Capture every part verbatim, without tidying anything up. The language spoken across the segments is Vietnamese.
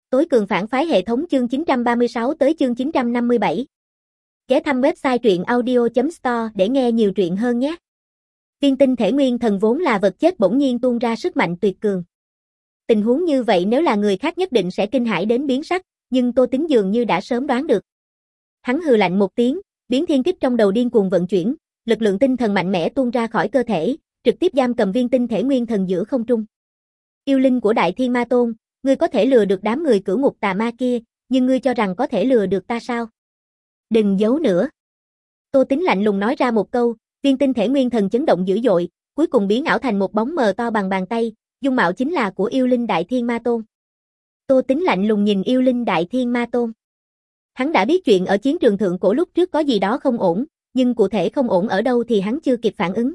Tối cường phản phái hệ thống chương chín trăm ba mươi sáu tới chương chín trăm năm mươi bảy. Ghé thăm website truyện audio chấm store để nghe nhiều truyện hơn nhé. Viên tinh thể nguyên thần vốn là vật chết bỗng nhiên tuôn ra sức mạnh tuyệt cường. Tình huống như vậy nếu là người khác nhất định sẽ kinh hãi đến biến sắc, nhưng Tô Tính dường như đã sớm đoán được. Hắn hừ lạnh một tiếng, biến thiên kích trong đầu điên cuồng vận chuyển, lực lượng tinh thần mạnh mẽ tuôn ra khỏi cơ thể, trực tiếp giam cầm viên tinh thể nguyên thần giữa không trung. Yêu linh của Đại Thiên Ma Tôn, ngươi có thể lừa được đám người cửu ngục tà ma kia, nhưng ngươi cho rằng có thể lừa được ta sao? Đừng giấu nữa. Tô Tính lạnh lùng nói ra một câu, viên tinh thể nguyên thần chấn động dữ dội, cuối cùng biến ảo thành một bóng mờ to bằng bàn tay, dung mạo chính là của yêu linh Đại Thiên Ma Tôn. Tô Tính lạnh lùng nhìn yêu linh Đại Thiên Ma Tôn. Hắn đã biết chuyện ở chiến trường thượng cổ lúc trước có gì đó không ổn, nhưng cụ thể không ổn ở đâu thì hắn chưa kịp phản ứng.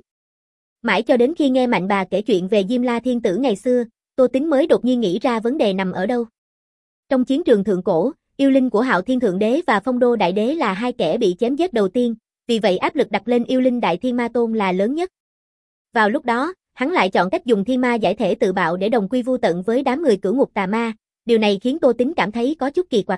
Mãi cho đến khi nghe Mạnh Bà kể chuyện về Diêm La Thiên Tử ngày xưa, Tô Tính mới đột nhiên nghĩ ra vấn đề nằm ở đâu. Trong chiến trường thượng cổ, yêu linh của Hạo Thiên Thượng Đế và Phong Đô Đại Đế là hai kẻ bị chém giết đầu tiên, vì vậy áp lực đặt lên yêu linh Đại Thiên Ma Tôn là lớn nhất. Vào lúc đó, hắn lại chọn cách dùng thiên ma giải thể tự bạo để đồng quy vu tận với đám người cửu ngục tà ma, điều này khiến Tô Tính cảm thấy có chút kỳ quặc.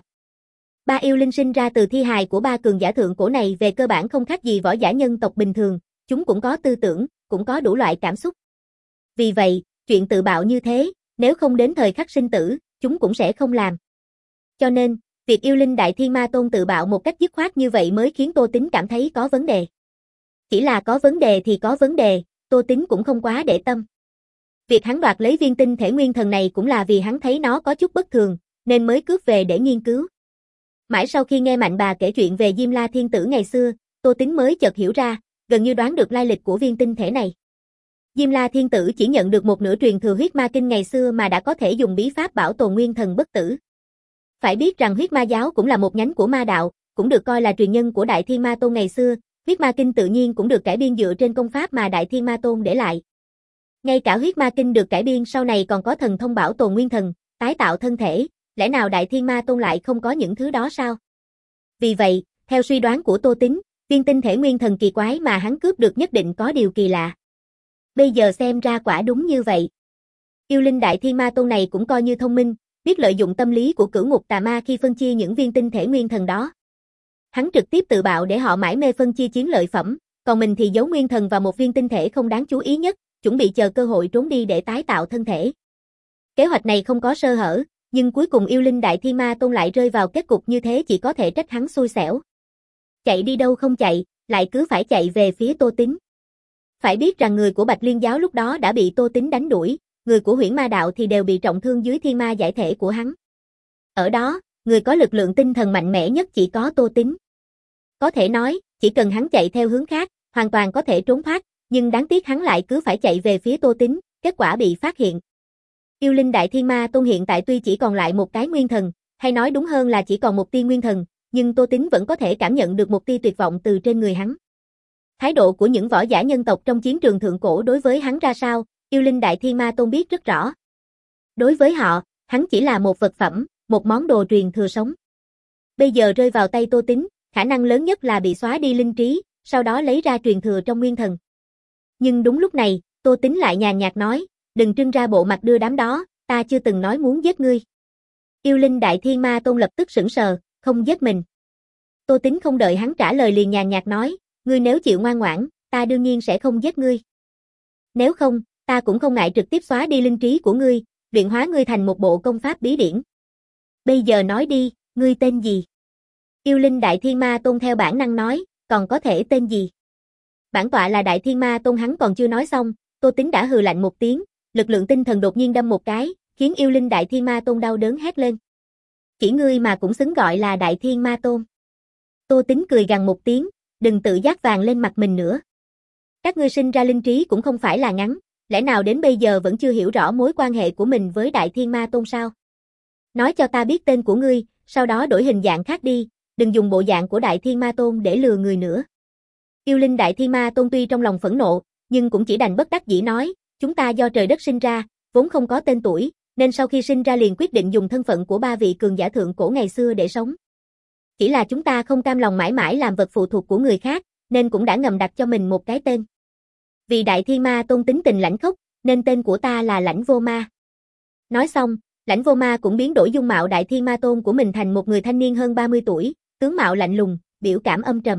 Ba yêu linh sinh ra từ thi hài của ba cường giả thượng cổ này về cơ bản không khác gì võ giả nhân tộc bình thường, chúng cũng có tư tưởng, cũng có đủ loại cảm xúc. Vì vậy, chuyện tự bạo như thế, nếu không đến thời khắc sinh tử, chúng cũng sẽ không làm. Cho nên, việc yêu linh Đại Thiên Ma Tôn tự bạo một cách dứt khoát như vậy mới khiến Tô Tính cảm thấy có vấn đề. Chỉ là có vấn đề thì có vấn đề, Tô Tính cũng không quá để tâm. Việc hắn đoạt lấy viên tinh thể nguyên thần này cũng là vì hắn thấy nó có chút bất thường, nên mới cướp về để nghiên cứu. Mãi sau khi nghe Mạnh Bà kể chuyện về Diêm La Thiên Tử ngày xưa, Tô Tính mới chợt hiểu ra, gần như đoán được lai lịch của viên tinh thể này. Diêm La Thiên Tử chỉ nhận được một nửa truyền thừa huyết ma kinh ngày xưa mà đã có thể dùng bí pháp bảo tồn nguyên thần bất tử. Phải biết rằng huyết ma giáo cũng là một nhánh của ma đạo, cũng được coi là truyền nhân của Đại Thiên Ma Tôn ngày xưa, huyết ma kinh tự nhiên cũng được cải biên dựa trên công pháp mà Đại Thiên Ma Tôn để lại. Ngay cả huyết ma kinh được cải biên sau này còn có thần thông bảo tồn nguyên thần, tái tạo thân thể, lẽ nào Đại Thiên Ma Tôn lại không có những thứ đó sao? Vì vậy, theo suy đoán của Tô Tính, viên tinh thể nguyên thần kỳ quái mà hắn cướp được nhất định có điều kỳ lạ. Bây giờ xem ra quả đúng như vậy. Yêu linh Đại Thiên Ma Tôn này cũng coi như thông minh, biết lợi dụng tâm lý của cửu ngục tà ma khi phân chia những viên tinh thể nguyên thần đó. Hắn trực tiếp tự bạo để họ mải mê phân chia chiến lợi phẩm, còn mình thì giấu nguyên thần vào một viên tinh thể không đáng chú ý nhất, chuẩn bị chờ cơ hội trốn đi để tái tạo thân thể. Kế hoạch này không có sơ hở, nhưng cuối cùng yêu linh Đại Thiên Ma Tôn lại rơi vào kết cục như thế, chỉ có thể trách hắn xui xẻo. Chạy đi đâu không chạy, lại cứ phải chạy về phía Tô Tính. Phải biết rằng người của Bạch Liên giáo lúc đó đã bị Tô Tính đánh đuổi, người của Huyễn Ma đạo thì đều bị trọng thương dưới thiên ma giải thể của hắn. Ở đó, người có lực lượng tinh thần mạnh mẽ nhất chỉ có Tô Tính. Có thể nói, chỉ cần hắn chạy theo hướng khác, hoàn toàn có thể trốn thoát, nhưng đáng tiếc hắn lại cứ phải chạy về phía Tô Tính, kết quả bị phát hiện. Yêu linh Đại Thiên Ma Tôn hiện tại tuy chỉ còn lại một cái nguyên thần, hay nói đúng hơn là chỉ còn một tia nguyên thần, nhưng Tô Tính vẫn có thể cảm nhận được một tia tuyệt vọng từ trên người hắn. Thái độ của những võ giả nhân tộc trong chiến trường thượng cổ đối với hắn ra sao, yêu linh Đại Thiên Ma Tôn biết rất rõ. Đối với họ, hắn chỉ là một vật phẩm, một món đồ truyền thừa sống. Bây giờ rơi vào tay Tô Tính, khả năng lớn nhất là bị xóa đi linh trí, sau đó lấy ra truyền thừa trong nguyên thần. Nhưng đúng lúc này, Tô Tính lại nhàn nhạt nói, đừng trưng ra bộ mặt đưa đám đó, ta chưa từng nói muốn giết ngươi. Yêu linh Đại Thiên Ma Tôn lập tức sững sờ, không giết mình. Tô Tính không đợi hắn trả lời liền nhàn nhạt nói, ngươi nếu chịu ngoan ngoãn, ta đương nhiên sẽ không giết ngươi. Nếu không, ta cũng không ngại trực tiếp xóa đi linh trí của ngươi, luyện hóa ngươi thành một bộ công pháp bí điển. Bây giờ nói đi, ngươi tên gì? Yêu linh Đại Thiên Ma Tôn theo bản năng nói, còn có thể tên gì? Bản tọa là Đại Thiên Ma Tôn. Hắn còn chưa nói xong, Tô Tính đã hừ lạnh một tiếng, lực lượng tinh thần đột nhiên đâm một cái, khiến yêu linh Đại Thiên Ma Tôn đau đớn hét lên. Chỉ ngươi mà cũng xứng gọi là Đại Thiên Ma Tôn. Tô Tính cười gằn một tiếng, đừng tự dát vàng lên mặt mình nữa. Các ngươi sinh ra linh trí cũng không phải là ngắn, lẽ nào đến bây giờ vẫn chưa hiểu rõ mối quan hệ của mình với Đại Thiên Ma Tôn sao? Nói cho ta biết tên của ngươi, sau đó đổi hình dạng khác đi, đừng dùng bộ dạng của Đại Thiên Ma Tôn để lừa người nữa. Yêu linh Đại Thiên Ma Tôn tuy trong lòng phẫn nộ, nhưng cũng chỉ đành bất đắc dĩ nói, chúng ta do trời đất sinh ra, vốn không có tên tuổi, nên sau khi sinh ra liền quyết định dùng thân phận của ba vị cường giả thượng cổ ngày xưa để sống. Chỉ là chúng ta không cam lòng mãi mãi làm vật phụ thuộc của người khác, nên cũng đã ngầm đặt cho mình một cái tên. Vì Đại Thiên Ma Tôn tính tình lãnh khốc, nên tên của ta là Lãnh Vô Ma. Nói xong, Lãnh Vô Ma cũng biến đổi dung mạo Đại Thiên Ma Tôn của mình thành một người thanh niên hơn ba mươi tuổi, tướng mạo lạnh lùng, biểu cảm âm trầm.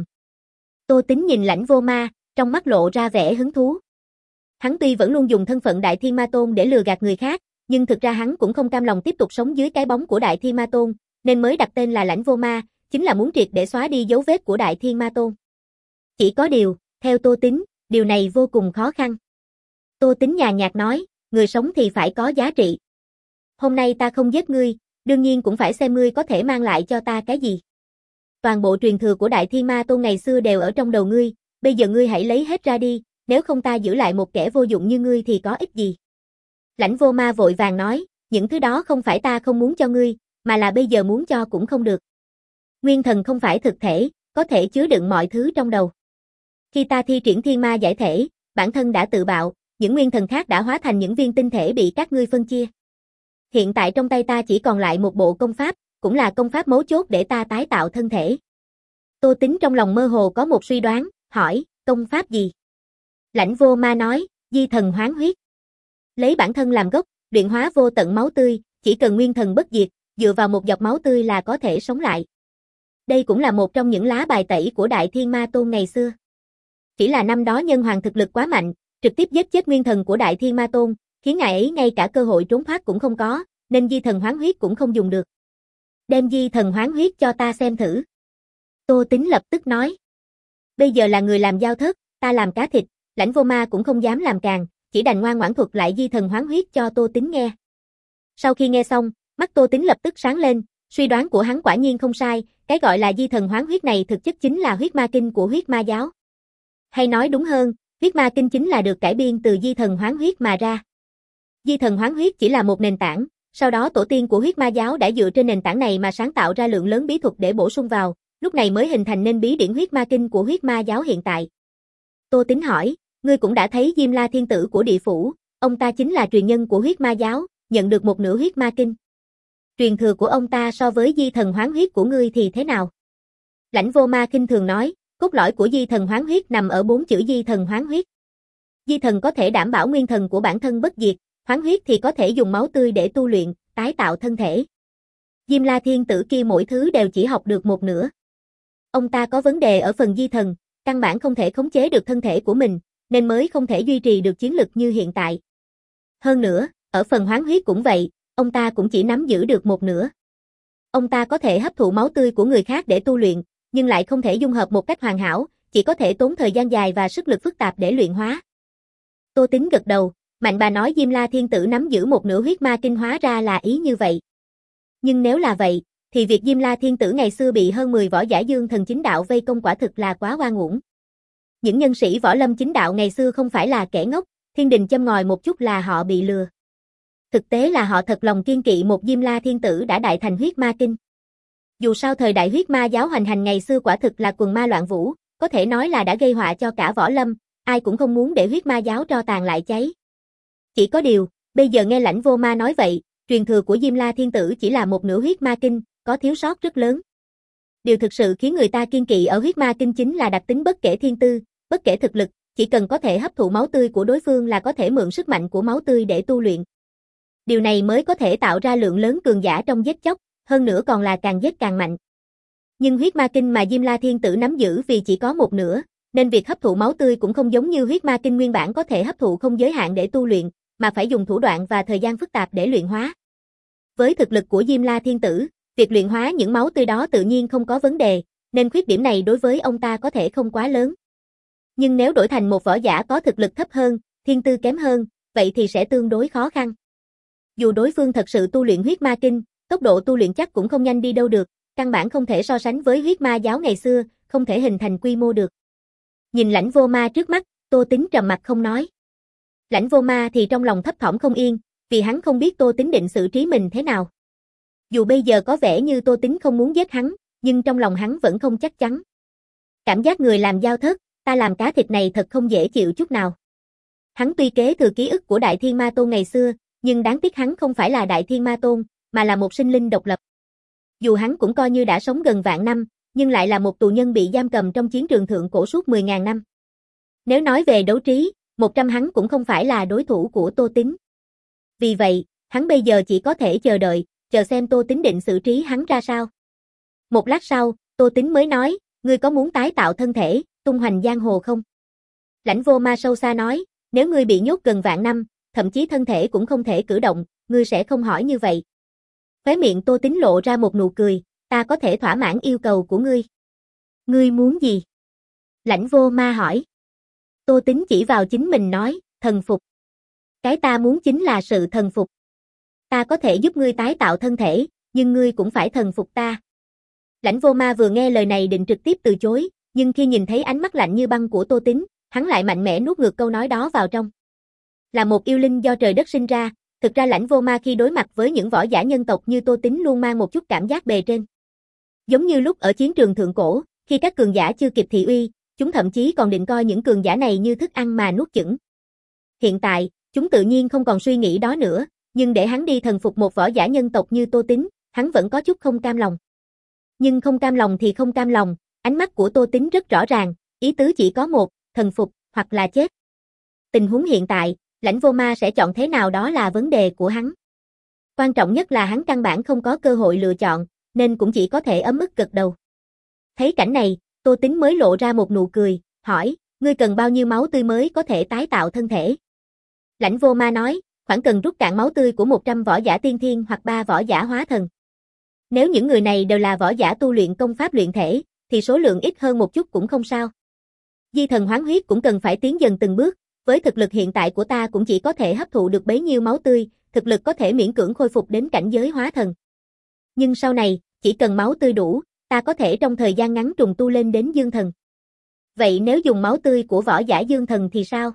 Tô Tính nhìn Lãnh Vô Ma, trong mắt lộ ra vẻ hứng thú. Hắn tuy vẫn luôn dùng thân phận Đại Thiên Ma Tôn để lừa gạt người khác, nhưng thực ra hắn cũng không cam lòng tiếp tục sống dưới cái bóng của Đại Thiên Ma Tôn, nên mới đặt tên là Lãnh Vô Ma, chính là muốn triệt để xóa đi dấu vết của Đại Thiên Ma Tôn. Chỉ có điều, theo Tô Tính, điều này vô cùng khó khăn. Tô Tính nhàn nhạt nói, người sống thì phải có giá trị. Hôm nay ta không giết ngươi, đương nhiên cũng phải xem ngươi có thể mang lại cho ta cái gì. Toàn bộ truyền thừa của Đại Thiên Ma Tôn ngày xưa đều ở trong đầu ngươi, bây giờ ngươi hãy lấy hết ra đi, nếu không ta giữ lại một kẻ vô dụng như ngươi thì có ích gì. Lãnh Vô Ma vội vàng nói, những thứ đó không phải ta không muốn cho ngươi, mà là bây giờ muốn cho cũng không được. Nguyên thần không phải thực thể, có thể chứa đựng mọi thứ trong đầu. Khi ta thi triển thiên ma giải thể, bản thân đã tự bạo, những nguyên thần khác đã hóa thành những viên tinh thể bị các ngươi phân chia. Hiện tại trong tay ta chỉ còn lại một bộ công pháp, cũng là công pháp mấu chốt để ta tái tạo thân thể. Tô Tính trong lòng mơ hồ có một suy đoán, hỏi, công pháp gì? Lãnh Vô Ma nói, di thần hoán huyết. Lấy bản thân làm gốc, luyện hóa vô tận máu tươi, chỉ cần nguyên thần bất diệt, dựa vào một giọt máu tươi là có thể sống lại. Đây cũng là một trong những lá bài tẩy của Đại Thiên Ma Tôn ngày xưa. Chỉ là năm đó nhân hoàng thực lực quá mạnh, trực tiếp giết chết nguyên thần của Đại Thiên Ma Tôn, khiến ngài ấy ngay cả cơ hội trốn thoát cũng không có, nên di thần hoán huyết cũng không dùng được. Đem di thần hoán huyết cho ta xem thử. Tô Tính lập tức nói. Bây giờ là người làm giao thớt, ta làm cá thịt, Lãnh Vô Ma cũng không dám làm càng, chỉ đành ngoan ngoãn thuật lại di thần hoán huyết cho Tô Tính nghe. Sau khi nghe xong, mắt Tô Tính lập tức sáng lên, suy đoán của hắn quả nhiên không sai, cái gọi là di thần hoán huyết này thực chất chính là huyết ma kinh của huyết ma giáo. Hay nói đúng hơn, huyết ma kinh chính là được cải biên từ di thần hoán huyết mà ra. Di thần hoán huyết chỉ là một nền tảng, sau đó tổ tiên của huyết ma giáo đã dựa trên nền tảng này mà sáng tạo ra lượng lớn bí thuật để bổ sung vào, lúc này mới hình thành nên bí điển huyết ma kinh của huyết ma giáo hiện tại. Tô Tính hỏi, ngươi cũng đã thấy Diêm La Thiên Tử của địa phủ, ông ta chính là truyền nhân của huyết ma giáo, nhận được một nửa huyết ma kinh. Truyền thừa của ông ta so với di thần hoán huyết của ngươi thì thế nào? Lãnh Vô Ma khinh thường nói, cốt lõi của di thần hoán huyết nằm ở bốn chữ di thần hoán huyết. Di thần có thể đảm bảo nguyên thần của bản thân bất diệt, hoán huyết thì có thể dùng máu tươi để tu luyện, tái tạo thân thể. Diêm La Thiên Tử kia mỗi thứ đều chỉ học được một nửa. Ông ta có vấn đề ở phần di thần, căn bản không thể khống chế được thân thể của mình, nên mới không thể duy trì được chiến lực như hiện tại. Hơn nữa, ở phần hoán huyết cũng vậy, ông ta cũng chỉ nắm giữ được một nửa. Ông ta có thể hấp thụ máu tươi của người khác để tu luyện, nhưng lại không thể dung hợp một cách hoàn hảo, chỉ có thể tốn thời gian dài và sức lực phức tạp để luyện hóa. Tô Tính gật đầu, Mạnh bà nói Diêm La Thiên Tử nắm giữ một nửa huyết ma kinh hóa ra là ý như vậy. Nhưng nếu là vậy, thì việc Diêm La Thiên Tử ngày xưa bị hơn mười võ giả dương thần chính đạo vây công quả thực là quá oan uổng. Những nhân sĩ võ lâm chính đạo ngày xưa không phải là kẻ ngốc, thiên đình châm ngòi một chút là họ bị lừa. Thực tế là họ thật lòng kiên kỵ một Diêm La Thiên Tử đã đại thành huyết ma kinh. Dù sao thời đại huyết ma giáo hoành hành ngày xưa quả thực là quần ma loạn vũ, có thể nói là đã gây họa cho cả võ lâm, ai cũng không muốn để huyết ma giáo tro tàn lại cháy. Chỉ có điều, bây giờ nghe Lãnh Vô Ma nói vậy, truyền thừa của Diêm La Thiên Tử chỉ là một nửa huyết ma kinh, có thiếu sót rất lớn. Điều thực sự khiến người ta kiên kỵ ở huyết ma kinh chính là đặc tính bất kể thiên tư, bất kể thực lực, chỉ cần có thể hấp thụ máu tươi của đối phương là có thể mượn sức mạnh của máu tươi để tu luyện. Điều này mới có thể tạo ra lượng lớn cường giả trong giết chóc, hơn nữa còn là càng giết càng mạnh. Nhưng huyết ma kinh mà Diêm La Thiên Tử nắm giữ vì chỉ có một nửa, nên việc hấp thụ máu tươi cũng không giống như huyết ma kinh nguyên bản có thể hấp thụ không giới hạn để tu luyện, mà phải dùng thủ đoạn và thời gian phức tạp để luyện hóa. Với thực lực của Diêm La Thiên Tử, việc luyện hóa những máu tươi đó tự nhiên không có vấn đề, nên khuyết điểm này đối với ông ta có thể không quá lớn. Nhưng nếu đổi thành một võ giả có thực lực thấp hơn, thiên tư kém hơn, vậy thì sẽ tương đối khó khăn. Dù đối phương thật sự tu luyện huyết ma kinh, tốc độ tu luyện chắc cũng không nhanh đi đâu được, căn bản không thể so sánh với huyết ma giáo ngày xưa, không thể hình thành quy mô được. Nhìn Lãnh Vô Ma trước mắt, Tô Tính trầm mặt không nói. Lãnh Vô Ma thì trong lòng thấp thỏm không yên, vì hắn không biết Tô Tính định xử trí mình thế nào. Dù bây giờ có vẻ như Tô Tính không muốn giết hắn, nhưng trong lòng hắn vẫn không chắc chắn. Cảm giác người làm giao thớt, ta làm cá thịt này thật không dễ chịu chút nào. Hắn tuy kế thừa ký ức của Đại Thiên Ma Tôn ngày xưa, nhưng đáng tiếc hắn không phải là Đại Thiên Ma Tôn, mà là một sinh linh độc lập. Dù hắn cũng coi như đã sống gần vạn năm, nhưng lại là một tù nhân bị giam cầm trong chiến trường thượng cổ suốt mười nghìn năm. Nếu nói về đấu trí, một trăm hắn cũng không phải là đối thủ của Tô Tính. Vì vậy, Hắn bây giờ chỉ có thể chờ đợi, chờ xem Tô Tính định xử trí hắn ra sao. Một lát sau, Tô Tính mới nói, ngươi có muốn tái tạo thân thể, tung hoành giang hồ không? Lãnh Vô Ma sâu xa nói, nếu ngươi bị nhốt gần vạn năm, thậm chí thân thể cũng không thể cử động, ngươi sẽ không hỏi như vậy. Khóe miệng Tô Tính lộ ra một nụ cười, ta có thể thỏa mãn yêu cầu của ngươi. Ngươi muốn gì? Lãnh Vô Ma hỏi. Tô Tính chỉ vào chính mình nói, thần phục. Cái ta muốn chính là sự thần phục. Ta có thể giúp ngươi tái tạo thân thể, nhưng ngươi cũng phải thần phục ta. Lãnh Vô Ma vừa nghe lời này định trực tiếp từ chối, nhưng khi nhìn thấy ánh mắt lạnh như băng của Tô Tính, hắn lại mạnh mẽ nuốt ngược câu nói đó vào trong. Là một yêu linh do trời đất sinh ra, thực ra Lãnh Vô Ma khi đối mặt với những võ giả nhân tộc như Tô Tính luôn mang một chút cảm giác bề trên. Giống như lúc ở chiến trường thượng cổ, khi các cường giả chưa kịp thị uy, chúng thậm chí còn định coi những cường giả này như thức ăn mà nuốt chửng. Hiện tại, chúng tự nhiên không còn suy nghĩ đó nữa, nhưng để hắn đi thần phục một võ giả nhân tộc như Tô Tính, hắn vẫn có chút không cam lòng. Nhưng không cam lòng thì không cam lòng, ánh mắt của Tô Tính rất rõ ràng, ý tứ chỉ có một, thần phục, hoặc là chết. Tình huống hiện tại, Lãnh Vô Ma sẽ chọn thế nào đó là vấn đề của hắn. Quan trọng nhất là hắn căn bản không có cơ hội lựa chọn, nên cũng chỉ có thể ấm ức gật đầu. Thấy cảnh này, Tô Tính mới lộ ra một nụ cười, hỏi, ngươi cần bao nhiêu máu tươi mới có thể tái tạo thân thể? Lãnh Vô Ma nói, khoảng cần rút cạn máu tươi của một trăm võ giả tiên thiên hoặc ba võ giả hóa thần. Nếu những người này đều là võ giả tu luyện công pháp luyện thể, thì số lượng ít hơn một chút cũng không sao. Di thần hoán huyết cũng cần phải tiến dần từng bước, với thực lực hiện tại của ta cũng chỉ có thể hấp thụ được bấy nhiêu máu tươi, thực lực có thể miễn cưỡng khôi phục đến cảnh giới hóa thần. Nhưng sau này, chỉ cần máu tươi đủ, ta có thể trong thời gian ngắn trùng tu lên đến dương thần. Vậy nếu dùng máu tươi của võ giả dương thần thì sao?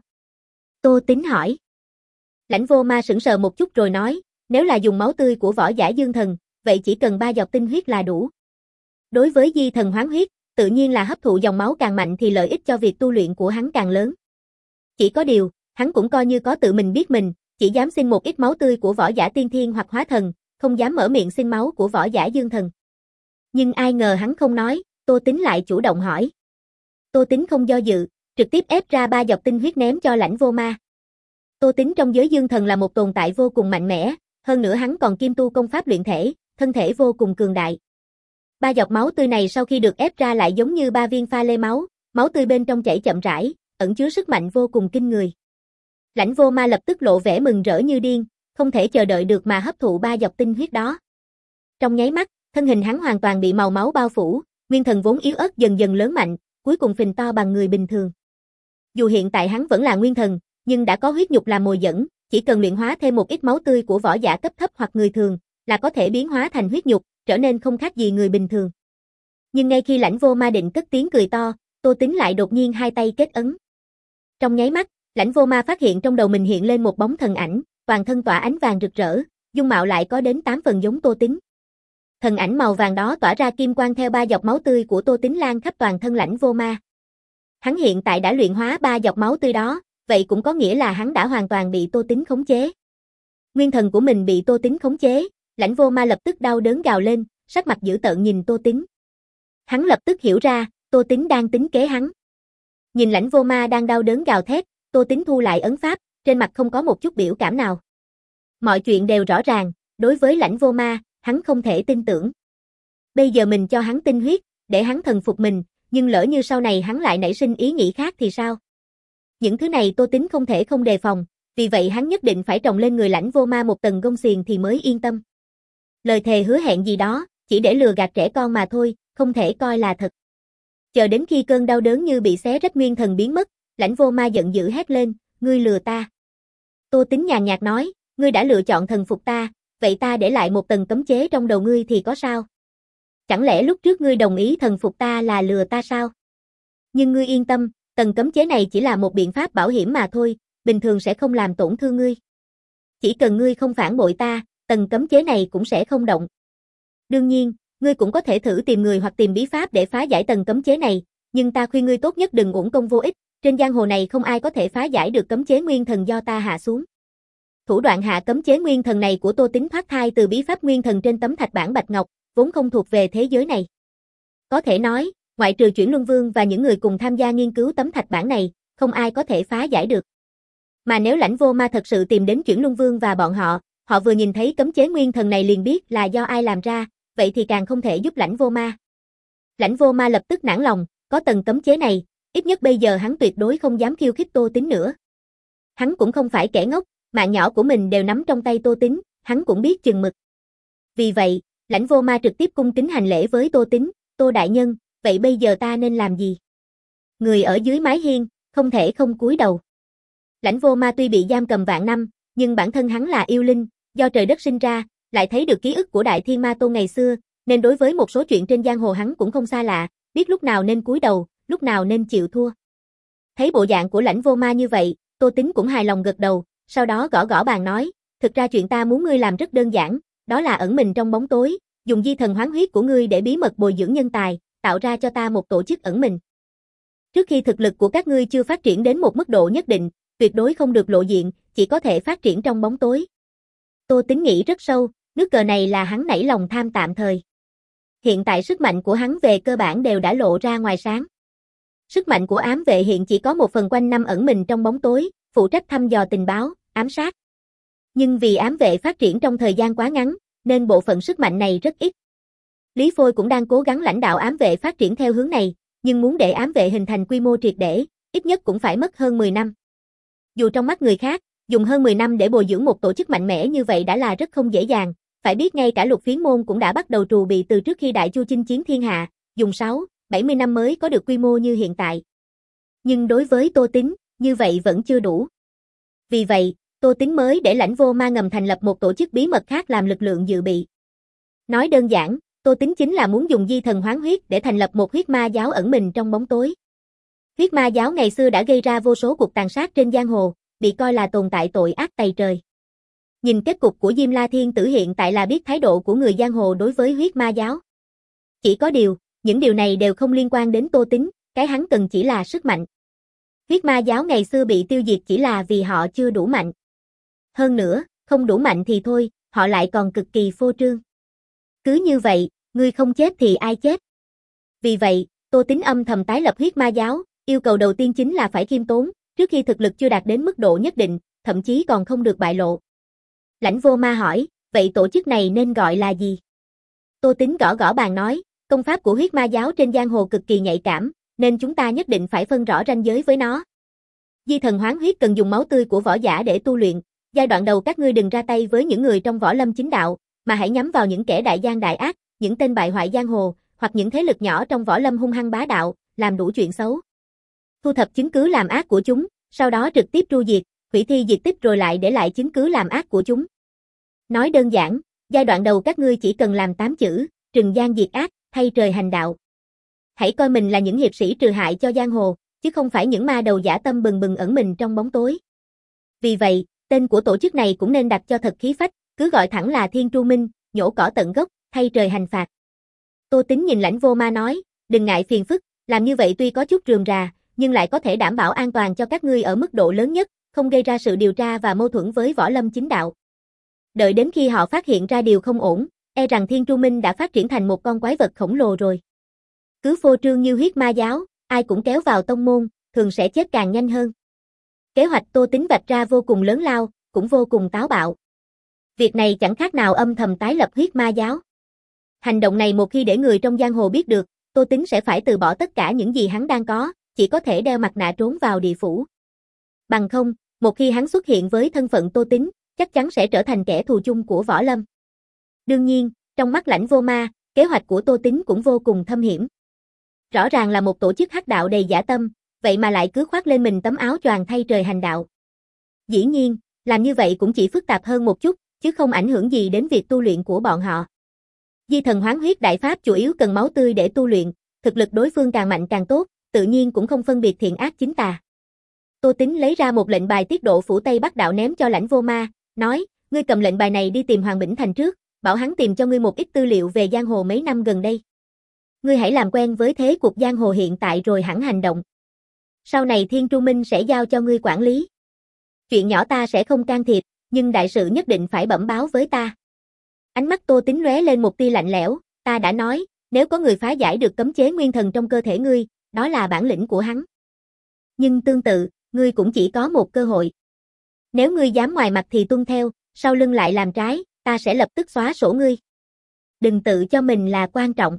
Tô Tính hỏi. Lãnh Vô Ma sững sờ một chút rồi nói, nếu là dùng máu tươi của võ giả dương thần, vậy chỉ cần ba giọt tinh huyết là đủ. Đối với di thần hoán huyết, tự nhiên là hấp thụ dòng máu càng mạnh thì lợi ích cho việc tu luyện của hắn càng lớn. Chỉ có điều, hắn cũng coi như có tự mình biết mình, chỉ dám xin một ít máu tươi của võ giả tiên thiên hoặc hóa thần, không dám mở miệng xin máu của võ giả dương thần. Nhưng ai ngờ hắn không nói, Tô Tính lại chủ động hỏi. Tô Tính không do dự, trực tiếp ép ra ba giọt tinh huyết ném cho Lãnh Vô Ma. Tô Tính trong giới dương thần là một tồn tại vô cùng mạnh mẽ, hơn nữa hắn còn kiêm tu công pháp luyện thể, thân thể vô cùng cường đại. Ba giọt máu tươi này sau khi được ép ra lại giống như ba viên pha lê máu, máu tươi bên trong chảy chậm rãi, ẩn chứa sức mạnh vô cùng kinh người. Lãnh Vô Ma lập tức lộ vẻ mừng rỡ như điên, không thể chờ đợi được mà hấp thụ ba giọt tinh huyết đó. Trong nháy mắt, thân hình hắn hoàn toàn bị màu máu bao phủ, nguyên thần vốn yếu ớt dần dần lớn mạnh, cuối cùng phình to bằng người bình thường. Dù hiện tại hắn vẫn là nguyên thần, nhưng đã có huyết nhục làm mồi dẫn, chỉ cần luyện hóa thêm một ít máu tươi của võ giả cấp thấp hoặc người thường, là có thể biến hóa thành huyết nhục, trở nên không khác gì người bình thường. Nhưng ngay khi Lãnh Vô Ma định cất tiếng cười to, Tô Tính lại đột nhiên hai tay kết ấn. Trong nháy mắt, Lãnh Vô Ma phát hiện trong đầu mình hiện lên một bóng thần ảnh, toàn thân tỏa ánh vàng rực rỡ, dung mạo lại có đến tám phần giống Tô Tính. Thần ảnh màu vàng đó tỏa ra kim quang theo ba giọt máu tươi của Tô Tính lan khắp toàn thân Lãnh Vô Ma. Hắn hiện tại đã luyện hóa ba giọt máu tươi đó, vậy cũng có nghĩa là hắn đã hoàn toàn bị Tô Tính khống chế. Nguyên thần của mình bị Tô Tính khống chế, Lãnh Vô Ma lập tức đau đớn gào lên, sắc mặt dữ tợn nhìn Tô Tính. Hắn lập tức hiểu ra, Tô Tính đang tính kế hắn. Nhìn Lãnh Vô Ma đang đau đớn gào thét, Tô Tính thu lại ấn pháp, trên mặt không có một chút biểu cảm nào. Mọi chuyện đều rõ ràng, đối với Lãnh Vô Ma, hắn không thể tin tưởng. Bây giờ mình cho hắn tinh huyết, để hắn thần phục mình, nhưng lỡ như sau này hắn lại nảy sinh ý nghĩ khác thì sao? Những thứ này Tô Tính không thể không đề phòng, vì vậy hắn nhất định phải trồng lên người Lãnh Vô Ma một tầng gông xiềng thì mới yên tâm. Lời thề hứa hẹn gì đó, chỉ để lừa gạt trẻ con mà thôi, không thể coi là thật. Chờ đến khi cơn đau đớn như bị xé rách nguyên thần biến mất, Lãnh Vô Ma giận dữ hét lên, ngươi lừa ta. Tô Tính nhàn nhạt nói, ngươi đã lựa chọn thần phục ta, vậy ta để lại một tầng cấm chế trong đầu ngươi thì có sao? Chẳng lẽ lúc trước ngươi đồng ý thần phục ta là lừa ta sao? Nhưng ngươi yên tâm, tầng cấm chế này chỉ là một biện pháp bảo hiểm mà thôi, bình thường sẽ không làm tổn thương ngươi. Chỉ cần ngươi không phản bội ta, tầng cấm chế này cũng sẽ không động. Đương nhiên, ngươi cũng có thể thử tìm người hoặc tìm bí pháp để phá giải tầng cấm chế này, nhưng ta khuyên ngươi tốt nhất đừng uổng công vô ích, trên giang hồ này không ai có thể phá giải được cấm chế nguyên thần do ta hạ xuống. Thủ đoạn hạ cấm chế nguyên thần này của Tô Tính thoát thai từ bí pháp nguyên thần trên tấm thạch bản bạch ngọc, vốn không thuộc về thế giới này. Có thể nói, ngoại trừ Chuyển Luân Vương và những người cùng tham gia nghiên cứu tấm thạch bản này, không ai có thể phá giải được. Mà nếu Lãnh Vô Ma thật sự tìm đến Chuyển Luân Vương và bọn họ, họ vừa nhìn thấy cấm chế nguyên thần này liền biết là do ai làm ra, vậy thì càng không thể giúp Lãnh Vô Ma. Lãnh Vô Ma lập tức nản lòng, có tầng cấm chế này, ít nhất bây giờ hắn tuyệt đối không dám khiêu khích Tô Tín nữa. Hắn cũng không phải kẻ ngốc, mạng nhỏ của mình đều nắm trong tay Tô Tín, hắn cũng biết chừng mực. Vì vậy, Lãnh Vô Ma trực tiếp cung kính hành lễ với Tô Tín, Tô đại nhân, vậy bây giờ ta nên làm gì? Người ở dưới mái hiên, không thể không cúi đầu. Lãnh Vô Ma tuy bị giam cầm vạn năm, nhưng bản thân hắn là yêu linh, do trời đất sinh ra, lại thấy được ký ức của Đại Thiên Ma Tôn ngày xưa, nên đối với một số chuyện trên giang hồ hắn cũng không xa lạ, biết lúc nào nên cúi đầu, lúc nào nên chịu thua. Thấy bộ dạng của Lãnh Vô Ma như vậy, Tô Tín cũng hài lòng gật đầu, sau đó gõ gõ bàn nói, thực ra chuyện ta muốn ngươi làm rất đơn giản, đó là ẩn mình trong bóng tối, dùng di thần hoán huyết của ngươi để bí mật bồi dưỡng nhân tài, tạo ra cho ta một tổ chức ẩn mình. Trước khi thực lực của các ngươi chưa phát triển đến một mức độ nhất định, tuyệt đối không được lộ diện, chỉ có thể phát triển trong bóng tối. Tô Tín nghĩ rất sâu, nước cờ này là hắn nảy lòng tham tạm thời. Hiện tại sức mạnh của hắn về cơ bản đều đã lộ ra ngoài sáng. Sức mạnh của ám vệ hiện chỉ có một phần quanh năm ẩn mình trong bóng tối, phụ trách thăm dò tình báo, ám sát. Nhưng vì ám vệ phát triển trong thời gian quá ngắn, nên bộ phận sức mạnh này rất ít. Lý Phôi cũng đang cố gắng lãnh đạo ám vệ phát triển theo hướng này, nhưng muốn để ám vệ hình thành quy mô triệt để, ít nhất cũng phải mất hơn mười năm. Dù trong mắt người khác, dùng hơn mười năm để bồi dưỡng một tổ chức mạnh mẽ như vậy đã là rất không dễ dàng, phải biết ngay cả Lục Phiến Môn cũng đã bắt đầu trù bị từ trước khi Đại Chu chinh chiến thiên hạ, dùng sáu, bảy mươi năm mới có được quy mô như hiện tại. Nhưng đối với Tô Tín, như vậy vẫn chưa đủ. Vì vậy, Tô Tín mới để Lãnh Vô Ma ngầm thành lập một tổ chức bí mật khác làm lực lượng dự bị. Nói đơn giản, Tô Tín chính là muốn dùng di thần hoán huyết để thành lập một huyết ma giáo ẩn mình trong bóng tối. Huyết ma giáo ngày xưa đã gây ra vô số cuộc tàn sát trên giang hồ, bị coi là tồn tại tội ác tày trời. Nhìn kết cục của Diêm La Thiên Tử hiện tại là biết thái độ của người giang hồ đối với huyết ma giáo. Chỉ có điều, những điều này đều không liên quan đến Tô Tín, cái hắn cần chỉ là sức mạnh. Huyết ma giáo ngày xưa bị tiêu diệt chỉ là vì họ chưa đủ mạnh. Hơn nữa, không đủ mạnh thì thôi, họ lại còn cực kỳ phô trương. Cứ như vậy, ngươi không chết thì ai chết? Vì vậy, Tô Tín âm thầm tái lập huyết ma giáo, yêu cầu đầu tiên chính là phải khiêm tốn, trước khi thực lực chưa đạt đến mức độ nhất định, thậm chí còn không được bại lộ. Lãnh Vô Ma hỏi, vậy tổ chức này nên gọi là gì? Tô Tín gõ gõ bàn nói, công pháp của huyết ma giáo trên giang hồ cực kỳ nhạy cảm, nên chúng ta nhất định phải phân rõ ranh giới với nó. Di thần hoán huyết cần dùng máu tươi của võ giả để tu luyện, giai đoạn đầu các ngươi đừng ra tay với những người trong võ lâm chính đạo, mà hãy nhắm vào những kẻ đại gian đại ác, những tên bại hoại giang hồ, hoặc những thế lực nhỏ trong võ lâm hung hăng bá đạo, làm đủ chuyện xấu. Thu thập chứng cứ làm ác của chúng, sau đó trực tiếp tru diệt, hủy thi diệt tích rồi lại để lại chứng cứ làm ác của chúng. Nói đơn giản, giai đoạn đầu các ngươi chỉ cần làm tám chữ, trừng gian diệt ác, thay trời hành đạo. Hãy coi mình là những hiệp sĩ trừ hại cho giang hồ, chứ không phải những ma đầu dã tâm bừng bừng ẩn mình trong bóng tối. Vì vậy, tên của tổ chức này cũng nên đặt cho thật khí phách, cứ gọi thẳng là Thiên Tru Minh, nhổ cỏ tận gốc, thay trời hành phạt. Tô Tín nhìn Lãnh Vô Ma nói, đừng ngại phiền phức, làm như vậy tuy có chút rườm rà, nhưng lại có thể đảm bảo an toàn cho các ngươi ở mức độ lớn nhất, không gây ra sự điều tra và mâu thuẫn với võ lâm chính đạo. Đợi đến khi họ phát hiện ra điều không ổn, e rằng Thiên Tru Minh đã phát triển thành một con quái vật khổng lồ rồi. Cứ phô trương như huyết ma giáo, ai cũng kéo vào tông môn, thường sẽ chết càng nhanh hơn. Kế hoạch Tô Tín vạch ra vô cùng lớn lao, cũng vô cùng táo bạo. Việc này chẳng khác nào âm thầm tái lập huyết ma giáo. Hành động này một khi để người trong giang hồ biết được, Tô Tín sẽ phải từ bỏ tất cả những gì hắn đang có, chỉ có thể đeo mặt nạ trốn vào địa phủ. Bằng không, một khi hắn xuất hiện với thân phận Tô Tín, chắc chắn sẽ trở thành kẻ thù chung của võ lâm. Đương nhiên, trong mắt Lãnh Vô Ma, kế hoạch của Tô Tín cũng vô cùng thâm hiểm. Rõ ràng là một tổ chức hắc đạo đầy dã tâm, vậy mà lại cứ khoác lên mình tấm áo choàng thay trời hành đạo. Dĩ nhiên, làm như vậy cũng chỉ phức tạp hơn một chút, chứ không ảnh hưởng gì đến việc tu luyện của bọn họ. Di thần hoán huyết đại pháp chủ yếu cần máu tươi để tu luyện, thực lực đối phương càng mạnh càng tốt, tự nhiên cũng không phân biệt thiện ác chính tà. Tô Tín lấy ra một lệnh bài tiết độ phủ Tây Bắc đạo ném cho Lãnh Vô Ma, nói, ngươi cầm lệnh bài này đi tìm Hoàng Bỉnh Thành trước, bảo hắn tìm cho ngươi một ít tư liệu về giang hồ mấy năm gần đây. Ngươi hãy làm quen với thế cuộc giang hồ hiện tại rồi hẳn hành động. Sau này Thiên Tru Minh sẽ giao cho ngươi quản lý. Chuyện nhỏ ta sẽ không can thiệp, nhưng đại sự nhất định phải bẩm báo với ta. Ánh mắt Tô Tín lóe lên một tia lạnh lẽo, ta đã nói, nếu có người phá giải được cấm chế nguyên thần trong cơ thể ngươi, đó là bản lĩnh của hắn. Nhưng tương tự, ngươi cũng chỉ có một cơ hội. Nếu ngươi dám ngoài mặt thì tuân theo, sau lưng lại làm trái, ta sẽ lập tức xóa sổ ngươi. Đừng tự cho mình là quan trọng.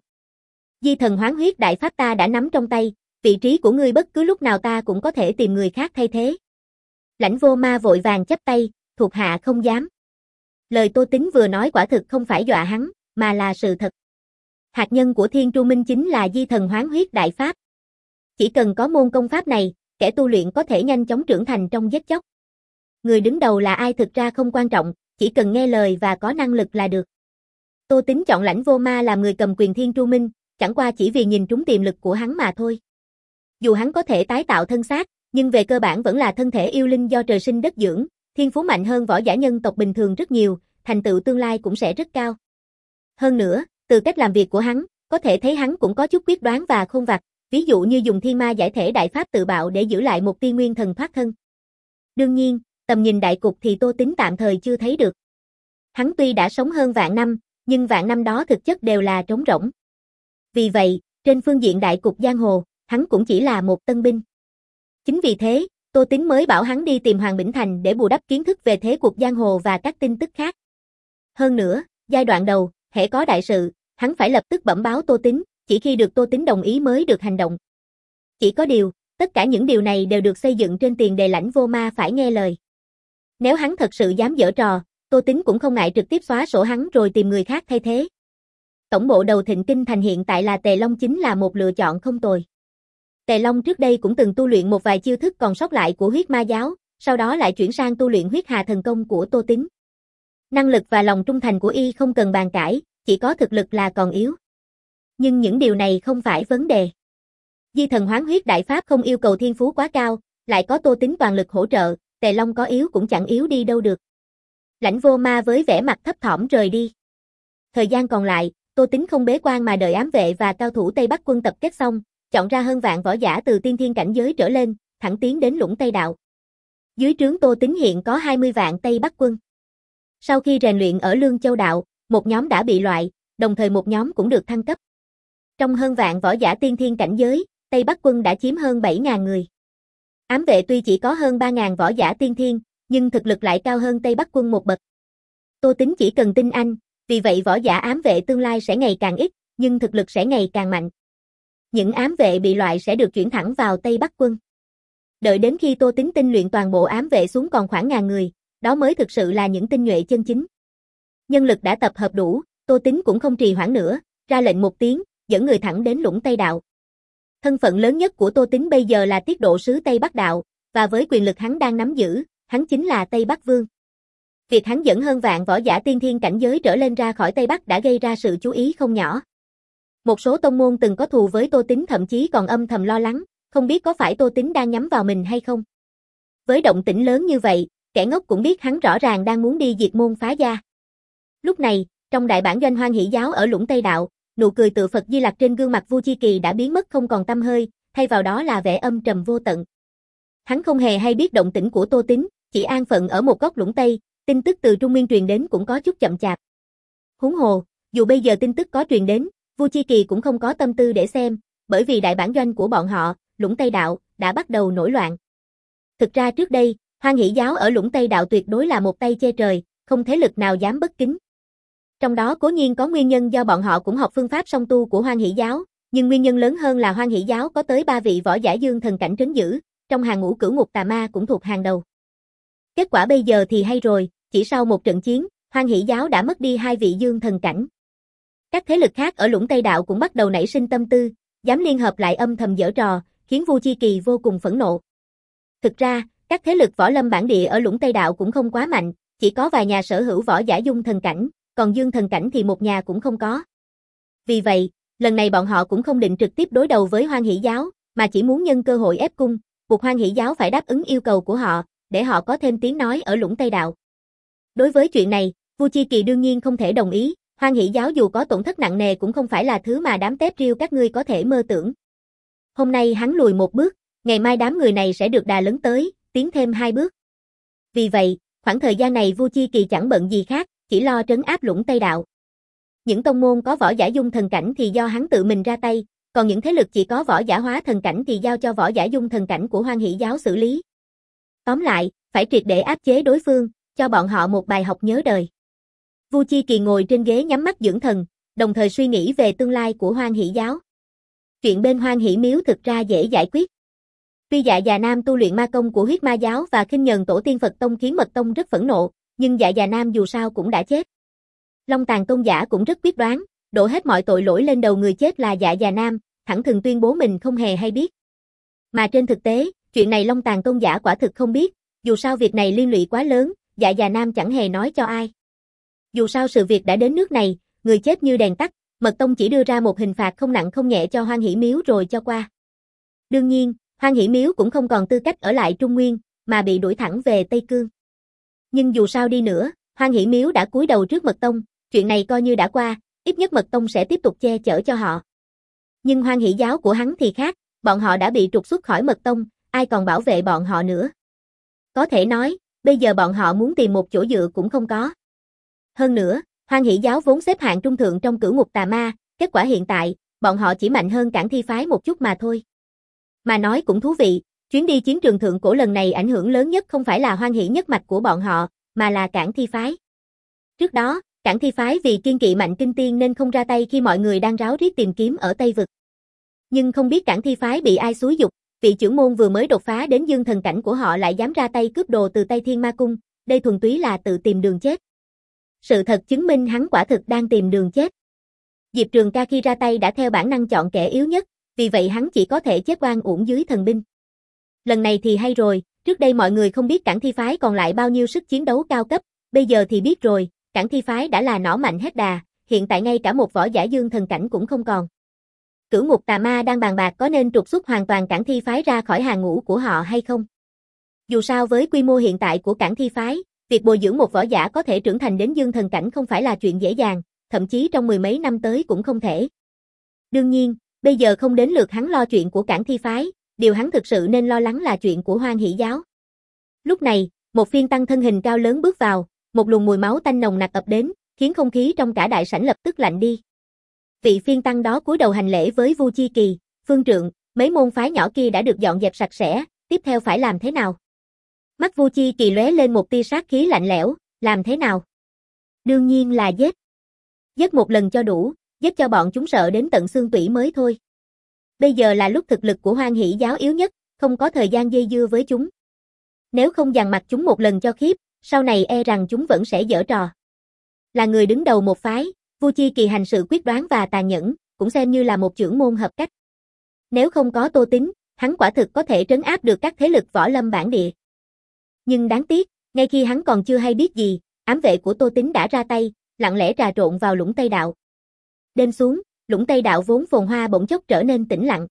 Di thần hoán huyết đại pháp ta đã nắm trong tay, vị trí của ngươi bất cứ lúc nào ta cũng có thể tìm người khác thay thế. Lãnh Vô Ma vội vàng chắp tay, thuộc hạ không dám. Lời Tô Tín vừa nói quả thực không phải dọa hắn, mà là sự thật. Hạt nhân của Thiên Tru Minh chính là Di thần hoán huyết đại pháp. Chỉ cần có môn công pháp này, kẻ tu luyện có thể nhanh chóng trưởng thành trong giết chóc. Người đứng đầu là ai thực ra không quan trọng, chỉ cần nghe lời và có năng lực là được. Tô Tín chọn Lãnh Vô Ma làm người cầm quyền Thiên Tru Minh, chẳng qua chỉ vì nhìn trúng tiềm lực của hắn mà thôi. Dù hắn có thể tái tạo thân xác, nhưng về cơ bản vẫn là thân thể yêu linh do trời sinh đất dưỡng, thiên phú mạnh hơn võ giả nhân tộc bình thường rất nhiều, thành tựu tương lai cũng sẽ rất cao. Hơn nữa, từ cách làm việc của hắn, có thể thấy hắn cũng có chút quyết đoán và khôn vặt, ví dụ như dùng thiên ma giải thể đại pháp tự bạo để giữ lại một tia nguyên thần thoát thân. Đương nhiên, tầm nhìn đại cục thì Tô Tín tạm thời chưa thấy được. Hắn tuy đã sống hơn vạn năm, nhưng vạn năm đó thực chất đều là trống rỗng. Vì vậy, trên phương diện đại cục giang hồ, hắn cũng chỉ là một tân binh. Chính vì thế, Tô Tín mới bảo hắn đi tìm Hoàng Bỉnh Thành để bù đắp kiến thức về thế cuộc giang hồ và các tin tức khác. Hơn nữa, giai đoạn đầu, hễ có đại sự, hắn phải lập tức bẩm báo Tô Tín, chỉ khi được Tô Tín đồng ý mới được hành động. Chỉ có điều, tất cả những điều này đều được xây dựng trên tiền đề Lãnh Vô Ma phải nghe lời. Nếu hắn thật sự dám giở trò, Tô Tín cũng không ngại trực tiếp xóa sổ hắn rồi tìm người khác thay thế. Tổng bộ đầu Thịnh Kinh Thành hiện tại là Tề Long chính là một lựa chọn không tồi. Tề Long trước đây cũng từng tu luyện một vài chiêu thức còn sót lại của huyết ma giáo, sau đó lại chuyển sang tu luyện huyết hà thần công của Tô Tín. Năng lực và lòng trung thành của y không cần bàn cãi, chỉ có thực lực là còn yếu. Nhưng những điều này không phải vấn đề. Di thần hoán huyết đại pháp không yêu cầu thiên phú quá cao, lại có Tô Tín toàn lực hỗ trợ, Tề Long có yếu cũng chẳng yếu đi đâu được. Lãnh Vô Ma với vẻ mặt thấp thỏm rời đi. Thời gian còn lại, Tô Tín không bế quan mà đợi ám vệ và cao thủ Tây Bắc quân tập kết xong, chọn ra hơn vạn võ giả từ tiên thiên cảnh giới trở lên, thẳng tiến đến Lũng Tây Đạo. Dưới trướng Tô Tín hiện có hai mươi vạn Tây Bắc quân. Sau khi rèn luyện ở Lương Châu Đạo, một nhóm đã bị loại, đồng thời một nhóm cũng được thăng cấp. Trong hơn vạn võ giả tiên thiên cảnh giới, Tây Bắc quân đã chiếm hơn bảy nghìn người. Ám vệ tuy chỉ có hơn ba nghìn võ giả tiên thiên, nhưng thực lực lại cao hơn Tây Bắc quân một bậc. Tô Tín chỉ cần tin anh, vì vậy võ giả ám vệ tương lai sẽ ngày càng ít, nhưng thực lực sẽ ngày càng mạnh. Những ám vệ bị loại sẽ được chuyển thẳng vào Tây Bắc quân. Đợi đến khi Tô Tín tinh luyện toàn bộ ám vệ xuống còn khoảng ngàn người, đó mới thực sự là những tinh nhuệ chân chính. Nhân lực đã tập hợp đủ, Tô Tín cũng không trì hoãn nữa, ra lệnh một tiếng, dẫn người thẳng đến Lũng Tây Đạo. Thân phận lớn nhất của Tô Tín bây giờ là tiết độ sứ Tây Bắc Đạo, và với quyền lực hắn đang nắm giữ, hắn chính là Tây Bắc Vương. Việc hắn dẫn hơn vạn võ giả tiên thiên cảnh giới trở lên ra khỏi Tây Bắc đã gây ra sự chú ý không nhỏ. Một số tông môn từng có thù với Tô Tín thậm chí còn âm thầm lo lắng, không biết có phải Tô Tín đang nhắm vào mình hay không. Với động tĩnh lớn như vậy, kẻ ngốc cũng biết hắn rõ ràng đang muốn đi diệt môn phá gia. Lúc này, trong đại bản doanh Hoan Hỷ Giáo ở Lũng Tây Đạo, nụ cười tự Phật Di Lặc trên gương mặt Vu Chi Kỳ đã biến mất không còn tăm hơi, thay vào đó là vẻ âm trầm vô tận. Hắn không hề hay biết động tĩnh của Tô Tín, chỉ an phận ở một góc Lũng Tây, tin tức từ Trung Nguyên truyền đến cũng có chút chậm chạp. Huống hồ, dù bây giờ tin tức có truyền đến, Vu Chi Kỳ cũng không có tâm tư để xem, bởi vì đại bản doanh của bọn họ, Lũng Tây Đạo, đã bắt đầu nổi loạn. Thực ra trước đây, Hoan Hỷ Giáo ở Lũng Tây Đạo tuyệt đối là một tay che trời, không thế lực nào dám bất kính. Trong đó cố nhiên có nguyên nhân do bọn họ cũng học phương pháp song tu của Hoan Hỷ Giáo, nhưng nguyên nhân lớn hơn là Hoan Hỷ Giáo có tới ba vị võ giả dương thần cảnh trấn giữ, trong hàng ngũ cửu ngục tà ma cũng thuộc hàng đầu. Kết quả bây giờ thì hay rồi, chỉ sau một trận chiến, Hoan Hỷ Giáo đã mất đi hai vị dương thần cảnh. Các thế lực khác ở Lũng Tây Đạo cũng bắt đầu nảy sinh tâm tư, dám liên hợp lại âm thầm giở trò, khiến Vu Chi Kỳ vô cùng phẫn nộ. Thực ra, các thế lực võ lâm bản địa ở Lũng Tây Đạo cũng không quá mạnh, chỉ có vài nhà sở hữu võ giả dung thần cảnh, còn dương thần cảnh thì một nhà cũng không có. Vì vậy, lần này bọn họ cũng không định trực tiếp đối đầu với Hoan Hỷ Giáo, mà chỉ muốn nhân cơ hội ép cung, buộc Hoan Hỷ Giáo phải đáp ứng yêu cầu của họ, để họ có thêm tiếng nói ở Lũng Tây Đạo. Đối với chuyện này, Vu Chi Kỳ đương nhiên không thể đồng ý, Hoan Hỷ Giáo dù có tổn thất nặng nề cũng không phải là thứ mà đám tép riêu các ngươi có thể mơ tưởng. Hôm nay hắn lùi một bước, ngày mai đám người này sẽ được đà lớn tới, tiến thêm hai bước. Vì vậy, khoảng thời gian này Vu Chi Kỳ chẳng bận gì khác, chỉ lo trấn áp Lũng Tây Đạo. Những tông môn có võ giả dung thần cảnh thì do hắn tự mình ra tay, còn những thế lực chỉ có võ giả hóa thần cảnh thì giao cho võ giả dung thần cảnh của Hoan Hỷ Giáo xử lý. Tóm lại, phải triệt để áp chế đối phương, cho bọn họ một bài học nhớ đời. Vu Chi Kỳ ngồi trên ghế nhắm mắt dưỡng thần, đồng thời suy nghĩ về tương lai của Hoan Hỷ giáo. Chuyện bên Hoan Hỷ miếu thực ra dễ giải quyết. Tuy Dạ Già Nam tu luyện ma công của huyết ma giáo và khinh nhờn tổ tiên Phật tông khiến Mật tông rất phẫn nộ, nhưng Dạ Già Nam dù sao cũng đã chết. Long Tàn tôn giả cũng rất quyết đoán, đổ hết mọi tội lỗi lên đầu người chết là Dạ Già Nam, thẳng thừng tuyên bố mình không hề hay biết. Mà trên thực tế, chuyện này Long Tàn tôn giả quả thực không biết, dù sao việc này liên lụy quá lớn, Dạ Già Nam chẳng hề nói cho ai. Dù sao sự việc đã đến nước này, người chết như đèn tắt, Mật tông chỉ đưa ra một hình phạt không nặng không nhẹ cho Hoan Hỷ miếu rồi cho qua. Đương nhiên, Hoan Hỷ miếu cũng không còn tư cách ở lại Trung Nguyên, mà bị đuổi thẳng về Tây Cương. Nhưng dù sao đi nữa, Hoan Hỷ miếu đã cúi đầu trước Mật tông, chuyện này coi như đã qua, ít nhất Mật tông sẽ tiếp tục che chở cho họ. Nhưng Hoan Hỷ giáo của hắn thì khác, bọn họ đã bị trục xuất khỏi Mật tông, ai còn bảo vệ bọn họ nữa. Có thể nói, bây giờ bọn họ muốn tìm một chỗ dựa cũng không có. Hơn nữa, Hoan Hỷ giáo vốn xếp hạng trung thượng trong cửu ngục tà ma, kết quả hiện tại, bọn họ chỉ mạnh hơn Cảng Thi phái một chút mà thôi. Mà nói cũng thú vị, chuyến đi chiến trường thượng cổ lần này ảnh hưởng lớn nhất không phải là Hoan Hỷ nhất mạch của bọn họ, mà là Cảng Thi phái. Trước đó, Cảng Thi phái vì kiên kỵ Mạnh Kinh Tiên nên không ra tay khi mọi người đang ráo riết tìm kiếm ở Tây Vực. Nhưng không biết Cảng Thi phái bị ai xúi giục, vị trưởng môn vừa mới đột phá đến dương thần cảnh của họ lại dám ra tay cướp đồ từ Tây Thiên Ma Cung, đây thuần túy là tự tìm đường chết. Sự thật chứng minh hắn quả thực đang tìm đường chết. Diệp Trường Ca khi ra tay đã theo bản năng chọn kẻ yếu nhất, vì vậy hắn chỉ có thể chết oan uổng dưới thần binh. Lần này thì hay rồi, trước đây mọi người không biết Cảng Thi phái còn lại bao nhiêu sức chiến đấu cao cấp, bây giờ thì biết rồi, Cảng Thi phái đã là nỏ mạnh hết đà, hiện tại ngay cả một võ giả dương thần cảnh cũng không còn. Cửu ngục tà ma đang bàn bạc có nên trục xuất hoàn toàn Cảng Thi phái ra khỏi hàng ngũ của họ hay không. Dù sao với quy mô hiện tại của Cảng Thi phái, việc bồi dưỡng một võ giả có thể trưởng thành đến dương thần cảnh không phải là chuyện dễ dàng, thậm chí trong mười mấy năm tới cũng không thể. Đương nhiên, bây giờ không đến lượt hắn lo chuyện của Cảng Thi phái, điều hắn thực sự nên lo lắng là chuyện của Hoan Hỷ giáo. Lúc này, một phiên tăng thân hình cao lớn bước vào, một luồng mùi máu tanh nồng nặc ập đến, khiến không khí trong cả đại sảnh lập tức lạnh đi. Vị phiên tăng đó cúi đầu hành lễ với Vu Chi Kỳ, Phương Trượng, mấy môn phái nhỏ kia đã được dọn dẹp sạch sẽ, tiếp theo phải làm thế nào? Mắt Vu Chi Kỳ lóe lên một tia sát khí lạnh lẽo, làm thế nào? Đương nhiên là giết. Giết một lần cho đủ, giết cho bọn chúng sợ đến tận xương tủy mới thôi. Bây giờ là lúc thực lực của Hoan Hỷ giáo yếu nhất, không có thời gian dây dưa với chúng. Nếu không dằn mặt chúng một lần cho khiếp, sau này e rằng chúng vẫn sẽ giở trò. Là người đứng đầu một phái, Vu Chi Kỳ hành sự quyết đoán và tàn nhẫn, cũng xem như là một trưởng môn hợp cách. Nếu không có Tô Tín, hắn quả thực có thể trấn áp được các thế lực võ lâm bản địa. Nhưng đáng tiếc, ngay khi hắn còn chưa hay biết gì, ám vệ của Tô Tín đã ra tay, lặng lẽ trà trộn vào Lũng Tây Đạo. Đêm xuống, Lũng Tây Đạo vốn phồn hoa bỗng chốc trở nên tĩnh lặng.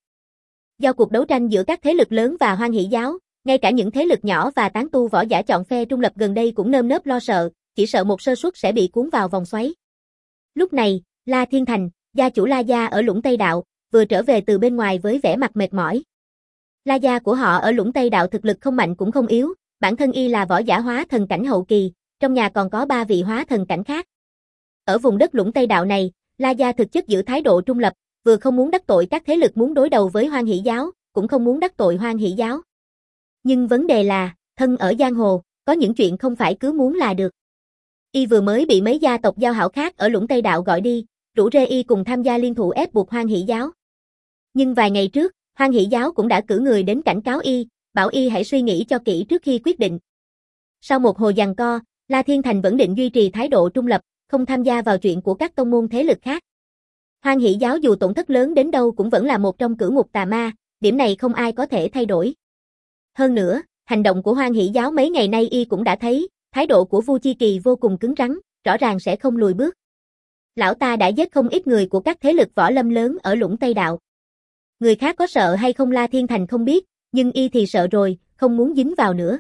Do cuộc đấu tranh giữa các thế lực lớn và Hoan Hỷ giáo, ngay cả những thế lực nhỏ và tán tu võ giả chọn phe trung lập gần đây cũng nơm nớp lo sợ, chỉ sợ một sơ suất sẽ bị cuốn vào vòng xoáy. Lúc này, La Thiên Thành, gia chủ La gia ở Lũng Tây Đạo, vừa trở về từ bên ngoài với vẻ mặt mệt mỏi. La gia của họ ở Lũng Tây Đạo thực lực không mạnh cũng không yếu, bản thân y là võ giả hóa thần cảnh hậu kỳ, trong nhà còn có ba vị hóa thần cảnh khác. Ở vùng đất Lũng Tây Đạo này, La gia thực chất giữ thái độ trung lập, vừa không muốn đắc tội các thế lực muốn đối đầu với Hoan Hỷ giáo, cũng không muốn đắc tội Hoan Hỷ giáo. Nhưng vấn đề là, thân ở giang hồ, có những chuyện không phải cứ muốn là được. Y vừa mới bị mấy gia tộc giao hảo khác ở Lũng Tây Đạo gọi đi, rủ rê y cùng tham gia liên thủ ép buộc Hoan Hỷ giáo. Nhưng vài ngày trước, Hoan Hỷ giáo cũng đã cử người đến cảnh cáo y, bảo y hãy suy nghĩ cho kỹ trước khi quyết định. Sau một hồi giằng co, La Thiên Thành vẫn định duy trì thái độ trung lập, không tham gia vào chuyện của các tông môn thế lực khác. Hoan Hỷ giáo dù tổn thất lớn đến đâu cũng vẫn là một trong cửu ngục tà ma, điểm này không ai có thể thay đổi. Hơn nữa, hành động của Hoan Hỷ giáo mấy ngày nay y cũng đã thấy, thái độ của Vu Chi Kỳ vô cùng cứng rắn, rõ ràng sẽ không lùi bước. Lão ta đã giết không ít người của các thế lực võ lâm lớn ở Lũng Tây Đạo. Người khác có sợ hay không La Thiên Thành không biết, nhưng y thì sợ rồi, không muốn dính vào nữa.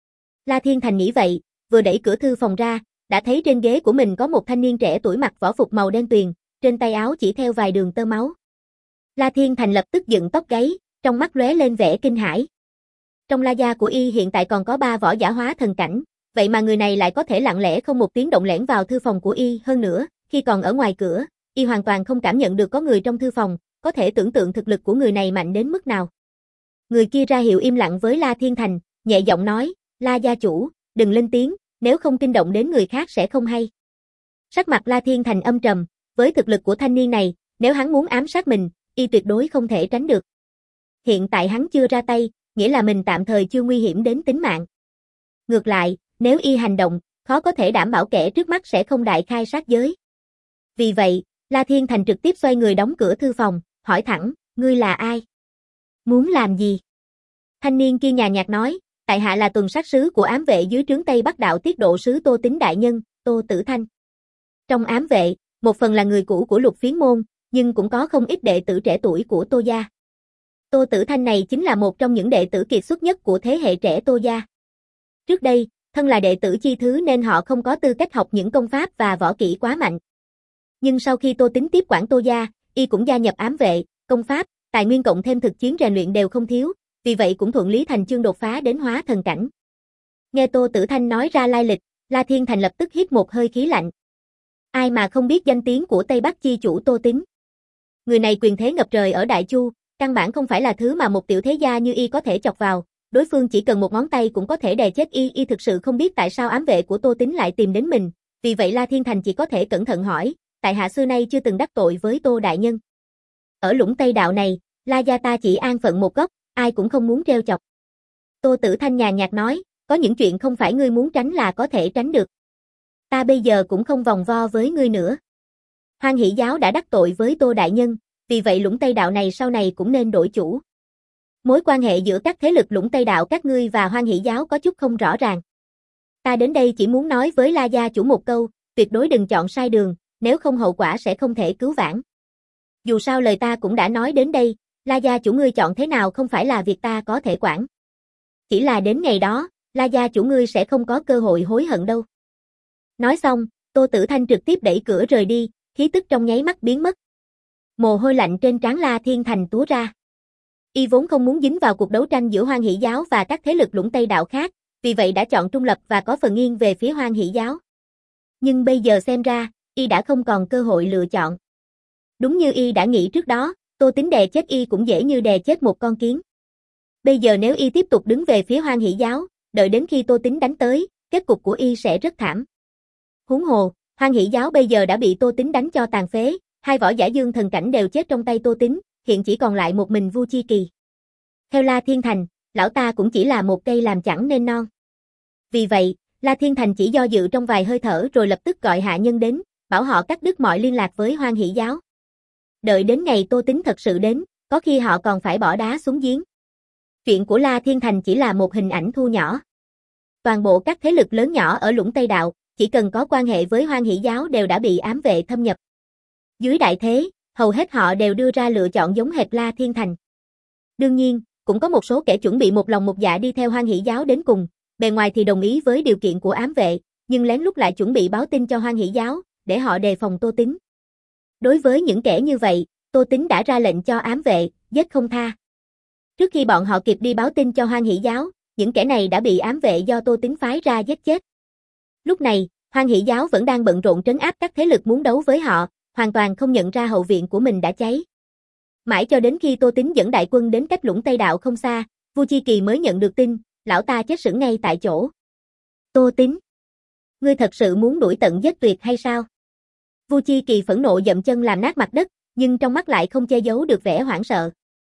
La Thiên Thành nghĩ vậy, vừa đẩy cửa thư phòng ra, đã thấy trên ghế của mình có một thanh niên trẻ tuổi mặc võ phục màu đen tuyền, trên tay áo chỉ theo vài đường tơ máu. La Thiên Thành lập tức dựng tóc gáy, trong mắt lóe lên vẻ kinh hãi. Trong La gia của y hiện tại còn có ba võ giả hóa thần cảnh, vậy mà người này lại có thể lặng lẽ không một tiếng động lẻn vào thư phòng của y, hơn nữa, khi còn ở ngoài cửa, y hoàn toàn không cảm nhận được có người trong thư phòng, có thể tưởng tượng thực lực của người này mạnh đến mức nào. Người kia ra hiệu im lặng với La Thiên Thành, nhẹ giọng nói, La gia chủ, đừng lên tiếng, nếu không kinh động đến người khác sẽ không hay. Sắc mặt La Thiên Thành âm trầm, với thực lực của thanh niên này, nếu hắn muốn ám sát mình, y tuyệt đối không thể tránh được. Hiện tại hắn chưa ra tay, nghĩa là mình tạm thời chưa nguy hiểm đến tính mạng. Ngược lại, nếu y hành động, khó có thể đảm bảo kẻ trước mắt sẽ không đại khai sát giới. Vì vậy, La Thiên Thành trực tiếp xoay người đóng cửa thư phòng, hỏi thẳng, ngươi là ai? Muốn làm gì? Thanh niên kia nhàn nhạt nói, tại hạ là tuần sát sứ của ám vệ dưới trướng Tây Bắc Đạo Tiết Độ sứ Tô Tín đại nhân, Tô Tử Thanh. Trong ám vệ, một phần là người cũ của Lục Phiến môn, nhưng cũng có không ít đệ tử trẻ tuổi của Tô gia. Tô Tử Thanh này chính là một trong những đệ tử kiệt xuất nhất của thế hệ trẻ Tô gia. Trước đây, thân là đệ tử chi thứ nên họ không có tư cách học những công pháp và võ kỹ quá mạnh. Nhưng sau khi Tô Tín tiếp quản Tô gia, y cũng gia nhập ám vệ, công pháp, tài nguyên cộng thêm thực chiến rèn luyện đều không thiếu, vì vậy cũng thuận lý thành chương đột phá đến hóa thần cảnh. Nghe Tô Tử Thanh nói ra lai lịch, La Thiên Thành lập tức hít một hơi khí lạnh. Ai mà không biết danh tiếng của Tây Bắc chi chủ Tô Tín. Người này quyền thế ngập trời ở Đại Chu, căn bản không phải là thứ mà một tiểu thế gia như y có thể chọc vào, đối phương chỉ cần một ngón tay cũng có thể đè chết y, y thực sự không biết tại sao ám vệ của Tô Tín lại tìm đến mình, vì vậy La Thiên Thành chỉ có thể cẩn thận hỏi, tại hạ xưa nay chưa từng đắc tội với Tô đại nhân. Ở Lũng Tây Đạo này, La gia ta chỉ an phận một góc, ai cũng không muốn trêu chọc. Tô Tử Thanh nhàn nhạt nói, có những chuyện không phải ngươi muốn tránh là có thể tránh được. Ta bây giờ cũng không vòng vo với ngươi nữa. Hoan Hỷ giáo đã đắc tội với Tô đại nhân, vì vậy Lũng Tây Đạo này sau này cũng nên đổi chủ. Mối quan hệ giữa các thế lực Lũng Tây Đạo các ngươi và Hoan Hỷ giáo có chút không rõ ràng. Ta đến đây chỉ muốn nói với La gia chủ một câu, tuyệt đối đừng chọn sai đường, nếu không hậu quả sẽ không thể cứu vãn. Dù sao lời ta cũng đã nói đến đây, La gia chủ ngươi chọn thế nào không phải là việc ta có thể quản. Chỉ là đến ngày đó, La gia chủ ngươi sẽ không có cơ hội hối hận đâu. Nói xong, Tô Tử Thanh trực tiếp đẩy cửa rời đi, khí tức trong nháy mắt biến mất. Mồ hôi lạnh trên trán La Thiên Thành túa ra. Y vốn không muốn dính vào cuộc đấu tranh giữa Hoan Hỷ giáo và các thế lực Lũng Tây Đạo khác, vì vậy đã chọn trung lập và có phần nghiêng về phía Hoan Hỷ giáo. Nhưng bây giờ xem ra, y đã không còn cơ hội lựa chọn. Đúng như y đã nghĩ trước đó, Tô Tín đè chết y cũng dễ như đè chết một con kiến. Bây giờ nếu y tiếp tục đứng về phía Hoan Hỷ giáo, đợi đến khi Tô Tín đánh tới, kết cục của y sẽ rất thảm. Huống hồ, Hoan Hỷ giáo bây giờ đã bị Tô Tín đánh cho tàn phế, hai võ giả dương thần cảnh đều chết trong tay Tô Tín, hiện chỉ còn lại một mình Vu Chi Kỳ. Theo La Thiên Thành, lão ta cũng chỉ là một cây làm chẳng nên non. Vì vậy, La Thiên Thành chỉ do dự trong vài hơi thở rồi lập tức gọi hạ nhân đến, bảo họ cắt đứt mọi liên lạc với Hoan Hỷ giáo. Đợi đến ngày Tô Tín thật sự đến, có khi họ còn phải bỏ đá xuống giếng. Chuyện của La Thiên Thành chỉ là một hình ảnh thu nhỏ. Toàn bộ các thế lực lớn nhỏ ở Lũng Tây Đạo, chỉ cần có quan hệ với Hoan Hỷ giáo đều đã bị ám vệ thâm nhập. Dưới đại thế, hầu hết họ đều đưa ra lựa chọn giống hệt La Thiên Thành. Đương nhiên, cũng có một số kẻ chuẩn bị một lòng một dạ đi theo Hoan Hỷ giáo đến cùng, bề ngoài thì đồng ý với điều kiện của ám vệ, nhưng lén lút lại chuẩn bị báo tin cho Hoan Hỷ giáo, để họ đề phòng Tô Tín. Đối với những kẻ như vậy, Tô Tín đã ra lệnh cho ám vệ, giết không tha. Trước khi bọn họ kịp đi báo tin cho Hoan Hỷ giáo, những kẻ này đã bị ám vệ do Tô Tín phái ra giết chết. Lúc này, Hoan Hỷ giáo vẫn đang bận rộn trấn áp các thế lực muốn đấu với họ, hoàn toàn không nhận ra hậu viện của mình đã cháy. Mãi cho đến khi Tô Tín dẫn đại quân đến cách Lũng Tây Đạo không xa, Vu Chi Kỳ mới nhận được tin, lão ta chết sững ngay tại chỗ. Tô Tín, ngươi thật sự muốn đuổi tận giết tuyệt hay sao? Vu Chi Kỳ phẫn nộ dậm chân làm nát mặt đất, nhưng trong mắt lại không che giấu được vẻ hoảng sợ.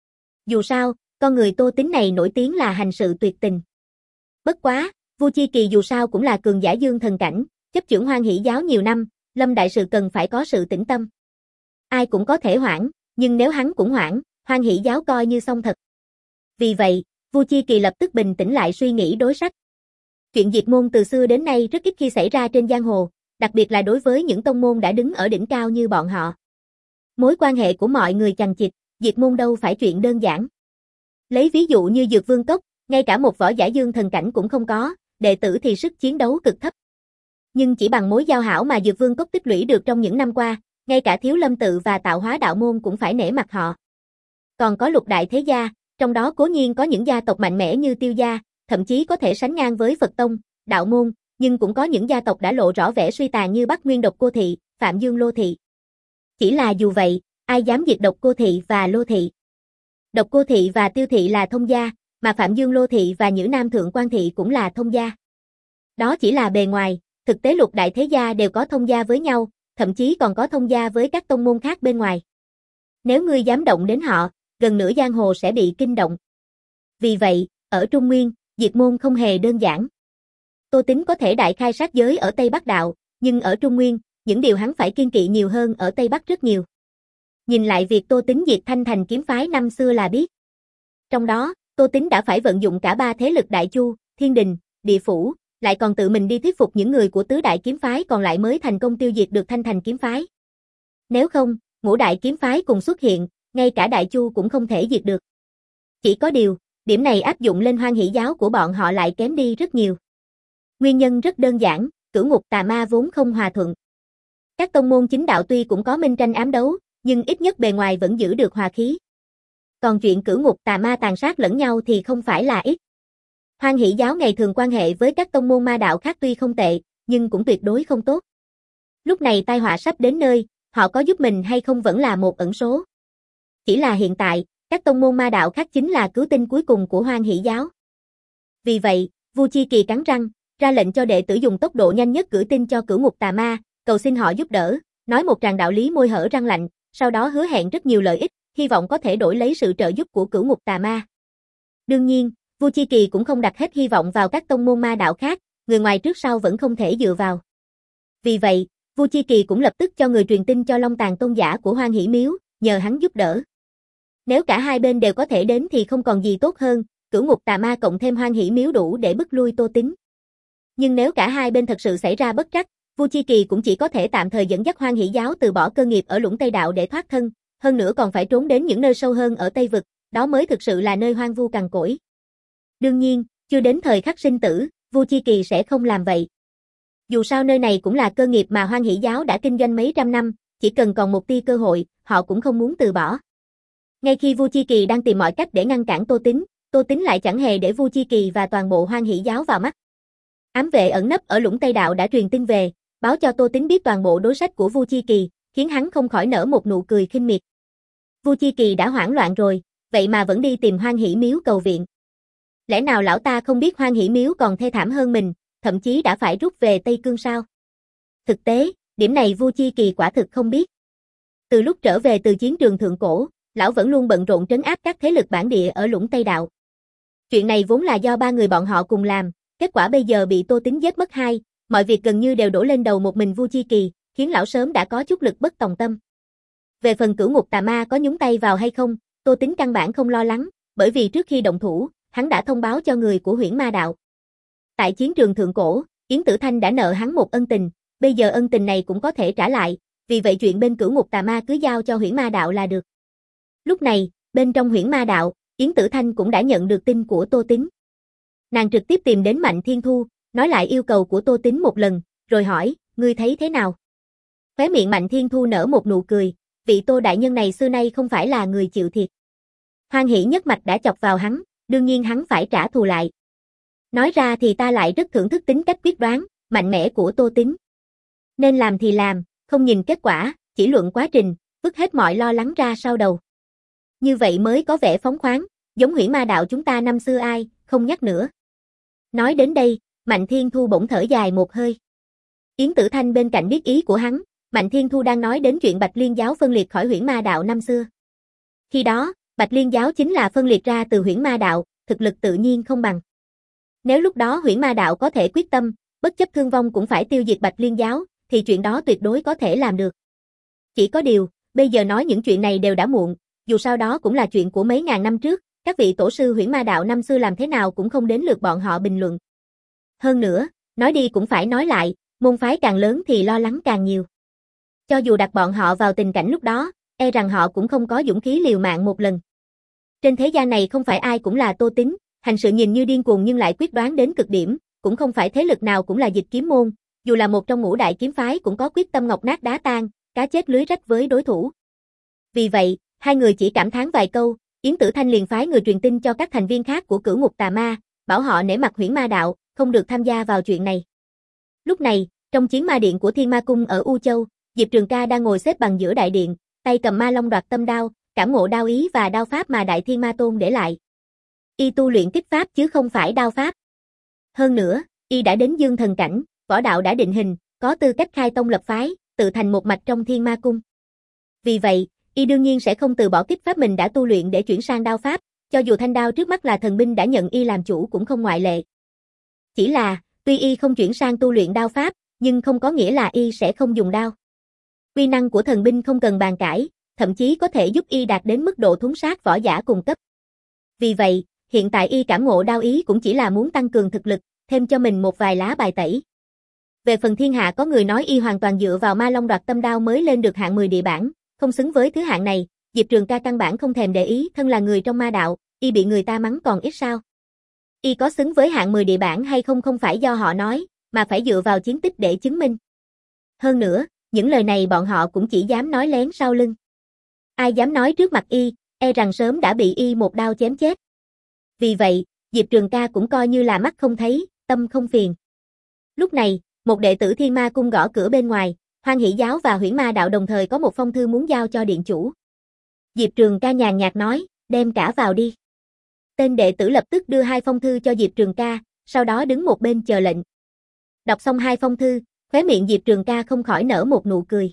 Dù sao, con người Tô Tín này nổi tiếng là hành sự tuyệt tình. Bất quá, Vu Chi Kỳ dù sao cũng là cường giả dương thần cảnh, chấp chưởng Hoan Hỷ giáo nhiều năm, Lâm đại sự cần phải có sự tĩnh tâm. Ai cũng có thể hoảng, nhưng nếu hắn cũng hoảng, Hoan Hỷ giáo coi như xong thật. Vì vậy, Vu Chi Kỳ lập tức bình tĩnh lại suy nghĩ đối sách. Chuyện diệt môn từ xưa đến nay rất ít khi xảy ra trên giang hồ, đặc biệt là đối với những tông môn đã đứng ở đỉnh cao như bọn họ. Mối quan hệ của mọi người chằng chịt, diệt môn đâu phải chuyện đơn giản. Lấy ví dụ như Dược Vương Cốc, ngay cả một võ giả dương thần cảnh cũng không có, đệ tử thì sức chiến đấu cực thấp. Nhưng chỉ bằng mối giao hảo mà Dược Vương Cốc tích lũy được trong những năm qua, ngay cả Thiếu Lâm tự và Tạo Hóa đạo môn cũng phải nể mặt họ. Còn có lục đại thế gia, trong đó cố nhiên có những gia tộc mạnh mẽ như Tiêu gia, thậm chí có thể sánh ngang với Phật tông, đạo môn, nhưng cũng có những gia tộc đã lộ rõ vẻ suy tàn như Bắc Nguyên Độc Cô thị, Phạm Dương Lô thị. Chỉ là dù vậy, ai dám diệt Độc Cô thị và Lô thị? Độc Cô thị và Tiêu thị là thông gia, mà Phạm Dương Lô thị và Nhữ Nam Thượng Quan thị cũng là thông gia. Đó chỉ là bề ngoài, thực tế lục đại thế gia đều có thông gia với nhau, thậm chí còn có thông gia với các tông môn khác bên ngoài. Nếu ngươi dám động đến họ, gần nửa giang hồ sẽ bị kinh động. Vì vậy, ở Trung Nguyên, diệt môn không hề đơn giản. Tô Tín có thể đại khai sát giới ở Tây Bắc Đạo, nhưng ở Trung Nguyên, những điều hắn phải kiêng kỵ nhiều hơn ở Tây Bắc rất nhiều. Nhìn lại việc Tô Tín diệt Thanh Thành kiếm phái năm xưa là biết. Trong đó, Tô Tín đã phải vận dụng cả ba thế lực Đại Chu, Thiên Đình, Địa Phủ, lại còn tự mình đi thuyết phục những người của tứ đại kiếm phái còn lại mới thành công tiêu diệt được Thanh Thành kiếm phái. Nếu không, ngũ đại kiếm phái cùng xuất hiện, ngay cả Đại Chu cũng không thể diệt được. Chỉ có điều, điểm này áp dụng lên Hoan Hỷ giáo của bọn họ lại kém đi rất nhiều. Nguyên nhân rất đơn giản, Cửu Ngục Tà Ma vốn không hòa thuận. Các tông môn chính đạo tuy cũng có minh tranh ám đấu, nhưng ít nhất bề ngoài vẫn giữ được hòa khí. Còn chuyện Cửu Ngục Tà Ma tàn sát lẫn nhau thì không phải là ít. Hoan Hỷ giáo ngày thường quan hệ với các tông môn ma đạo khác tuy không tệ, nhưng cũng tuyệt đối không tốt. Lúc này tai họa sắp đến nơi, họ có giúp mình hay không vẫn là một ẩn số. Chỉ là hiện tại, các tông môn ma đạo khác chính là cứu tinh cuối cùng của Hoan Hỷ giáo. Vì vậy, Vu Chi Kỳ cắn răng, ra lệnh cho đệ tử dùng tốc độ nhanh nhất gửi tin cho Cửu Ngục Tà Ma, cầu xin họ giúp đỡ, nói một tràng đạo lý môi hở răng lạnh, sau đó hứa hẹn rất nhiều lợi ích, hy vọng có thể đổi lấy sự trợ giúp của Cửu Ngục Tà Ma. Đương nhiên, Vu Chi Kỳ cũng không đặt hết hy vọng vào các tông môn ma đạo khác, người ngoài trước sau vẫn không thể dựa vào. Vì vậy, Vu Chi Kỳ cũng lập tức cho người truyền tin cho Long Tàn tôn giả của Hoan Hỷ miếu, nhờ hắn giúp đỡ. Nếu cả hai bên đều có thể đến thì không còn gì tốt hơn, Cửu Ngục Tà Ma cộng thêm Hoan Hỷ miếu đủ để bức lui Tô Tín. Nhưng nếu cả hai bên thật sự xảy ra bất trắc, Vu Chi Kỳ cũng chỉ có thể tạm thời dẫn dắt Hoan Hỷ giáo từ bỏ cơ nghiệp ở Lũng Tây Đạo để thoát thân, hơn nữa còn phải trốn đến những nơi sâu hơn ở Tây Vực, đó mới thực sự là nơi hoang vu cằn cỗi. Đương nhiên, chưa đến thời khắc sinh tử, Vu Chi Kỳ sẽ không làm vậy. Dù sao nơi này cũng là cơ nghiệp mà Hoan Hỷ giáo đã kinh doanh mấy trăm năm, chỉ cần còn một tia cơ hội, họ cũng không muốn từ bỏ. Ngay khi Vu Chi Kỳ đang tìm mọi cách để ngăn cản Tô Tín, Tô Tín lại chẳng hề để Vu Chi Kỳ và toàn bộ Hoan Hỷ giáo vào mắt. Ám vệ ẩn nấp ở Lũng Tây Đạo đã truyền tin về, báo cho Tô Tín biết toàn bộ đối sách của Vu Chi Kỳ, khiến hắn không khỏi nở một nụ cười khinh miệt. Vu Chi Kỳ đã hoảng loạn rồi, vậy mà vẫn đi tìm Hoan Hỷ miếu cầu viện. Lẽ nào lão ta không biết Hoan Hỷ miếu còn thê thảm hơn mình, thậm chí đã phải rút về Tây Cương sao? Thực tế, điểm này Vu Chi Kỳ quả thực không biết. Từ lúc trở về từ chiến trường thượng cổ, lão vẫn luôn bận rộn trấn áp các thế lực bản địa ở Lũng Tây Đạo. Chuyện này vốn là do ba người bọn họ cùng làm, kết quả bây giờ bị Tô Tín giết mất hai, mọi việc gần như đều đổ lên đầu một mình Vu Chi Kỳ, khiến lão sớm đã có chút lực bất tòng tâm. Về phần Cửu Ngục Tà Ma có nhúng tay vào hay không, Tô Tín căn bản không lo lắng, bởi vì trước khi động thủ, hắn đã thông báo cho người của Huyễn Ma Đạo. Tại chiến trường thượng cổ, Yến Tử Thanh đã nợ hắn một ân tình, bây giờ ân tình này cũng có thể trả lại, vì vậy chuyện bên Cửu Ngục Tà Ma cứ giao cho Huyễn Ma Đạo là được. Lúc này, bên trong Huyễn Ma Đạo, Yến Tử Thanh cũng đã nhận được tin của Tô Tín. Nàng trực tiếp tìm đến Mạnh Thiên Thu, nói lại yêu cầu của Tô Tín một lần, rồi hỏi, ngươi thấy thế nào? Khóe miệng Mạnh Thiên Thu nở một nụ cười, vị Tô đại nhân này xưa nay không phải là người chịu thiệt. Hoan Hỷ nhất mạch đã chọc vào hắn, đương nhiên hắn phải trả thù lại. Nói ra thì ta lại rất thưởng thức tính cách quyết đoán, mạnh mẽ của Tô Tín. Nên làm thì làm, không nhìn kết quả, chỉ luận quá trình, vứt hết mọi lo lắng ra sau đầu. Như vậy mới có vẻ phóng khoáng, giống Huyễn Ma Đạo chúng ta năm xưa ai, không nhắc nữa. Nói đến đây, Mạnh Thiên Thu bỗng thở dài một hơi. Yến Tử Thanh bên cạnh biết ý của hắn, Mạnh Thiên Thu đang nói đến chuyện Bạch Liên giáo phân liệt khỏi Huyễn Ma Đạo năm xưa. Khi đó, Bạch Liên giáo chính là phân liệt ra từ Huyễn Ma Đạo, thực lực tự nhiên không bằng. Nếu lúc đó Huyễn Ma Đạo có thể quyết tâm, bất chấp thương vong cũng phải tiêu diệt Bạch Liên giáo, thì chuyện đó tuyệt đối có thể làm được. Chỉ có điều, bây giờ nói những chuyện này đều đã muộn, dù sao đó cũng là chuyện của mấy ngàn năm trước, các vị tổ sư Huyễn Ma Đạo năm xưa làm thế nào cũng không đến lượt bọn họ bình luận. Hơn nữa, nói đi cũng phải nói lại, môn phái càng lớn thì lo lắng càng nhiều. Cho dù đặt bọn họ vào tình cảnh lúc đó, e rằng họ cũng không có dũng khí liều mạng một lần. Trên thế gian này không phải ai cũng là Tô Tín, hành sự nhìn như điên cuồng nhưng lại quyết đoán đến cực điểm, cũng không phải thế lực nào cũng là Dịch Kiếm môn, dù là một trong ngũ đại kiếm phái cũng có quyết tâm ngọc nát đá tan, cá chết lưới rách với đối thủ. Vì vậy, hai người chỉ cảm thán vài câu, Yến Tử Thanh liền phái người truyền tin cho các thành viên khác của Cửu Ngục Tà Ma, bảo họ nể mặt Huyễn Ma Đạo, không được tham gia vào chuyện này. Lúc này, trong chiến ma điện của Thiên Ma Cung ở U Châu, Diệp Trường Ca đang ngồi xếp bằng giữa đại điện, tay cầm ma long đoạt tâm đao, cảm ngộ đao ý và đao pháp mà Đại Thiên Ma Tôn để lại. Y tu luyện kích pháp chứ không phải đao pháp. Hơn nữa, y đã đến dương thần cảnh, võ đạo đã định hình, có tư cách khai tông lập phái, tự thành một mạch trong Thiên Ma Cung. Vì vậy, y đương nhiên sẽ không từ bỏ kích pháp mình đã tu luyện để chuyển sang đao pháp, cho dù thanh đao trước mắt là thần binh đã nhận y làm chủ cũng không ngoại lệ. Chỉ là, tuy y không chuyển sang tu luyện đao pháp, nhưng không có nghĩa là y sẽ không dùng đao. Uy năng của thần binh không cần bàn cãi, thậm chí có thể giúp y đạt đến mức độ thúng sát võ giả cùng cấp. Vì vậy, hiện tại y cảm ngộ đao ý cũng chỉ là muốn tăng cường thực lực, thêm cho mình một vài lá bài tẩy. Về phần thiên hạ có người nói y hoàn toàn dựa vào ma long đoạt tâm đao mới lên được hạng mười địa bảng, không xứng với thứ hạng này, Diệp Trường Ca căn bản không thèm để ý, thân là người trong ma đạo, y bị người ta mắng còn ít sao. Y có xứng với hạng mười địa bảng hay không không phải do họ nói, mà phải dựa vào chiến tích để chứng minh. Hơn nữa, những lời này bọn họ cũng chỉ dám nói lén sau lưng. Ai dám nói trước mặt y, e rằng sớm đã bị y một đao chém chết. Vì vậy, Diệp Trường Ca cũng coi như là mắt không thấy, tâm không phiền. Lúc này, một đệ tử Thiên Ma Cung gõ cửa bên ngoài, Hoan Hỷ Giáo và Huyễn Ma Đạo đồng thời có một phong thư muốn giao cho điện chủ. Diệp Trường Ca nhàn nhạt nói, đem cả vào đi. Tên đệ tử lập tức đưa hai phong thư cho Diệp Trường Ca, sau đó đứng một bên chờ lệnh. Đọc xong hai phong thư, khóe miệng Diệp Trường Ca không khỏi nở một nụ cười.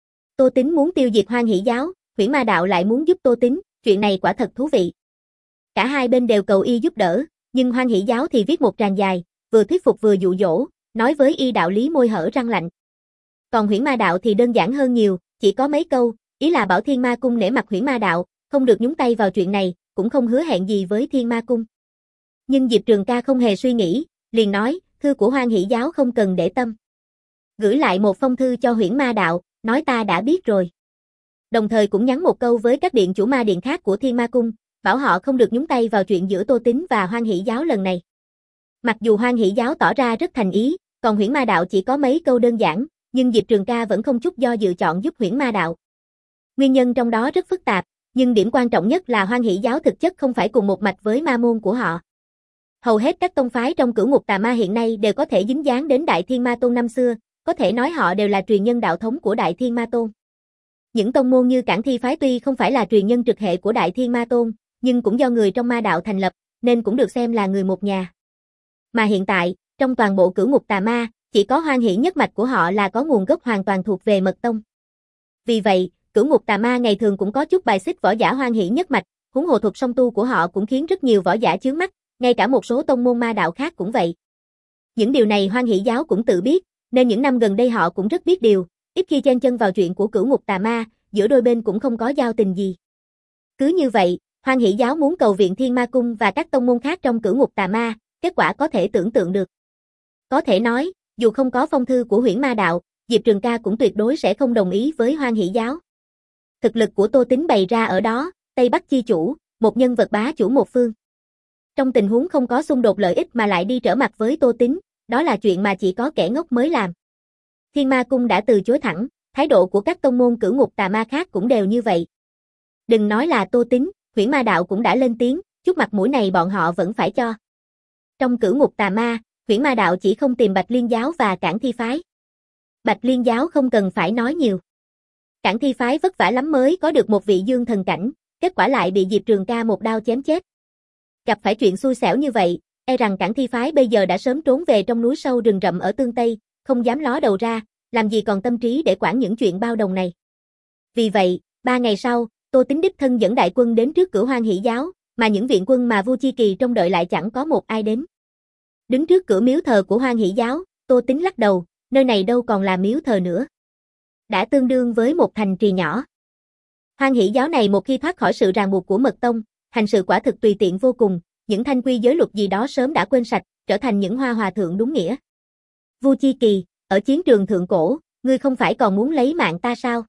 Tô Tín muốn tiêu diệt Hoan Hỷ Giáo, Huyễn Ma Đạo lại muốn giúp Tô Tín, chuyện này quả thật thú vị. Cả hai bên đều cầu y giúp đỡ, nhưng Hoan Hỷ Giáo thì viết một tràng dài, vừa thuyết phục vừa dụ dỗ, nói với y đạo lý môi hở răng lạnh. Còn Huyễn Ma Đạo thì đơn giản hơn nhiều, chỉ có mấy câu, ý là bảo Thiên Ma Cung nể mặt Huyễn Ma Đạo, không được nhúng tay vào chuyện này, cũng không hứa hẹn gì với Thiên Ma Cung. Nhưng Diệp Trường Ca không hề suy nghĩ, liền nói, thư của Hoan Hỷ Giáo không cần để tâm. Gửi lại một phong thư cho Huyễn Ma Đạo, nói ta đã biết rồi. Đồng thời cũng nhắn một câu với các điện chủ ma điện khác của Thiên Ma Cung, bảo họ không được nhúng tay vào chuyện giữa Tô Tín và Hoan Hỷ Giáo lần này. Mặc dù Hoan Hỷ Giáo tỏ ra rất thành ý, còn Huyễn Ma Đạo chỉ có mấy câu đơn giản, nhưng Diệp Trường Ca vẫn không chút do dự chọn giúp Huyễn Ma Đạo. Nguyên nhân trong đó rất phức tạp, nhưng điểm quan trọng nhất là Hoan Hỷ Giáo thực chất không phải cùng một mạch với ma môn của họ. Hầu hết các tông phái trong Cửu Ngục Tà Ma hiện nay đều có thể dính dáng đến Đại Thiên Ma Tôn năm xưa, có thể nói họ đều là truyền nhân đạo thống của Đại Thiên Ma Tôn. Những tông môn như Cản Thi phái tuy không phải là truyền nhân trực hệ của Đại Thiên Ma Tôn, nhưng cũng do người trong ma đạo thành lập, nên cũng được xem là người một nhà. Mà hiện tại, trong toàn bộ Cửu Ngục Tà Ma, chỉ có Hoan Hỷ nhất mạch của họ là có nguồn gốc hoàn toàn thuộc về mật tông. Vì vậy, Cửu Ngục Tà Ma ngày thường cũng có chút bài xích võ giả Hoan Hỷ nhất mạch, huống hồ thuật song tu của họ cũng khiến rất nhiều võ giả chướng mắt, ngay cả một số tông môn ma đạo khác cũng vậy. Những điều này Hoan Hỷ Giáo cũng tự biết, nên những năm gần đây họ cũng rất biết điều, ít khi chen chân vào chuyện của Cửu Ngục Tà Ma, giữa đôi bên cũng không có giao tình gì. Cứ như vậy, Hoan Hỷ Giáo muốn cầu viện Thiên Ma Cung và các tông môn khác trong Cửu Ngục Tà Ma, kết quả có thể tưởng tượng được. Có thể nói, dù không có phong thư của Huyễn Ma Đạo, Diệp Trường Ca cũng tuyệt đối sẽ không đồng ý với Hoan Hỷ Giáo. Thực lực của Tô Tín bày ra ở đó, Tây Bắc chi chủ, một nhân vật bá chủ một phương. Trong tình huống không có xung đột lợi ích mà lại đi trở mặt với Tô Tín, đó là chuyện mà chỉ có kẻ ngốc mới làm. Thiên Ma Cung đã từ chối thẳng, thái độ của các tông môn Cửu Ngục Tà Ma khác cũng đều như vậy. Đừng nói là Tô Tín, Huyễn Ma Đạo cũng đã lên tiếng, chút mặt mũi này bọn họ vẫn phải cho. Trong Cửu Ngục Tà Ma, Huyễn Ma Đạo chỉ không tìm Bạch Liên Giáo và Cản Thi phái. Bạch Liên Giáo không cần phải nói nhiều. Cản Thi phái vất vả lắm mới có được một vị dương thần cảnh, kết quả lại bị Diệp Trường Ca một đao chém chết. Gặp phải chuyện xui xẻo như vậy, e rằng Cản Thi phái bây giờ đã sớm trốn về trong núi sâu rừng rậm ở Tương Tây, không dám ló đầu ra, làm gì còn tâm trí để quản những chuyện bao đồng này. Vì vậy, ba ngày sau, Tô Tín đích thân dẫn đại quân đến trước cửa Hoan Hỷ Giáo, mà những viện quân mà Vu Chi Kỳ trông đợi lại chẳng có một ai đến. Đứng trước cửa miếu thờ của Hoan Hỷ Giáo, Tô Tín lắc đầu, nơi này đâu còn là miếu thờ nữa. Đã tương đương với một thành trì nhỏ. Hoan Hỷ Giáo này một khi thoát khỏi sự ràng buộc của mật tông, hành sự quả thực tùy tiện vô cùng, những thanh quy giới luật gì đó sớm đã quên sạch, trở thành những hoa hòa thượng đúng nghĩa. Vu Chi Kỳ, ở chiến trường thượng cổ, ngươi không phải còn muốn lấy mạng ta sao?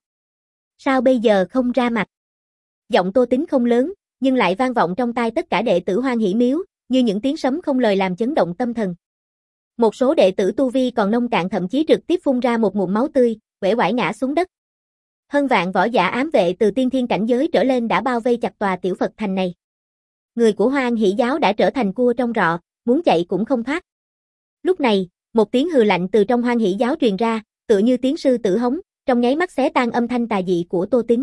Sao bây giờ không ra mặt? Giọng Tô Tín không lớn, nhưng lại vang vọng trong tai tất cả đệ tử Hoan Hỷ Miếu, như những tiếng sấm không lời làm chấn động tâm thần. Một số đệ tử tu vi còn nông cạn thậm chí trực tiếp phun ra một ngụm máu tươi, uể oải ngã xuống đất. Hơn vạn võ giả ám vệ từ tiên thiên cảnh giới trở lên đã bao vây chặt tòa tiểu Phật thành này. Người của Hoan Hỷ Giáo đã trở thành cua trong rọ, muốn chạy cũng không thoát. Lúc này, một tiếng hừ lạnh từ trong Hoan Hỷ Giáo truyền ra, tựa như tiếng sư tử hống, trong nháy mắt xé tan âm thanh tà dị của Tô Tín.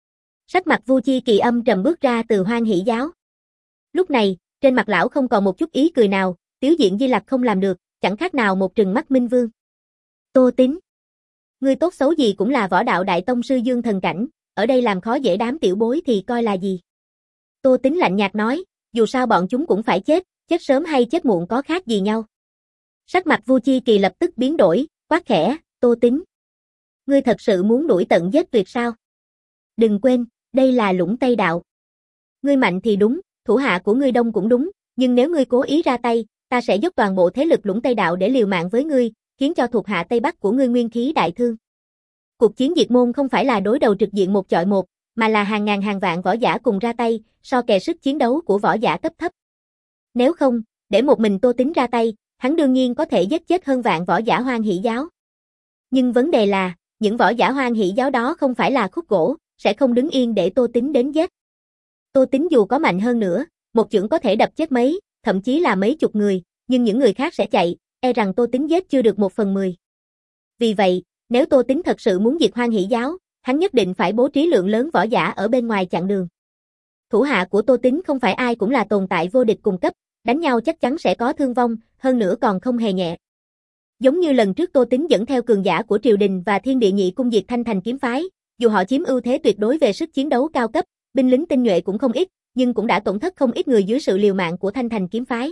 Sắc mặt Vu Chi Kỳ âm trầm bước ra từ Hoan Hỷ Giáo. Lúc này, trên mặt lão không còn một chút ý cười nào, Tiếu Diện Di Lặc không làm được, chẳng khác nào một trừng mắt minh vương. Tô Tín, ngươi tốt xấu gì cũng là võ đạo đại tông sư dương thần cảnh, ở đây làm khó dễ đám tiểu bối thì coi là gì? Tô Tín lạnh nhạt nói, dù sao bọn chúng cũng phải chết, chết sớm hay chết muộn có khác gì nhau. Sắc mặt Vu Chi Kỳ lập tức biến đổi, quát khẽ, Tô Tín, ngươi thật sự muốn đuổi tận giết tuyệt sao? Đừng quên, đây là Lũng Tây Đạo. Ngươi mạnh thì đúng, thủ hạ của ngươi đông cũng đúng, nhưng nếu ngươi cố ý ra tay, ta sẽ dốc toàn bộ thế lực Lũng Tây Đạo để liều mạng với ngươi, khiến cho thuộc hạ Tây Bắc của ngươi nguyên khí đại thương. Cuộc chiến diệt môn không phải là đối đầu trực diện một chọi một, mà là hàng ngàn hàng vạn võ giả cùng ra tay, so kè sức chiến đấu của võ giả cấp thấp. Nếu không, để một mình Tô Tín ra tay, hắn đương nhiên có thể giết chết hơn vạn võ giả Hoan Hỷ giáo. Nhưng vấn đề là, những võ giả Hoan Hỷ giáo đó không phải là khúc gỗ, sẽ không đứng yên để Tô Tín đến giết. Tô Tín dù có mạnh hơn nữa, một chưởng có thể đập chết mấy, thậm chí là mấy chục người, nhưng những người khác sẽ chạy, e rằng Tô Tín giết chưa được một phần mười. Vì vậy, nếu Tô Tín thật sự muốn diệt Hoan Hỷ giáo, hắn nhất định phải bố trí lượng lớn võ giả ở bên ngoài chặn đường. Thủ hạ của Tô Tín không phải ai cũng là tồn tại vô địch cùng cấp, đánh nhau chắc chắn sẽ có thương vong, hơn nữa còn không hề nhẹ. Giống như lần trước Tô Tín dẫn theo cường giả của triều đình và Thiên Địa Nhị cung diệt Thanh Thành kiếm phái, dù họ chiếm ưu thế tuyệt đối về sức chiến đấu cao cấp, binh lính tinh nhuệ cũng không ít, nhưng cũng đã tổn thất không ít người dưới sự liều mạng của Thanh Thành kiếm phái.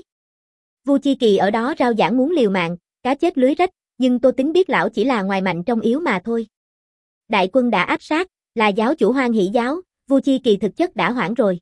Vu Chi Kỳ ở đó rao giảng muốn liều mạng, cá chết lưới rách, nhưng Tô Tín biết lão chỉ là ngoài mạnh trong yếu mà thôi. Đại quân đã áp sát, là giáo chủ Hoan Hỷ giáo, Vu Chi Kỳ thực chất đã hoảng rồi.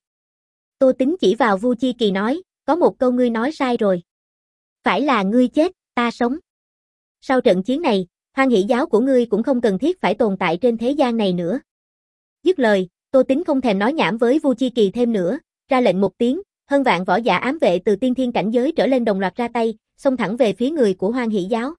Tô Tín chỉ vào Vu Chi Kỳ nói, có một câu ngươi nói sai rồi. Phải là ngươi chết, ta sống. Sau trận chiến này, Hoan Hỷ giáo của ngươi cũng không cần thiết phải tồn tại trên thế gian này nữa. Dứt lời, Tô Tín không thèm nói nhảm với Vu Chi Kỳ thêm nữa, ra lệnh một tiếng, hơn vạn võ giả ám vệ từ tiên thiên cảnh giới trở lên đồng loạt ra tay, xông thẳng về phía người của Hoan Hỷ giáo.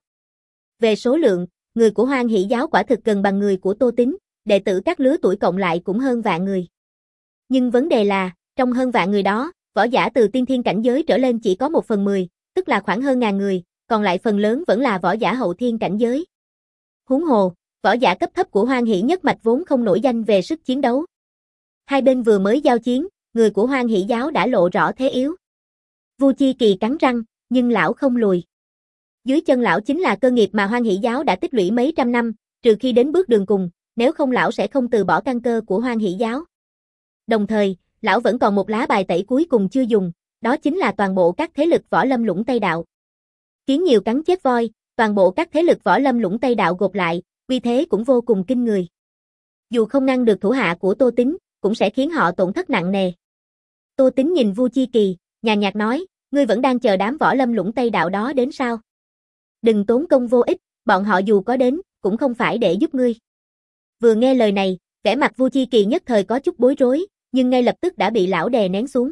Về số lượng, người của Hoan Hỷ giáo quả thực gần bằng người của Tô Tín, đệ tử các lứa tuổi cộng lại cũng hơn vạn người. Nhưng vấn đề là, trong hơn vạn người đó, võ giả từ tiên thiên cảnh giới trở lên chỉ có một phần mười, tức là khoảng hơn ngàn người, còn lại phần lớn vẫn là võ giả hậu thiên cảnh giới. Huống hồ, võ giả cấp thấp của Hoan Hỷ nhất mạch vốn không nổi danh về sức chiến đấu. Hai bên vừa mới giao chiến, người của Hoan Hỷ giáo đã lộ rõ thế yếu. Vu Chi Kỳ cắn răng, nhưng lão không lùi. Dưới chân lão chính là cơ nghiệp mà Hoan Hỷ giáo đã tích lũy mấy trăm năm, trừ khi đến bước đường cùng, nếu không lão sẽ không từ bỏ căn cơ của Hoan Hỷ giáo. Đồng thời, lão vẫn còn một lá bài tẩy cuối cùng chưa dùng, đó chính là toàn bộ các thế lực võ lâm Lũng Tây Đạo. Kiến nhiều cắn chết voi, toàn bộ các thế lực võ lâm Lũng Tây Đạo gộp lại, uy thế cũng vô cùng kinh người. Dù không ngăn được thủ hạ của Tô Tín, cũng sẽ khiến họ tổn thất nặng nề. Tô Tín nhìn Vu Chi Kỳ, nhàn nhạt nói, ngươi vẫn đang chờ đám võ lâm Lũng Tây Đạo đó đến sao? Đừng tốn công vô ích, bọn họ dù có đến, cũng không phải để giúp ngươi. Vừa nghe lời này, vẻ mặt Vu Chi Kỳ nhất thời có chút bối rối, nhưng ngay lập tức đã bị lão đè nén xuống.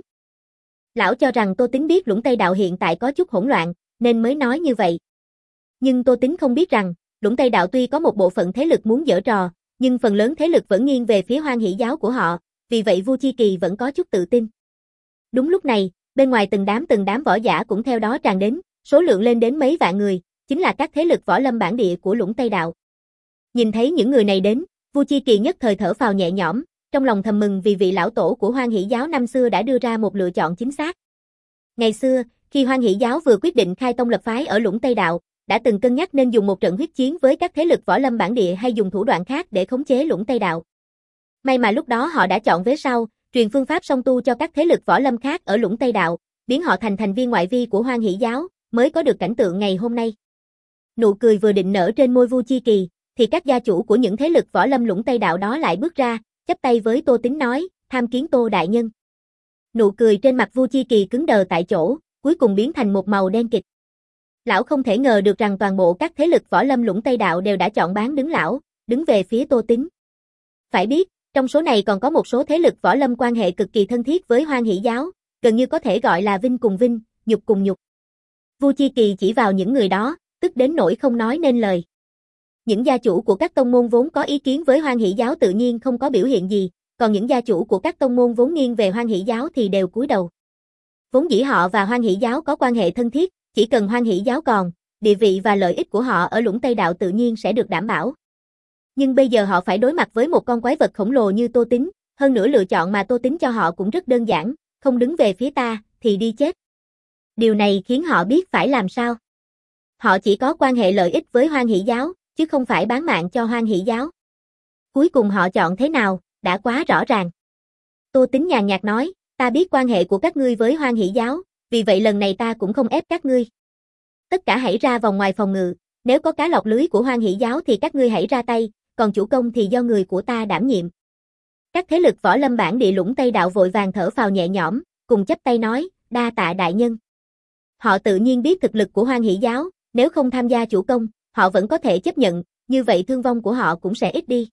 Lão cho rằng Tô Tín biết Lũng Tây Đạo hiện tại có chút hỗn loạn, nên mới nói như vậy. Nhưng Tô Tín không biết rằng, Lũng Tây Đạo tuy có một bộ phận thế lực muốn giở trò, nhưng phần lớn thế lực vẫn nghiêng về phía Hoan Hỷ giáo của họ, vì vậy Vu Chi Kỳ vẫn có chút tự tin. Đúng lúc này, bên ngoài từng đám từng đám võ giả cũng theo đó tràn đến, số lượng lên đến mấy vạn người, chính là các thế lực võ lâm bản địa của Lũng Tây Đạo. Nhìn thấy những người này đến, Vu Chi Kỳ nhất thời thở phào nhẹ nhõm, trong lòng thầm mừng vì vị lão tổ của Hoan Hỷ giáo năm xưa đã đưa ra một lựa chọn chính xác. Ngày xưa, khi Hoan Hỷ giáo vừa quyết định khai tông lập phái ở Lũng Tây Đạo, đã từng cân nhắc nên dùng một trận huyết chiến với các thế lực võ lâm bản địa hay dùng thủ đoạn khác để khống chế Lũng Tây Đạo. May mà lúc đó họ đã chọn vế sau, truyền phương pháp song tu cho các thế lực võ lâm khác ở Lũng Tây Đạo, biến họ thành thành viên ngoại vi của Hoan Hỷ giáo, mới có được cảnh tượng ngày hôm nay. Nụ cười vừa định nở trên môi Vu Chi Kỳ, thì các gia chủ của những thế lực võ lâm Lũng Tây Đạo đó lại bước ra, chắp tay với Tô Tín nói, tham kiến Tô đại nhân. Nụ cười trên mặt Vu Chi Kỳ cứng đờ tại chỗ, cuối cùng biến thành một màu đen kịt. Lão không thể ngờ được rằng toàn bộ các thế lực võ lâm Lũng Tây Đạo đều đã chọn bán đứng lão, đứng về phía Tô Tín. Phải biết, trong số này còn có một số thế lực võ lâm quan hệ cực kỳ thân thiết với Hoan Hỷ giáo, gần như có thể gọi là vinh cùng vinh, nhục cùng nhục. Vu Chi Kỳ chỉ vào những người đó, tức đến nỗi không nói nên lời. Những gia chủ của các tông môn vốn có ý kiến với Hoan Hỷ giáo tự nhiên không có biểu hiện gì, còn những gia chủ của các tông môn vốn nghiêng về Hoan Hỷ giáo thì đều cúi đầu. Vốn dĩ họ và Hoan Hỷ giáo có quan hệ thân thiết, chỉ cần Hoan Hỷ giáo còn, địa vị và lợi ích của họ ở Lũng Tây Đạo tự nhiên sẽ được đảm bảo. Nhưng bây giờ họ phải đối mặt với một con quái vật khổng lồ như Tô Tín, hơn nữa lựa chọn mà Tô Tín cho họ cũng rất đơn giản, không đứng về phía ta, thì đi chết. Điều này khiến họ biết phải làm sao. Họ chỉ có quan hệ lợi ích với Hoan Hỷ giáo, chứ không phải bán mạng cho Hoan Hỷ giáo. Cuối cùng họ chọn thế nào, đã quá rõ ràng. Tô Tính nhàn nhạt nói, ta biết quan hệ của các ngươi với Hoan Hỷ giáo, vì vậy lần này ta cũng không ép các ngươi. Tất cả hãy ra vòng ngoài phòng ngự, nếu có cá lọt lưới của Hoan Hỷ giáo thì các ngươi hãy ra tay, còn chủ công thì do người của ta đảm nhiệm. Các thế lực võ lâm bản địa lũng Tây Đạo vội vàng thở phào nhẹ nhõm, cùng chắp tay nói, đa tạ đại nhân. Họ tự nhiên biết thực lực của Hoan Hỷ giáo, nếu không tham gia chủ công, họ vẫn có thể chấp nhận, như vậy thương vong của họ cũng sẽ ít đi.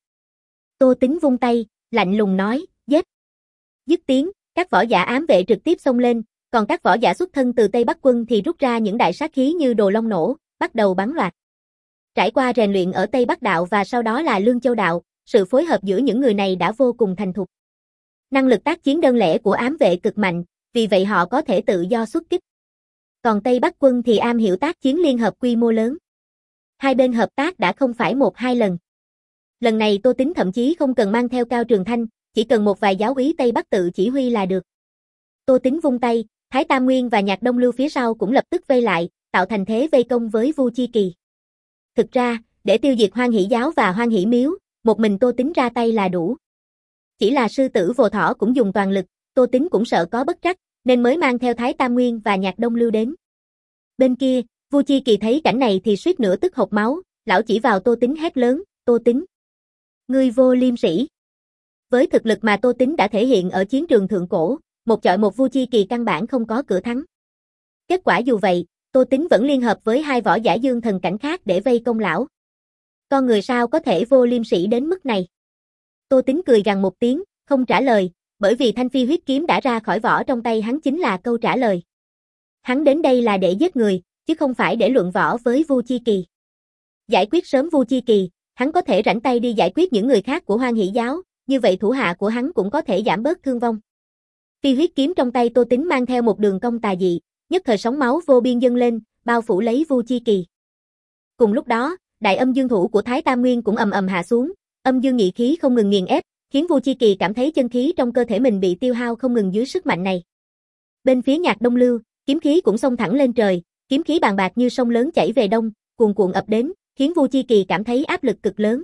Tô Tính vung tay, lạnh lùng nói, giết. Dứt tiếng, các võ giả ám vệ trực tiếp xông lên, còn các võ giả xuất thân từ Tây Bắc quân thì rút ra những đại sát khí như đồ long nổ, bắt đầu bắn loạt. Trải qua rèn luyện ở Tây Bắc đạo và sau đó là Lương Châu đạo, sự phối hợp giữa những người này đã vô cùng thành thục. Năng lực tác chiến đơn lẻ của ám vệ cực mạnh, vì vậy họ có thể tự do xuất kích. Còn Tây Bắc quân thì am hiểu tác chiến liên hợp quy mô lớn. Hai bên hợp tác đã không phải một hai lần. Lần này Tô Tính thậm chí không cần mang theo Cao Trường Thanh, chỉ cần một vài giáo úy Tây Bắc tự chỉ huy là được. Tô Tính vung tay, Thái Tam Nguyên và Nhạc Đông Lưu phía sau cũng lập tức vây lại, tạo thành thế vây công với Vu Chi Kỳ. Thực ra, để tiêu diệt Hoan Hỷ giáo và Hoan Hỷ miếu, một mình Tô Tính ra tay là đủ. Chỉ là sư tử Vô Thỏ cũng dùng toàn lực, Tô Tính cũng sợ có bất trắc, nên mới mang theo Thái Tam Nguyên và Nhạc Đông Lưu đến. Bên kia, Vu Chi Kỳ thấy cảnh này thì suýt nữa tức hộc máu, lão chỉ vào Tô Tính hét lớn, Tô Tính. Ngươi vô liêm sỉ. Với thực lực mà Tô Tính đã thể hiện ở chiến trường thượng cổ, một chọi một Vu Chi Kỳ căn bản không có cửa thắng. Kết quả dù vậy, Tô Tính vẫn liên hợp với hai võ giả dương thần cảnh khác để vây công lão. Con người sao có thể vô liêm sỉ đến mức này? Tô Tính cười gằn một tiếng, không trả lời, bởi vì thanh phi huyết kiếm đã ra khỏi vỏ trong tay hắn chính là câu trả lời. Hắn đến đây là để giết người, chứ không phải để luận võ với Vu Chi Kỳ. Giải quyết sớm Vu Chi Kỳ, hắn có thể rảnh tay đi giải quyết những người khác của Hoan Hỷ giáo, như vậy thủ hạ của hắn cũng có thể giảm bớt thương vong. Phi huyết kiếm trong tay Tô Tính mang theo một đường cong tà dị, nhất thời sóng máu vô biên dâng lên, bao phủ lấy Vu Chi Kỳ. Cùng lúc đó, đại âm dương thủ của Thái Tam Nguyên cũng ầm ầm hạ xuống, âm dương nhị khí không ngừng nghiền ép, khiến Vu Chi Kỳ cảm thấy chân khí trong cơ thể mình bị tiêu hao không ngừng dưới sức mạnh này. Bên phía Nhạc Đông Lưu, kiếm khí cũng xông thẳng lên trời, kiếm khí bàn bạc như sông lớn chảy về đông, cuồn cuộn ập đến, khiến Vu Chi Kỳ cảm thấy áp lực cực lớn.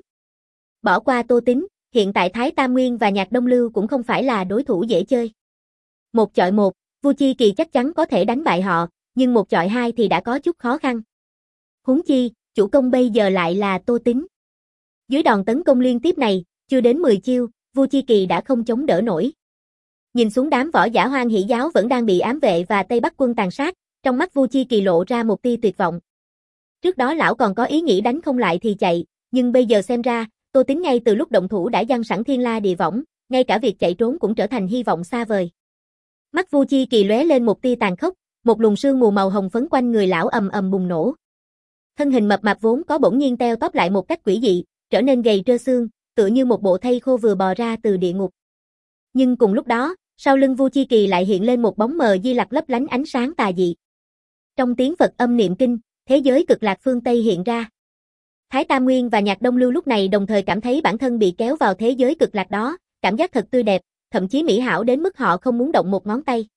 Bỏ qua Tô Tính, hiện tại Thái Tam Nguyên và Nhạc Đông Lưu cũng không phải là đối thủ dễ chơi. Một chọi một, Vu Chi Kỳ chắc chắn có thể đánh bại họ, nhưng một chọi hai thì đã có chút khó khăn. Huống chi, chủ công bây giờ lại là Tô Tính. Dưới đòn tấn công liên tiếp này, chưa đến mười chiêu, Vu Chi Kỳ đã không chống đỡ nổi. Nhìn xuống đám võ giả Hoan Hỷ giáo vẫn đang bị ám vệ và Tây Bắc quân tàn sát, trong mắt Vu Chi Kỳ lộ ra một tia tuyệt vọng. Trước đó lão còn có ý nghĩ đánh không lại thì chạy, nhưng bây giờ xem ra, Tô Tính ngay từ lúc động thủ đã giăng sẵn thiên la địa võng, ngay cả việc chạy trốn cũng trở thành hy vọng xa vời. Mắt Vu Chi Kỳ lóe lên một tia tàn khốc, một luồng sương mù màu hồng phấn quanh người lão ầm ầm bùng nổ. Thân hình mập mạp vốn có bỗng nhiên teo tóp lại một cách quỷ dị, trở nên gầy trơ xương, tựa như một bộ thây khô vừa bò ra từ địa ngục. Nhưng cùng lúc đó, sau lưng Vu Chi Kỳ lại hiện lên một bóng mờ di lặc lấp lánh ánh sáng tà dị. Trong tiếng Phật âm niệm kinh, thế giới cực lạc phương Tây hiện ra. Thái Tam Nguyên và Nhạc Đông Lưu lúc này đồng thời cảm thấy bản thân bị kéo vào thế giới cực lạc đó, cảm giác thật tươi đẹp, thậm chí mỹ hảo đến mức họ không muốn động một ngón tay.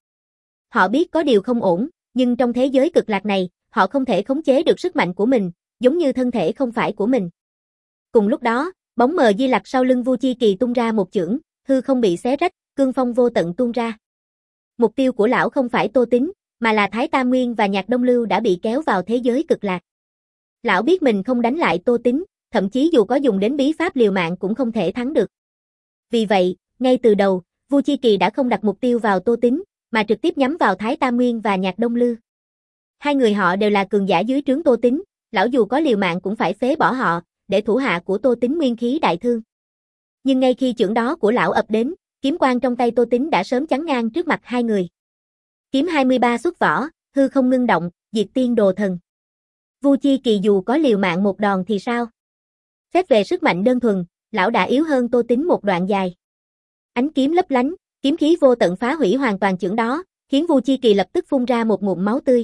Họ biết có điều không ổn, nhưng trong thế giới cực lạc này, họ không thể khống chế được sức mạnh của mình, giống như thân thể không phải của mình. Cùng lúc đó, bóng mờ di lặc sau lưng Vu Chi Kỳ tung ra một chưởng, hư không bị xé rách, cương phong vô tận tuôn ra. Mục tiêu của lão không phải Tô Tính, mà là Thái Tam Nguyên và Nhạc Đông Lưu đã bị kéo vào thế giới cực lạc. Lão biết mình không đánh lại Tô Tính, thậm chí dù có dùng đến bí pháp liều mạng cũng không thể thắng được. Vì vậy, ngay từ đầu, Vu Chi Kỳ đã không đặt mục tiêu vào Tô Tính, mà trực tiếp nhắm vào Thái Tam Nguyên và Nhạc Đông Lưu. Hai người họ đều là cường giả dưới trướng Tô Tính, lão dù có liều mạng cũng phải phế bỏ họ, để thủ hạ của Tô Tính nguyên khí đại thương. Nhưng ngay khi chưởng đó của lão ập đến, kiếm quang trong tay Tô Tính đã sớm chắn ngang trước mặt hai người. Kiếm hai mươi ba xuất vỏ, hư không ngưng động, diệt tiên đồ thần. Vu Chi Kỳ dù có liều mạng một đòn thì sao? Xét về sức mạnh đơn thuần, lão đã yếu hơn Tô Tính một đoạn dài. Ánh kiếm lấp lánh, kiếm khí vô tận phá hủy hoàn toàn chưởng đó, khiến Vu Chi Kỳ lập tức phun ra một ngụm máu tươi.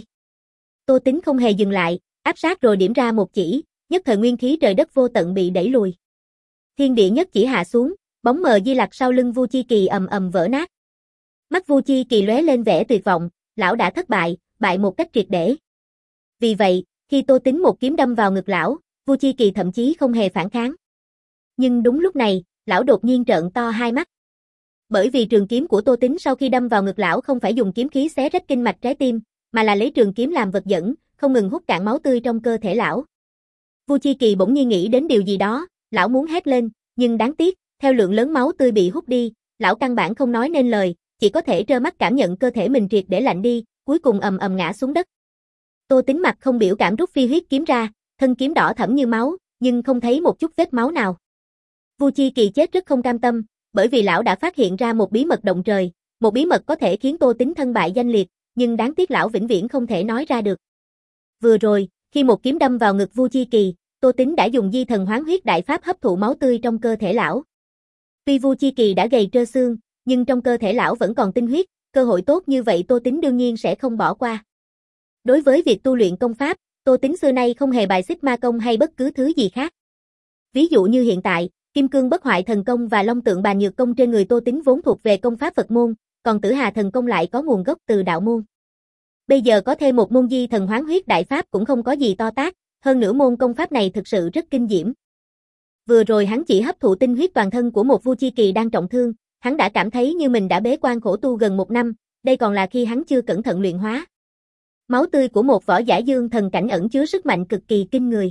Tô Tính không hề dừng lại, áp sát rồi điểm ra một chỉ, nhất thời nguyên khí trời đất vô tận bị đẩy lùi. Thiên địa nhất chỉ hạ xuống, bóng mờ di lặc sau lưng Vu Chi Kỳ ầm ầm vỡ nát. Mắt Vu Chi Kỳ lóe lên vẻ tuyệt vọng, lão đã thất bại, bại một cách triệt để. Vì vậy, Khi Tô Tín một kiếm đâm vào ngực lão, Vu Chi Kỳ thậm chí không hề phản kháng. Nhưng đúng lúc này, lão đột nhiên trợn to hai mắt. Bởi vì trường kiếm của Tô Tín sau khi đâm vào ngực lão không phải dùng kiếm khí xé rách kinh mạch trái tim, mà là lấy trường kiếm làm vật dẫn, không ngừng hút cạn máu tươi trong cơ thể lão. Vu Chi Kỳ bỗng nhiên nghĩ đến điều gì đó, lão muốn hét lên, nhưng đáng tiếc, theo lượng lớn máu tươi bị hút đi, lão căn bản không nói nên lời, chỉ có thể trơ mắt cảm nhận cơ thể mình triệt để lạnh đi, cuối cùng ầm ầm ngã xuống đất. Tô Tín mặt không biểu cảm rút phi huyết kiếm ra, thân kiếm đỏ thẫm như máu, nhưng không thấy một chút vết máu nào. Vu Chi Kỳ chết rất không cam tâm, bởi vì lão đã phát hiện ra một bí mật động trời, một bí mật có thể khiến Tô Tín thân bại danh liệt, nhưng đáng tiếc lão vĩnh viễn không thể nói ra được. Vừa rồi, khi một kiếm đâm vào ngực Vu Chi Kỳ, Tô Tín đã dùng di thần hoán huyết đại pháp hấp thụ máu tươi trong cơ thể lão. Tuy Vu Chi Kỳ đã gầy trơ xương, nhưng trong cơ thể lão vẫn còn tinh huyết, cơ hội tốt như vậy Tô Tín đương nhiên sẽ không bỏ qua. Đối với việc tu luyện công pháp, Tô Tín xưa nay không hề bài xích ma công hay bất cứ thứ gì khác. Ví dụ như hiện tại, Kim Cương Bất Hoại Thần Công và Long Tượng Bàn Nhược Công trên người Tô Tín vốn thuộc về công pháp Phật môn, còn Tử Hà Thần Công lại có nguồn gốc từ đạo môn. Bây giờ có thêm một môn di thần hoán huyết đại pháp cũng không có gì to tát, hơn nữa môn công pháp này thực sự rất kinh diễm. Vừa rồi hắn chỉ hấp thụ tinh huyết toàn thân của một Vu Chi Kỳ đang trọng thương, hắn đã cảm thấy như mình đã bế quan khổ tu gần một năm, đây còn là khi hắn chưa cẩn thận luyện hóa. Máu tươi của một võ giả dương thần cảnh ẩn chứa sức mạnh cực kỳ kinh người.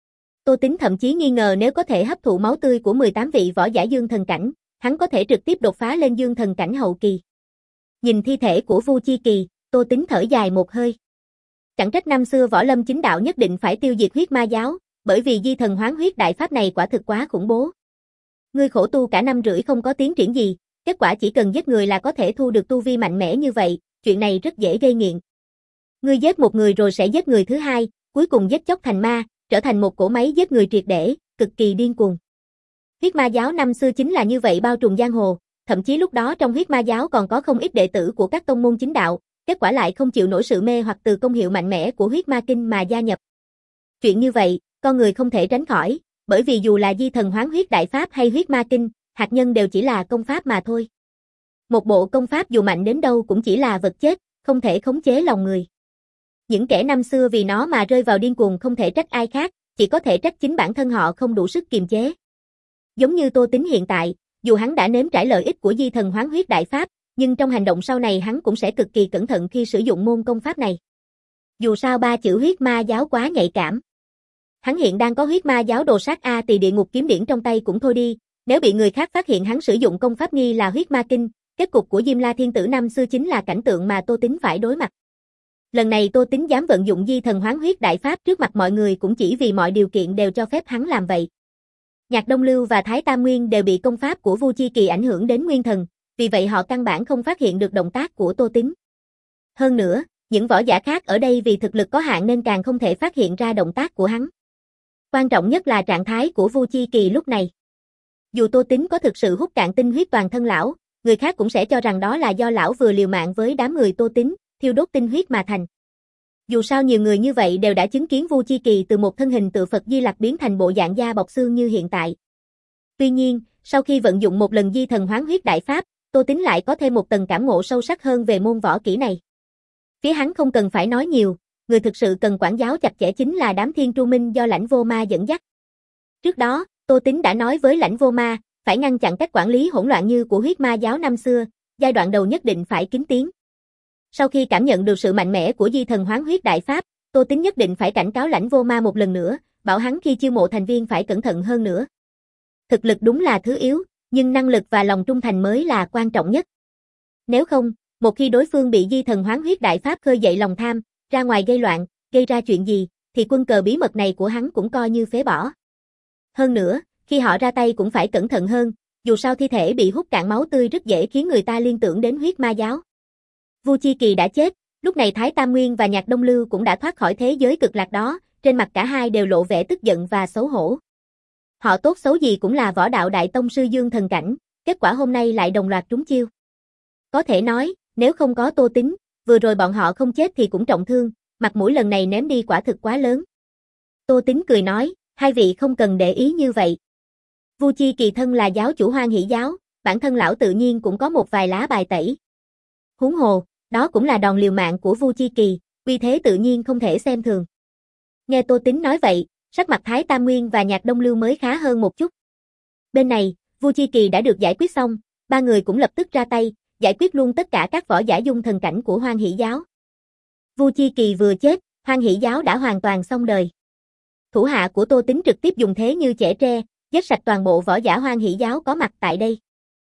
Tô Tín thậm chí nghi ngờ nếu có thể hấp thụ máu tươi của mười tám vị võ giả dương thần cảnh, hắn có thể trực tiếp đột phá lên dương thần cảnh hậu kỳ. Nhìn thi thể của Vu Chi Kỳ, Tô Tín thở dài một hơi. Chẳng trách năm xưa võ lâm chính đạo nhất định phải tiêu diệt huyết ma giáo, bởi vì di thần hoán huyết đại pháp này quả thực quá khủng bố. Ngươi khổ tu cả năm rưỡi không có tiến triển gì, kết quả chỉ cần giết người là có thể thu được tu vi mạnh mẽ như vậy, chuyện này rất dễ gây nghiện. Ngươi giết một người rồi sẽ giết người thứ hai, cuối cùng giết chóc thành ma, trở thành một cỗ máy giết người triệt để, cực kỳ điên cuồng. Huyết ma giáo năm xưa chính là như vậy bao trùm giang hồ, thậm chí lúc đó trong huyết ma giáo còn có không ít đệ tử của các tông môn chính đạo, kết quả lại không chịu nổi sự mê hoặc từ công hiệu mạnh mẽ của huyết ma kinh mà gia nhập. Chuyện như vậy, con người không thể tránh khỏi, bởi vì dù là di thần hoán huyết đại pháp hay huyết ma kinh, hạt nhân đều chỉ là công pháp mà thôi. Một bộ công pháp dù mạnh đến đâu cũng chỉ là vật chết, không thể khống chế lòng người. Những kẻ năm xưa vì nó mà rơi vào điên cuồng không thể trách ai khác, chỉ có thể trách chính bản thân họ không đủ sức kiềm chế. Giống như Tô Tín hiện tại, dù hắn đã nếm trải lợi ích của di thần hoán huyết đại pháp, nhưng trong hành động sau này hắn cũng sẽ cực kỳ cẩn thận khi sử dụng môn công pháp này. Dù sao ba chữ huyết ma giáo quá nhạy cảm. Hắn hiện đang có huyết ma giáo đồ sát A Tỳ địa ngục kiếm điển trong tay cũng thôi đi, nếu bị người khác phát hiện hắn sử dụng công pháp nghi là huyết ma kinh, kết cục của Diêm La Thiên Tử năm xưa chính là cảnh tượng mà Tô Tín phải đối mặt. Lần này Tô Tín dám vận dụng di thần hoán huyết đại pháp trước mặt mọi người cũng chỉ vì mọi điều kiện đều cho phép hắn làm vậy. Nhạc Đông Lưu và Thái Tam Nguyên đều bị công pháp của Vu Chi Kỳ ảnh hưởng đến nguyên thần, vì vậy họ căn bản không phát hiện được động tác của Tô Tín. Hơn nữa, những võ giả khác ở đây vì thực lực có hạn nên càng không thể phát hiện ra động tác của hắn. Quan trọng nhất là trạng thái của Vu Chi Kỳ lúc này. Dù Tô Tín có thực sự hút cạn tinh huyết toàn thân lão, người khác cũng sẽ cho rằng đó là do lão vừa liều mạng với đám người Tô Tín, thiêu đốt tinh huyết mà thành. Dù sao nhiều người như vậy đều đã chứng kiến Vu Chi Kỳ từ một thân hình tượng Phật Di Lặc biến thành bộ dạng da bọc xương như hiện tại. Tuy nhiên, sau khi vận dụng một lần di thần hoán huyết đại pháp, Tô Tín lại có thêm một tầng cảm ngộ sâu sắc hơn về môn võ kỹ này. Phía hắn không cần phải nói nhiều, người thực sự cần quản giáo chặt chẽ chính là đám Thiên Tru Minh do Lãnh Vô Ma dẫn dắt. Trước đó, Tô Tín đã nói với Lãnh Vô Ma, phải ngăn chặn cách quản lý hỗn loạn như của huyết ma giáo năm xưa, giai đoạn đầu nhất định phải kín tiếng. Sau khi cảm nhận được sự mạnh mẽ của di thần hoán huyết đại pháp, Tô Tín nhất định phải cảnh cáo Lãnh Vô Ma một lần nữa, bảo hắn khi chiêu mộ thành viên phải cẩn thận hơn nữa. Thực lực đúng là thứ yếu, nhưng năng lực và lòng trung thành mới là quan trọng nhất. Nếu không, một khi đối phương bị di thần hoán huyết đại pháp khơi dậy lòng tham, ra ngoài gây loạn, gây ra chuyện gì, thì quân cờ bí mật này của hắn cũng coi như phế bỏ. Hơn nữa, khi họ ra tay cũng phải cẩn thận hơn, dù sao thi thể bị hút cạn máu tươi rất dễ khiến người ta liên tưởng đến huyết ma giáo. Vu Chi Kỳ đã chết, lúc này Thái Tam Nguyên và Nhạc Đông Lưu cũng đã thoát khỏi thế giới cực lạc đó, trên mặt cả hai đều lộ vẻ tức giận và xấu hổ. Họ tốt xấu gì cũng là võ đạo đại tông sư dương thần cảnh, kết quả hôm nay lại đồng loạt trúng chiêu. Có thể nói, nếu không có Tô Tín, vừa rồi bọn họ không chết thì cũng trọng thương, mặt mũi lần này ném đi quả thực quá lớn. Tô Tín cười nói, hai vị không cần để ý như vậy. Vu Chi Kỳ thân là giáo chủ Hoan Hỷ giáo, bản thân lão tự nhiên cũng có một vài lá bài tẩy. Huống hồ, đó cũng là đòn liều mạng của Vu Chi Kỳ, uy thế tự nhiên không thể xem thường. Nghe Tô Tín nói vậy, sắc mặt Thái Tam Nguyên và Nhạc Đông Lưu mới khá hơn một chút. Bên này, Vu Chi Kỳ đã được giải quyết xong, ba người cũng lập tức ra tay, giải quyết luôn tất cả các võ giả dung thần cảnh của Hoang Hỷ giáo. Vu Chi Kỳ vừa chết, Hoang Hỷ giáo đã hoàn toàn xong đời. Thủ hạ của Tô Tín trực tiếp dùng thế như chẻ tre, giết sạch toàn bộ võ giả Hoang Hỷ giáo có mặt tại đây.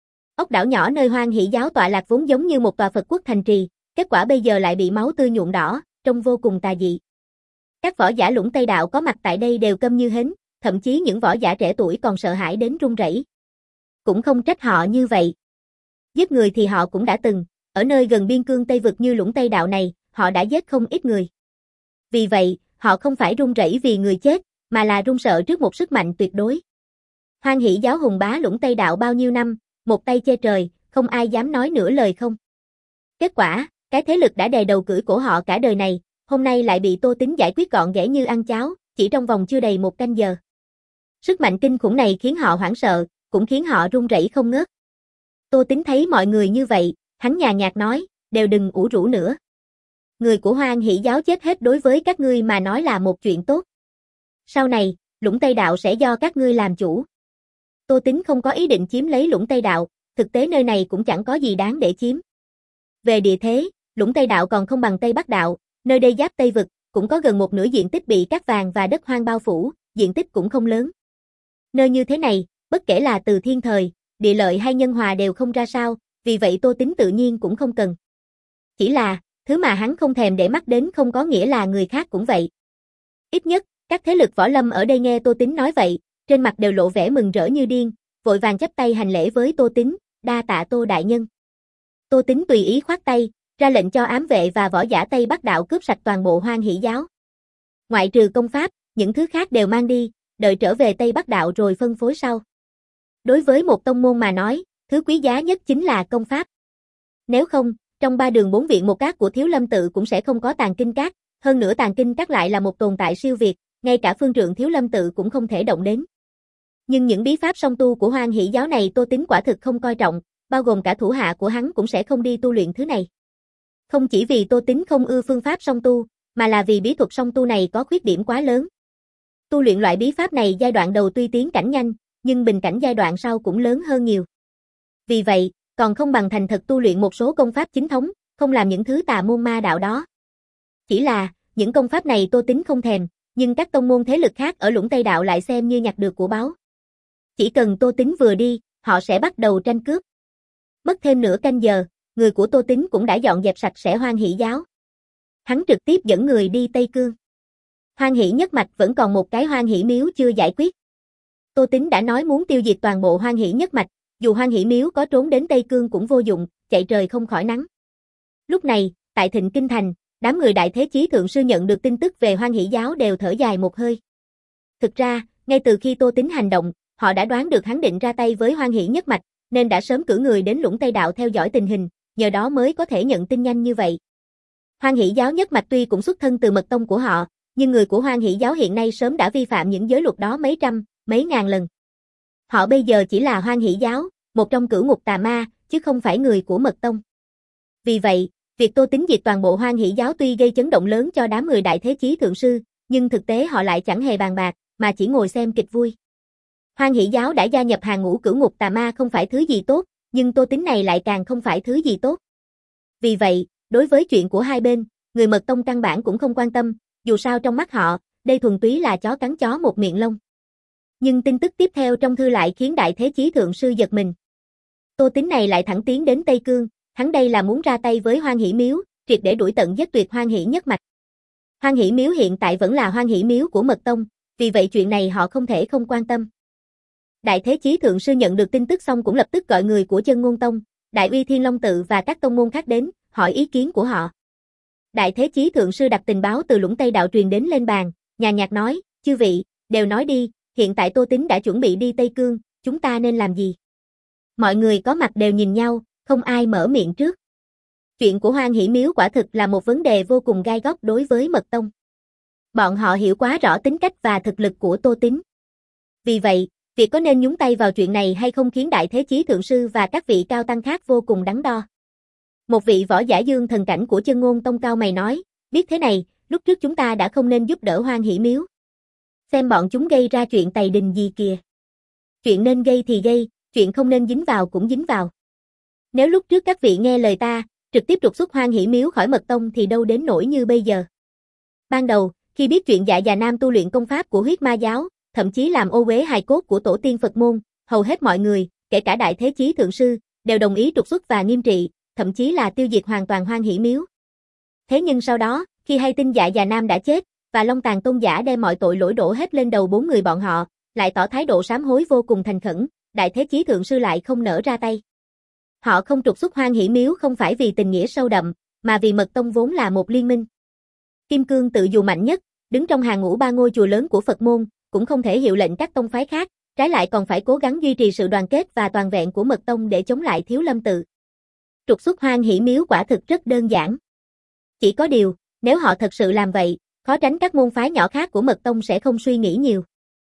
Ốc đảo nhỏ nơi Hoang Hỷ giáo tọa lạc vốn giống như một tòa Phật quốc thành trì, kết quả bây giờ lại bị máu tươi nhuộm đỏ, trông vô cùng tà dị. Các võ giả Lũng Tây đạo có mặt tại đây đều câm như hến, thậm chí những võ giả trẻ tuổi còn sợ hãi đến run rẩy. Cũng không trách họ như vậy. Giết người thì họ cũng đã từng, ở nơi gần biên cương Tây vực như Lũng Tây đạo này, họ đã giết không ít người. Vì vậy, họ không phải run rẩy vì người chết, mà là run sợ trước một sức mạnh tuyệt đối. Hoang Hỷ giáo hùng bá Lũng Tây đạo bao nhiêu năm, một tay che trời, không ai dám nói nửa lời không. Kết quả, cái thế lực đã đè đầu cưỡi cổ họ cả đời này, hôm nay lại bị Tô Tín giải quyết gọn ghẽ như ăn cháo, chỉ trong vòng chưa đầy một canh giờ. Sức mạnh kinh khủng này khiến họ hoảng sợ, cũng khiến họ run rẩy không ngớt. Tô Tín thấy mọi người như vậy, hắn nhàn nhạt nói, đều đừng ủ rũ nữa. Người của Hoang Hỷ giáo chết hết đối với các ngươi mà nói là một chuyện tốt. Sau này, Lũng Tây đạo sẽ do các ngươi làm chủ. Tô Tín không có ý định chiếm lấy Lũng Tây đạo, thực tế nơi này cũng chẳng có gì đáng để chiếm. Về địa thế, Lũng Tây đạo còn không bằng Tây Bắc đạo, nơi đây giáp Tây vực, cũng có gần một nửa diện tích bị cát vàng và đất hoang bao phủ, diện tích cũng không lớn. Nơi như thế này, bất kể là từ thiên thời, địa lợi hay nhân hòa đều không ra sao, vì vậy Tô Tín tự nhiên cũng không cần. Chỉ là, thứ mà hắn không thèm để mắt đến không có nghĩa là người khác cũng vậy. Ít nhất, các thế lực võ lâm ở đây nghe Tô Tín nói vậy, trên mặt đều lộ vẻ mừng rỡ như điên, vội vàng chắp tay hành lễ với Tô Tín, đa tạ Tô đại nhân. Tô Tín tùy ý khoát tay, ra lệnh cho ám vệ và võ giả Tây Bắc đạo cướp sạch toàn bộ Hoang Hỷ giáo. Ngoại trừ công pháp, những thứ khác đều mang đi, đợi trở về Tây Bắc đạo rồi phân phối sau. Đối với một tông môn mà nói, thứ quý giá nhất chính là công pháp. Nếu không, trong ba đường bốn viện một cát của Thiếu Lâm tự cũng sẽ không có Tàng Kinh Các, hơn nữa Tàng Kinh Các lại là một tồn tại siêu việt, ngay cả phương trượng Thiếu Lâm tự cũng không thể động đến. Nhưng những bí pháp song tu của Hoang Hỷ giáo này Tô Tín quả thực không coi trọng, bao gồm cả thủ hạ của hắn cũng sẽ không đi tu luyện thứ này. Không chỉ vì Tô Tín không ưa phương pháp song tu, mà là vì bí thuật song tu này có khuyết điểm quá lớn. Tu luyện loại bí pháp này giai đoạn đầu tuy tiến cảnh nhanh, nhưng bình cảnh giai đoạn sau cũng lớn hơn nhiều. Vì vậy, còn không bằng thành thật tu luyện một số công pháp chính thống, không làm những thứ tà môn ma đạo đó. Chỉ là, những công pháp này Tô Tín không thèm, nhưng các tông môn thế lực khác ở Lũng Tây đạo lại xem như nhặt được của báu. Chỉ cần Tô Tín vừa đi, họ sẽ bắt đầu tranh cướp. Mất thêm nửa canh giờ, người của Tô Tín cũng đã dọn dẹp sạch sẽ Hoang Hỷ giáo. Hắn trực tiếp dẫn người đi Tây Cương. Hoang Hỷ nhất mạch vẫn còn một cái Hoang Hỷ miếu chưa giải quyết. Tô Tín đã nói muốn tiêu diệt toàn bộ Hoang Hỷ nhất mạch, dù Hoang Hỷ miếu có trốn đến Tây Cương cũng vô dụng, chạy trời không khỏi nắng. Lúc này, tại Thịnh Kinh Thành, đám người Đại Thế Chí Thượng Sư nhận được tin tức về Hoang Hỷ giáo đều thở dài một hơi. Thực ra, ngay từ khi Tô Tín hành động, họ đã đoán được hắn định ra tay với Hoang Hỷ nhất mạch, nên đã sớm cử người đến Lũng Tây đạo theo dõi tình hình, nhờ đó mới có thể nhận tin nhanh như vậy. Hoang Hỷ giáo nhất mạch tuy cũng xuất thân từ mật tông của họ, nhưng người của Hoang Hỷ giáo hiện nay sớm đã vi phạm những giới luật đó mấy trăm, mấy ngàn lần. Họ bây giờ chỉ là Hoang Hỷ giáo, một trong cửu ngục tà ma, chứ không phải người của mật tông. Vì vậy, việc Tô Tín diệt toàn bộ Hoang Hỷ giáo tuy gây chấn động lớn cho đám người Đại Thế Chí Thượng Sư, nhưng thực tế họ lại chẳng hề bàn bạc, mà chỉ ngồi xem kịch vui. Hoang Hỷ giáo đã gia nhập hàng ngũ cửu ngục tà ma không phải thứ gì tốt, nhưng Tô Tín này lại càng không phải thứ gì tốt. Vì vậy, đối với chuyện của hai bên, người mật tông căn bản cũng không quan tâm, dù sao trong mắt họ, đây thuần túy là chó cắn chó một miệng lông. Nhưng tin tức tiếp theo trong thư lại khiến Đại Thế Chí Thượng Sư giật mình. Tô Tín này lại thẳng tiến đến Tây Cương, hắn đây là muốn ra tay với Hoang Hỷ miếu, triệt để đuổi tận giết tuyệt Hoang Hỷ nhất mạch. Hoang Hỷ miếu hiện tại vẫn là Hoang Hỷ miếu của mật tông, vì vậy chuyện này họ không thể không quan tâm. Đại Thế Chí Thượng Sư nhận được tin tức xong cũng lập tức gọi người của Chân Ngôn Tông, Đại Uy Thiên Long tự và các tông môn khác đến, hỏi ý kiến của họ. Đại Thế Chí Thượng Sư đặt tình báo từ Lũng Tây đạo truyền đến lên bàn, nhàn nhạt nói, chư vị, đều nói đi, hiện tại Tô Tín đã chuẩn bị đi Tây Cương, chúng ta nên làm gì? Mọi người có mặt đều nhìn nhau, không ai mở miệng trước. Chuyện của Hoang Hỷ miếu quả thực là một vấn đề vô cùng gai góc đối với mật tông. Bọn họ hiểu quá rõ tính cách và thực lực của Tô Tín. Vì vậy, việc có nên nhúng tay vào chuyện này hay không khiến Đại Thế Chí Thượng Sư và các vị cao tăng khác vô cùng đắn đo. Một vị võ giả dương thần cảnh của Chân Ngôn Tông cao mày nói, biết thế này, lúc trước chúng ta đã không nên giúp đỡ Hoan Hỷ Miếu. Xem bọn chúng gây ra chuyện tày đình gì kìa. Chuyện nên gây thì gây, chuyện không nên dính vào cũng dính vào. Nếu lúc trước các vị nghe lời ta, trực tiếp trục xuất Hoan Hỷ Miếu khỏi mật tông thì đâu đến nỗi như bây giờ. Ban đầu, khi biết chuyện Dạ Già Nam tu luyện công pháp của huyết ma giáo, thậm chí làm ô uế hài cốt của tổ tiên Phật môn, hầu hết mọi người, kể cả Đại Thế Chí Thượng Sư, đều đồng ý trục xuất và nghiêm trị, thậm chí là tiêu diệt hoàn toàn Hoan Hỷ Miếu. Thế nhưng sau đó, khi hay tin Dạ Già Nam đã chết, và Long Tàn Tôn giả đem mọi tội lỗi đổ hết lên đầu bốn người bọn họ, lại tỏ thái độ sám hối vô cùng thành khẩn, Đại Thế Chí Thượng Sư lại không nỡ ra tay. Họ không trục xuất Hoan Hỷ Miếu không phải vì tình nghĩa sâu đậm, mà vì mật tông vốn là một liên minh. Kim Cương tự dù mạnh nhất, đứng trong hàng ngũ ba ngôi chùa lớn của Phật môn, cũng không thể hiệu lệnh các tông phái khác, trái lại còn phải cố gắng duy trì sự đoàn kết và toàn vẹn của mật tông để chống lại Thiếu Lâm tự. Trục xuất Hoan Hỷ Miếu quả thực rất đơn giản. Chỉ có điều, nếu họ thật sự làm vậy, khó tránh các môn phái nhỏ khác của mật tông sẽ không suy nghĩ nhiều.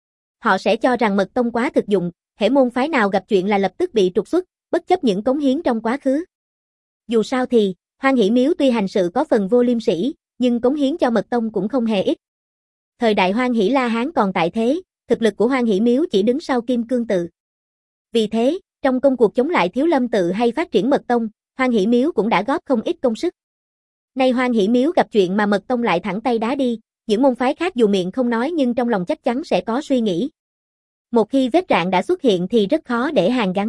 Họ sẽ cho rằng mật tông quá thực dụng, hễ môn phái nào gặp chuyện là lập tức bị trục xuất, bất chấp những cống hiến trong quá khứ. Dù sao thì, Hoan Hỷ Miếu tuy hành sự có phần vô liêm sỉ, nhưng cống hiến cho mật tông cũng không hề ít. Thời đại Hoan Hỷ La Hán còn tại thế, thực lực của Hoan Hỷ Miếu chỉ đứng sau Kim Cương tự. Vì thế, trong công cuộc chống lại Thiếu Lâm tự hay phát triển mật tông, Hoan Hỷ Miếu cũng đã góp không ít công sức. Nay Hoan Hỷ Miếu gặp chuyện mà mật tông lại thẳng tay đá đi, những môn phái khác dù miệng không nói nhưng trong lòng chắc chắn sẽ có suy nghĩ. Một khi vết rạn đã xuất hiện thì rất khó để hàn gắn.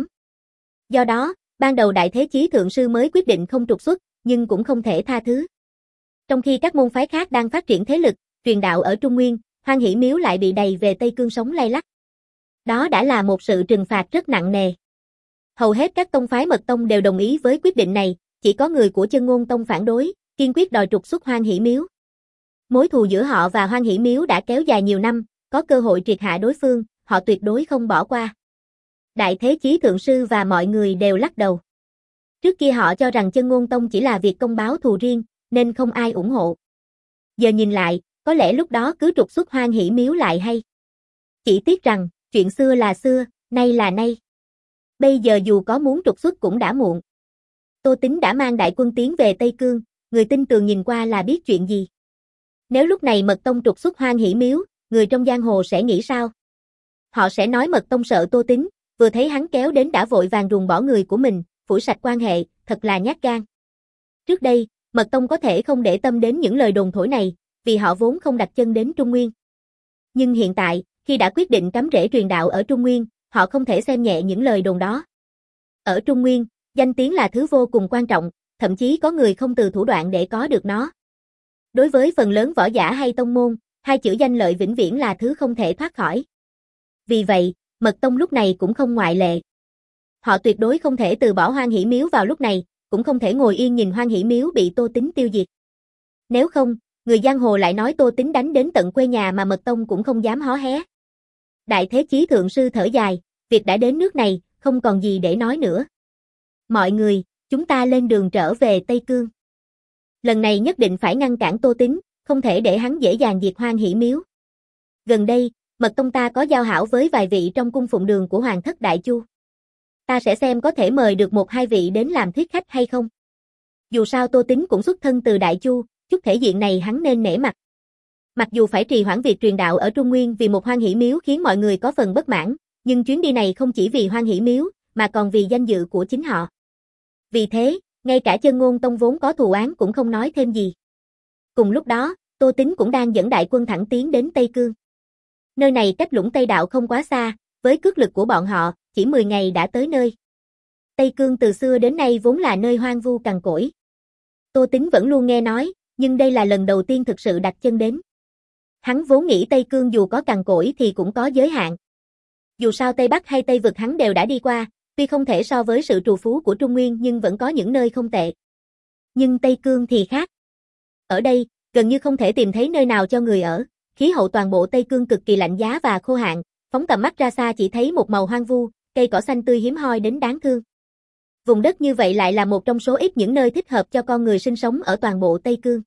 Do đó, ban đầu Đại Thế Chí Thượng Sư mới quyết định không trục xuất, nhưng cũng không thể tha thứ. Trong khi các môn phái khác đang phát triển thế lực, truyền đạo ở Trung Nguyên, Hoan Hỷ Miếu lại bị đày về Tây Cương sống lay lắt. Đó đã là một sự trừng phạt rất nặng nề. Hầu hết các tông phái mật tông đều đồng ý với quyết định này, chỉ có người của Chân Ngôn tông phản đối, kiên quyết đòi trục xuất Hoan Hỷ Miếu. Mối thù giữa họ và Hoan Hỷ Miếu đã kéo dài nhiều năm, có cơ hội triệt hạ đối phương, họ tuyệt đối không bỏ qua. Đại Thế Chí Thượng Sư và mọi người đều lắc đầu. Trước kia họ cho rằng Chân Ngôn tông chỉ là việc công báo thù riêng, nên không ai ủng hộ. Giờ nhìn lại, có lẽ lúc đó cứ trục xuất Hoan Hỷ Miếu lại hay. Chỉ tiếc rằng, chuyện xưa là xưa, nay là nay. Bây giờ dù có muốn trục xuất cũng đã muộn. Tô Tín đã mang đại quân tiến về Tây Cương, người tin tường nhìn qua là biết chuyện gì. Nếu lúc này mật tông trục xuất Hoan Hỷ Miếu, người trong giang hồ sẽ nghĩ sao? Họ sẽ nói mật tông sợ Tô Tín, vừa thấy hắn kéo đến đã vội vàng ruồng bỏ người của mình, phủi sạch quan hệ, thật là nhát gan. Trước đây, mật tông có thể không để tâm đến những lời đồn thổi này, vì họ vốn không đặt chân đến Trung Nguyên. Nhưng hiện tại, khi đã quyết định cắm rễ truyền đạo ở Trung Nguyên, họ không thể xem nhẹ những lời đồn đó. Ở Trung Nguyên, danh tiếng là thứ vô cùng quan trọng, thậm chí có người không từ thủ đoạn để có được nó. Đối với phần lớn võ giả hay tông môn, hai chữ danh lợi vĩnh viễn là thứ không thể thoát khỏi. Vì vậy, mật tông lúc này cũng không ngoại lệ. Họ tuyệt đối không thể từ bỏ Hoan Hỷ Miếu vào lúc này, cũng không thể ngồi yên nhìn Hoan Hỷ Miếu bị Tô Tín tiêu diệt. Nếu không, người giang hồ lại nói Tô Tín đánh đến tận quê nhà mà mật tông cũng không dám hó hé. Đại Thế Chí Thượng Sư thở dài, việc đã đến nước này, không còn gì để nói nữa. Mọi người, chúng ta lên đường trở về Tây Cương. Lần này nhất định phải ngăn cản Tô Tín, không thể để hắn dễ dàng diệt Hoan Hỷ Miếu. Gần đây, mật tông ta có giao hảo với vài vị trong cung phụng đường của Hoàng thất Đại Chu. Ta sẽ xem có thể mời được một hai vị đến làm thuyết khách hay không. Dù sao Tô Tín cũng xuất thân từ Đại Chu, chút thể diện này hắn nên nể mặt. Mặc dù phải trì hoãn việc truyền đạo ở Trung Nguyên vì một Hoan Hỷ Miếu khiến mọi người có phần bất mãn, nhưng chuyến đi này không chỉ vì Hoan Hỷ Miếu, mà còn vì danh dự của chính họ. Vì thế, ngay cả Chân Ngôn tông vốn có thù oán cũng không nói thêm gì. Cùng lúc đó, Tô Tín cũng đang dẫn đại quân thẳng tiến đến Tây Cương. Nơi này cách Lũng Tây Đạo không quá xa, với cước lực của bọn họ, chỉ mười ngày đã tới nơi. Tây Cương từ xưa đến nay vốn là nơi hoang vu cằn cỗi. Tô Tín vẫn luôn nghe nói, nhưng đây là lần đầu tiên thực sự đặt chân đến. Hắn vốn nghĩ Tây Cương dù có cằn cỗi thì cũng có giới hạn. Dù sao Tây Bắc hay Tây Vực hắn đều đã đi qua, tuy không thể so với sự trù phú của Trung Nguyên nhưng vẫn có những nơi không tệ. Nhưng Tây Cương thì khác. Ở đây, gần như không thể tìm thấy nơi nào cho người ở, khí hậu toàn bộ Tây Cương cực kỳ lạnh giá và khô hạn, phóng tầm mắt ra xa chỉ thấy một màu hoang vu, cây cỏ xanh tươi hiếm hoi đến đáng thương. Vùng đất như vậy lại là một trong số ít những nơi thích hợp cho con người sinh sống ở toàn bộ Tây Cương.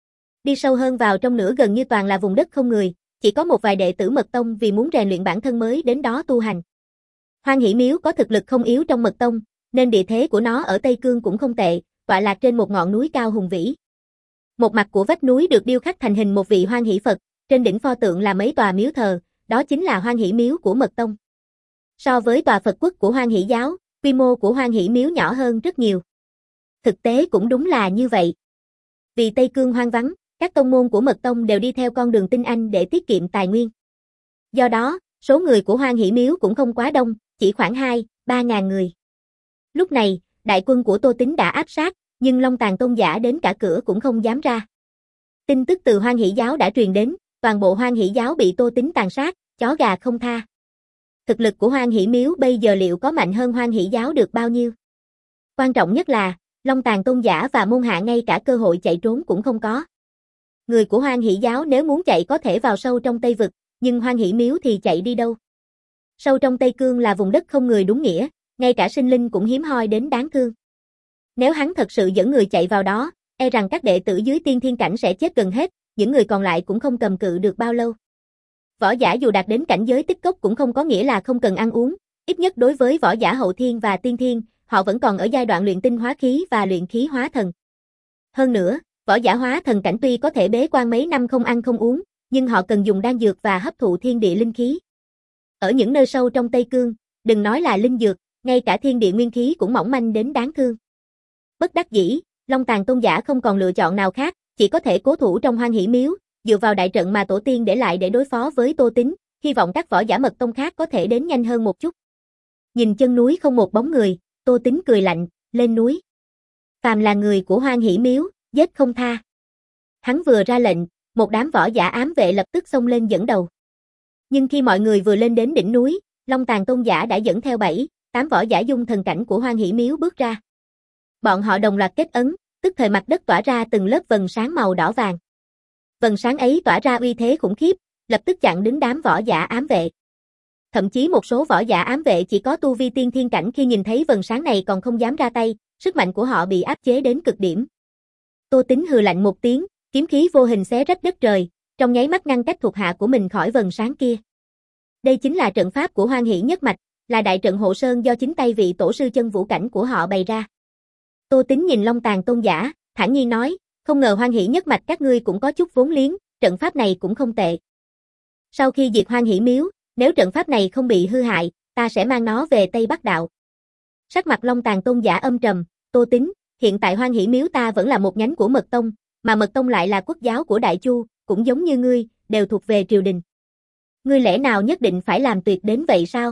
Đi sâu hơn vào trong nữa gần như toàn là vùng đất không người, chỉ có một vài đệ tử mật tông vì muốn rèn luyện bản thân mới đến đó tu hành. Hoan Hỷ Miếu có thực lực không yếu trong mật tông, nên địa thế của nó ở Tây Cương cũng không tệ, tọa lạc trên một ngọn núi cao hùng vĩ. Một mặt của vách núi được điêu khắc thành hình một vị Hoan Hỷ Phật, trên đỉnh pho tượng là mấy tòa miếu thờ, đó chính là Hoan Hỷ miếu của Mật Tông. So với tòa Phật quốc của Hoan Hỷ giáo, quy mô của Hoan Hỷ miếu nhỏ hơn rất nhiều. Thực tế cũng đúng là như vậy. Vì Tây Cương hoang vắng, các tông môn của Mật Tông đều đi theo con đường tinh anh để tiết kiệm tài nguyên. Do đó, số người của Hoan Hỷ miếu cũng không quá đông, chỉ khoảng hai, ba ngàn người. Lúc này, đại quân của Tô Tín đã áp sát, nhưng Long Tàn tôn giả đến cả cửa cũng không dám ra. Tin tức từ Hoan Hỷ giáo đã truyền đến, toàn bộ Hoan Hỷ giáo bị Tô Tín tàn sát, chó gà không tha. Thực lực của Hoan Hỷ miếu bây giờ liệu có mạnh hơn Hoan Hỷ giáo được bao nhiêu? Quan trọng nhất là, Long Tàn tôn giả và môn hạ ngay cả cơ hội chạy trốn cũng không có. Người của Hoan Hỷ giáo nếu muốn chạy có thể vào sâu trong Tây Vực, nhưng Hoan Hỷ miếu thì chạy đi đâu? Sâu trong Tây Cương là vùng đất không người đúng nghĩa, ngay cả sinh linh cũng hiếm hoi đến đáng thương. Nếu hắn thật sự dẫn người chạy vào đó, e rằng các đệ tử dưới tiên thiên cảnh sẽ chết gần hết, những người còn lại cũng không cầm cự được bao lâu. Võ giả dù đạt đến cảnh giới tích cốc cũng không có nghĩa là không cần ăn uống, ít nhất đối với võ giả hậu thiên và tiên thiên, họ vẫn còn ở giai đoạn luyện tinh hóa khí và luyện khí hóa thần. Hơn nữa, võ giả hóa thần cảnh tuy có thể bế quan mấy năm không ăn không uống, nhưng họ cần dùng đan dược và hấp thụ thiên địa linh khí. Ở những nơi sâu trong Tây Cương, đừng nói là linh dược, ngay cả thiên địa nguyên khí cũng mỏng manh đến đáng thương. Bất đắc dĩ, Long Tàn tôn giả không còn lựa chọn nào khác, chỉ có thể cố thủ trong Hoan Hỷ miếu, dựa vào đại trận mà tổ tiên để lại để đối phó với Tô Tín, hy vọng các võ giả Mật Tông khác có thể đến nhanh hơn một chút. Nhìn chân núi không một bóng người, Tô Tín cười lạnh, lên núi. Phàm là người của Hoan Hỷ miếu, giết không tha. Hắn vừa ra lệnh, một đám võ giả ám vệ lập tức xông lên dẫn đầu. Nhưng khi mọi người vừa lên đến đỉnh núi, Long Tàn tôn giả đã dẫn theo bảy, tám võ giả dung thần cảnh của Hoan Hỷ miếu bước ra. Bọn họ đồng loạt kết ấn, tức thời mặt đất tỏa ra từng lớp vầng sáng màu đỏ vàng. Vầng sáng ấy tỏa ra uy thế khủng khiếp, lập tức chặn đứng đám võ giả ám vệ. Thậm chí một số võ giả ám vệ chỉ có tu vi tiên thiên cảnh khi nhìn thấy vầng sáng này còn không dám ra tay, sức mạnh của họ bị áp chế đến cực điểm. Tô Tín hừ lạnh một tiếng, kiếm khí vô hình xé rách đất trời, trong nháy mắt ngăn cách thuộc hạ của mình khỏi vầng sáng kia. Đây chính là trận pháp của Hoan Hỷ nhất mạch, là đại trận hộ sơn do chính tay vị tổ sư chân vũ cảnh của họ bày ra. Tô Tín nhìn Long Tàn tôn giả, thản nhiên nói, không ngờ Hoan Hỷ nhất mạch các ngươi cũng có chút vốn liếng, trận pháp này cũng không tệ. Sau khi diệt Hoan Hỷ miếu, nếu trận pháp này không bị hư hại, ta sẽ mang nó về Tây Bắc Đạo. Sắc mặt Long Tàn tôn giả âm trầm, Tô Tín, hiện tại Hoan Hỷ miếu ta vẫn là một nhánh của Mật Tông, mà Mật Tông lại là quốc giáo của Đại Chu, cũng giống như ngươi, đều thuộc về triều đình. Ngươi lẽ nào nhất định phải làm tuyệt đến vậy sao?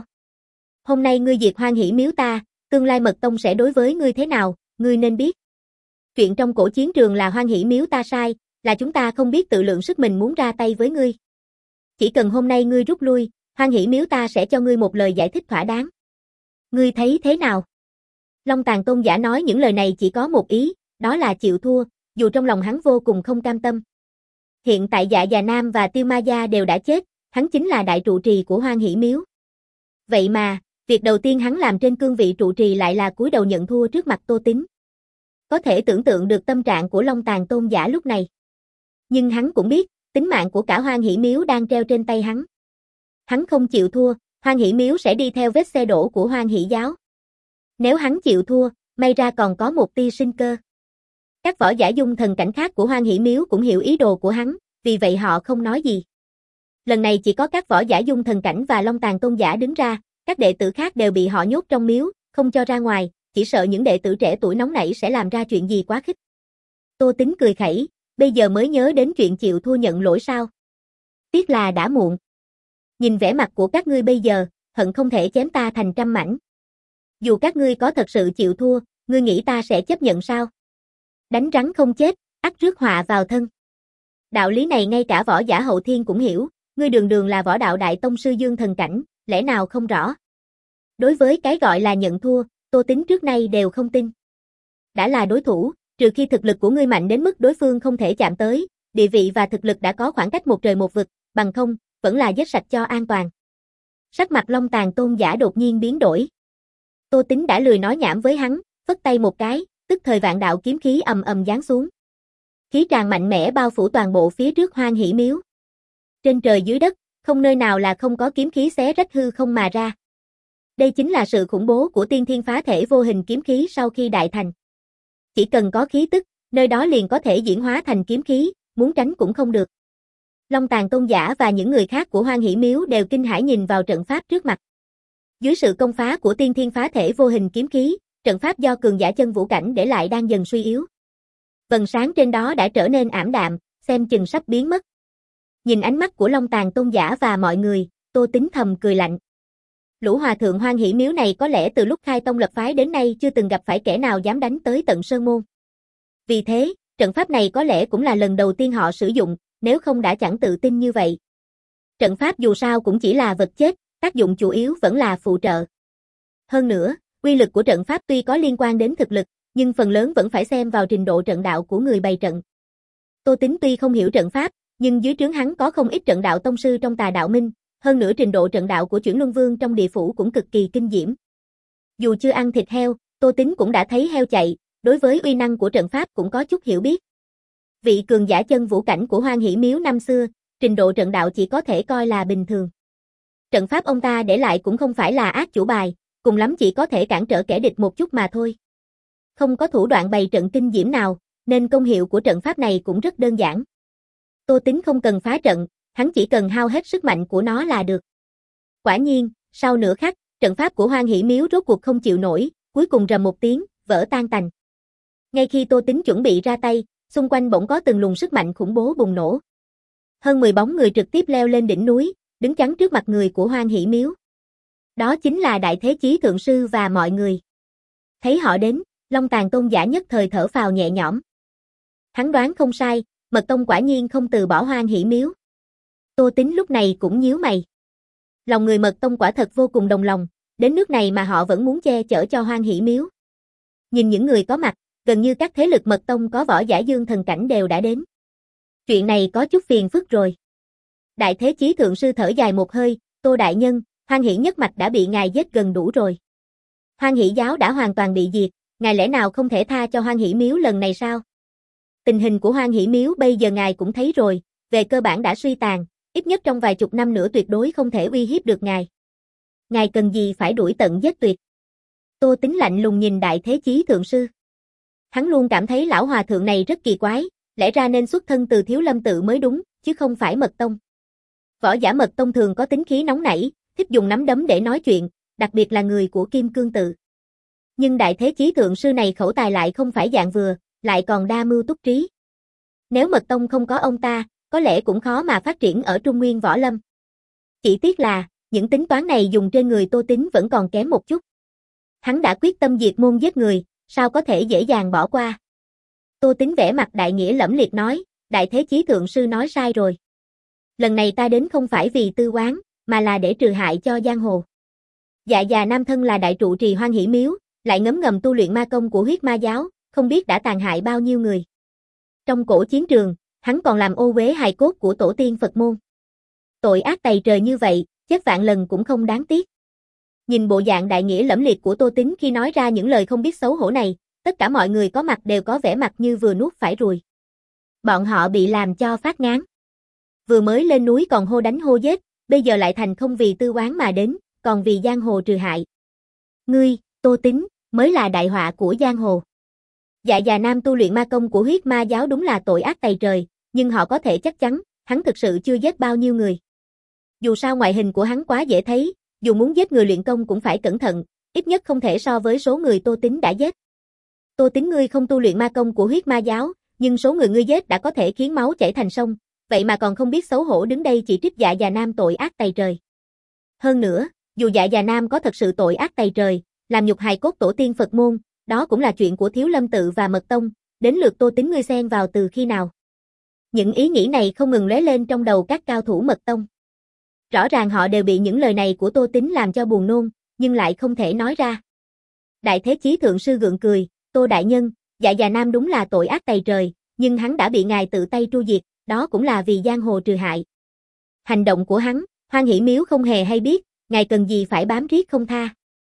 Hôm nay ngươi diệt Hoan Hỷ miếu ta, tương lai Mật Tông sẽ đối với ngươi thế nào, ngươi nên biết. Chuyện trong cổ chiến trường là Hoan Hỷ miếu ta sai, là chúng ta không biết tự lượng sức mình muốn ra tay với ngươi. Chỉ cần hôm nay ngươi rút lui, Hoan Hỷ miếu ta sẽ cho ngươi một lời giải thích thỏa đáng. Ngươi thấy thế nào? Long Tàn tôn giả nói những lời này chỉ có một ý, đó là chịu thua, dù trong lòng hắn vô cùng không cam tâm. Hiện tại Dạ Già Nam và Tiêu Ma Gia đều đã chết, hắn chính là đại trụ trì của Hoan Hỷ miếu. Vậy mà, việc đầu tiên hắn làm trên cương vị trụ trì lại là cúi đầu nhận thua trước mặt Tô Tín. Có thể tưởng tượng được tâm trạng của Long Tàn tôn giả lúc này. Nhưng hắn cũng biết, tính mạng của cả Hoan Hỷ miếu đang treo trên tay hắn. Hắn không chịu thua, Hoan Hỷ miếu sẽ đi theo vết xe đổ của Hoan Hỷ giáo. Nếu hắn chịu thua, may ra còn có một tia sinh cơ. Các võ giả dung thần cảnh khác của Hoan Hỷ miếu cũng hiểu ý đồ của hắn, vì vậy họ không nói gì. Lần này chỉ có các võ giả dung thần cảnh và Long Tàn tôn giả đứng ra, các đệ tử khác đều bị họ nhốt trong miếu, không cho ra ngoài, chỉ sợ những đệ tử trẻ tuổi nóng nảy sẽ làm ra chuyện gì quá khích. Tô Tín cười khẩy, bây giờ mới nhớ đến chuyện chịu thua nhận lỗi sao? Tiếc là đã muộn. Nhìn vẻ mặt của các ngươi bây giờ, hận không thể chém ta thành trăm mảnh. Dù các ngươi có thật sự chịu thua, ngươi nghĩ ta sẽ chấp nhận sao? Đánh rắn không chết, ắt rước họa vào thân. Đạo lý này ngay cả võ giả hậu thiên cũng hiểu, ngươi đường đường là võ đạo đại tông sư dương thần cảnh, lẽ nào không rõ? Đối với cái gọi là nhận thua, Tô Tín trước nay đều không tin. Đã là đối thủ, trừ khi thực lực của ngươi mạnh đến mức đối phương không thể chạm tới, địa vị và thực lực đã có khoảng cách một trời một vực, bằng không, vẫn là giết sạch cho an toàn. Sắc mặt Long Tàn tôn giả đột nhiên biến đổi. Tô Tín đã lười nói nhảm với hắn, phất tay một cái, tức thời vạn đạo kiếm khí ầm ầm giáng xuống. Khí tràn mạnh mẽ bao phủ toàn bộ phía trước Hoan Hỷ miếu. Trên trời dưới đất, không nơi nào là không có kiếm khí xé rách hư không mà ra. Đây chính là sự khủng bố của tiên thiên phá thể vô hình kiếm khí sau khi đại thành. Chỉ cần có khí tức, Nơi đó liền có thể diễn hóa thành kiếm khí, muốn tránh cũng không được. Long Tàn Tôn giả và những người khác của Hoan Hỷ Miếu đều kinh hãi nhìn vào trận pháp trước mặt. Dưới sự công phá của tiên thiên phá thể vô hình kiếm khí, trận pháp do cường giả chân vũ cảnh để lại đang dần suy yếu. Vầng sáng trên đó đã trở nên ảm đạm, xem chừng sắp biến mất. Nhìn ánh mắt của Long Tàn Tôn giả và mọi người, Tô Tính thầm cười lạnh. Lũ hòa thượng Hoan Hỷ Miếu này có lẽ từ lúc khai tông lập phái đến nay chưa từng gặp phải kẻ nào dám đánh tới tận sơn môn. Vì thế, trận pháp này có lẽ cũng là lần đầu tiên họ sử dụng, nếu không đã chẳng tự tin như vậy. Trận pháp dù sao cũng chỉ là vật chết, tác dụng chủ yếu vẫn là phụ trợ. Hơn nữa, uy lực của trận pháp tuy có liên quan đến thực lực, nhưng phần lớn vẫn phải xem vào trình độ trận đạo của người bày trận. Tô Tính tuy không hiểu trận pháp, nhưng dưới trướng hắn có không ít trận đạo tông sư trong Tà Đạo Minh, hơn nữa trình độ trận đạo của Chuyển Luân Vương trong địa phủ cũng cực kỳ kinh diễm. Dù chưa ăn thịt heo, Tô Tính cũng đã thấy heo chạy, đối với uy năng của trận pháp cũng có chút hiểu biết. Vị cường giả chân vũ cảnh của Hoan Hỷ Miếu năm xưa, trình độ trận đạo chỉ có thể coi là bình thường. Trận pháp ông ta để lại cũng không phải là ác chủ bài, cùng lắm chỉ có thể cản trở kẻ địch một chút mà thôi. Không có thủ đoạn bày trận kinh diễm nào, nên công hiệu của trận pháp này cũng rất đơn giản. Tô Tính không cần phá trận, hắn chỉ cần hao hết sức mạnh của nó là được. Quả nhiên, sau nửa khắc, trận pháp của Hoan Hỷ Miếu rốt cuộc không chịu nổi, cuối cùng rầm một tiếng, vỡ tan tành. Ngay khi Tô Tính chuẩn bị ra tay, xung quanh bỗng có từng luồng sức mạnh khủng bố bùng nổ. Hơn mười bóng người trực tiếp leo lên đỉnh núi, đứng chắn trước mặt người của Hoan Hỷ Miếu. Đó chính là Đại Thế Chí Thượng Sư và mọi người. Thấy họ đến, Long Tàn Tôn giả nhất thời thở phào nhẹ nhõm. Hắn đoán không sai, Mật Tông quả nhiên không từ bỏ Hoan Hỷ Miếu. Tô Tính lúc này cũng nhíu mày. Lòng người Mật Tông quả thật vô cùng đồng lòng, đến nước này mà họ vẫn muốn che chở cho Hoan Hỷ Miếu. Nhìn những người có mặt, gần như các thế lực Mật Tông có võ giả dương thần cảnh đều đã đến. Chuyện này có chút phiền phức rồi. Đại Thế Chí Thượng Sư thở dài một hơi, Tô Đại Nhân, Hoan Hỷ nhất mạch đã bị ngài giết gần đủ rồi. Hoan Hỷ giáo đã hoàn toàn bị diệt, ngài lẽ nào không thể tha cho Hoan Hỷ Miếu lần này sao? Tình hình của Hoan Hỷ Miếu bây giờ ngài cũng thấy rồi, về cơ bản đã suy tàn, ít nhất trong vài chục năm nữa tuyệt đối không thể uy hiếp được ngài. Ngài cần gì phải đuổi tận giết tuyệt? Tô Tính lạnh lùng nhìn Đại Thế Chí Thượng Sư. Hắn luôn cảm thấy lão hòa thượng này rất kỳ quái, lẽ ra nên xuất thân từ Thiếu Lâm tự mới đúng, chứ không phải Mật Tông. Võ giả Mật Tông thường có tính khí nóng nảy, thích dùng nắm đấm để nói chuyện, đặc biệt là người của Kim Cương tự. Nhưng Đại Thế Chí Thượng Sư này khẩu tài lại không phải dạng vừa, lại còn đa mưu túc trí. Nếu Mật Tông không có ông ta, có lẽ cũng khó mà phát triển ở Trung Nguyên Võ Lâm. Chỉ tiếc là, những tính toán này dùng trên người Tô Tính vẫn còn kém một chút. Hắn đã quyết tâm diệt môn giết người, sao có thể dễ dàng bỏ qua. Tô Tính vẻ mặt đại nghĩa lẫm liệt nói, Đại Thế Chí Thượng Sư nói sai rồi. Lần này ta đến không phải vì tư oán, mà là để trừ hại cho giang hồ. Dạ già nam thân là đại trụ trì Hoan Hỷ Miếu, lại ngấm ngầm tu luyện ma công của huyết ma giáo, không biết đã tàn hại bao nhiêu người. Trong cổ chiến trường, hắn còn làm ô uế hài cốt của tổ tiên Phật môn. Tội ác tày trời như vậy, chết vạn lần cũng không đáng tiếc. Nhìn bộ dạng đại nghĩa lẫm liệt của Tô Tính khi nói ra những lời không biết xấu hổ này, tất cả mọi người có mặt đều có vẻ mặt như vừa nuốt phải ruồi. Bọn họ bị làm cho phát ngán. Vừa mới lên núi còn hô đánh hô giết, bây giờ lại thành không vì tư oán mà đến, còn vì giang hồ trừ hại. Ngươi, Tô Tính, mới là đại họa của giang hồ. Dạ già nam tu luyện ma công của huyết ma giáo đúng là tội ác tày trời, nhưng họ có thể chắc chắn, hắn thực sự chưa giết bao nhiêu người. Dù sao ngoại hình của hắn quá dễ thấy, dù muốn giết người luyện công cũng phải cẩn thận, ít nhất không thể so với số người Tô Tính đã giết. Tô Tính ngươi không tu luyện ma công của huyết ma giáo, nhưng số người ngươi giết đã có thể khiến máu chảy thành sông, vậy mà còn không biết xấu hổ đứng đây chỉ trích dạ già nam tội ác tày trời. Hơn nữa, dù dạ già nam có thật sự tội ác tày trời, làm nhục hài cốt tổ tiên Phật môn, đó cũng là chuyện của Thiếu Lâm tự và Mật Tông, đến lượt Tô Tính ngươi xen vào từ khi nào. Những ý nghĩ này không ngừng lóe lên trong đầu các cao thủ Mật Tông. Rõ ràng họ đều bị những lời này của Tô Tính làm cho buồn nôn, nhưng lại không thể nói ra. Đại Thế Chí Thượng Sư gượng cười, Tô Đại Nhân, dạ già nam đúng là tội ác tày trời, nhưng hắn đã bị ngài tự tay tru diệt, đó cũng là vì giang hồ trừ hại. Hành động của hắn, Hoan Hỷ Miếu không hề hay biết, ngài cần gì phải bám riết không tha.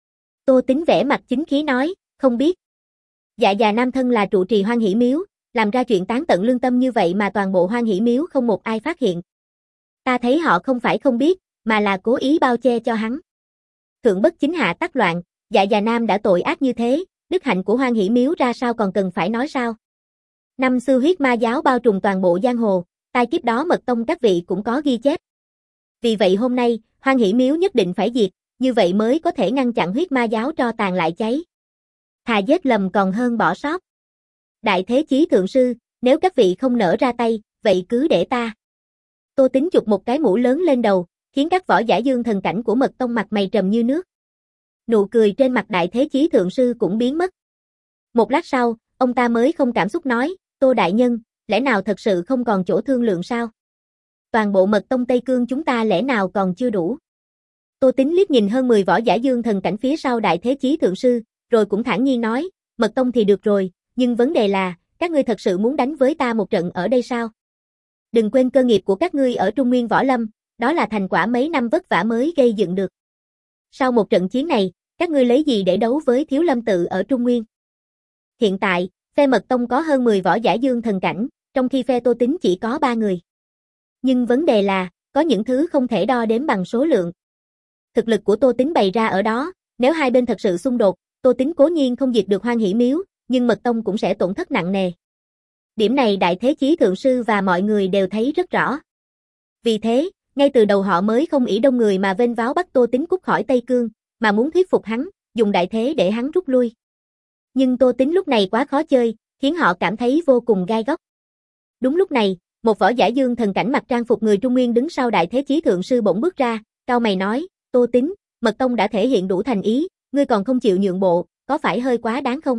Tô Tính vẻ mặt chính khí nói, không biết. Dạ già nam thân là trụ trì Hoan Hỷ Miếu, làm ra chuyện tán tận lương tâm như vậy mà toàn bộ Hoan Hỷ Miếu không một ai phát hiện. Ta thấy họ không phải không biết, mà là cố ý bao che cho hắn. Thượng bất chính hạ tắc loạn, dạ già nam đã tội ác như thế, đức hạnh của Hoan Hỷ Miếu ra sao còn cần phải nói sao. Năm xưa huyết ma giáo bao trùm toàn bộ giang hồ, tai kiếp đó mật tông các vị cũng có ghi chép. Vì vậy hôm nay, Hoan Hỷ Miếu nhất định phải diệt, như vậy mới có thể ngăn chặn huyết ma giáo tro tàn lại cháy. Thà giết lầm còn hơn bỏ sót. Đại Thế Chí Thượng Sư, nếu các vị không nỡ ra tay, vậy cứ để ta. Tô Tín chụp một cái mũ lớn lên đầu, khiến các võ giả dương thần cảnh của mật tông mặt mày trầm như nước. Nụ cười trên mặt Đại Thế Chí Thượng Sư cũng biến mất. Một lát sau, ông ta mới không cảm xúc nói, Tô Đại Nhân, lẽ nào thật sự không còn chỗ thương lượng sao? Toàn bộ mật tông Tây Cương chúng ta lẽ nào còn chưa đủ? Tô Tín liếc nhìn hơn mười võ giả dương thần cảnh phía sau Đại Thế Chí Thượng Sư, rồi cũng thản nhiên nói, mật tông thì được rồi, nhưng vấn đề là, các ngươi thật sự muốn đánh với ta một trận ở đây sao? Đừng quên cơ nghiệp của các ngươi ở Trung Nguyên Võ Lâm, đó là thành quả mấy năm vất vả mới gây dựng được. Sau một trận chiến này, các ngươi lấy gì để đấu với Thiếu Lâm Tự ở Trung Nguyên? Hiện tại, phe mật tông có hơn mười võ giả dương thần cảnh, trong khi phe Tô Tín chỉ có ba người. Nhưng vấn đề là, có những thứ không thể đo đếm bằng số lượng. Thực lực của Tô Tín bày ra ở đó, nếu hai bên thật sự xung đột, Tô Tín cố nhiên không diệt được Hoan Hỷ Miếu, nhưng mật tông cũng sẽ tổn thất nặng nề. Điểm này Đại Thế Chí Thượng Sư và mọi người đều thấy rất rõ. Vì thế, ngay từ đầu họ mới không ỷ đông người mà vênh váo bắt Tô Tín cút khỏi Tây Cương, mà muốn thuyết phục hắn, dùng đại thế để hắn rút lui. Nhưng Tô Tín lúc này quá khó chơi, khiến họ cảm thấy vô cùng gai góc. Đúng lúc này, một võ giả dương thần cảnh mặc trang phục người Trung Nguyên đứng sau Đại Thế Chí Thượng Sư bỗng bước ra, cau mày nói, Tô Tín, mật tông đã thể hiện đủ thành ý, ngươi còn không chịu nhượng bộ, có phải hơi quá đáng không?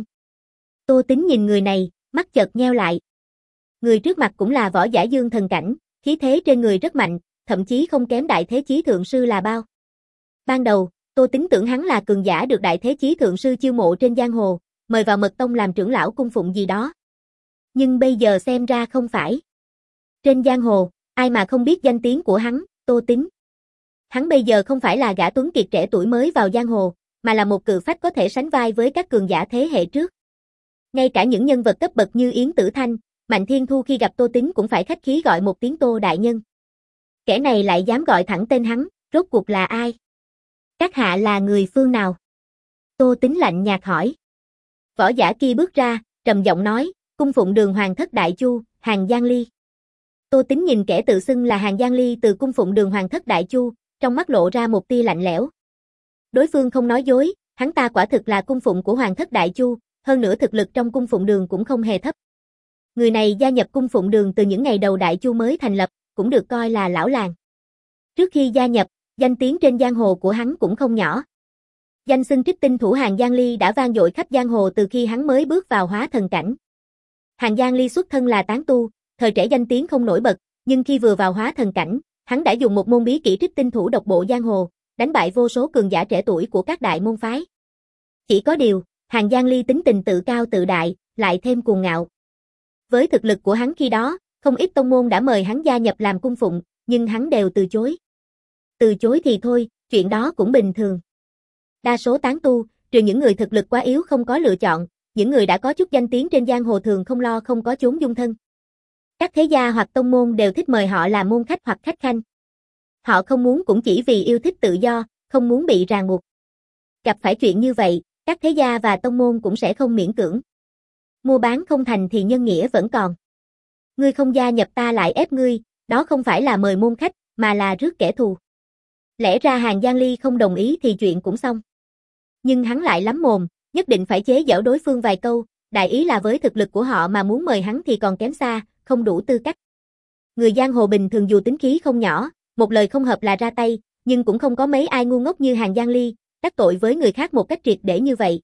Tô Tín nhìn người này, mắt chợt nheo lại. Người trước mặt cũng là võ giả dương thần cảnh, khí thế trên người rất mạnh, thậm chí không kém Đại Thế Chí Thượng Sư là bao. Ban đầu, Tô Tín tưởng hắn là cường giả được Đại Thế Chí Thượng Sư chiêu mộ trên giang hồ, mời vào mật tông làm trưởng lão cung phụng gì đó. Nhưng bây giờ xem ra không phải. Trên giang hồ, ai mà không biết danh tiếng của hắn, Tô Tín. Hắn bây giờ không phải là gã tuấn kiệt trẻ tuổi mới vào giang hồ, mà là một cự phách có thể sánh vai với các cường giả thế hệ trước. Ngay cả những nhân vật cấp bậc như Yến Tử Thanh, Mạnh Thiên Thu khi gặp Tô Tín cũng phải khách khí gọi một tiếng Tô Đại Nhân. Kẻ này lại dám gọi thẳng tên hắn, rốt cuộc là ai? Các hạ là người phương nào? Tô Tín lạnh nhạt hỏi. Võ giả kia bước ra, trầm giọng nói, cung phụng Đường Hoàng Thất Đại Chu, Hàn Giang Ly. Tô Tín nhìn kẻ tự xưng là Hàn Giang Ly từ cung phụng Đường Hoàng Thất Đại Chu, trong mắt lộ ra một tia lạnh lẽo. Đối phương không nói dối, hắn ta quả thực là cung phụng của Hoàng Thất Đại Chu, hơn nữa thực lực trong cung phụng Đường cũng không hề thấp. Người này gia nhập cung phụng Đường từ những ngày đầu Đại Chu mới thành lập, cũng được coi là lão làng. Trước khi gia nhập, danh tiếng trên giang hồ của hắn cũng không nhỏ. Danh xưng trích tinh thủ Hàn Giang Ly đã vang dội khắp giang hồ từ khi hắn mới bước vào hóa thần cảnh. Hàn Giang Ly xuất thân là tán tu, thời trẻ danh tiếng không nổi bật, nhưng khi vừa vào hóa thần cảnh, hắn đã dùng một môn bí kỹ trích tinh thủ độc bộ giang hồ, đánh bại vô số cường giả trẻ tuổi của các đại môn phái. Chỉ có điều, Hàn Giang Ly tính tình tự cao tự đại, lại thêm cuồng ngạo. Với thực lực của hắn khi đó, không ít tông môn đã mời hắn gia nhập làm cung phụng, nhưng hắn đều từ chối. Từ chối thì thôi, chuyện đó cũng bình thường. Đa số tán tu, trừ những người thực lực quá yếu không có lựa chọn, những người đã có chút danh tiếng trên giang hồ thường không lo không có chốn dung thân. Các thế gia hoặc tông môn đều thích mời họ làm môn khách hoặc khách khanh. Họ không muốn cũng chỉ vì yêu thích tự do, không muốn bị ràng buộc. Gặp phải chuyện như vậy, các thế gia và tông môn cũng sẽ không miễn cưỡng. Mua bán không thành thì nhân nghĩa vẫn còn. Ngươi không gia nhập ta lại ép ngươi, đó không phải là mời môn khách, mà là rước kẻ thù. Lẽ ra Hàn Giang Ly không đồng ý thì chuyện cũng xong. Nhưng hắn lại lắm mồm, nhất định phải chế giễu đối phương vài câu, đại ý là với thực lực của họ mà muốn mời hắn thì còn kém xa, không đủ tư cách. Người giang hồ bình thường dù tính khí không nhỏ, một lời không hợp là ra tay, nhưng cũng không có mấy ai ngu ngốc như Hàn Giang Ly, đắc tội với người khác một cách triệt để như vậy.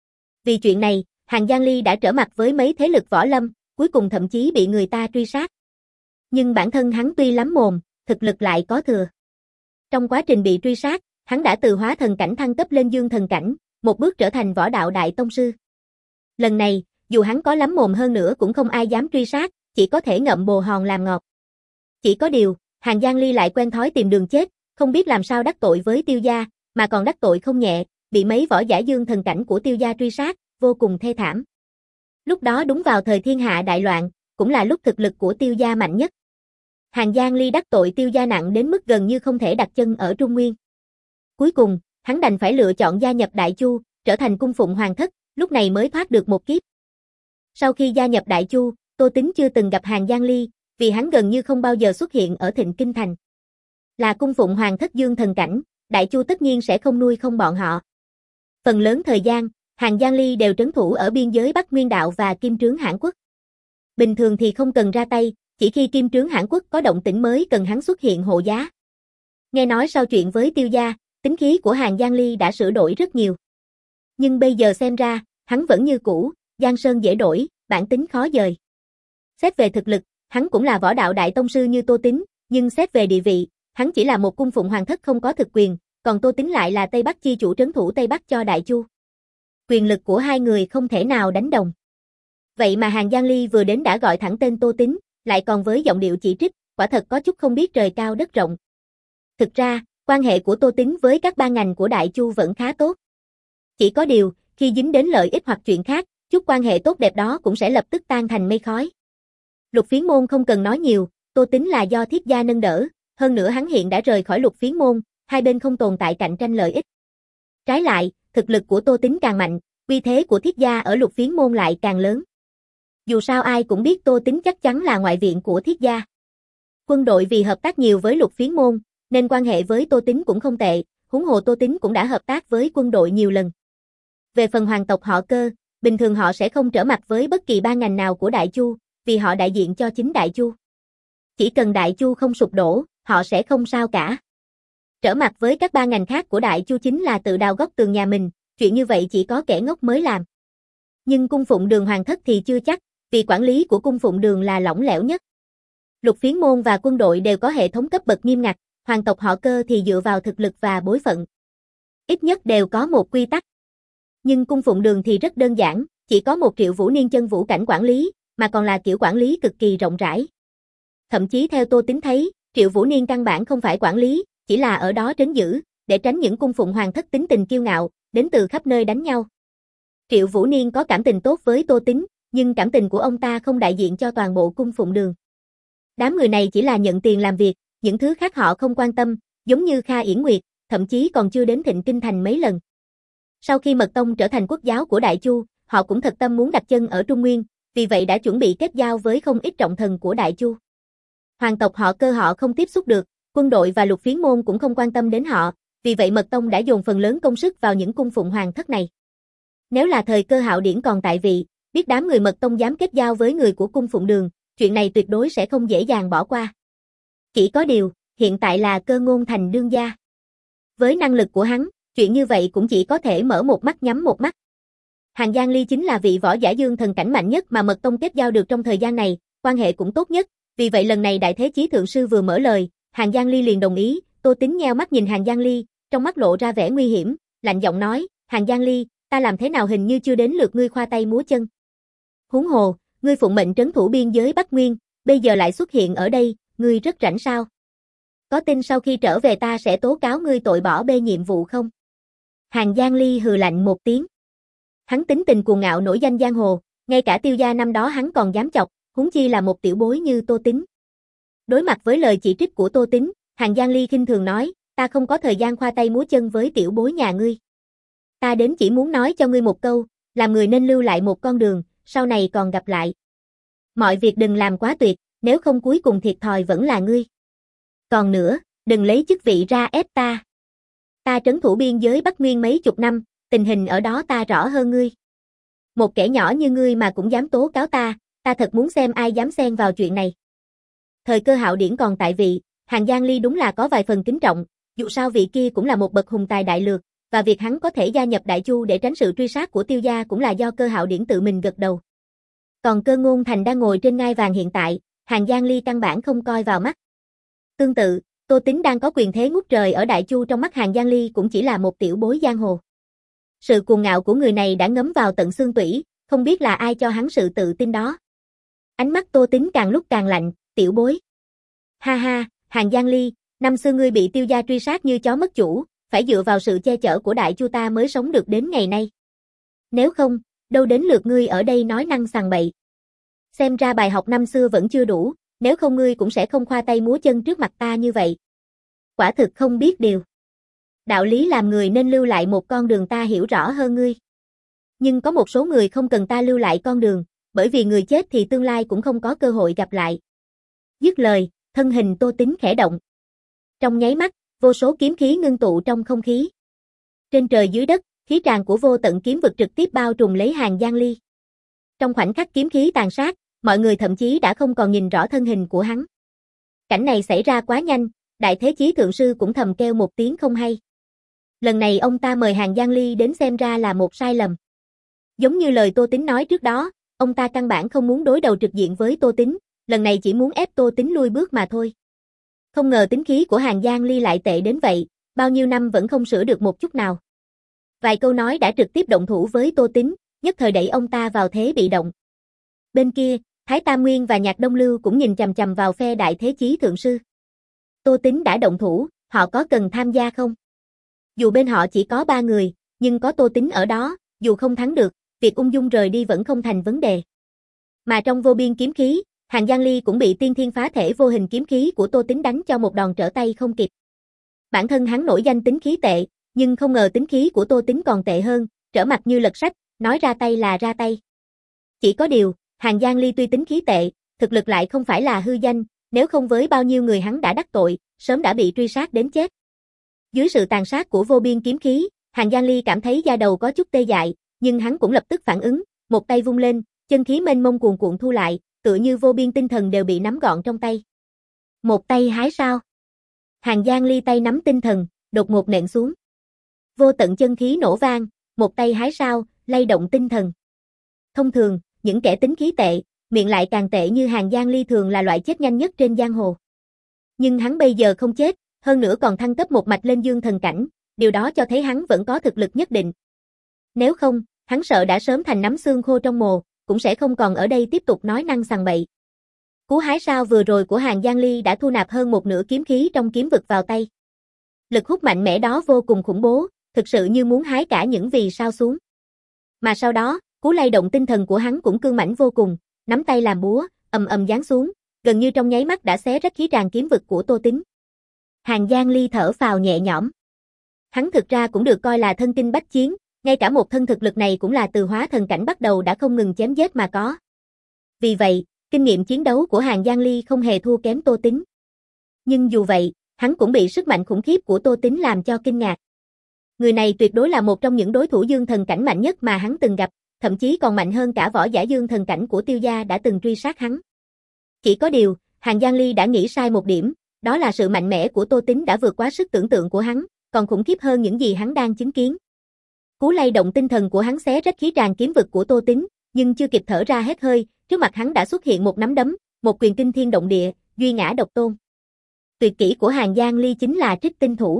Vì chuyện này, Hàn Giang Ly đã trở mặt với mấy thế lực võ lâm, cuối cùng thậm chí bị người ta truy sát. Nhưng bản thân hắn tuy lắm mồm, thực lực lại có thừa. Trong quá trình bị truy sát, hắn đã từ hóa thần cảnh thăng cấp lên dương thần cảnh, một bước trở thành võ đạo đại tông sư. Lần này, dù hắn có lắm mồm hơn nữa cũng không ai dám truy sát, chỉ có thể ngậm bồ hòn làm ngọt. Chỉ có điều, Hàn Giang Ly lại quen thói tìm đường chết, không biết làm sao đắc tội với Tiêu gia, mà còn đắc tội không nhẹ, bị mấy võ giả dương thần cảnh của Tiêu gia truy sát, vô cùng thê thảm. Lúc đó đúng vào thời thiên hạ đại loạn, cũng là lúc thực lực của Tiêu gia mạnh nhất. Hàn Giang Ly đắc tội Tiêu gia nặng đến mức gần như không thể đặt chân ở Trung Nguyên. Cuối cùng, hắn đành phải lựa chọn gia nhập Đại Chu, trở thành cung phụng hoàng thất, lúc này mới thoát được một kiếp. Sau khi gia nhập Đại Chu, Tô Tính chưa từng gặp Hàn Giang Ly, vì hắn gần như không bao giờ xuất hiện ở Thịnh Kinh Thành. Là cung phụng hoàng thất dương thần cảnh, Đại Chu tất nhiên sẽ không nuôi không bọn họ. Phần lớn thời gian, Hàn Giang Ly đều trấn thủ ở biên giới Bắc Nguyên Đạo và Kim Trướng Hãn Quốc. Bình thường thì không cần ra tay, chỉ khi Kim Trướng Hãn Quốc có động tĩnh mới cần hắn xuất hiện hộ giá. Nghe nói sau chuyện với Tiêu gia, tính khí của Hàn Giang Ly đã sửa đổi rất nhiều. Nhưng bây giờ xem ra, hắn vẫn như cũ, giang sơn dễ đổi, bản tính khó dời. Xét về thực lực, hắn cũng là võ đạo đại tông sư như Tô Tính, nhưng xét về địa vị, hắn chỉ là một cung phụng hoàng thất không có thực quyền, còn Tô Tính lại là Tây Bắc chi chủ trấn thủ Tây Bắc cho Đại Chu. Quyền lực của hai người không thể nào đánh đồng. Vậy mà Hàn Giang Ly vừa đến đã gọi thẳng tên Tô Tính, lại còn với giọng điệu chỉ trích, quả thật có chút không biết trời cao đất rộng. Thực ra, quan hệ của Tô Tính với các ban ngành của Đại Chu vẫn khá tốt. Chỉ có điều, khi dính đến lợi ích hoặc chuyện khác, chút quan hệ tốt đẹp đó cũng sẽ lập tức tan thành mây khói. Lục Phiến Môn không cần nói nhiều, Tô Tính là do Thiết gia nâng đỡ, hơn nữa hắn hiện đã rời khỏi Lục Phiến Môn, hai bên không tồn tại cạnh tranh lợi ích. Trái lại, thực lực của Tô Tính càng mạnh, uy thế của Thiết gia ở Lục Phiến Môn lại càng lớn. Dù sao ai cũng biết Tô Tính chắc chắn là ngoại viện của Thiết gia. Quân đội vì hợp tác nhiều với Lục Phiến Môn, nên quan hệ với Tô Tính cũng không tệ, huống hồ Tô Tính cũng đã hợp tác với quân đội nhiều lần. Về phần hoàng tộc họ Cơ, bình thường họ sẽ không trở mặt với bất kỳ ban ngành nào của Đại Chu, vì họ đại diện cho chính Đại Chu. Chỉ cần Đại Chu không sụp đổ, họ sẽ không sao cả. Trở mặt với các ban ngành khác của Đại Chu chính là tự đào góc tường nhà mình, chuyện như vậy chỉ có kẻ ngốc mới làm. Nhưng cung phụng đường hoàng thất thì chưa chắc, vì quản lý của cung phụng đường là lỏng lẻo nhất. Lục Phiến Môn và quân đội đều có hệ thống cấp bậc nghiêm ngặt, hoàng tộc họ Cơ thì dựa vào thực lực và bối phận. Ít nhất đều có một quy tắc. Nhưng cung phụng đường thì rất đơn giản, chỉ có một Triệu Vũ Niên chân vũ cảnh quản lý, mà còn là kiểu quản lý cực kỳ rộng rãi. Thậm chí theo Tô Tính thấy, Triệu Vũ Niên căn bản không phải quản lý, chỉ là ở đó trấn giữ, để tránh những cung phụng hoàng thất tính tình kiêu ngạo, đến từ khắp nơi đánh nhau. Triệu Vũ Niên có cảm tình tốt với Tô Tính, nhưng cảm tình của ông ta không đại diện cho toàn bộ cung phụng đường. Đám người này chỉ là nhận tiền làm việc, những thứ khác họ không quan tâm, giống như Kha Yển Nguyệt, thậm chí còn chưa đến Thịnh Kinh Thành mấy lần. Sau khi Mật Tông trở thành quốc giáo của Đại Chu, họ cũng thật tâm muốn đặt chân ở Trung Nguyên, vì vậy đã chuẩn bị kết giao với không ít trọng thần của Đại Chu. Hoàng tộc họ Cơ họ không tiếp xúc được, quân đội và Lục Phiến Môn cũng không quan tâm đến họ, vì vậy Mật Tông đã dồn phần lớn công sức vào những cung phụng hoàng thất này. Nếu là thời Cơ Hạo Điển còn tại vị, biết đám người Mật Tông dám kết giao với người của cung phụng đường, chuyện này tuyệt đối sẽ không dễ dàng bỏ qua. Chỉ có điều, hiện tại là Cơ Ngôn thành đương gia. Với năng lực của hắn, chuyện như vậy cũng chỉ có thể mở một mắt nhắm một mắt. Hàn Giang Ly chính là vị võ giả dương thần cảnh mạnh nhất mà Mật Tông kết giao được trong thời gian này, quan hệ cũng tốt nhất, vì vậy lần này Đại Thế Chí Thượng Sư vừa mở lời, Hàn Giang Ly liền đồng ý. Tô Tính nheo mắt nhìn Hàn Giang Ly, trong mắt lộ ra vẻ nguy hiểm, lạnh giọng nói, Hàn Giang Ly, ta làm thế nào hình như chưa đến lượt ngươi khoa tay múa chân. Huống hồ, ngươi phụng mệnh trấn thủ biên giới Bắc Nguyên, bây giờ lại xuất hiện ở đây, ngươi rất rảnh sao? Có tin sau khi trở về ta sẽ tố cáo ngươi tội bỏ bê nhiệm vụ không? Hàn Giang Ly hừ lạnh một tiếng. Hắn tính tình cuồng ngạo nổi danh giang hồ, ngay cả Tiêu gia năm đó hắn còn dám chọc, huống chi là một tiểu bối như Tô Tính. Đối mặt với lời chỉ trích của Tô Tính, Hàn Giang Ly khinh thường nói, ta không có thời gian khoa tay múa chân với tiểu bối nhà ngươi. Ta đến chỉ muốn nói cho ngươi một câu, làm người nên lưu lại một con đường, sau này còn gặp lại. Mọi việc đừng làm quá tuyệt, nếu không cuối cùng thiệt thòi vẫn là ngươi. Còn nữa, đừng lấy chức vị ra ép ta. Ta trấn thủ biên giới Bắc Nguyên mấy chục năm, tình hình ở đó ta rõ hơn ngươi. Một kẻ nhỏ như ngươi mà cũng dám tố cáo ta, ta thật muốn xem ai dám xen vào chuyện này. Thời Cơ Hạo Điển còn tại vị, Hàn Giang Ly đúng là có vài phần kính trọng, dù sao vị kia cũng là một bậc hùng tài đại lược, và việc hắn có thể gia nhập Đại Chu để tránh sự truy sát của Tiêu gia cũng là do Cơ Hạo Điển tự mình gật đầu. Còn Cơ Ngôn Thành đang ngồi trên ngai vàng hiện tại, Hàn Giang Ly căn bản không coi vào mắt. Tương tự, Tô Tính đang có quyền thế ngút trời ở Đại Chu, trong mắt Hàn Giang Ly cũng chỉ là một tiểu bối giang hồ. Sự cuồng ngạo của người này đã ngấm vào tận xương tủy, không biết là ai cho hắn sự tự tin đó. Ánh mắt Tô Tính càng lúc càng lạnh, tiểu bối. Ha ha, Hàn Giang Ly, năm xưa ngươi bị Tiêu gia truy sát như chó mất chủ, phải dựa vào sự che chở của Đại Chu ta mới sống được đến ngày nay. Nếu không, đâu đến lượt ngươi ở đây nói năng sằng bậy. Xem ra bài học năm xưa vẫn chưa đủ, nếu không ngươi cũng sẽ không khoa tay múa chân trước mặt ta như vậy. Quả thực không biết điều. Đạo lý làm người nên lưu lại một con đường ta hiểu rõ hơn ngươi. Nhưng có một số người không cần ta lưu lại con đường, bởi vì người chết thì tương lai cũng không có cơ hội gặp lại. Dứt lời, thân hình Tô Tín khẽ động. Trong nháy mắt, vô số kiếm khí ngưng tụ trong không khí. Trên trời dưới đất, khí tràn của vô tận kiếm vực trực tiếp bao trùm lấy Hàn Giang Ly. Trong khoảnh khắc kiếm khí tàn sát, mọi người thậm chí đã không còn nhìn rõ thân hình của hắn. Cảnh này xảy ra quá nhanh, Đại Thế Chí Thượng Sư cũng thầm kêu một tiếng không hay. Lần này ông ta mời Hàn Giang Ly đến xem ra là một sai lầm. Giống như lời Tô Tín nói trước đó, ông ta căn bản không muốn đối đầu trực diện với Tô Tín, lần này chỉ muốn ép Tô Tín lui bước mà thôi. Không ngờ tính khí của Hàn Giang Ly lại tệ đến vậy, bao nhiêu năm vẫn không sửa được một chút nào. Vài câu nói đã trực tiếp động thủ với Tô Tín, nhất thời đẩy ông ta vào thế bị động. Bên kia, Thái Tam Nguyên và Nhạc Đông Lưu cũng nhìn chằm chằm vào phe Đại Thế Chí Thượng Sư. Tô Tín đã động thủ, họ có cần tham gia không? Dù bên họ chỉ có ba người, nhưng có Tô Tín ở đó, dù không thắng được, việc ung dung rời đi vẫn không thành vấn đề. Mà trong vô biên kiếm khí, Hàn Giang Ly cũng bị tiên thiên phá thể vô hình kiếm khí của Tô Tín đánh cho một đòn trở tay không kịp. Bản thân hắn nổi danh tính khí tệ, nhưng không ngờ tính khí của Tô Tín còn tệ hơn, trở mặt như lật sách, nói ra tay là ra tay. Chỉ có điều, Hàn Giang Ly tuy tính khí tệ, thực lực lại không phải là hư danh, nếu không với bao nhiêu người hắn đã đắc tội, sớm đã bị truy sát đến chết. Dưới sự tàn sát của vô biên kiếm khí, Hàn Giang Ly cảm thấy da đầu có chút tê dại, nhưng hắn cũng lập tức phản ứng, một tay vung lên, chân khí mênh mông cuồn cuộn thu lại, tựa như vô biên tinh thần đều bị nắm gọn trong tay. Một tay hái sao? Hàn Giang Ly tay nắm tinh thần, đột ngột nện xuống. Vô tận chân khí nổ vang, một tay hái sao, lay động tinh thần. Thông thường, những kẻ tính khí tệ, miệng lại càng tệ như Hàn Giang Ly thường là loại chết nhanh nhất trên giang hồ. Nhưng hắn bây giờ không chết, hơn nữa còn thăng cấp một mạch lên dương thần cảnh, điều đó cho thấy hắn vẫn có thực lực nhất định. Nếu không, hắn sợ đã sớm thành nắm xương khô trong mồ, cũng sẽ không còn ở đây tiếp tục nói năng sằng bậy. Cú hái sao vừa rồi của Hàn Giang Ly đã thu nạp hơn một nửa kiếm khí trong kiếm vực vào tay. Lực hút mạnh mẽ đó vô cùng khủng bố, thực sự như muốn hái cả những vì sao xuống. Mà sau đó, cú lay động tinh thần của hắn cũng cương mãnh vô cùng, nắm tay làm búa, ầm ầm giáng xuống, gần như trong nháy mắt đã xé rách khí tràn kiếm vực của Tô Tín. Hàn Giang Ly thở phào nhẹ nhõm. Hắn thực ra cũng được coi là thân kinh bách chiến, ngay cả một thân thực lực này cũng là từ hóa thần cảnh bắt đầu đã không ngừng chém giết mà có. Vì vậy, kinh nghiệm chiến đấu của Hàn Giang Ly không hề thua kém Tô Tín. Nhưng dù vậy, hắn cũng bị sức mạnh khủng khiếp của Tô Tín làm cho kinh ngạc. Người này tuyệt đối là một trong những đối thủ dương thần cảnh mạnh nhất mà hắn từng gặp, thậm chí còn mạnh hơn cả võ giả dương thần cảnh của Tiêu gia đã từng truy sát hắn. Chỉ có điều, Hàn Giang Ly đã nghĩ sai một điểm, đó là sự mạnh mẽ của Tô Tín đã vượt quá sức tưởng tượng của hắn, còn khủng khiếp hơn những gì hắn đang chứng kiến. Cú lay động tinh thần của hắn xé rách khí tràn kiếm vực của Tô Tín, nhưng chưa kịp thở ra hết hơi, trước mặt hắn đã xuất hiện một nắm đấm, một quyền kinh thiên động địa, duy ngã độc tôn. Tuyệt kỹ của Hàn Giang Ly chính là Trích Tinh Thủ.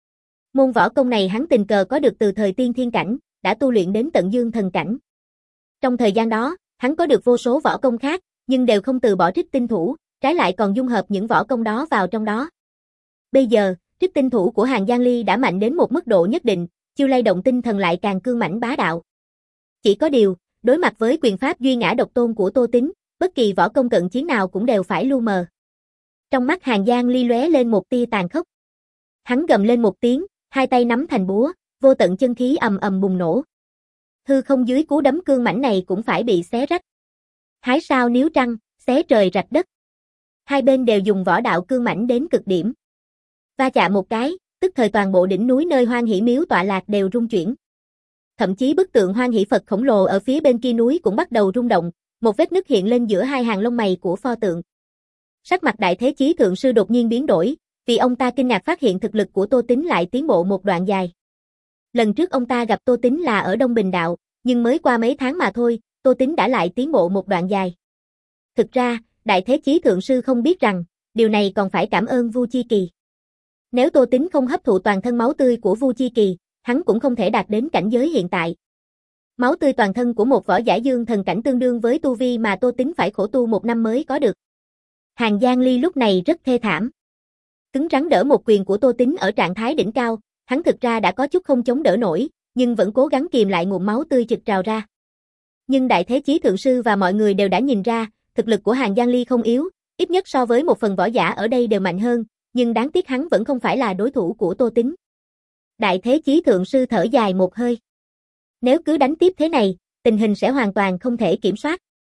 Môn võ công này hắn tình cờ có được từ thời tiên thiên cảnh, đã tu luyện đến tận dương thần cảnh. Trong thời gian đó, hắn có được vô số võ công khác, nhưng đều không từ bỏ Trích Tinh Thủ, trái lại còn dung hợp những võ công đó vào trong đó. Bây giờ, Trích Tinh Thủ của Hàn Giang Ly đã mạnh đến một mức độ nhất định, chiêu lay động tinh thần lại càng cương mãnh bá đạo. Chỉ có điều, đối mặt với quyền pháp duy ngã độc tôn của Tô Tín, bất kỳ võ công cận chiến nào cũng đều phải lu mờ. Trong mắt Hàn Giang Ly lóe lên một tia tàn khốc. Hắn gầm lên một tiếng, hai tay nắm thành búa, vô tận chân khí ầm ầm bùng nổ. Hư không dưới cú đấm cương mãnh này cũng phải bị xé rách. Hái sao níu trăng, xé trời rạch đất. Hai bên đều dùng võ đạo cương mãnh đến cực điểm. Va chạm một cái, tức thời toàn bộ đỉnh núi nơi Hoan Hỷ Miếu tọa lạc đều rung chuyển. Thậm chí bức tượng Hoan Hỷ Phật khổng lồ ở phía bên kia núi cũng bắt đầu rung động, một vết nứt hiện lên giữa hai hàng lông mày của pho tượng. Sắc mặt Đại Thế Chí Thượng Sư đột nhiên biến đổi, vì ông ta kinh ngạc phát hiện thực lực của Tô Tín lại tiến bộ một đoạn dài. Lần trước ông ta gặp Tô Tín là ở Đông Bình Đạo, nhưng mới qua mấy tháng mà thôi, Tô Tín đã lại tiến bộ một đoạn dài. Thực ra, Đại Thế Chí Thượng Sư không biết rằng, điều này còn phải cảm ơn Vu Chi Kỳ. Nếu Tô Tín không hấp thụ toàn thân máu tươi của Vu Chi Kỳ, hắn cũng không thể đạt đến cảnh giới hiện tại. Máu tươi toàn thân của một võ giả dương thần cảnh tương đương với tu vi mà Tô Tín phải khổ tu một năm mới có được. Hàn Giang Ly lúc này rất thê thảm. Cứng rắn đỡ một quyền của Tô Tín ở trạng thái đỉnh cao, hắn thực ra đã có chút không chống đỡ nổi, nhưng vẫn cố gắng kìm lại ngụm máu tươi trực trào ra. Nhưng Đại Thế Chí Thượng Sư và mọi người đều đã nhìn ra, thực lực của Hàn Giang Ly không yếu, ít nhất so với một phần võ giả ở đây đều mạnh hơn, nhưng đáng tiếc hắn vẫn không phải là đối thủ của Tô Tín. Đại Thế Chí Thượng Sư thở dài một hơi. Nếu cứ đánh tiếp thế này, tình hình sẽ hoàn toàn không thể kiểm soát.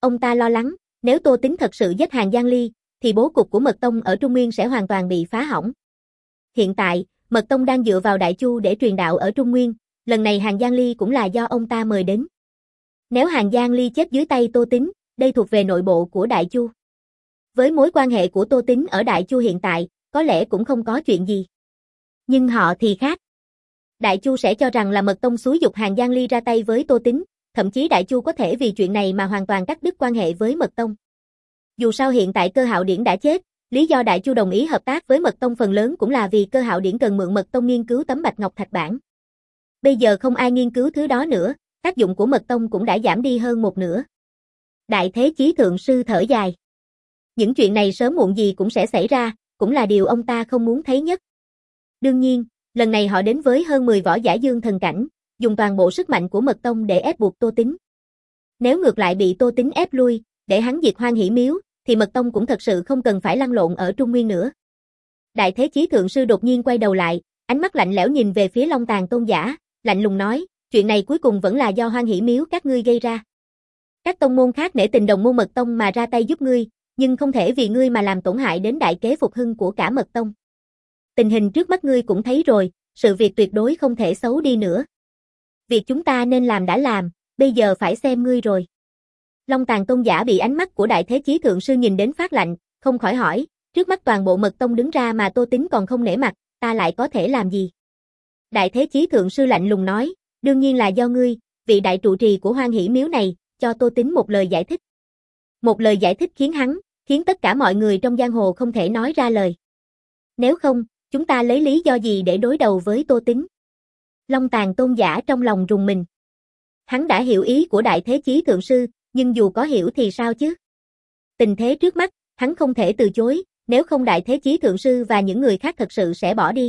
Ông ta lo lắng, nếu Tô Tín thật sự giết Hàn Giang Ly, thì bố cục của Mật Tông ở Trung Nguyên sẽ hoàn toàn bị phá hỏng. Hiện tại, Mật Tông đang dựa vào Đại Chu để truyền đạo ở Trung Nguyên, lần này Hàn Giang Ly cũng là do ông ta mời đến. Nếu Hàn Giang Ly chết dưới tay Tô Tín, đây thuộc về nội bộ của Đại Chu. Với mối quan hệ của Tô Tín ở Đại Chu hiện tại, có lẽ cũng không có chuyện gì. Nhưng họ thì khác. Đại Chu sẽ cho rằng là Mật Tông xúi giục Hàn Giang Ly ra tay với Tô Tín, thậm chí Đại Chu có thể vì chuyện này mà hoàn toàn cắt đứt quan hệ với Mật Tông. Dù sao hiện tại Cơ Hạo Điển đã chết, lý do Đại Chu đồng ý hợp tác với Mật Tông phần lớn cũng là vì Cơ Hạo Điển cần mượn Mật Tông nghiên cứu tấm Bạch Ngọc Thạch Bản. Bây giờ không ai nghiên cứu thứ đó nữa, tác dụng của Mật Tông cũng đã giảm đi hơn một nửa. Đại Thế Chí Thượng Sư thở dài. Những chuyện này sớm muộn gì cũng sẽ xảy ra, cũng là điều ông ta không muốn thấy nhất. Đương nhiên, lần này họ đến với hơn mười võ giả dương thần cảnh, dùng toàn bộ sức mạnh của Mật Tông để ép buộc Tô Tín. Nếu ngược lại bị Tô Tín ép lui, để hắn diệt Hoan Hỷ Miếu, thì Mật Tông cũng thật sự không cần phải lăn lộn ở Trung Nguyên nữa. Đại Thế Chí Thượng Sư đột nhiên quay đầu lại, ánh mắt lạnh lẽo nhìn về phía Long Tàn Tôn giả, lạnh lùng nói, chuyện này cuối cùng vẫn là do Hoan Hỷ Miếu các ngươi gây ra. Các tông môn khác nể tình đồng môn Mật Tông mà ra tay giúp ngươi, nhưng không thể vì ngươi mà làm tổn hại đến đại kế phục hưng của cả Mật Tông. Tình hình trước mắt ngươi cũng thấy rồi, sự việc tuyệt đối không thể xấu đi nữa. Việc chúng ta nên làm đã làm, bây giờ phải xem ngươi rồi. Long Tàn Tôn giả bị ánh mắt của Đại Thế Chí Thượng Sư nhìn đến phát lạnh, không khỏi hỏi, trước mắt toàn bộ Mật Tông đứng ra mà Tô Tín còn không nể mặt, ta lại có thể làm gì? Đại Thế Chí Thượng Sư lạnh lùng nói, đương nhiên là do ngươi, vị đại trụ trì của Hoan Hỷ Miếu này, cho Tô Tín một lời giải thích. Một lời giải thích khiến hắn, khiến tất cả mọi người trong giang hồ không thể nói ra lời. Nếu không, chúng ta lấy lý do gì để đối đầu với Tô Tín? Long Tàn Tôn giả trong lòng rùng mình. Hắn đã hiểu ý của Đại Thế Chí Thượng Sư, nhưng dù có hiểu thì sao chứ? Tình thế trước mắt, hắn không thể từ chối, nếu không Đại Thế Chí Thượng Sư và những người khác thật sự sẽ bỏ đi.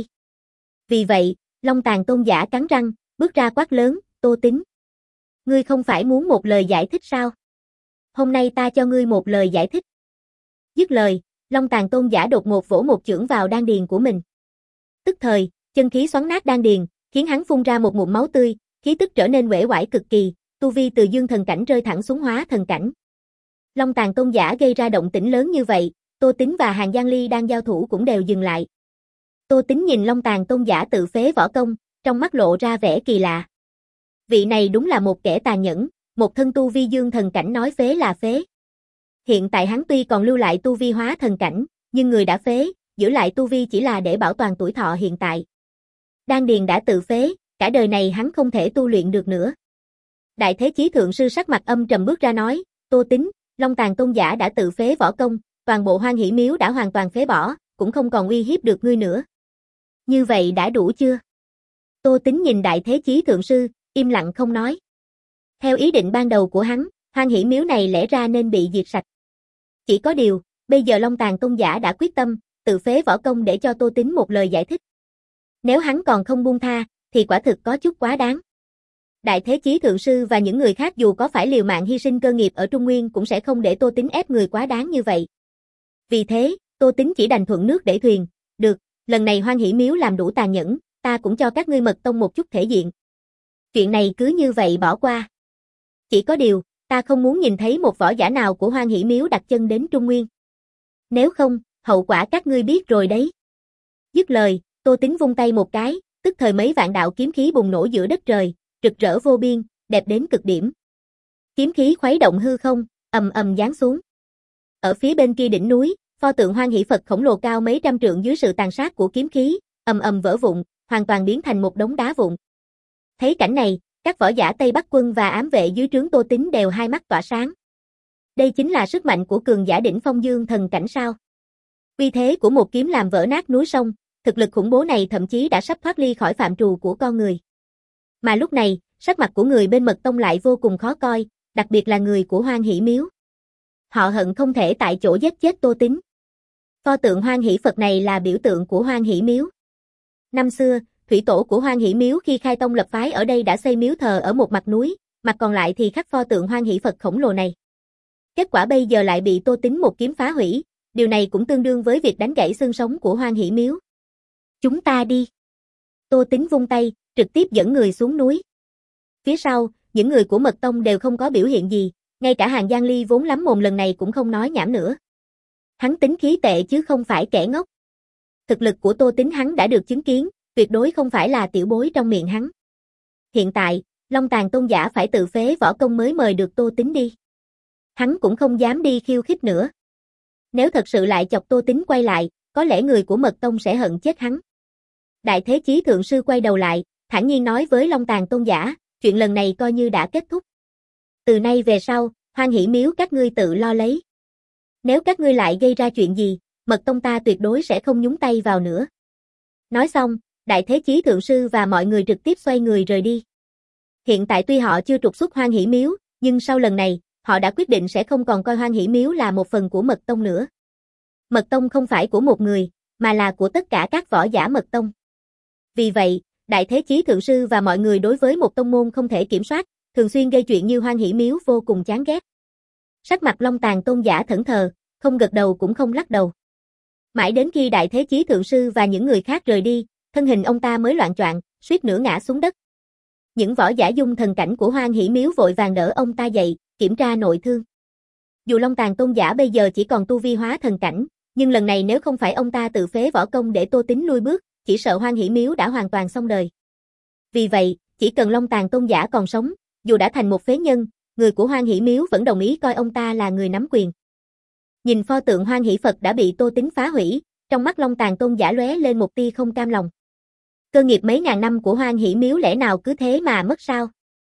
Vì vậy, Long Tàn Tôn giả cắn răng, bước ra quát lớn, Tô Tín. Ngươi không phải muốn một lời giải thích sao? Hôm nay ta cho ngươi một lời giải thích. Dứt lời, Long Tàn Tôn giả đột ngột vỗ một chưởng vào đan điền của mình. Tức thời, chân khí xoắn nát đan điền, khiến hắn phun ra một ngụm máu tươi, khí tức trở nên uể oải cực kỳ, tu vi từ dương thần cảnh rơi thẳng xuống hóa thần cảnh. Long Tàn Tôn giả gây ra động tĩnh lớn như vậy, Tô Tín và Hàn Giang Ly đang giao thủ cũng đều dừng lại. Tô Tín nhìn Long Tàn Tôn giả tự phế võ công, trong mắt lộ ra vẻ kỳ lạ. Vị này đúng là một kẻ tàn nhẫn, một thân tu vi dương thần cảnh nói phế là phế. Hiện tại hắn tuy còn lưu lại tu vi hóa thần cảnh, nhưng người đã phế, giữ lại tu vi chỉ là để bảo toàn tuổi thọ hiện tại. Đan điền đã tự phế, cả đời này hắn không thể tu luyện được nữa. Đại Thế Chí Thượng Sư sắc mặt âm trầm bước ra nói, Tô Tín, Long Tàn Tôn giả đã tự phế võ công, toàn bộ Hoan Hỷ Miếu đã hoàn toàn phế bỏ, cũng không còn uy hiếp được ngươi nữa. Như vậy đã đủ chưa? Tô Tín nhìn Đại Thế Chí Thượng Sư, im lặng không nói. Theo ý định ban đầu của hắn, Hoan Hỷ Miếu này lẽ ra nên bị diệt sạch. Chỉ có điều, bây giờ Long Tàn Tôn giả đã quyết tâm, tự phế võ công để cho Tô Tín một lời giải thích. Nếu hắn còn không buông tha, thì quả thực có chút quá đáng. Đại Thế Chí Thượng Sư và những người khác dù có phải liều mạng hy sinh cơ nghiệp ở Trung Nguyên cũng sẽ không để Tô Tín ép người quá đáng như vậy. Vì thế, Tô Tín chỉ đành thuận nước đẩy thuyền, được, lần này Hoan Hỷ Miếu làm đủ tàn nhẫn, ta cũng cho các ngươi Mật Tông một chút thể diện. Chuyện này cứ như vậy bỏ qua. Chỉ có điều, ta không muốn nhìn thấy một võ giả nào của Hoan Hỷ Miếu đặt chân đến Trung Nguyên. Nếu không, hậu quả các ngươi biết rồi đấy. Dứt lời, Tô Tín vung tay một cái, tức thời mấy vạn đạo kiếm khí bùng nổ giữa đất trời, rực rỡ vô biên, đẹp đến cực điểm. Kiếm khí khuấy động hư không, ầm ầm giáng xuống. Ở phía bên kia đỉnh núi, pho tượng Hoan Hỷ Phật khổng lồ cao mấy trăm trượng dưới sự tàn sát của kiếm khí, ầm ầm vỡ vụn, hoàn toàn biến thành một đống đá vụn. Thấy cảnh này, các võ giả Tây Bắc quân và ám vệ dưới trướng Tô Tín đều hai mắt tỏa sáng. Đây chính là sức mạnh của cường giả đỉnh phong dương thần cảnh sao? Uy thế của một kiếm làm vỡ nát núi sông, thực lực khủng bố này thậm chí đã sắp thoát ly khỏi phạm trù của con người. Mà lúc này, sắc mặt của người bên Mật Tông lại vô cùng khó coi, đặc biệt là người của Hoan Hỷ Miếu. Họ hận không thể tại chỗ giết chết Tô Tín. Pho tượng Hoan Hỷ Phật này là biểu tượng của Hoan Hỷ Miếu. Năm xưa, thủy tổ của Hoan Hỷ Miếu khi khai tông lập phái ở đây đã xây miếu thờ ở một mặt núi, mặt còn lại thì khắc pho tượng Hoan Hỷ Phật khổng lồ này. Kết quả bây giờ lại bị Tô Tín một kiếm phá hủy, điều này cũng tương đương với việc đánh gãy xương sống của Hoan Hỷ Miếu. Chúng ta đi. Tô Tín vung tay, trực tiếp dẫn người xuống núi. Phía sau, những người của Mật Tông đều không có biểu hiện gì, Ngay cả Hàn Giang Ly vốn lắm mồm lần này cũng không nói nhảm nữa. Hắn tính khí tệ chứ không phải kẻ ngốc. Thực lực của Tô Tín hắn đã được chứng kiến, tuyệt đối không phải là tiểu bối trong miệng hắn. Hiện tại, Long Tàn Tôn giả phải tự phế võ công mới mời được Tô Tín đi. Hắn cũng không dám đi khiêu khích nữa. Nếu thật sự lại chọc Tô Tín quay lại, có lẽ người của Mật Tông sẽ hận chết hắn. Đại Thế Chí Thượng Sư quay đầu lại, thản nhiên nói với Long Tàn Tôn giả, chuyện lần này coi như đã kết thúc. Từ nay về sau, Hoan Hỷ Miếu các ngươi tự lo lấy. Nếu các ngươi lại gây ra chuyện gì, Mật Tông ta tuyệt đối sẽ không nhúng tay vào nữa. Nói xong, Đại Thế Chí Thượng Sư và mọi người trực tiếp xoay người rời đi. Hiện tại tuy họ chưa trục xuất Hoan Hỷ Miếu, nhưng sau lần này, họ đã quyết định sẽ không còn coi Hoan Hỷ Miếu là một phần của Mật Tông nữa. Mật Tông không phải của một người, mà là của tất cả các võ giả Mật Tông. Vì vậy, Đại Thế Chí Thượng Sư và mọi người đối với một tông môn không thể kiểm soát, thường xuyên gây chuyện như Hoan Hỷ Miếu vô cùng chán ghét. Sắc mặt Long Tàn Tôn giả thẫn thờ, không gật đầu cũng không lắc đầu. Mãi đến khi Đại Thế Chí Thượng Sư và những người khác rời đi, thân hình ông ta mới loạng choạng, suýt nữa ngã xuống đất. Những võ giả dung thần cảnh của Hoan Hỷ Miếu vội vàng đỡ ông ta dậy, kiểm tra nội thương. Dù Long Tàn Tôn giả bây giờ chỉ còn tu vi hóa thần cảnh, nhưng lần này nếu không phải ông ta tự phế võ công để Tô Tín lui bước, chỉ sợ Hoan Hỷ Miếu đã hoàn toàn xong đời. Vì vậy, chỉ cần Long Tàn Tôn giả còn sống, dù đã thành một phế nhân, người của Hoan Hỷ Miếu vẫn đồng ý coi ông ta là người nắm quyền. Nhìn pho tượng Hoan Hỷ Phật đã bị Tô Tín phá hủy, trong mắt Long Tàn Tôn giả lóe lên một tia không cam lòng. Cơ nghiệp mấy ngàn năm của Hoan Hỷ Miếu lẽ nào cứ thế mà mất sao?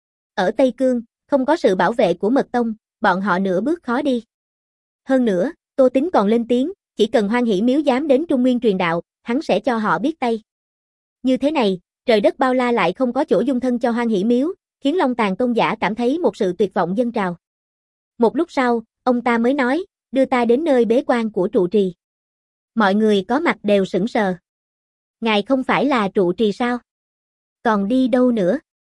Ở Tây Cương, không có sự bảo vệ của Mật Tông, bọn họ nửa bước khó đi. Hơn nữa, Tô Tín còn lên tiếng, chỉ cần Hoan Hỷ Miếu dám đến Trung Nguyên truyền đạo, hắn sẽ cho họ biết tay. Như thế này, trời đất bao la lại không có chỗ dung thân cho Hoan Hỷ Miếu, khiến Long Tàn Tôn giả cảm thấy một sự tuyệt vọng dâng trào. Một lúc sau, ông ta mới nói, đưa ta đến nơi bế quan của trụ trì. Mọi người có mặt đều sững sờ. Ngài không phải là trụ trì sao? Còn đi đâu nữa?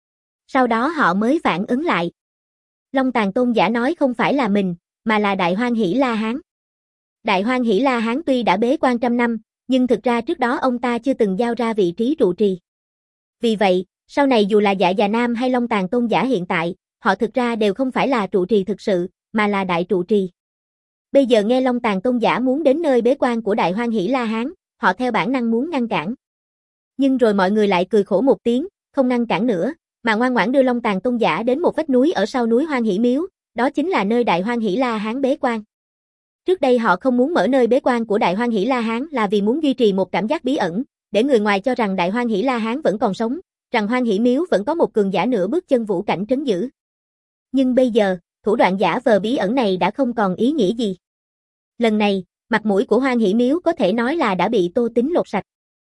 Sau đó họ mới phản ứng lại. Long Tàn Tôn giả nói không phải là mình, mà là Đại Hoan Hỷ La Hán. Đại Hoan Hỷ La Hán tuy đã bế quan trăm năm, nhưng thực ra trước đó ông ta chưa từng giao ra vị trí trụ trì. Vì vậy, sau này dù là Dạ Già Nam hay Long Tàn Tôn giả hiện tại, họ thực ra đều không phải là trụ trì thực sự, mà là đại trụ trì. Bây giờ nghe Long Tàn Tôn giả muốn đến nơi bế quan của Đại Hoan Hỷ La Hán, họ theo bản năng muốn ngăn cản. Nhưng rồi mọi người lại cười khổ một tiếng, không ngăn cản nữa, mà ngoan ngoãn đưa Long Tàn Tôn giả đến một vách núi ở sau núi Hoan Hỷ Miếu, đó chính là nơi Đại Hoan Hỷ La Hán bế quan. Trước đây họ không muốn mở nơi bế quan của Đại Hoan Hỷ La Hán là vì muốn duy trì một cảm giác bí ẩn, để người ngoài cho rằng Đại Hoan Hỷ La Hán vẫn còn sống, rằng Hoan Hỷ Miếu vẫn có một cường giả nửa bước chân vũ cảnh trấn giữ. Nhưng bây giờ, thủ đoạn giả vờ bí ẩn này đã không còn ý nghĩa gì. Lần này, mặt mũi của Hoan Hỷ Miếu có thể nói là đã bị Tô Tín lột sạch.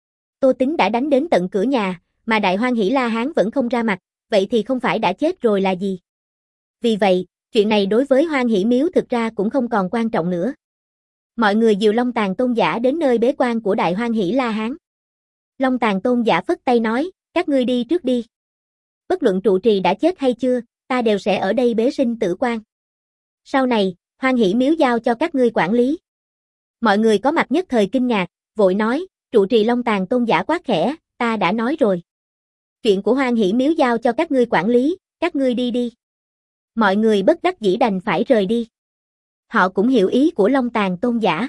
Tô Tín đã đánh đến tận cửa nhà, mà Đại Hoan Hỷ La Hán vẫn không ra mặt, vậy thì không phải đã chết rồi là gì? Vì vậy, chuyện này đối với Hoan Hỷ Miếu thực ra cũng không còn quan trọng nữa. Mọi người dìu Long Tàn Tôn giả đến nơi bế quan của Đại Hoan Hỷ La Hán. Long Tàn Tôn giả phất tay nói, các ngươi đi trước đi. Bất luận trụ trì đã chết hay chưa, ta đều sẽ ở đây bế sinh tử quan. Sau này, Hoan Hỷ Miếu giao cho các ngươi quản lý. Mọi người có mặt nhất thời kinh ngạc, vội nói, trụ trì Long Tàn Tôn giả quát khẽ, ta đã nói rồi. Chuyện của Hoan Hỷ Miếu giao cho các ngươi quản lý, các ngươi đi đi. Mọi người bất đắc dĩ đành phải rời đi. Họ cũng hiểu ý của Long Tàn Tôn giả.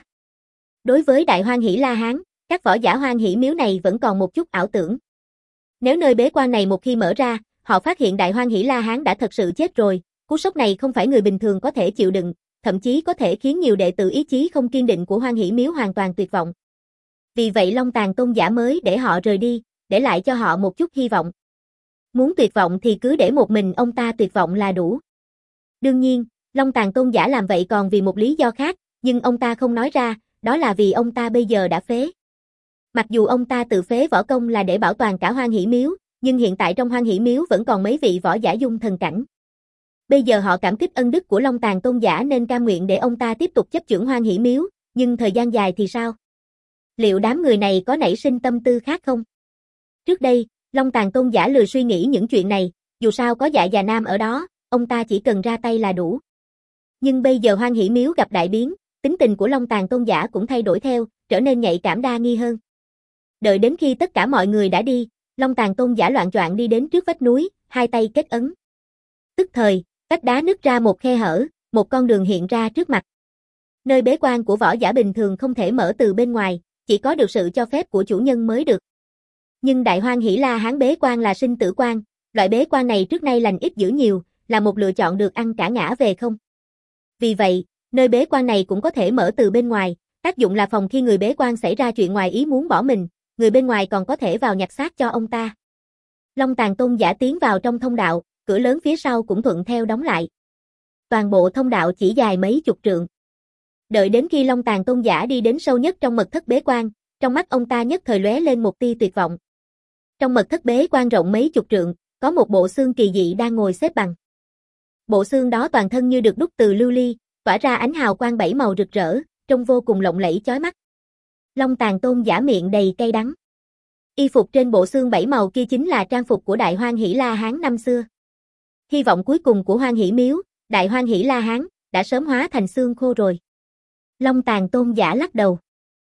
Đối với Đại Hoan Hỷ La Hán, các võ giả Hoan Hỷ Miếu này vẫn còn một chút ảo tưởng. Nếu nơi bế quan này một khi mở ra, họ phát hiện Đại Hoan Hỷ La Hán đã thật sự chết rồi, cú sốc này không phải người bình thường có thể chịu đựng, thậm chí có thể khiến nhiều đệ tử ý chí không kiên định của Hoan Hỷ Miếu hoàn toàn tuyệt vọng. Vì vậy Long Tàn Tôn giả mới để họ rời đi, để lại cho họ một chút hy vọng. Muốn tuyệt vọng thì cứ để một mình ông ta tuyệt vọng là đủ. Đương nhiên, Long Tàn Tôn giả làm vậy còn vì một lý do khác, nhưng ông ta không nói ra, đó là vì ông ta bây giờ đã phế. Mặc dù ông ta tự phế võ công là để bảo toàn cả Hoan Hỷ Miếu, nhưng hiện tại trong Hoan Hỷ Miếu vẫn còn mấy vị võ giả dung thần cảnh. Bây giờ họ cảm kích ân đức của Long Tàn Tôn giả nên cam nguyện để ông ta tiếp tục chấp chưởng Hoan Hỷ Miếu, nhưng thời gian dài thì sao? Liệu đám người này có nảy sinh tâm tư khác không? Trước đây, Long Tàn Tôn giả lười suy nghĩ những chuyện này, dù sao có Dạ Già Nam ở đó, ông ta chỉ cần ra tay là đủ. Nhưng bây giờ Hoan Hỷ Miếu gặp đại biến, tính tình của Long Tàn Tôn giả cũng thay đổi theo, trở nên nhạy cảm đa nghi hơn. Đợi đến khi tất cả mọi người đã đi, Long Tàn Tôn giả loạng choạng đi đến trước vách núi, hai tay kết ấn. Tức thời, Vách đá nứt ra một khe hở, một con đường hiện ra trước mặt. Nơi bế quan của võ giả bình thường không thể mở từ bên ngoài, chỉ có được sự cho phép của chủ nhân mới được. Nhưng Đại Hoang Hỷ La Hán bế quan là sinh tử quan, loại bế quan này trước nay lành ít dữ nhiều, là một lựa chọn được ăn cả ngã về không. Vì vậy, nơi bế quan này cũng có thể mở từ bên ngoài, tác dụng là phòng khi người bế quan xảy ra chuyện ngoài ý muốn bỏ mình, người bên ngoài còn có thể vào nhặt xác cho ông ta. Long Tàn Tôn giả tiến vào trong thông đạo, cửa lớn phía sau cũng thuận theo đóng lại. Toàn bộ thông đạo chỉ dài mấy chục trượng. Đợi đến khi Long Tàn Tôn giả đi đến sâu nhất trong mật thất bế quan, trong mắt ông ta nhất thời lóe lên một tia tuyệt vọng. Trong mật thất bế quan rộng mấy chục trượng, có một bộ xương kỳ dị đang ngồi xếp bằng. Bộ xương đó toàn thân như được đúc từ lưu ly, tỏa ra ánh hào quang bảy màu rực rỡ, trông vô cùng lộng lẫy chói mắt. Long Tàn Tôn giả miệng đầy cay đắng. Y phục trên bộ xương bảy màu kia chính là trang phục của Đại Hoang Hỷ La Hán năm xưa. Hy vọng cuối cùng của Hoang Hỷ Miếu, Đại Hoang Hỷ La Hán, đã sớm hóa thành xương khô rồi. Long Tàn Tôn giả lắc đầu.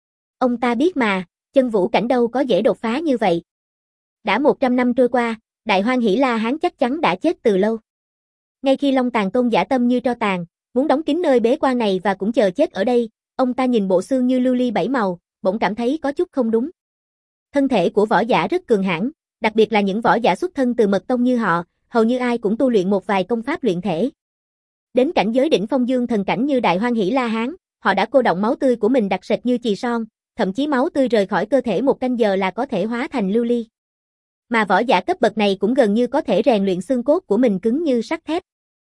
Ông ta biết mà, chân vũ cảnh đâu có dễ đột phá như vậy. Đã một trăm năm trôi qua, Đại Hoang Hỷ La Hán chắc chắn đã chết từ lâu. Ngay khi Long Tàn Tôn giả tâm như tro tàn, muốn đóng kín nơi bế quan này và cũng chờ chết ở đây, ông ta nhìn bộ xương như lưu ly bảy màu, bỗng cảm thấy có chút không đúng. Thân thể của võ giả rất cường hãn, đặc biệt là những võ giả xuất thân từ mật tông như họ, hầu như ai cũng tu luyện một vài công pháp luyện thể. Đến cảnh giới đỉnh phong dương thần cảnh như Đại Hoang Hỷ La Hán, họ đã cô đọng máu tươi của mình đặc sệt như chì son, thậm chí máu tươi rời khỏi cơ thể một canh giờ là có thể hóa thành lưu ly. Mà võ giả cấp bậc này cũng gần như có thể rèn luyện xương cốt của mình cứng như sắt thép.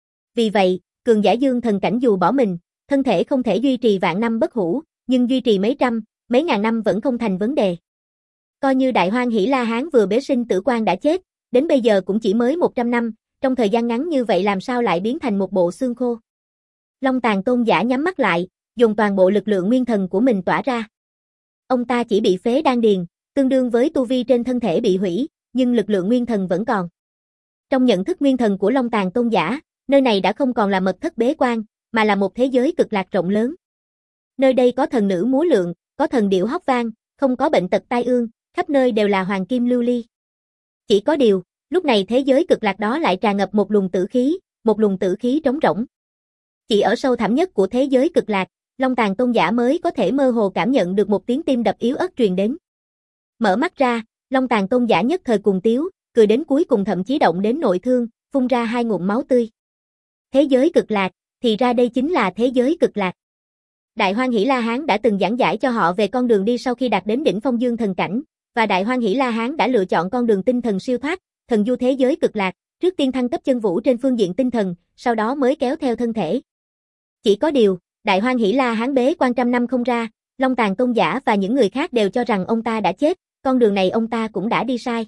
Vì vậy, cường giả dương thần cảnh dù bỏ mình, thân thể không thể duy trì vạn năm bất hủ, nhưng duy trì mấy trăm, mấy ngàn năm vẫn không thành vấn đề. Coi như Đại Hoang Hỷ La Hán vừa bế sinh tử quan đã chết, đến bây giờ cũng chỉ mới một trăm năm, trong thời gian ngắn như vậy làm sao lại biến thành một bộ xương khô. Long Tàn Tôn giả nhắm mắt lại, dùng toàn bộ lực lượng nguyên thần của mình tỏa ra. Ông ta chỉ bị phế đan điền, tương đương với tu vi trên thân thể bị hủy, nhưng lực lượng nguyên thần vẫn còn. Trong nhận thức nguyên thần của Long Tàn Tôn giả, nơi này đã không còn là mật thất bế quan, mà là một thế giới cực lạc rộng lớn. Nơi đây có thần nữ múa lượn, có thần điểu hót vang, không có bệnh tật tai ương, khắp nơi đều là hoàng kim lưu ly. Chỉ có điều, lúc này thế giới cực lạc đó lại tràn ngập một luồng tử khí, một luồng tử khí trống rỗng. Chỉ ở sâu thẳm nhất của thế giới cực lạc, Long Tàn Tôn giả mới có thể mơ hồ cảm nhận được một tiếng tim đập yếu ớt truyền đến. Mở mắt ra, Long Tàn Tôn giả nhất thời cùng tiếu, cười đến cuối cùng thậm chí động đến nội thương, phun ra hai ngụm máu tươi. Thế giới cực lạc, thì ra đây chính là thế giới cực lạc. Đại Hoang Hỷ La Hán đã từng giảng giải cho họ về con đường đi sau khi đạt đến đỉnh phong dương thần cảnh, và Đại Hoang Hỷ La Hán đã lựa chọn con đường tinh thần siêu thoát, thần du thế giới cực lạc, trước tiên thăng cấp chân vũ trên phương diện tinh thần, sau đó mới kéo theo thân thể. Chỉ có điều, Đại Hoang Hỷ La Hán bế quan trăm năm không ra, Long Tàn Tôn giả và những người khác đều cho rằng ông ta đã chết, con đường này ông ta cũng đã đi sai.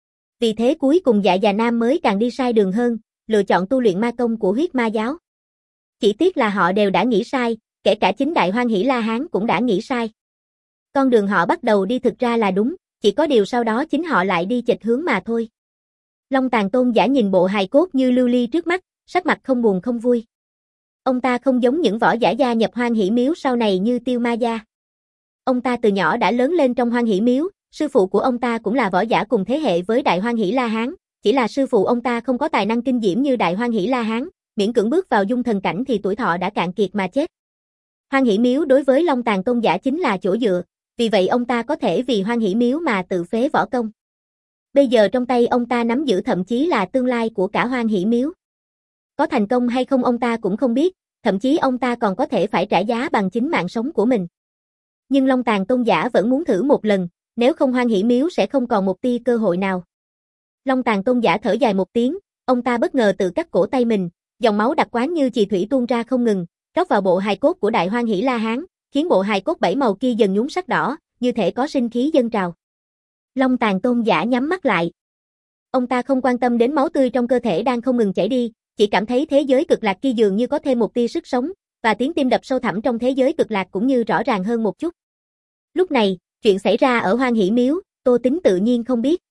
Vì thế cuối cùng Dạ Già Nam mới càng đi sai đường hơn, lựa chọn tu luyện ma công của huyết ma giáo. Chỉ tiếc là họ đều đã nghĩ sai, kể cả chính Đại Hoang Hỷ La Hán cũng đã nghĩ sai. Con đường họ bắt đầu đi thực ra là đúng, chỉ có điều sau đó chính họ lại đi chệch hướng mà thôi. Long Tàn Tôn giả nhìn bộ hài cốt như lưu ly trước mắt, sắc mặt không buồn không vui. Ông ta không giống những võ giả gia nhập Hoang Hỷ Miếu sau này như Tiêu Ma Gia. Ông ta từ nhỏ đã lớn lên trong Hoang Hỷ Miếu, sư phụ của ông ta cũng là võ giả cùng thế hệ với Đại Hoang Hỷ La Hán, chỉ là sư phụ ông ta không có tài năng kinh diễm như Đại Hoang Hỷ La Hán, miễn cưỡng bước vào dung thần cảnh thì tuổi thọ đã cạn kiệt mà chết. Hoang Hỷ Miếu đối với Long Tàn Tôn giả chính là chỗ dựa, vì vậy ông ta có thể vì Hoang Hỷ Miếu mà tự phế võ công. Bây giờ trong tay ông ta nắm giữ thậm chí là tương lai của cả Hoang Hỷ Miếu. Có thành công hay không ông ta cũng không biết, thậm chí ông ta còn có thể phải trả giá bằng chính mạng sống của mình. Nhưng Long Tàn Tôn giả vẫn muốn thử một lần, nếu không Hoang Hỷ Miếu sẽ không còn một tia cơ hội nào. Long Tàn Tôn giả thở dài một tiếng, ông ta bất ngờ tự cắt cổ tay mình, dòng máu đặc quán như chì thủy tuôn ra không ngừng, rót vào bộ hài cốt của Đại Hoang Hỷ La Hán, khiến bộ hài cốt bảy màu kia dần nhúng sắc đỏ, như thể có sinh khí dâng trào. Long Tàn Tôn giả nhắm mắt lại. Ông ta không quan tâm đến máu tươi trong cơ thể đang không ngừng chảy đi, chỉ cảm thấy thế giới cực lạc kia dường như có thêm một tia sức sống, và tiếng tim đập sâu thẳm trong thế giới cực lạc cũng như rõ ràng hơn một chút. Lúc này, chuyện xảy ra ở Hoang Hỷ Miếu, Tô Tính tự nhiên không biết.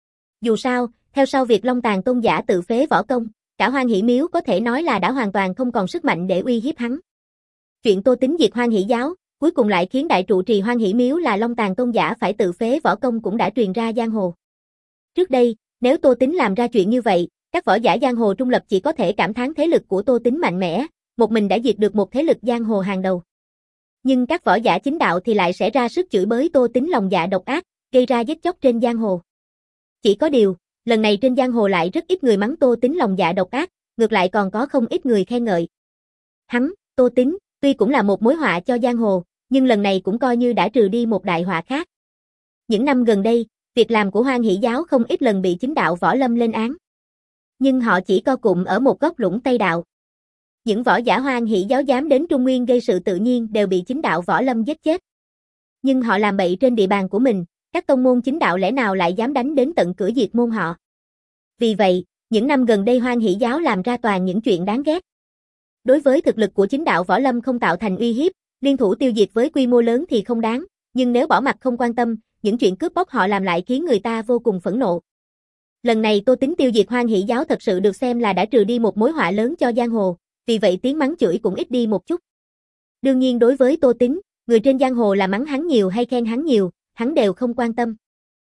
Dù sao, theo sau việc Long Tàn Tôn giả tự phế võ công, cả Hoang Hỷ Miếu có thể nói là đã hoàn toàn không còn sức mạnh để uy hiếp hắn. Chuyện Tô Tính diệt Hoang Hỷ giáo, cuối cùng lại khiến đại trụ trì Hoang Hỷ Miếu là Long Tàn Tôn giả phải tự phế võ công cũng đã truyền ra giang hồ. Trước đây, nếu Tô Tính làm ra chuyện như vậy, Các võ giả giang hồ trung lập chỉ có thể cảm thán thế lực của Tô Tín mạnh mẽ, một mình đã diệt được một thế lực giang hồ hàng đầu. Nhưng các võ giả chính đạo thì lại sẽ ra sức chửi bới Tô Tín lòng dạ độc ác, gây ra giết chóc trên giang hồ. Chỉ có điều, lần này trên giang hồ lại rất ít người mắng Tô Tín lòng dạ độc ác, ngược lại còn có không ít người khen ngợi. Hắn, Tô Tín, tuy cũng là một mối họa cho giang hồ, nhưng lần này cũng coi như đã trừ đi một đại họa khác. Những năm gần đây, việc làm của Hoan Hỷ giáo không ít lần bị chính đạo võ lâm lên án. Nhưng họ chỉ co cụm ở một góc lũng Tây đạo. Những võ giả Hoan Hỷ giáo dám đến Trung Nguyên gây sự tự nhiên đều bị chính đạo võ lâm giết chết. Nhưng họ làm bậy trên địa bàn của mình, các tông môn chính đạo lẽ nào lại dám đánh đến tận cửa diệt môn họ. Vì vậy, những năm gần đây Hoan Hỷ giáo làm ra toàn những chuyện đáng ghét. Đối với thực lực của chính đạo võ lâm không tạo thành uy hiếp, liên thủ tiêu diệt với quy mô lớn thì không đáng, nhưng nếu bỏ mặc không quan tâm, những chuyện cướp bóc họ làm lại khiến người ta vô cùng phẫn nộ. Lần này Tô Tín tiêu diệt Hoan Hỷ giáo thật sự được xem là đã trừ đi một mối họa lớn cho giang hồ, vì vậy tiếng mắng chửi cũng ít đi một chút. Đương nhiên đối với Tô Tín, người trên giang hồ là mắng hắn nhiều hay khen hắn nhiều, hắn đều không quan tâm.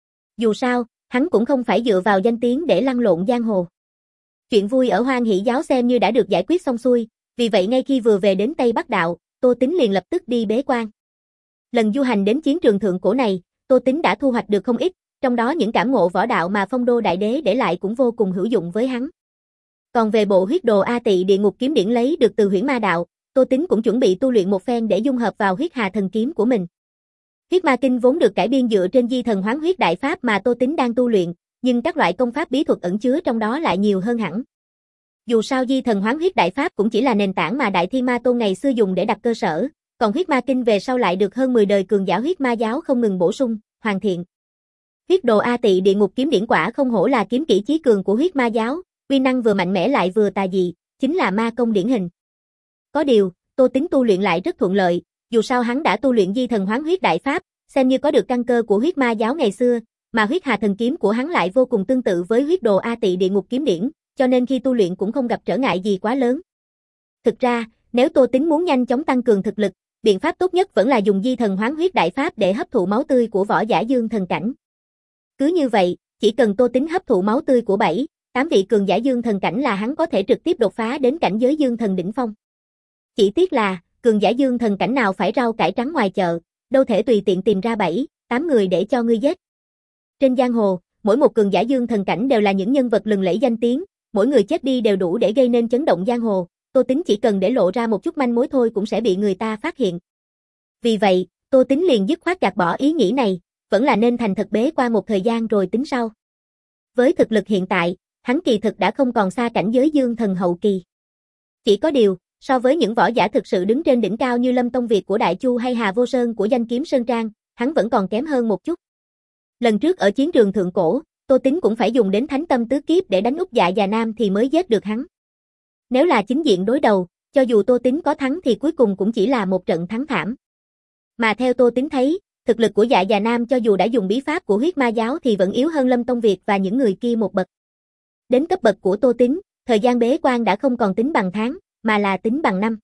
Dù sao, hắn cũng không phải dựa vào danh tiếng để lăn lộn giang hồ. Chuyện vui ở Hoan Hỷ giáo xem như đã được giải quyết xong xuôi, vì vậy ngay khi vừa về đến Tây Bắc đạo, Tô Tín liền lập tức đi bế quan. Lần du hành đến chiến trường thượng cổ này, Tô Tín đã thu hoạch được không ít, trong đó những cảm ngộ võ đạo mà Phong Đô Đại Đế để lại cũng vô cùng hữu dụng với hắn. Còn về bộ huyết đồ A Tị Địa Ngục Kiếm Điển lấy được từ Huyễn Ma đạo, Tô Tín cũng chuẩn bị tu luyện một phen để dung hợp vào Huyết Hà Thần Kiếm của mình. Huyết Ma Kinh vốn được cải biên dựa trên Di Thần Hoán Huyết Đại Pháp mà Tô Tín đang tu luyện, nhưng các loại công pháp bí thuật ẩn chứa trong đó lại nhiều hơn hẳn. Dù sao Di Thần Hoán Huyết Đại Pháp cũng chỉ là nền tảng mà Đại Thiên Ma Tôn ngày xưa dùng để đặt cơ sở, còn Huyết Ma Kinh về sau lại được hơn mười đời cường giả Huyết Ma giáo không ngừng bổ sung, hoàn thiện. Huyết đồ A Tị Địa Ngục Kiếm Điển quả không hổ là kiếm kỹ chí cường của Huyết Ma giáo, uy năng vừa mạnh mẽ lại vừa tà dị, chính là ma công điển hình. Có điều, Tô Tín tu luyện lại rất thuận lợi, dù sao hắn đã tu luyện Di Thần Hoán Huyết Đại Pháp, xem như có được căn cơ của Huyết Ma giáo ngày xưa, mà Huyết Hà Thần Kiếm của hắn lại vô cùng tương tự với Huyết đồ A Tị Địa Ngục Kiếm Điển, cho nên khi tu luyện cũng không gặp trở ngại gì quá lớn. Thực ra, nếu Tô Tín muốn nhanh chóng tăng cường thực lực, biện pháp tốt nhất vẫn là dùng Di Thần Hoán Huyết Đại Pháp để hấp thụ máu tươi của võ giả dương thần cảnh. Cứ như vậy, chỉ cần Tô Tín hấp thụ máu tươi của bảy, tám vị cường giả dương thần cảnh là hắn có thể trực tiếp đột phá đến cảnh giới dương thần đỉnh phong. Chỉ tiếc là, cường giả dương thần cảnh nào phải rau cải trắng ngoài chợ, đâu thể tùy tiện tìm ra bảy, tám người để cho ngươi giết. Trên giang hồ, mỗi một cường giả dương thần cảnh đều là những nhân vật lừng lẫy danh tiếng, mỗi người chết đi đều đủ để gây nên chấn động giang hồ, Tô Tín chỉ cần để lộ ra một chút manh mối thôi cũng sẽ bị người ta phát hiện. Vì vậy, Tô Tín liền dứt khoát gạt bỏ ý nghĩ này, vẫn là nên thành thật bế qua một thời gian rồi tính sau. Với thực lực hiện tại, hắn kỳ thực đã không còn xa cảnh giới dương thần hậu kỳ. Chỉ có điều, so với những võ giả thực sự đứng trên đỉnh cao như Lâm Tông Việt của Đại Chu hay Hà Vô Sơn của danh kiếm Sơn Trang, hắn vẫn còn kém hơn một chút. Lần trước ở chiến trường thượng cổ, Tô Tín cũng phải dùng đến Thánh Tâm Tứ Kiếp để đánh úp Dạ Già Nam thì mới giết được hắn. Nếu là chính diện đối đầu, cho dù Tô Tín có thắng thì cuối cùng cũng chỉ là một trận thắng thảm. Mà theo Tô Tín thấy, thực lực của Dạ Già Nam cho dù đã dùng bí pháp của Huyết Ma giáo thì vẫn yếu hơn Lâm Tông Việt và những người kia một bậc. Đến cấp bậc của Tô Tín, thời gian bế quan đã không còn tính bằng tháng, mà là tính bằng năm.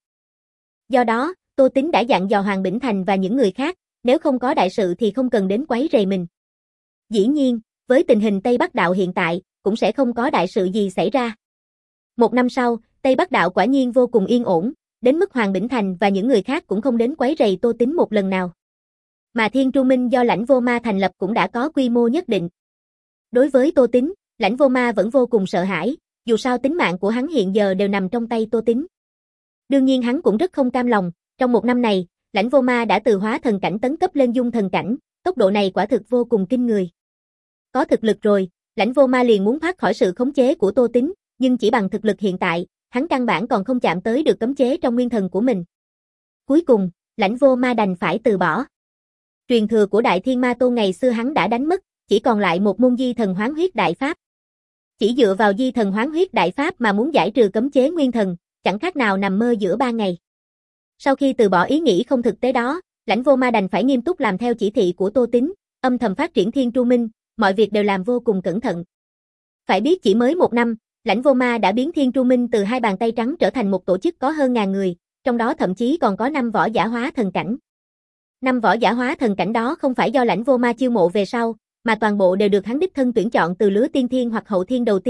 Do đó, Tô Tín đã dặn dò Hoàng Bỉnh Thành và những người khác, nếu không có đại sự thì không cần đến quấy rầy mình. Dĩ nhiên, với tình hình Tây Bắc đạo hiện tại, cũng sẽ không có đại sự gì xảy ra. Một năm sau, Tây Bắc đạo quả nhiên vô cùng yên ổn, đến mức Hoàng Bỉnh Thành và những người khác cũng không đến quấy rầy Tô Tín một lần nào. Mà Thiên Tru Minh do Lãnh Vô Ma thành lập cũng đã có quy mô nhất định. Đối với Tô Tín, Lãnh Vô Ma vẫn vô cùng sợ hãi, dù sao tính mạng của hắn hiện giờ đều nằm trong tay Tô Tín. Đương nhiên hắn cũng rất không cam lòng, trong một năm này, Lãnh Vô Ma đã từ hóa thần cảnh tấn cấp lên dung thần cảnh, tốc độ này quả thực vô cùng kinh người. Có thực lực rồi, Lãnh Vô Ma liền muốn thoát khỏi sự khống chế của Tô Tín, nhưng chỉ bằng thực lực hiện tại, hắn căn bản còn không chạm tới được cấm chế trong nguyên thần của mình. Cuối cùng, Lãnh Vô Ma đành phải từ bỏ. Truyền thừa của Đại Thiên Ma Tôn ngày xưa hắn đã đánh mất, chỉ còn lại một môn Di Thần Hoán Huyết Đại Pháp. Chỉ dựa vào Di Thần Hoán Huyết Đại Pháp mà muốn giải trừ cấm chế nguyên thần, chẳng khác nào nằm mơ giữa ba ngày. Sau khi từ bỏ ý nghĩ không thực tế đó, Lãnh Vô Ma đành phải nghiêm túc làm theo chỉ thị của Tô Tín, âm thầm phát triển Thiên Tru Minh, mọi việc đều làm vô cùng cẩn thận. Phải biết chỉ mới một năm, Lãnh Vô Ma đã biến Thiên Tru Minh từ hai bàn tay trắng trở thành một tổ chức có hơn ngàn người, trong đó thậm chí còn có năm võ giả hóa thần cảnh. Năm võ giả hóa thần cảnh đó không phải do Lãnh Vô Ma chiêu mộ về sau, mà toàn bộ đều được hắn đích thân tuyển chọn từ lứa tiên thiên hoặc hậu thiên đầu tiên,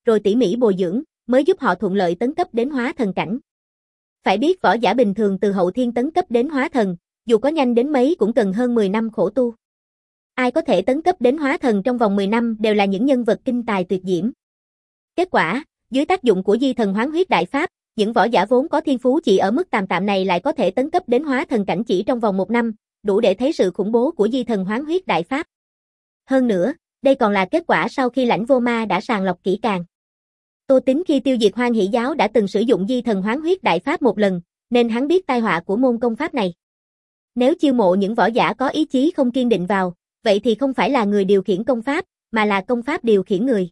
rồi tỉ mỉ bồi dưỡng, mới giúp họ thuận lợi tấn cấp đến hóa thần cảnh. Phải biết võ giả bình thường từ hậu thiên tấn cấp đến hóa thần, dù có nhanh đến mấy cũng cần hơn mười năm khổ tu. Ai có thể tấn cấp đến hóa thần trong vòng mười năm đều là những nhân vật kinh tài tuyệt diễm. Kết quả, dưới tác dụng của Di Thần Hoán Huyết Đại Pháp, những võ giả vốn có thiên phú chỉ ở mức tạm tạm này lại có thể tấn cấp đến hóa thần cảnh chỉ trong vòng một năm, đủ để thấy sự khủng bố của Di Thần Hoán Huyết Đại Pháp. Hơn nữa, đây còn là kết quả sau khi Lãnh Vô Ma đã sàng lọc kỹ càng. Tô Tín khi tiêu diệt Hoang Hỷ giáo đã từng sử dụng Di Thần Hoán Huyết Đại Pháp một lần, nên hắn biết tai họa của môn công pháp này. Nếu chiêu mộ những võ giả có ý chí không kiên định vào, vậy thì không phải là người điều khiển công pháp, mà là công pháp điều khiển người.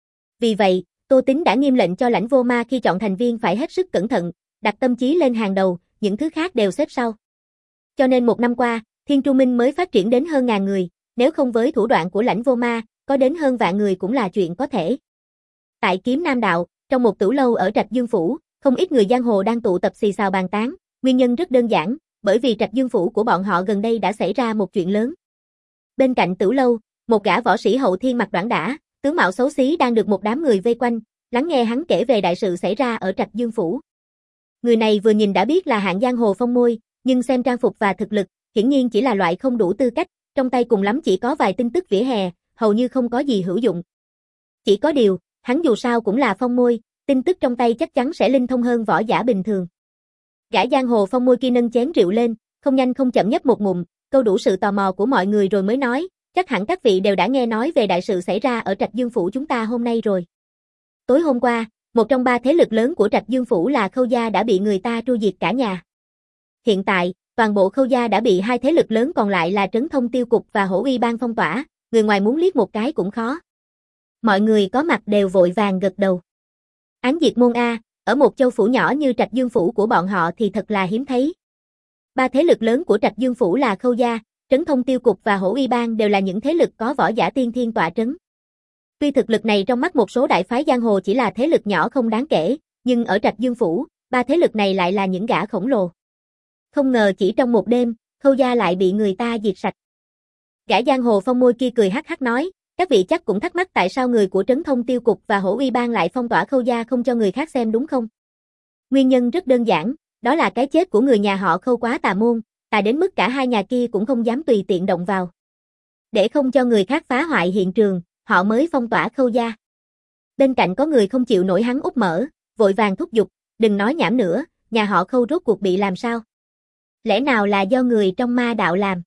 Vì vậy, Tô Tín đã nghiêm lệnh cho Lãnh Vô Ma khi chọn thành viên phải hết sức cẩn thận, đặt tâm trí lên hàng đầu, những thứ khác đều xếp sau. Cho nên một năm qua, Thiên Tru Minh mới phát triển đến hơn ngàn người, nếu không với thủ đoạn của Lãnh Vô Ma, có đến hơn vạn người cũng là chuyện có thể. Tại Kiếm Nam Đạo, trong một tửu lâu ở Trạch Dương Phủ, không ít người giang hồ đang tụ tập xì xào bàn tán, nguyên nhân rất đơn giản, bởi vì Trạch Dương Phủ của bọn họ gần đây đã xảy ra một chuyện lớn. Bên cạnh tửu lâu, một gã võ sĩ hậu thiên mặc đoản đả, tướng mạo xấu xí đang được một đám người vây quanh, lắng nghe hắn kể về đại sự xảy ra ở Trạch Dương Phủ. Người này vừa nhìn đã biết là hạng giang hồ phong môi, nhưng xem trang phục và thực lực, hiển nhiên chỉ là loại không đủ tư cách, trong tay cùng lắm chỉ có vài tin tức vỉa hè, hầu như không có gì hữu dụng. Chỉ có điều, hắn dù sao cũng là phong môi, tin tức trong tay chắc chắn sẽ linh thông hơn võ giả bình thường. Gã giang hồ phong môi kia nâng chén rượu lên, không nhanh không chậm nhấp một ngụm, câu đủ sự tò mò của mọi người rồi mới nói, chắc hẳn các vị đều đã nghe nói về đại sự xảy ra ở Trạch Dương Phủ chúng ta hôm nay rồi. Tối hôm qua, một trong ba thế lực lớn của Trạch Dương Phủ là Khâu gia đã bị người ta tru diệt cả nhà. Hiện tại, toàn bộ Khâu gia đã bị hai thế lực lớn còn lại là Trấn Thông Tiêu Cục và Hổ Uy Bang phong tỏa, người ngoài muốn liếc một cái cũng khó. Mọi người có mặt đều vội vàng gật đầu. Án diệt môn A, ở một châu phủ nhỏ như Trạch Dương Phủ của bọn họ thì thật là hiếm thấy. Ba thế lực lớn của Trạch Dương Phủ là Khâu gia, Trấn Thông Tiêu Cục và Hổ Uy Bang đều là những thế lực có võ giả tiên thiên tọa trấn. Tuy thực lực này trong mắt một số đại phái giang hồ chỉ là thế lực nhỏ không đáng kể, nhưng ở Trạch Dương Phủ, ba thế lực này lại là những gã khổng lồ. Không ngờ chỉ trong một đêm, Khâu gia lại bị người ta diệt sạch. Gã giang hồ phong môi kia cười hắc hắc nói, các vị chắc cũng thắc mắc tại sao người của Trấn Thông Tiêu Cục và Hổ Uy Bang lại phong tỏa Khâu gia không cho người khác xem đúng không? Nguyên nhân rất đơn giản, đó là cái chết của người nhà họ Khâu quá tà môn, tà đến mức cả hai nhà kia cũng không dám tùy tiện động vào. Để không cho người khác phá hoại hiện trường, họ mới phong tỏa Khâu gia. Bên cạnh có người không chịu nổi hắn úp mở, vội vàng thúc giục, đừng nói nhảm nữa, nhà họ Khâu rốt cuộc bị làm sao? Lẽ nào là do người trong ma đạo làm?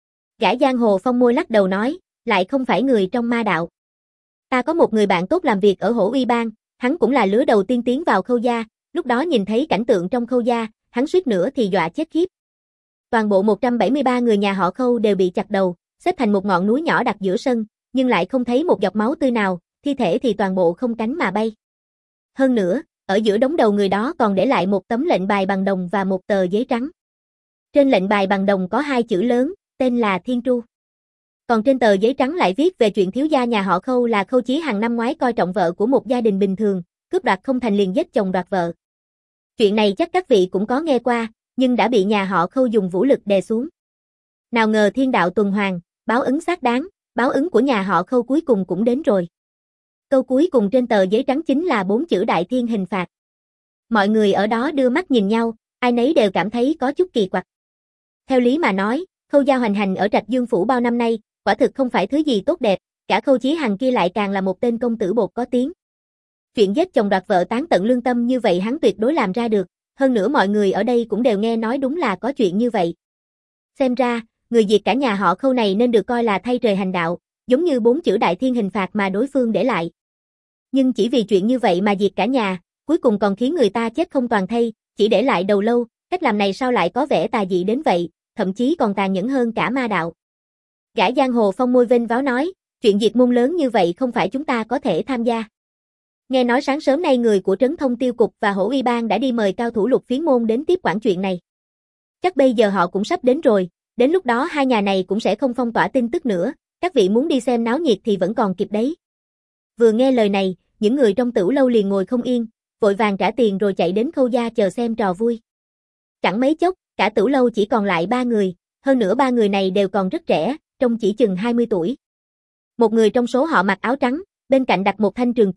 Gã giang hồ phong môi lắc đầu nói, lại không phải người trong ma đạo. Ta có một người bạn tốt làm việc ở Hổ Uy Bang, hắn cũng là lứa đầu tiên tiến vào Khâu gia, lúc đó nhìn thấy cảnh tượng trong Khâu gia, hắn suýt nữa thì dọa chết khiếp. Toàn bộ một trăm bảy mươi ba người nhà họ Khâu đều bị chặt đầu, xếp thành một ngọn núi nhỏ đặt giữa sân, nhưng lại không thấy một giọt máu tươi nào, thi thể thì toàn bộ không cánh mà bay. Hơn nữa, ở giữa đống đầu người đó còn để lại một tấm lệnh bài bằng đồng và một tờ giấy trắng. Trên lệnh bài bằng đồng có hai chữ lớn, tên là Thiên Tru. Còn trên tờ giấy trắng lại viết về chuyện thiếu gia nhà họ Khâu là Khâu Chí Hằng năm ngoái coi trọng vợ của một gia đình bình thường, cướp đoạt không thành liền giết chồng đoạt vợ. Chuyện này chắc các vị cũng có nghe qua, nhưng đã bị nhà họ Khâu dùng vũ lực đè xuống. Nào ngờ thiên đạo tuần hoàn, báo ứng xác đáng, báo ứng của nhà họ Khâu cuối cùng cũng đến rồi. Câu cuối cùng trên tờ giấy trắng chính là bốn chữ đại thiên hình phạt. Mọi người ở đó đưa mắt nhìn nhau, ai nấy đều cảm thấy có chút kỳ quặc. Theo lý mà nói, Khâu gia hoành hành ở Trạch Dương Phủ bao năm nay, quả thực không phải thứ gì tốt đẹp, cả Khâu Chí Hằng kia lại càng là một tên công tử bột có tiếng. Chuyện giết chồng đoạt vợ tán tận lương tâm như vậy hắn tuyệt đối làm ra được, hơn nữa mọi người ở đây cũng đều nghe nói đúng là có chuyện như vậy. Xem ra, người diệt cả nhà họ Khâu này nên được coi là thay trời hành đạo, giống như bốn chữ đại thiên hình phạt mà đối phương để lại. Nhưng chỉ vì chuyện như vậy mà diệt cả nhà, cuối cùng còn khiến người ta chết không toàn thây, chỉ để lại đầu lâu, cách làm này sao lại có vẻ tà dị đến vậy, thậm chí còn tàn nhẫn hơn cả ma đạo. Gã giang hồ phong môi vênh váo nói, chuyện diệt môn lớn như vậy không phải chúng ta có thể tham gia. Nghe nói sáng sớm nay người của Trấn Thông Tiêu Cục và Hổ Uy Bang đã đi mời cao thủ Lục Phiến môn đến tiếp quản chuyện này. Chắc bây giờ họ cũng sắp đến rồi, đến lúc đó hai nhà này cũng sẽ không phong tỏa tin tức nữa, các vị muốn đi xem náo nhiệt thì vẫn còn kịp đấy. Vừa nghe lời này, những người trong tửu lâu liền ngồi không yên, vội vàng trả tiền rồi chạy đến Khâu gia chờ xem trò vui. Chẳng mấy chốc, cả tửu lâu chỉ còn lại ba người, hơn nữa ba người này đều còn rất trẻ, trông chỉ chừng hai mươi tuổi. Một người trong số họ mặc áo trắng, bên cạnh đặt một thanh trường kiếm,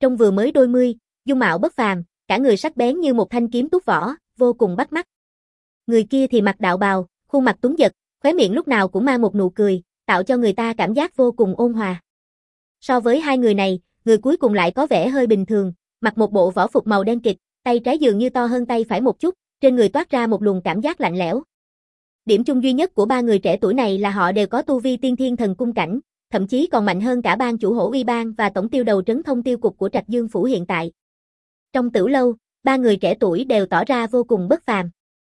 trông vừa mới đôi mươi, dung mạo bất phàm, cả người sắc bén như một thanh kiếm túc vỏ, vô cùng bắt mắt. Người kia thì mặc đạo bào, khuôn mặt tuấn giật, khóe miệng lúc nào cũng mang một nụ cười, tạo cho người ta cảm giác vô cùng ôn hòa. So với hai người này, người cuối cùng lại có vẻ hơi bình thường, mặc một bộ võ phục màu đen kịt, tay trái dường như to hơn tay phải một chút, trên người toát ra một luồng cảm giác lạnh lẽo. Điểm chung duy nhất của ba người trẻ tuổi này là họ đều có tu vi tiên thiên thần cung cảnh, thậm chí còn mạnh hơn cả ban chủ hổ uy bang và tổng tiêu đầu trấn thông tiêu cục của Trạch Dương phủ hiện tại. Trong tử lâu, ba người trẻ tuổi đều tỏ ra vô cùng bất phàm.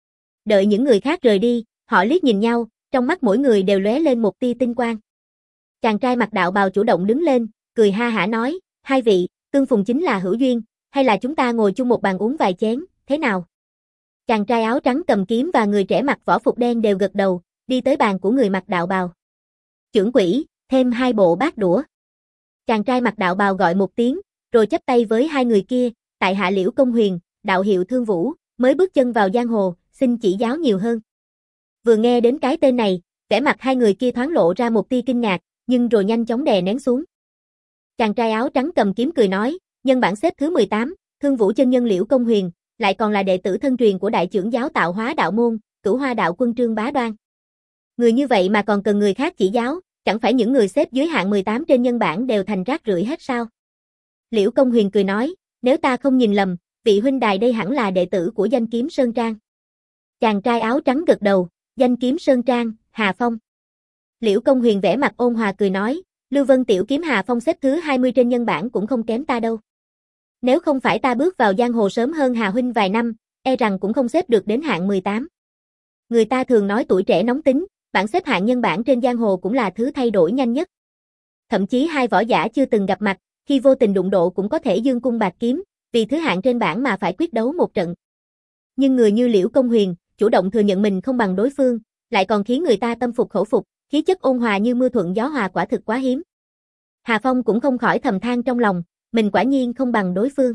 Đợi những người khác rời đi, họ liếc nhìn nhau, trong mắt mỗi người đều lóe lên một tia tinh quang. Chàng trai mặc đạo bào chủ động đứng lên, cười ha hả nói, hai vị, tương phùng chính là hữu duyên, hay là chúng ta ngồi chung một bàn uống vài chén, thế nào? Chàng trai áo trắng cầm kiếm và người trẻ mặc võ phục đen đều gật đầu, đi tới bàn của người mặc đạo bào. Trưởng quỹ, thêm hai bộ bát đũa. Chàng trai mặc đạo bào gọi một tiếng, rồi chắp tay với hai người kia, tại hạ Liễu Công Huyền, đạo hiệu Thương Vũ, mới bước chân vào giang hồ, xin chỉ giáo nhiều hơn. Vừa nghe đến cái tên này, vẻ mặt hai người kia thoáng lộ ra một tia kinh ngạc, nhưng rồi nhanh chóng đè nén xuống. Chàng trai áo trắng cầm kiếm cười nói, nhân bản xếp thứ mười tám, Thương Vũ chân nhân Liễu Công Huyền, lại còn là đệ tử thân truyền của đại trưởng giáo Tạo Hóa đạo môn, Cửu Hoa đạo quân Trương Bá Đoan. Người như vậy mà còn cần người khác chỉ giáo, chẳng phải những người xếp dưới hạng mười tám trên nhân bản đều thành rác rưởi hết sao? Liễu Công Huyền cười nói, nếu ta không nhìn lầm, vị huynh đài đây hẳn là đệ tử của Danh Kiếm Sơn Trang. Chàng trai áo trắng gật đầu, Danh Kiếm Sơn Trang, Hà Phong. Liễu Công Huyền vẻ mặt ôn hòa cười nói, Lưu Vân tiểu kiếm Hà Phong xếp thứ hai mươi trên nhân bản cũng không kém ta đâu. Nếu không phải ta bước vào giang hồ sớm hơn Hà huynh vài năm, e rằng cũng không xếp được đến hạng mười tám. Người ta thường nói tuổi trẻ nóng tính, bảng xếp hạng nhân bản trên giang hồ cũng là thứ thay đổi nhanh nhất. Thậm chí hai võ giả chưa từng gặp mặt, khi vô tình đụng độ cũng có thể dương cung bạc kiếm, vì thứ hạng trên bảng mà phải quyết đấu một trận. Nhưng người như Liễu Công Huyền, chủ động thừa nhận mình không bằng đối phương, lại còn khiến người ta tâm phục khẩu phục, khí chất ôn hòa như mưa thuận gió hòa quả thực quá hiếm. Hà Phong cũng không khỏi thầm than trong lòng, mình quả nhiên không bằng đối phương.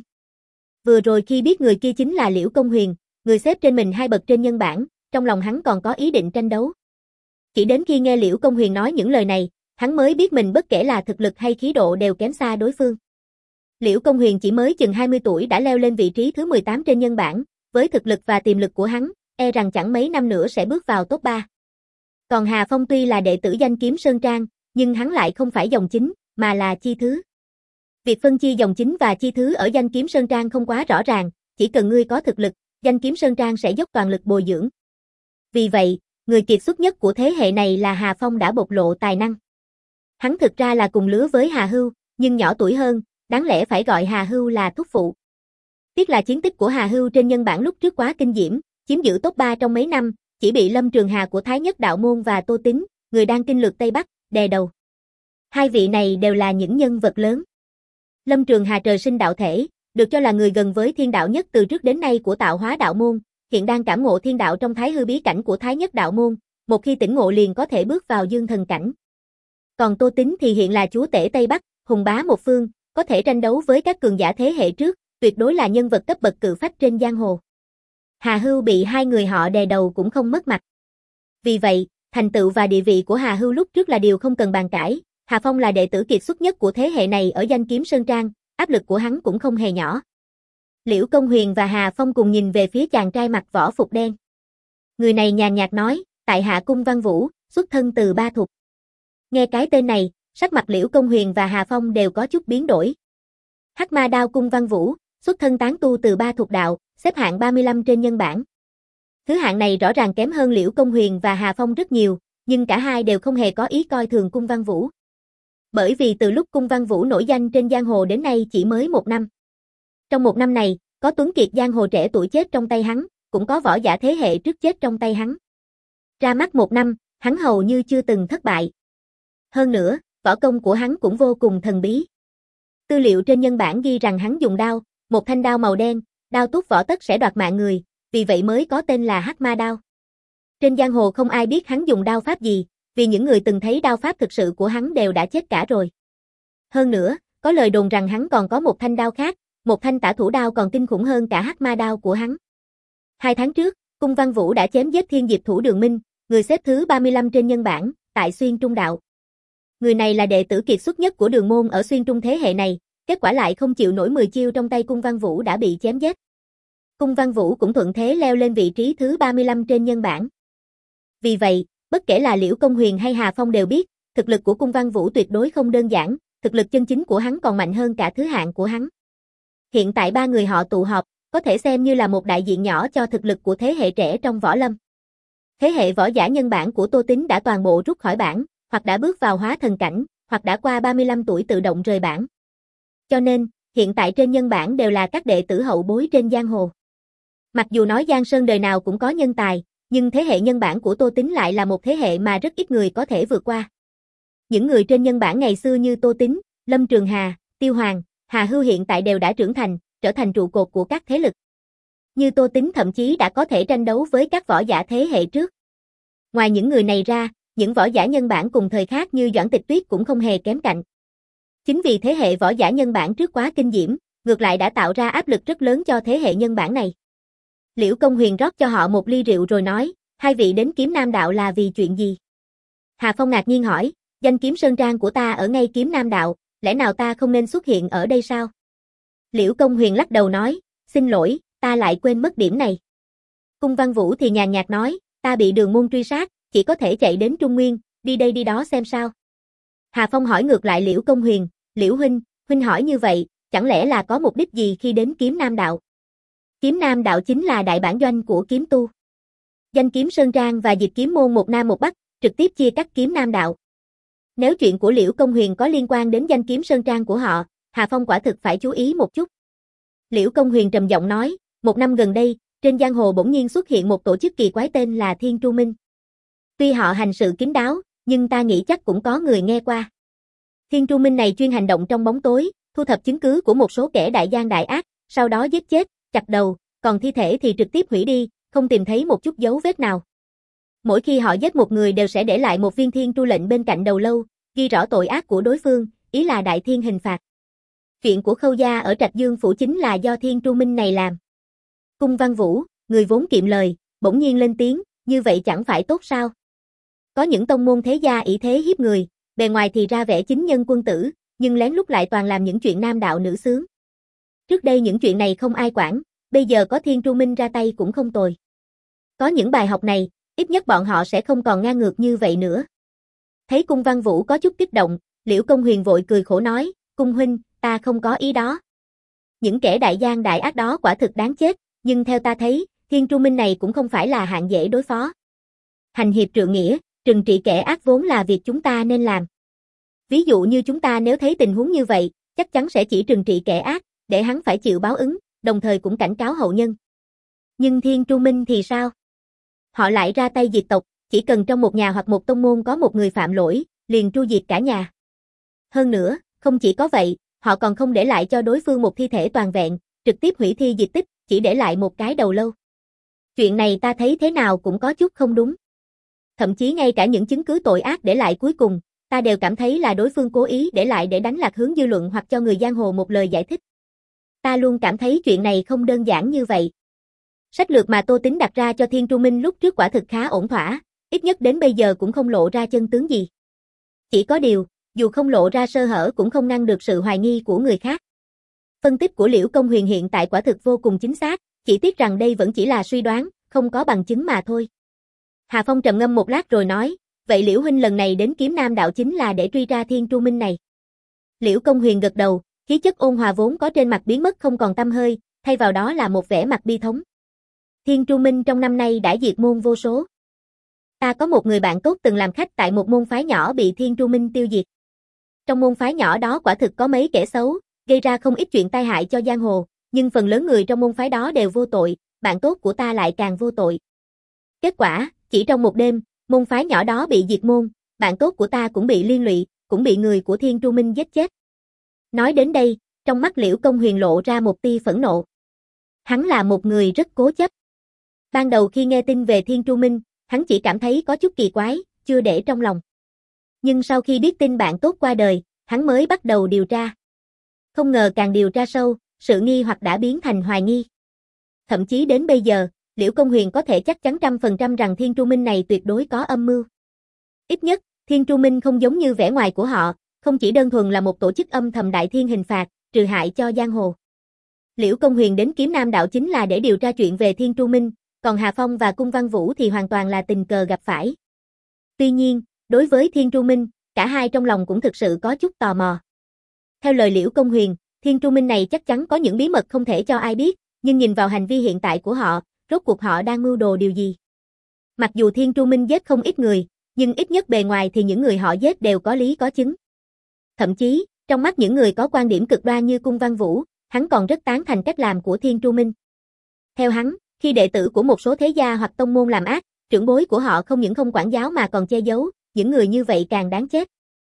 Vừa rồi khi biết người kia chính là Liễu Công Huyền, người xếp trên mình hai bậc trên nhân bản, trong lòng hắn còn có ý định tranh đấu. Chỉ đến khi nghe Liễu Công Huyền nói những lời này, hắn mới biết mình bất kể là thực lực hay khí độ đều kém xa đối phương. Liễu Công Huyền chỉ mới chừng hai mươi tuổi đã leo lên vị trí thứ mười tám trên nhân bản, với thực lực và tiềm lực của hắn, e rằng chẳng mấy năm nữa sẽ bước vào top ba. Còn Hà Phong tuy là đệ tử Danh Kiếm Sơn Trang, nhưng hắn lại không phải dòng chính, mà là chi thứ. Việc phân chia dòng chính và chi thứ ở Danh Kiếm Sơn Trang không quá rõ ràng, chỉ cần ngươi có thực lực, Danh Kiếm Sơn Trang sẽ dốc toàn lực bồi dưỡng. Vì vậy, người kiệt xuất nhất của thế hệ này là Hà Phong đã bộc lộ tài năng. Hắn thực ra là cùng lứa với Hà Hưu, nhưng nhỏ tuổi hơn, đáng lẽ phải gọi Hà Hưu là thúc phụ. Tiếc là chiến tích của Hà Hưu trên nhân bản lúc trước quá kinh diễm, chiếm giữ top ba trong mấy năm, chỉ bị Lâm Trường Hà của Thái Nhất Đạo Môn và Tô Tín, người đang kinh lược Tây Bắc, đè đầu. Hai vị này đều là những nhân vật lớn. Lâm Trường Hà trời sinh đạo thể, được cho là người gần với thiên đạo nhất từ trước đến nay của Tạo Hóa đạo môn, hiện đang cảm ngộ thiên đạo trong Thái Hư bí cảnh của Thái Nhất đạo môn, một khi tỉnh ngộ liền có thể bước vào dương thần cảnh. Còn Tô Tín thì hiện là chúa tể Tây Bắc, hùng bá một phương, có thể tranh đấu với các cường giả thế hệ trước, tuyệt đối là nhân vật cấp bậc cự phách trên giang hồ. Hà Hưu bị hai người họ đè đầu cũng không mất mặt. Vì vậy, thành tựu và địa vị của Hà Hưu lúc trước là điều không cần bàn cãi. Hà Phong là đệ tử kiệt xuất nhất của thế hệ này ở Danh Kiếm Sơn Trang, áp lực của hắn cũng không hề nhỏ. Liễu Công Huyền và Hà Phong cùng nhìn về phía chàng trai mặc võ phục đen. Người này nhàn nhạt nói, tại hạ Cung Văn Vũ, xuất thân từ Ba Thục. Nghe cái tên này, sắc mặt Liễu Công Huyền và Hà Phong đều có chút biến đổi. Hắc Ma Đao Cung Văn Vũ, xuất thân tán tu từ Ba Thục đạo, xếp hạng ba mươi lăm trên nhân bản. Thứ hạng này rõ ràng kém hơn Liễu Công Huyền và Hà Phong rất nhiều, nhưng cả hai đều không hề có ý coi thường Cung Văn Vũ. Bởi vì từ lúc Cung Văn Vũ nổi danh trên giang hồ đến nay chỉ mới một năm. Trong một năm này, có tuấn kiệt giang hồ trẻ tuổi chết trong tay hắn, cũng có võ giả thế hệ trước chết trong tay hắn. Ra mắt một năm, hắn hầu như chưa từng thất bại. Hơn nữa, võ công của hắn cũng vô cùng thần bí. Tư liệu trên nhân bản ghi rằng hắn dùng đao, một thanh đao màu đen, đao túc võ tất sẽ đoạt mạng người, vì vậy mới có tên là Hắc Ma Đao. Trên giang hồ không ai biết hắn dùng đao pháp gì, vì những người từng thấy đao pháp thực sự của hắn đều đã chết cả rồi. Hơn nữa, có lời đồn rằng hắn còn có một thanh đao khác, một thanh tả thủ đao còn kinh khủng hơn cả Hắc Ma Đao của hắn. Hai tháng trước, Cung Văn Vũ đã chém giết thiên diệp thủ Đường Minh, người xếp thứ ba mươi lăm trên nhân bản, tại Xuyên Trung đạo. Người này là đệ tử kiệt xuất nhất của Đường môn ở Xuyên Trung thế hệ này, Kết quả lại không chịu nổi mười chiêu trong tay Cung Văn Vũ đã bị chém giết. Cung Văn Vũ cũng thuận thế leo lên vị trí thứ ba mươi lăm trên nhân bảng. Vì vậy, bất kể là Liễu Công Huyền hay Hà Phong đều biết, thực lực của Cung Văn Vũ tuyệt đối không đơn giản, thực lực chân chính của hắn còn mạnh hơn cả thứ hạng của hắn. Hiện tại ba người họ tụ họp, có thể xem như là một đại diện nhỏ cho thực lực của thế hệ trẻ trong võ lâm. Thế hệ võ giả nhân bản của Tô Tín đã toàn bộ rút khỏi bảng, hoặc đã bước vào hóa thần cảnh, hoặc đã qua ba mươi lăm tuổi tự động rời bảng. Cho nên, hiện tại trên nhân bảng đều là các đệ tử hậu bối trên giang hồ. Mặc dù nói Giang Sơn đời nào cũng có nhân tài, nhưng thế hệ nhân bản của Tô Tín lại là một thế hệ mà rất ít người có thể vượt qua. Những người trên nhân bản ngày xưa như Tô Tín, Lâm Trường Hà, Tiêu Hoàng, Hà Hưu hiện tại đều đã trưởng thành, trở thành trụ cột của các thế lực. Như Tô Tín thậm chí đã có thể tranh đấu với các võ giả thế hệ trước. Ngoài những người này ra, những võ giả nhân bản cùng thời khác như Doãn Tịch Tuyết cũng không hề kém cạnh. Chính vì thế hệ võ giả nhân bản trước quá kinh diễm, ngược lại đã tạo ra áp lực rất lớn cho thế hệ nhân bản này. Liễu Công Huyền rót cho họ một ly rượu rồi nói, hai vị đến Kiếm Nam Đạo là vì chuyện gì? Hà Phong ngạc nhiên hỏi, danh kiếm sơn trang của ta ở ngay Kiếm Nam Đạo, lẽ nào ta không nên xuất hiện ở đây sao? Liễu Công Huyền lắc đầu nói, xin lỗi, ta lại quên mất điểm này. Cung Văn Vũ thì nhàn nhạt nói, ta bị Đường Môn truy sát, chỉ có thể chạy đến Trung Nguyên, đi đây đi đó xem sao. Hà Phong hỏi ngược lại Liễu Công Huyền, Liễu huynh, huynh hỏi như vậy, chẳng lẽ là có mục đích gì khi đến Kiếm Nam Đạo? Kiếm Nam Đạo chính là đại bản doanh của kiếm tu. Danh kiếm Sơn Trang và Dịch Kiếm Môn một Nam một Bắc, trực tiếp chia cắt Kiếm Nam Đạo. Nếu chuyện của Liễu Công Huyền có liên quan đến danh kiếm Sơn Trang của họ, Hà Phong quả thực phải chú ý một chút. Liễu Công Huyền trầm giọng nói, một năm gần đây, trên giang hồ bỗng nhiên xuất hiện một tổ chức kỳ quái tên là Thiên Tru Minh. Tuy họ hành sự kín đáo, nhưng ta nghĩ chắc cũng có người nghe qua. Thiên Tru Minh này chuyên hành động trong bóng tối, thu thập chứng cứ của một số kẻ đại gian đại ác, sau đó giết chết, chặt đầu, còn thi thể thì trực tiếp hủy đi, không tìm thấy một chút dấu vết nào. Mỗi khi họ giết một người đều sẽ để lại một viên thiên tru lệnh bên cạnh đầu lâu, ghi rõ tội ác của đối phương, ý là đại thiên hình phạt. Chuyện của Khâu gia ở Trạch Dương phủ chính là do Thiên Tru Minh này làm. Cung Văn Vũ, người vốn kiệm lời, bỗng nhiên lên tiếng, như vậy chẳng phải tốt sao? Có những tông môn thế gia ỷ thế hiếp người, bề ngoài thì ra vẻ chính nhân quân tử, nhưng lén lút lại toàn làm những chuyện nam đạo nữ xướng. Trước đây những chuyện này không ai quản, bây giờ có Thiên Tru Minh ra tay cũng không tồi. Có những bài học này, ít nhất bọn họ sẽ không còn ngang ngược như vậy nữa. Thấy Cung Văn Vũ có chút kích động, Liễu Công Huyền vội cười khổ nói, Cung huynh, ta không có ý đó. Những kẻ đại gian đại ác đó quả thực đáng chết, nhưng theo ta thấy, Thiên Tru Minh này cũng không phải là hạng dễ đối phó. Hành hiệp trượng nghĩa, trừng trị kẻ ác vốn là việc chúng ta nên làm. Ví dụ như chúng ta nếu thấy tình huống như vậy, chắc chắn sẽ chỉ trừng trị kẻ ác, để hắn phải chịu báo ứng, đồng thời cũng cảnh cáo hậu nhân. Nhưng Thiên Tru Minh thì sao? Họ lại ra tay diệt tộc, chỉ cần trong một nhà hoặc một tông môn có một người phạm lỗi, liền tru diệt cả nhà. Hơn nữa, không chỉ có vậy, họ còn không để lại cho đối phương một thi thể toàn vẹn, trực tiếp hủy thi diệt tích, chỉ để lại một cái đầu lâu. Chuyện này ta thấy thế nào cũng có chút không đúng. Thậm chí ngay cả những chứng cứ tội ác để lại cuối cùng, ta đều cảm thấy là đối phương cố ý để lại để đánh lạc hướng dư luận hoặc cho người giang hồ một lời giải thích. Ta luôn cảm thấy chuyện này không đơn giản như vậy. Sách lược mà Tô Tín đặt ra cho Thiên Tru Minh lúc trước quả thực khá ổn thỏa, ít nhất đến bây giờ cũng không lộ ra chân tướng gì. Chỉ có điều, dù không lộ ra sơ hở cũng không ngăn được sự hoài nghi của người khác. Phân tích của Liễu Công Huyền hiện tại quả thực vô cùng chính xác, chỉ tiếc rằng đây vẫn chỉ là suy đoán, không có bằng chứng mà thôi. Hà Phong trầm ngâm một lát rồi nói, vậy Liễu huynh lần này đến Kiếm Nam Đạo chính là để truy ra Thiên Tru Minh này. Liễu Công Huyền gật đầu, khí chất ôn hòa vốn có trên mặt biến mất không còn tăm hơi, thay vào đó là một vẻ mặt bi thống. Thiên Tru Minh trong năm nay đã diệt môn vô số. Ta có một người bạn tốt từng làm khách tại một môn phái nhỏ bị Thiên Tru Minh tiêu diệt. Trong môn phái nhỏ đó quả thực có mấy kẻ xấu, gây ra không ít chuyện tai hại cho giang hồ, nhưng phần lớn người trong môn phái đó đều vô tội, bạn tốt của ta lại càng vô tội. Kết quả, chỉ trong một đêm, môn phái nhỏ đó bị diệt môn, bạn tốt của ta cũng bị liên lụy, cũng bị người của Thiên Tru Minh giết chết. Nói đến đây, trong mắt Liễu Công Huyền lộ ra một tia phẫn nộ. Hắn là một người rất cố chấp. Ban đầu khi nghe tin về Thiên Tru Minh, hắn chỉ cảm thấy có chút kỳ quái, chưa để trong lòng. Nhưng sau khi biết tin bạn tốt qua đời, hắn mới bắt đầu điều tra. Không ngờ càng điều tra sâu, sự nghi hoặc đã biến thành hoài nghi. Thậm chí đến bây giờ, Liễu Công Huyền có thể chắc chắn trăm phần trăm rằng Thiên Tru Minh này tuyệt đối có âm mưu. Ít nhất, Thiên Tru Minh không giống như vẻ ngoài của họ, không chỉ đơn thuần là một tổ chức âm thầm đại thiên hình phạt, trừ hại cho giang hồ. Liễu Công Huyền đến Kiếm Nam đạo chính là để điều tra chuyện về Thiên Tru Minh, còn Hà Phong và Cung Văn Vũ thì hoàn toàn là tình cờ gặp phải. Tuy nhiên, đối với Thiên Tru Minh, cả hai trong lòng cũng thực sự có chút tò mò. Theo lời Liễu Công Huyền, Thiên Tru Minh này chắc chắn có những bí mật không thể cho ai biết, nhưng nhìn vào hành vi hiện tại của họ, rốt cuộc họ đang mưu đồ điều gì? Mặc dù Thiên Tru Minh giết không ít người, nhưng ít nhất bề ngoài thì những người họ giết đều có lý có chứng. Thậm chí, trong mắt những người có quan điểm cực đoan như Cung Văn Vũ, hắn còn rất tán thành cách làm của Thiên Tru Minh. Theo hắn, khi đệ tử của một số thế gia hoặc tông môn làm ác, trưởng bối của họ không những không quản giáo mà còn che giấu, những người như vậy càng đáng chết.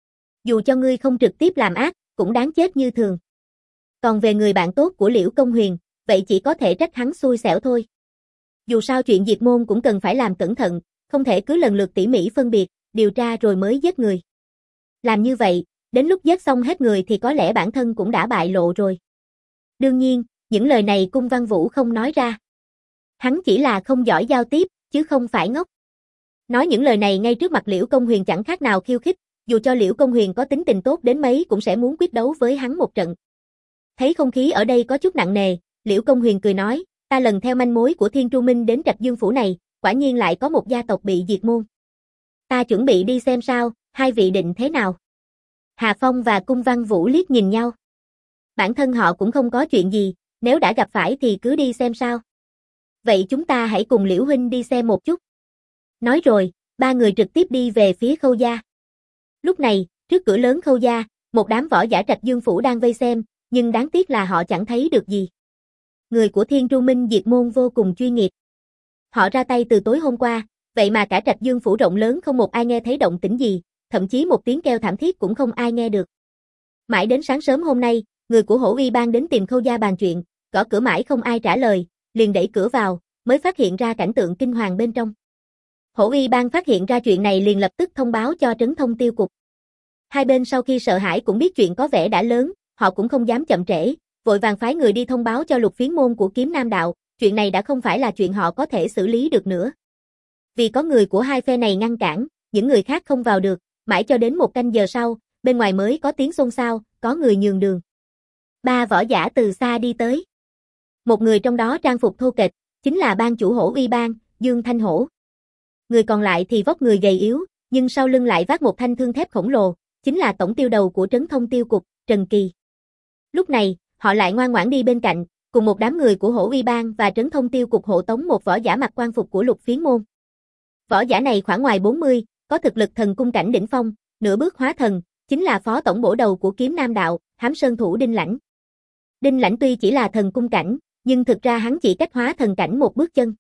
Dù cho ngươi không trực tiếp làm ác, cũng đáng chết như thường. Còn về người bạn tốt của Liễu Công Huyền, vậy chỉ có thể trách hắn xui xẻo thôi. Dù sao chuyện diệt môn cũng cần phải làm cẩn thận, không thể cứ lần lượt tỉ mỉ phân biệt, điều tra rồi mới giết người. Làm như vậy, đến lúc giết xong hết người thì có lẽ bản thân cũng đã bại lộ rồi. Đương nhiên, những lời này Cung Văn Vũ không nói ra. Hắn chỉ là không giỏi giao tiếp, chứ không phải ngốc. Nói những lời này ngay trước mặt Liễu Công Huyền chẳng khác nào khiêu khích, dù cho Liễu Công Huyền có tính tình tốt đến mấy cũng sẽ muốn quyết đấu với hắn một trận. Thấy không khí ở đây có chút nặng nề, Liễu Công Huyền cười nói, ta lần theo manh mối của Thiên Tru Minh đến Trạch Dương Phủ này, quả nhiên lại có một gia tộc bị diệt môn. Ta chuẩn bị đi xem sao, hai vị định thế nào? Hà Phong và Cung Văn Vũ liếc nhìn nhau. Bản thân họ cũng không có chuyện gì, nếu đã gặp phải thì cứ đi xem sao. Vậy chúng ta hãy cùng Liễu huynh đi xem một chút. Nói rồi, ba người trực tiếp đi về phía Khâu gia. Lúc này, trước cửa lớn Khâu gia, một đám võ giả Trạch Dương Phủ đang vây xem, nhưng đáng tiếc là họ chẳng thấy được gì. Người của Thiên Tru Minh diệt môn vô cùng chuyên nghiệp. Họ ra tay từ tối hôm qua, vậy mà cả Trạch Dương Phủ rộng lớn không một ai nghe thấy động tĩnh gì, thậm chí một tiếng kêu thảm thiết cũng không ai nghe được. Mãi đến sáng sớm hôm nay, người của Hổ Uy Bang đến tìm Khâu gia bàn chuyện, gõ cửa mãi không ai trả lời, liền đẩy cửa vào, mới phát hiện ra cảnh tượng kinh hoàng bên trong. Hổ Uy Bang phát hiện ra chuyện này liền lập tức thông báo cho Trấn Thông Tiêu Cục. Hai bên sau khi sợ hãi cũng biết chuyện có vẻ đã lớn, họ cũng không dám chậm trễ, vội vàng phái người đi thông báo cho Lục Phiến môn của Kiếm Nam đạo, chuyện này đã không phải là chuyện họ có thể xử lý được nữa. Vì có người của hai phe này ngăn cản, những người khác không vào được, mãi cho đến một canh giờ sau, bên ngoài mới có tiếng xôn xao, có người nhường đường. Ba võ giả từ xa đi tới. Một người trong đó trang phục thô kệch, chính là ban chủ Hổ Uy Bang, Dương Thanh Hổ. Người còn lại thì vóc người gầy yếu, nhưng sau lưng lại vác một thanh thương thép khổng lồ, chính là tổng tiêu đầu của Trấn Thông Tiêu Cục, Trần Kỳ. Lúc này, họ lại ngoan ngoãn đi bên cạnh, cùng một đám người của Hổ Uy Bang và Trấn Thông Tiêu Cục hộ tống một võ giả mặc quan phục của Lục Phiến môn. Võ giả này khoảng ngoài bốn mươi, có thực lực thần cung cảnh đỉnh phong, nửa bước hóa thần, chính là phó tổng bổ đầu của Kiếm Nam đạo, Hám Sơn thủ Đinh Lãnh. Đinh Lãnh tuy chỉ là thần cung cảnh, nhưng thực ra hắn chỉ cách hóa thần cảnh một bước chân.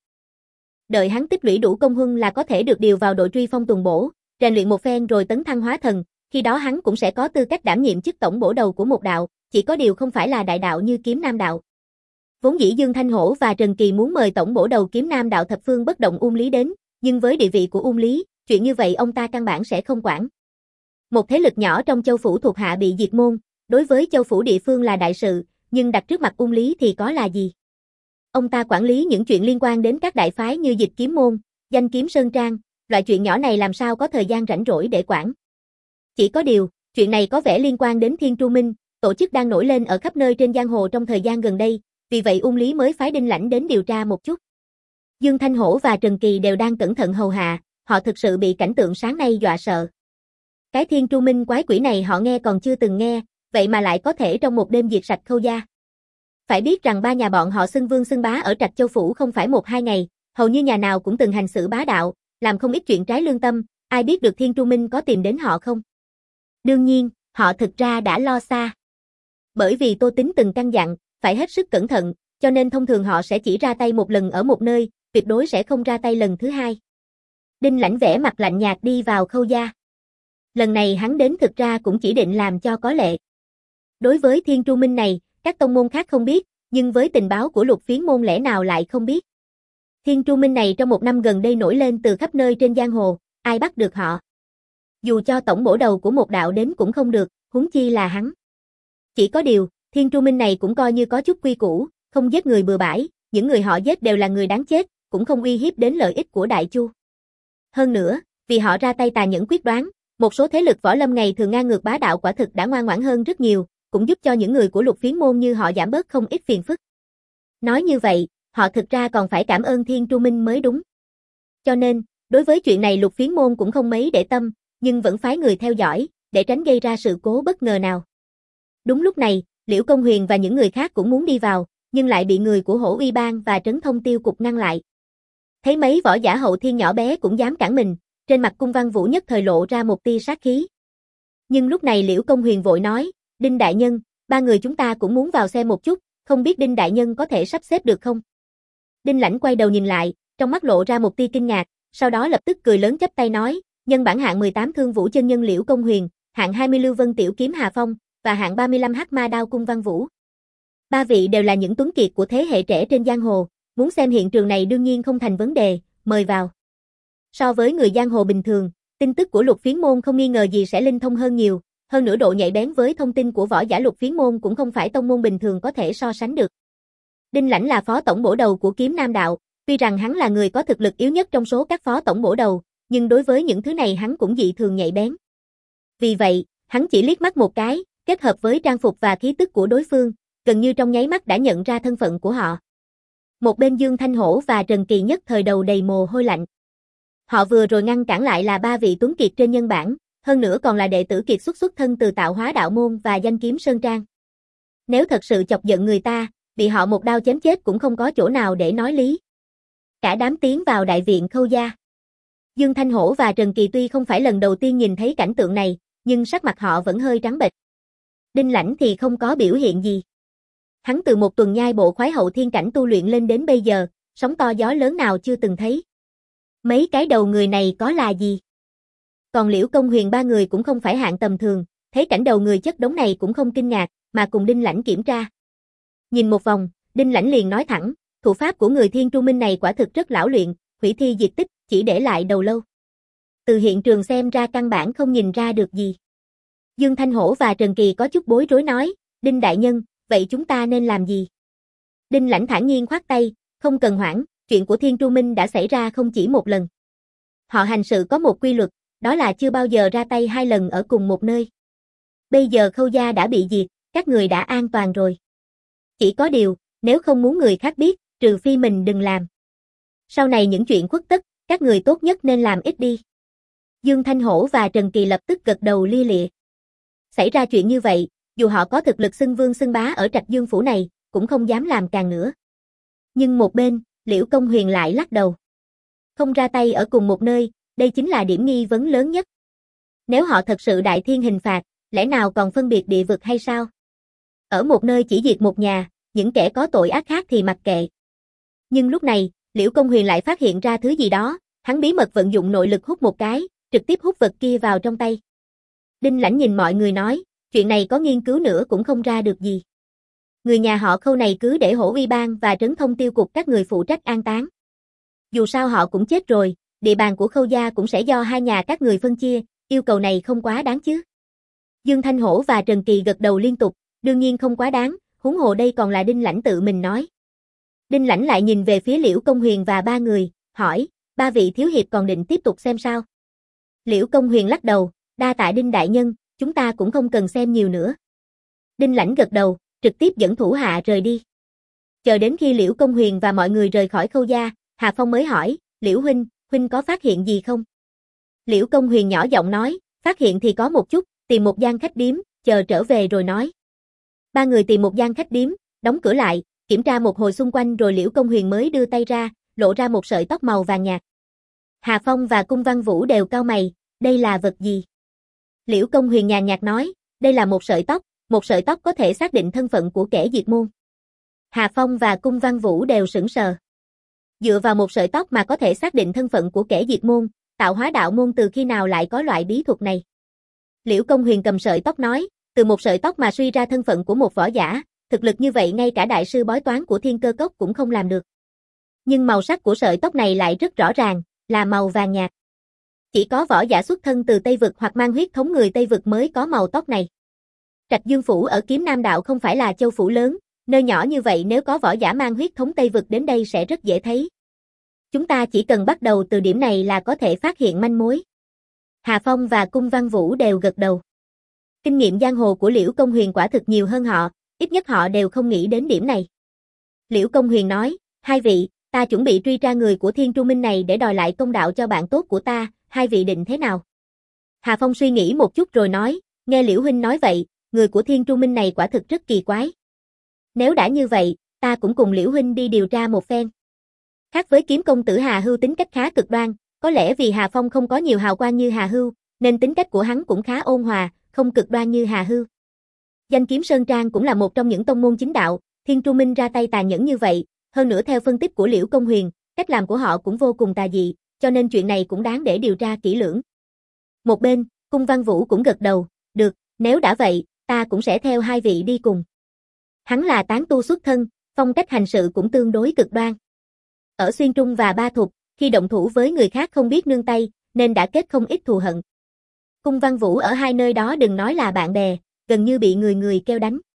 Đợi hắn tích lũy đủ công huân là có thể được điều vào đội truy phong tuần bổ, rèn luyện một phen rồi tấn thăng hóa thần, khi đó hắn cũng sẽ có tư cách đảm nhiệm chức tổng bổ đầu của một đạo, chỉ có điều không phải là đại đạo như Kiếm Nam đạo. Vốn dĩ Dương Thanh Hổ và Trần Kỳ muốn mời tổng bổ đầu Kiếm Nam đạo thập phương bất động Ung Lý đến, nhưng với địa vị của Ung Lý, chuyện như vậy ông ta căn bản sẽ không quản. Một thế lực nhỏ trong châu phủ thuộc hạ bị diệt môn, đối với châu phủ địa phương là đại sự, nhưng đặt trước mặt Ung Lý thì có là gì? Ông ta quản lý những chuyện liên quan đến các đại phái như Dịch Kiếm môn, Danh Kiếm Sơn Trang, loại chuyện nhỏ này làm sao có thời gian rảnh rỗi để quản. Chỉ có điều, chuyện này có vẻ liên quan đến Thiên Tru Minh, tổ chức đang nổi lên ở khắp nơi trên giang hồ trong thời gian gần đây, vì vậy Ung Lý mới phái Đinh Lãnh đến điều tra một chút. Dương Thanh Hổ và Trần Kỳ đều đang cẩn thận hầu hạ, họ thực sự bị cảnh tượng sáng nay dọa sợ. Cái Thiên Tru Minh quái quỷ này họ nghe còn chưa từng nghe, vậy mà lại có thể trong một đêm diệt sạch Khâu gia. Phải biết rằng ba nhà bọn họ xưng vương xưng bá ở Trạch Châu Phủ không phải một hai ngày, hầu như nhà nào cũng từng hành xử bá đạo, làm không ít chuyện trái lương tâm, ai biết được Thiên Tru Minh có tìm đến họ không? Đương nhiên, họ thực ra đã lo xa. Bởi vì Tô Tính từng căn dặn, phải hết sức cẩn thận, cho nên thông thường họ sẽ chỉ ra tay một lần ở một nơi, tuyệt đối sẽ không ra tay lần thứ hai. Đinh Lãnh vẻ mặt lạnh nhạt đi vào Khâu gia. Lần này hắn đến thực ra cũng chỉ định làm cho có lệ. Đối với Thiên Tru Minh này, các tông môn khác không biết, nhưng với tình báo của Lục Phiến môn lẽ nào lại không biết. Thiên Tru Minh này trong một năm gần đây nổi lên từ khắp nơi trên giang hồ, ai bắt được họ. Dù cho tổng bổ đầu của một đạo đến cũng không được, huống chi là hắn. Chỉ có điều, Thiên Tru Minh này cũng coi như có chút quy củ, không giết người bừa bãi, những người họ giết đều là người đáng chết, cũng không uy hiếp đến lợi ích của Đại Chu. Hơn nữa, vì họ ra tay tàn nhẫn quyết đoán, một số thế lực võ lâm ngày thường ngang ngược bá đạo quả thực đã ngoan ngoãn hơn rất nhiều, cũng giúp cho những người của Lục Phiến môn như họ giảm bớt không ít phiền phức. Nói như vậy, họ thực ra còn phải cảm ơn Thiên Tru Minh mới đúng. Cho nên, đối với chuyện này Lục Phiến môn cũng không mấy để tâm, nhưng vẫn phái người theo dõi, để tránh gây ra sự cố bất ngờ nào. Đúng lúc này, Liễu Công Huyền và những người khác cũng muốn đi vào, nhưng lại bị người của Hổ Uy Bang và Trấn Thông Tiêu Cục ngăn lại. Thấy mấy võ giả hậu thiên nhỏ bé cũng dám cản mình, trên mặt Cung Văn Vũ nhất thời lộ ra một tia sát khí. Nhưng lúc này Liễu Công Huyền vội nói, Đinh đại nhân, ba người chúng ta cũng muốn vào xem một chút, không biết Đinh đại nhân có thể sắp xếp được không? Đinh Lãnh quay đầu nhìn lại, trong mắt lộ ra một tia kinh ngạc, sau đó lập tức cười lớn chắp tay nói, nhân bản hạng mười tám Thương Vũ chân nhân Liễu Công Huyền, hạng hai mươi Lưu Vân Tiểu Kiếm Hà Phong, và hạng ba mươi lăm Hắc Ma Đao Cung Văn Vũ. Ba vị đều là những tuấn kiệt của thế hệ trẻ trên giang hồ, muốn xem hiện trường này đương nhiên không thành vấn đề, mời vào. So với người giang hồ bình thường, tin tức của Lục Phiến môn không nghi ngờ gì sẽ linh thông hơn nhiều, hơn nữa độ nhạy bén với thông tin của võ giả Lục Phiến môn cũng không phải tông môn bình thường có thể so sánh được. Đinh Lãnh là phó tổng bổ đầu của Kiếm Nam Đạo, tuy rằng hắn là người có thực lực yếu nhất trong số các phó tổng bổ đầu, nhưng đối với những thứ này hắn cũng dị thường nhạy bén. Vì vậy, hắn chỉ liếc mắt một cái, kết hợp với trang phục và khí tức của đối phương, gần như trong nháy mắt đã nhận ra thân phận của họ. Một bên Dương Thanh Hổ và Trần Kỳ nhất thời đầu đầy mồ hôi lạnh. Họ vừa rồi ngăn cản lại là ba vị tuấn kiệt trên nhân bản, hơn nữa còn là đệ tử kiệt xuất xuất thân từ Tạo Hóa Đạo Môn và Danh Kiếm Sơn Trang. Nếu thật sự chọc giận người ta, bị họ một đao chém chết cũng không có chỗ nào để nói lý. Cả đám tiến vào đại viện Khâu gia. Dương Thanh Hổ và Trần Kỳ tuy không phải lần đầu tiên nhìn thấy cảnh tượng này, nhưng sắc mặt họ vẫn hơi trắng bệch. Đinh Lãnh thì không có biểu hiện gì. Hắn từ một tuần nhai bộ khoái hậu thiên cảnh tu luyện lên đến bây giờ, sóng to gió lớn nào chưa từng thấy. Mấy cái đầu người này có là gì? Còn Liễu Công Huyền ba người cũng không phải hạng tầm thường, thấy cảnh đầu người chất đống này cũng không kinh ngạc, mà cùng Đinh Lãnh kiểm tra. Nhìn một vòng, Đinh Lãnh liền nói thẳng, thủ pháp của người Thiên Tru Minh này quả thực rất lão luyện, hủy thi diệt tích, chỉ để lại đầu lâu. Từ hiện trường xem ra căn bản không nhìn ra được gì. Dương Thanh Hổ và Trần Kỳ có chút bối rối nói, Đinh đại nhân, vậy chúng ta nên làm gì? Đinh Lãnh thản nhiên khoát tay, không cần hoảng, chuyện của Thiên Tru Minh đã xảy ra không chỉ một lần. Họ hành sự có một quy luật, đó là chưa bao giờ ra tay hai lần ở cùng một nơi. Bây giờ Khâu gia đã bị diệt, các người đã an toàn rồi. Chỉ có điều, nếu không muốn người khác biết, trừ phi mình đừng làm. Sau này những chuyện khuất tất, các người tốt nhất nên làm ít đi. Dương Thanh Hổ và Trần Kỳ lập tức gật đầu lia lịa. Xảy ra chuyện như vậy, dù họ có thực lực xưng vương xưng bá ở Trạch Dương phủ này, cũng không dám làm càng nữa. Nhưng một bên, Liễu Công Huyền lại lắc đầu. Không ra tay ở cùng một nơi, đây chính là điểm nghi vấn lớn nhất. Nếu họ thật sự đại thiên hình phạt, lẽ nào còn phân biệt địa vực hay sao? Ở một nơi chỉ diệt một nhà, những kẻ có tội ác khác thì mặc kệ. Nhưng lúc này, Liễu Công Huyền lại phát hiện ra thứ gì đó, hắn bí mật vận dụng nội lực hút một cái, trực tiếp hút vật kia vào trong tay. Đinh Lãnh nhìn mọi người nói, chuyện này có nghiên cứu nữa cũng không ra được gì. Người nhà họ Khâu này cứ để Hổ Uy Bang và Trấn Thông Tiêu Cục các người phụ trách an táng. Dù sao họ cũng chết rồi, địa bàn của Khâu gia cũng sẽ do hai nhà các người phân chia, yêu cầu này không quá đáng chứ. Dương Thanh Hổ và Trần Kỳ gật đầu liên tục, đương nhiên không quá đáng, huống hồ đây còn là Đinh Lãnh tự mình nói. Đinh Lãnh lại nhìn về phía Liễu Công Huyền và ba người, hỏi, ba vị thiếu hiệp còn định tiếp tục xem sao? Liễu Công Huyền lắc đầu, đa tạ Đinh đại nhân, chúng ta cũng không cần xem nhiều nữa. Đinh Lãnh gật đầu, trực tiếp dẫn thủ hạ rời đi. Chờ đến khi Liễu Công Huyền và mọi người rời khỏi Khâu gia, Hà Phong mới hỏi, Liễu huynh, huynh có phát hiện gì không? Liễu Công Huyền nhỏ giọng nói, phát hiện thì có một chút, tìm một gian khách điếm, chờ trở về rồi nói. Ba người tìm một gian khách điếm, đóng cửa lại, kiểm tra một hồi xung quanh rồi Liễu Công Huyền mới đưa tay ra, lộ ra một sợi tóc màu vàng nhạt. Hà Phong và Cung Văn Vũ đều cau mày, đây là vật gì? Liễu Công Huyền nhàn nhạt nói, đây là một sợi tóc, một sợi tóc có thể xác định thân phận của kẻ diệt môn. Hà Phong và Cung Văn Vũ đều sững sờ. Dựa vào một sợi tóc mà có thể xác định thân phận của kẻ diệt môn, Tạo Hóa Đạo Môn từ khi nào lại có loại bí thuật này? Liễu Công Huyền cầm sợi tóc nói, từ một sợi tóc mà suy ra thân phận của một võ giả, thực lực như vậy ngay cả đại sư bói toán của Thiên Cơ Cốc cũng không làm được. Nhưng màu sắc của sợi tóc này lại rất rõ ràng, là màu vàng nhạt. Chỉ có võ giả xuất thân từ Tây Vực hoặc mang huyết thống người Tây Vực mới có màu tóc này. Trạch Dương Phủ ở Kiếm Nam Đạo không phải là châu phủ lớn, nơi nhỏ như vậy nếu có võ giả mang huyết thống Tây Vực đến đây sẽ rất dễ thấy. Chúng ta chỉ cần bắt đầu từ điểm này là có thể phát hiện manh mối. Hà Phong và Cung Văn Vũ đều gật đầu. Kinh nghiệm giang hồ của Liễu Công Huyền quả thực nhiều hơn họ, ít nhất họ đều không nghĩ đến điểm này. Liễu Công Huyền nói, hai vị, ta chuẩn bị truy tra người của Thiên Tru Minh này để đòi lại công đạo cho bạn tốt của ta, hai vị định thế nào? Hà Phong suy nghĩ một chút rồi nói, nghe Liễu huynh nói vậy, người của Thiên Tru Minh này quả thực rất kỳ quái. Nếu đã như vậy, ta cũng cùng Liễu huynh đi điều tra một phen. Khác với kiếm công tử Hà Hưu tính cách khá cực đoan, có lẽ vì Hà Phong không có nhiều hào quang như Hà Hưu, nên tính cách của hắn cũng khá ôn hòa, không cực đoan như Hà Hưu. Danh kiếm Sơn Trang cũng là một trong những tông môn chính đạo, Thiên Tru Minh ra tay tàn nhẫn như vậy, hơn nữa theo phân tích của Liễu Công Huyền, cách làm của họ cũng vô cùng tà dị, cho nên chuyện này cũng đáng để điều tra kỹ lưỡng. Một bên, Cung Văn Vũ cũng gật đầu, được, nếu đã vậy, ta cũng sẽ theo hai vị đi cùng. Hắn là tán tu xuất thân, phong cách hành sự cũng tương đối cực đoan. Ở Xuyên Trung và Ba Thục, khi động thủ với người khác không biết nương tay, nên đã kết không ít thù hận. Cung Văn Vũ ở hai nơi đó đừng nói là bạn bè, gần như bị người người kêu đánh.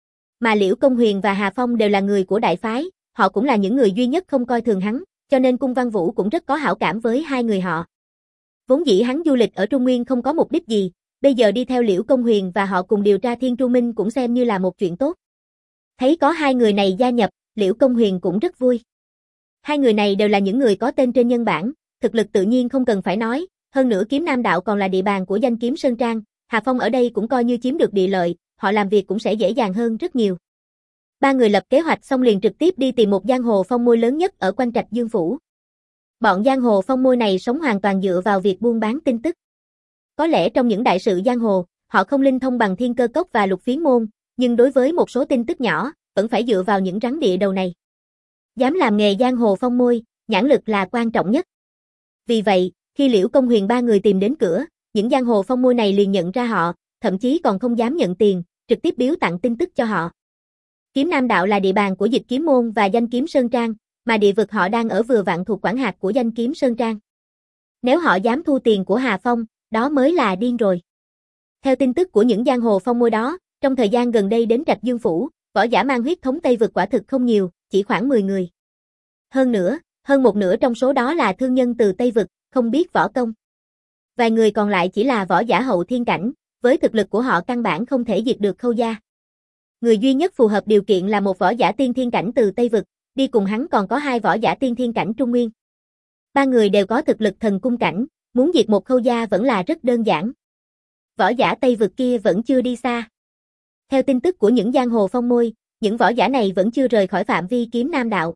Mà Liễu Công Huyền và Hà Phong đều là người của đại phái, họ cũng là những người duy nhất không coi thường hắn, cho nên Cung Văn Vũ cũng rất có hảo cảm với hai người họ. Vốn dĩ hắn du lịch ở Trung Nguyên không có mục đích gì, bây giờ đi theo Liễu Công Huyền và họ cùng điều tra Thiên Tru Minh cũng xem như là một chuyện tốt. Thấy có hai người này gia nhập, Liễu Công Huyền cũng rất vui. Hai người này đều là những người có tên trên nhân bản, thực lực tự nhiên không cần phải nói, hơn nữa Kiếm Nam Đạo còn là địa bàn của Danh Kiếm Sơn Trang, Hà Phong ở đây cũng coi như chiếm được địa lợi, họ làm việc cũng sẽ dễ dàng hơn rất nhiều. Ba người lập kế hoạch xong liền trực tiếp đi tìm một giang hồ phong môi lớn nhất ở quanh Trạch Dương Phủ. Bọn giang hồ phong môi này sống hoàn toàn dựa vào việc buôn bán tin tức. Có lẽ trong những đại sự giang hồ, họ không linh thông bằng Thiên Cơ Cốc và Lục Phiến Môn, nhưng đối với một số tin tức nhỏ, vẫn phải dựa vào những rắn địa đầu này. Dám làm nghề giang hồ phong môi, nhãn lực là quan trọng nhất. Vì vậy, khi Liễu Công Huyền ba người tìm đến cửa, những giang hồ phong môi này liền nhận ra họ, thậm chí còn không dám nhận tiền, trực tiếp biếu tặng tin tức cho họ. Kiếm Nam Đạo là địa bàn của Dịch Kiếm Môn và Danh Kiếm Sơn Trang, mà địa vực họ đang ở vừa vặn thuộc quản hạt của Danh Kiếm Sơn Trang. Nếu họ dám thu tiền của Hà Phong, đó mới là điên rồi. Theo tin tức của những giang hồ phong môi đó, trong thời gian gần đây đến Trạch Dương Phủ, võ giả mang huyết thống Tây vực quả thực không nhiều, chỉ khoảng mười người. Hơn nữa, hơn một nửa trong số đó là thương nhân từ Tây vực, không biết võ công. Vài người còn lại chỉ là võ giả hậu thiên cảnh, với thực lực của họ căn bản không thể diệt được Khâu gia. Người duy nhất phù hợp điều kiện là một võ giả tiên thiên cảnh từ Tây vực, đi cùng hắn còn có hai võ giả tiên thiên cảnh Trung Nguyên. Ba người đều có thực lực thần cung cảnh, muốn diệt một Khâu gia vẫn là rất đơn giản. Võ giả Tây vực kia vẫn chưa đi xa. Theo tin tức của những giang hồ phong môi, những võ giả này vẫn chưa rời khỏi phạm vi Kiếm Nam Đạo.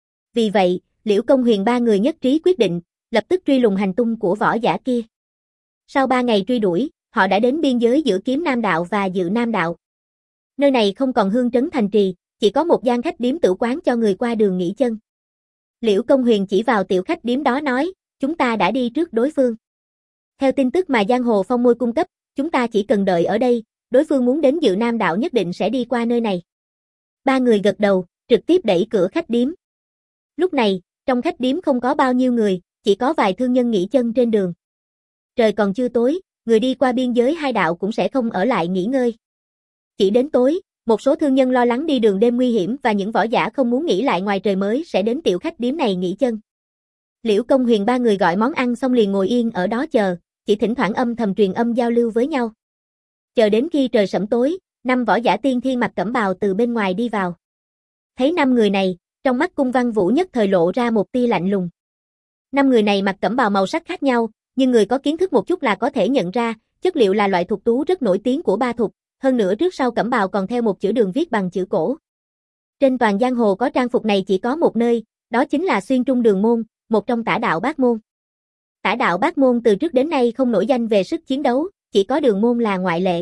Vì vậy, Liễu Công Huyền ba người nhất trí quyết định, lập tức truy lùng hành tung của võ giả kia. Sau ba ngày truy đuổi, họ đã đến biên giới giữa Kiếm Nam Đạo và Dự Nam Đạo. Nơi này không còn hương trấn thành trì, chỉ có một gian khách điếm tử quán cho người qua đường nghỉ chân. Liễu Công Huyền chỉ vào tiểu khách điếm đó nói, chúng ta đã đi trước đối phương. Theo tin tức mà giang hồ phong môi cung cấp, chúng ta chỉ cần đợi ở đây, đối phương muốn đến Dự Nam Đạo nhất định sẽ đi qua nơi này. Ba người gật đầu, trực tiếp đẩy cửa khách điếm. Lúc này, trong khách điếm không có bao nhiêu người, chỉ có vài thương nhân nghỉ chân trên đường. Trời còn chưa tối, người đi qua biên giới hai đạo cũng sẽ không ở lại nghỉ ngơi. Chỉ đến tối, một số thương nhân lo lắng đi đường đêm nguy hiểm và những võ giả không muốn nghỉ lại ngoài trời mới sẽ đến tiểu khách điếm này nghỉ chân. Liễu Công Huyền ba người gọi món ăn xong liền ngồi yên ở đó chờ, chỉ thỉnh thoảng âm thầm truyền âm giao lưu với nhau. Chờ đến khi trời sẫm tối, năm võ giả tiên thiên mặc cẩm bào từ bên ngoài đi vào. Thấy năm người này, trong mắt Cung Văn Vũ nhất thời lộ ra một tia lạnh lùng. Năm người này mặc cẩm bào màu sắc khác nhau, nhưng người có kiến thức một chút là có thể nhận ra, chất liệu là loại thục tú rất nổi tiếng của Ba Thục, hơn nữa trước sau cẩm bào còn theo một chữ đường viết bằng chữ cổ. Trên toàn giang hồ có trang phục này chỉ có một nơi, đó chính là Xuyên Trung Đường Môn, một trong Tả Đạo Bát Môn. Tả Đạo Bát Môn từ trước đến nay không nổi danh về sức chiến đấu, chỉ có Đường Môn là ngoại lệ.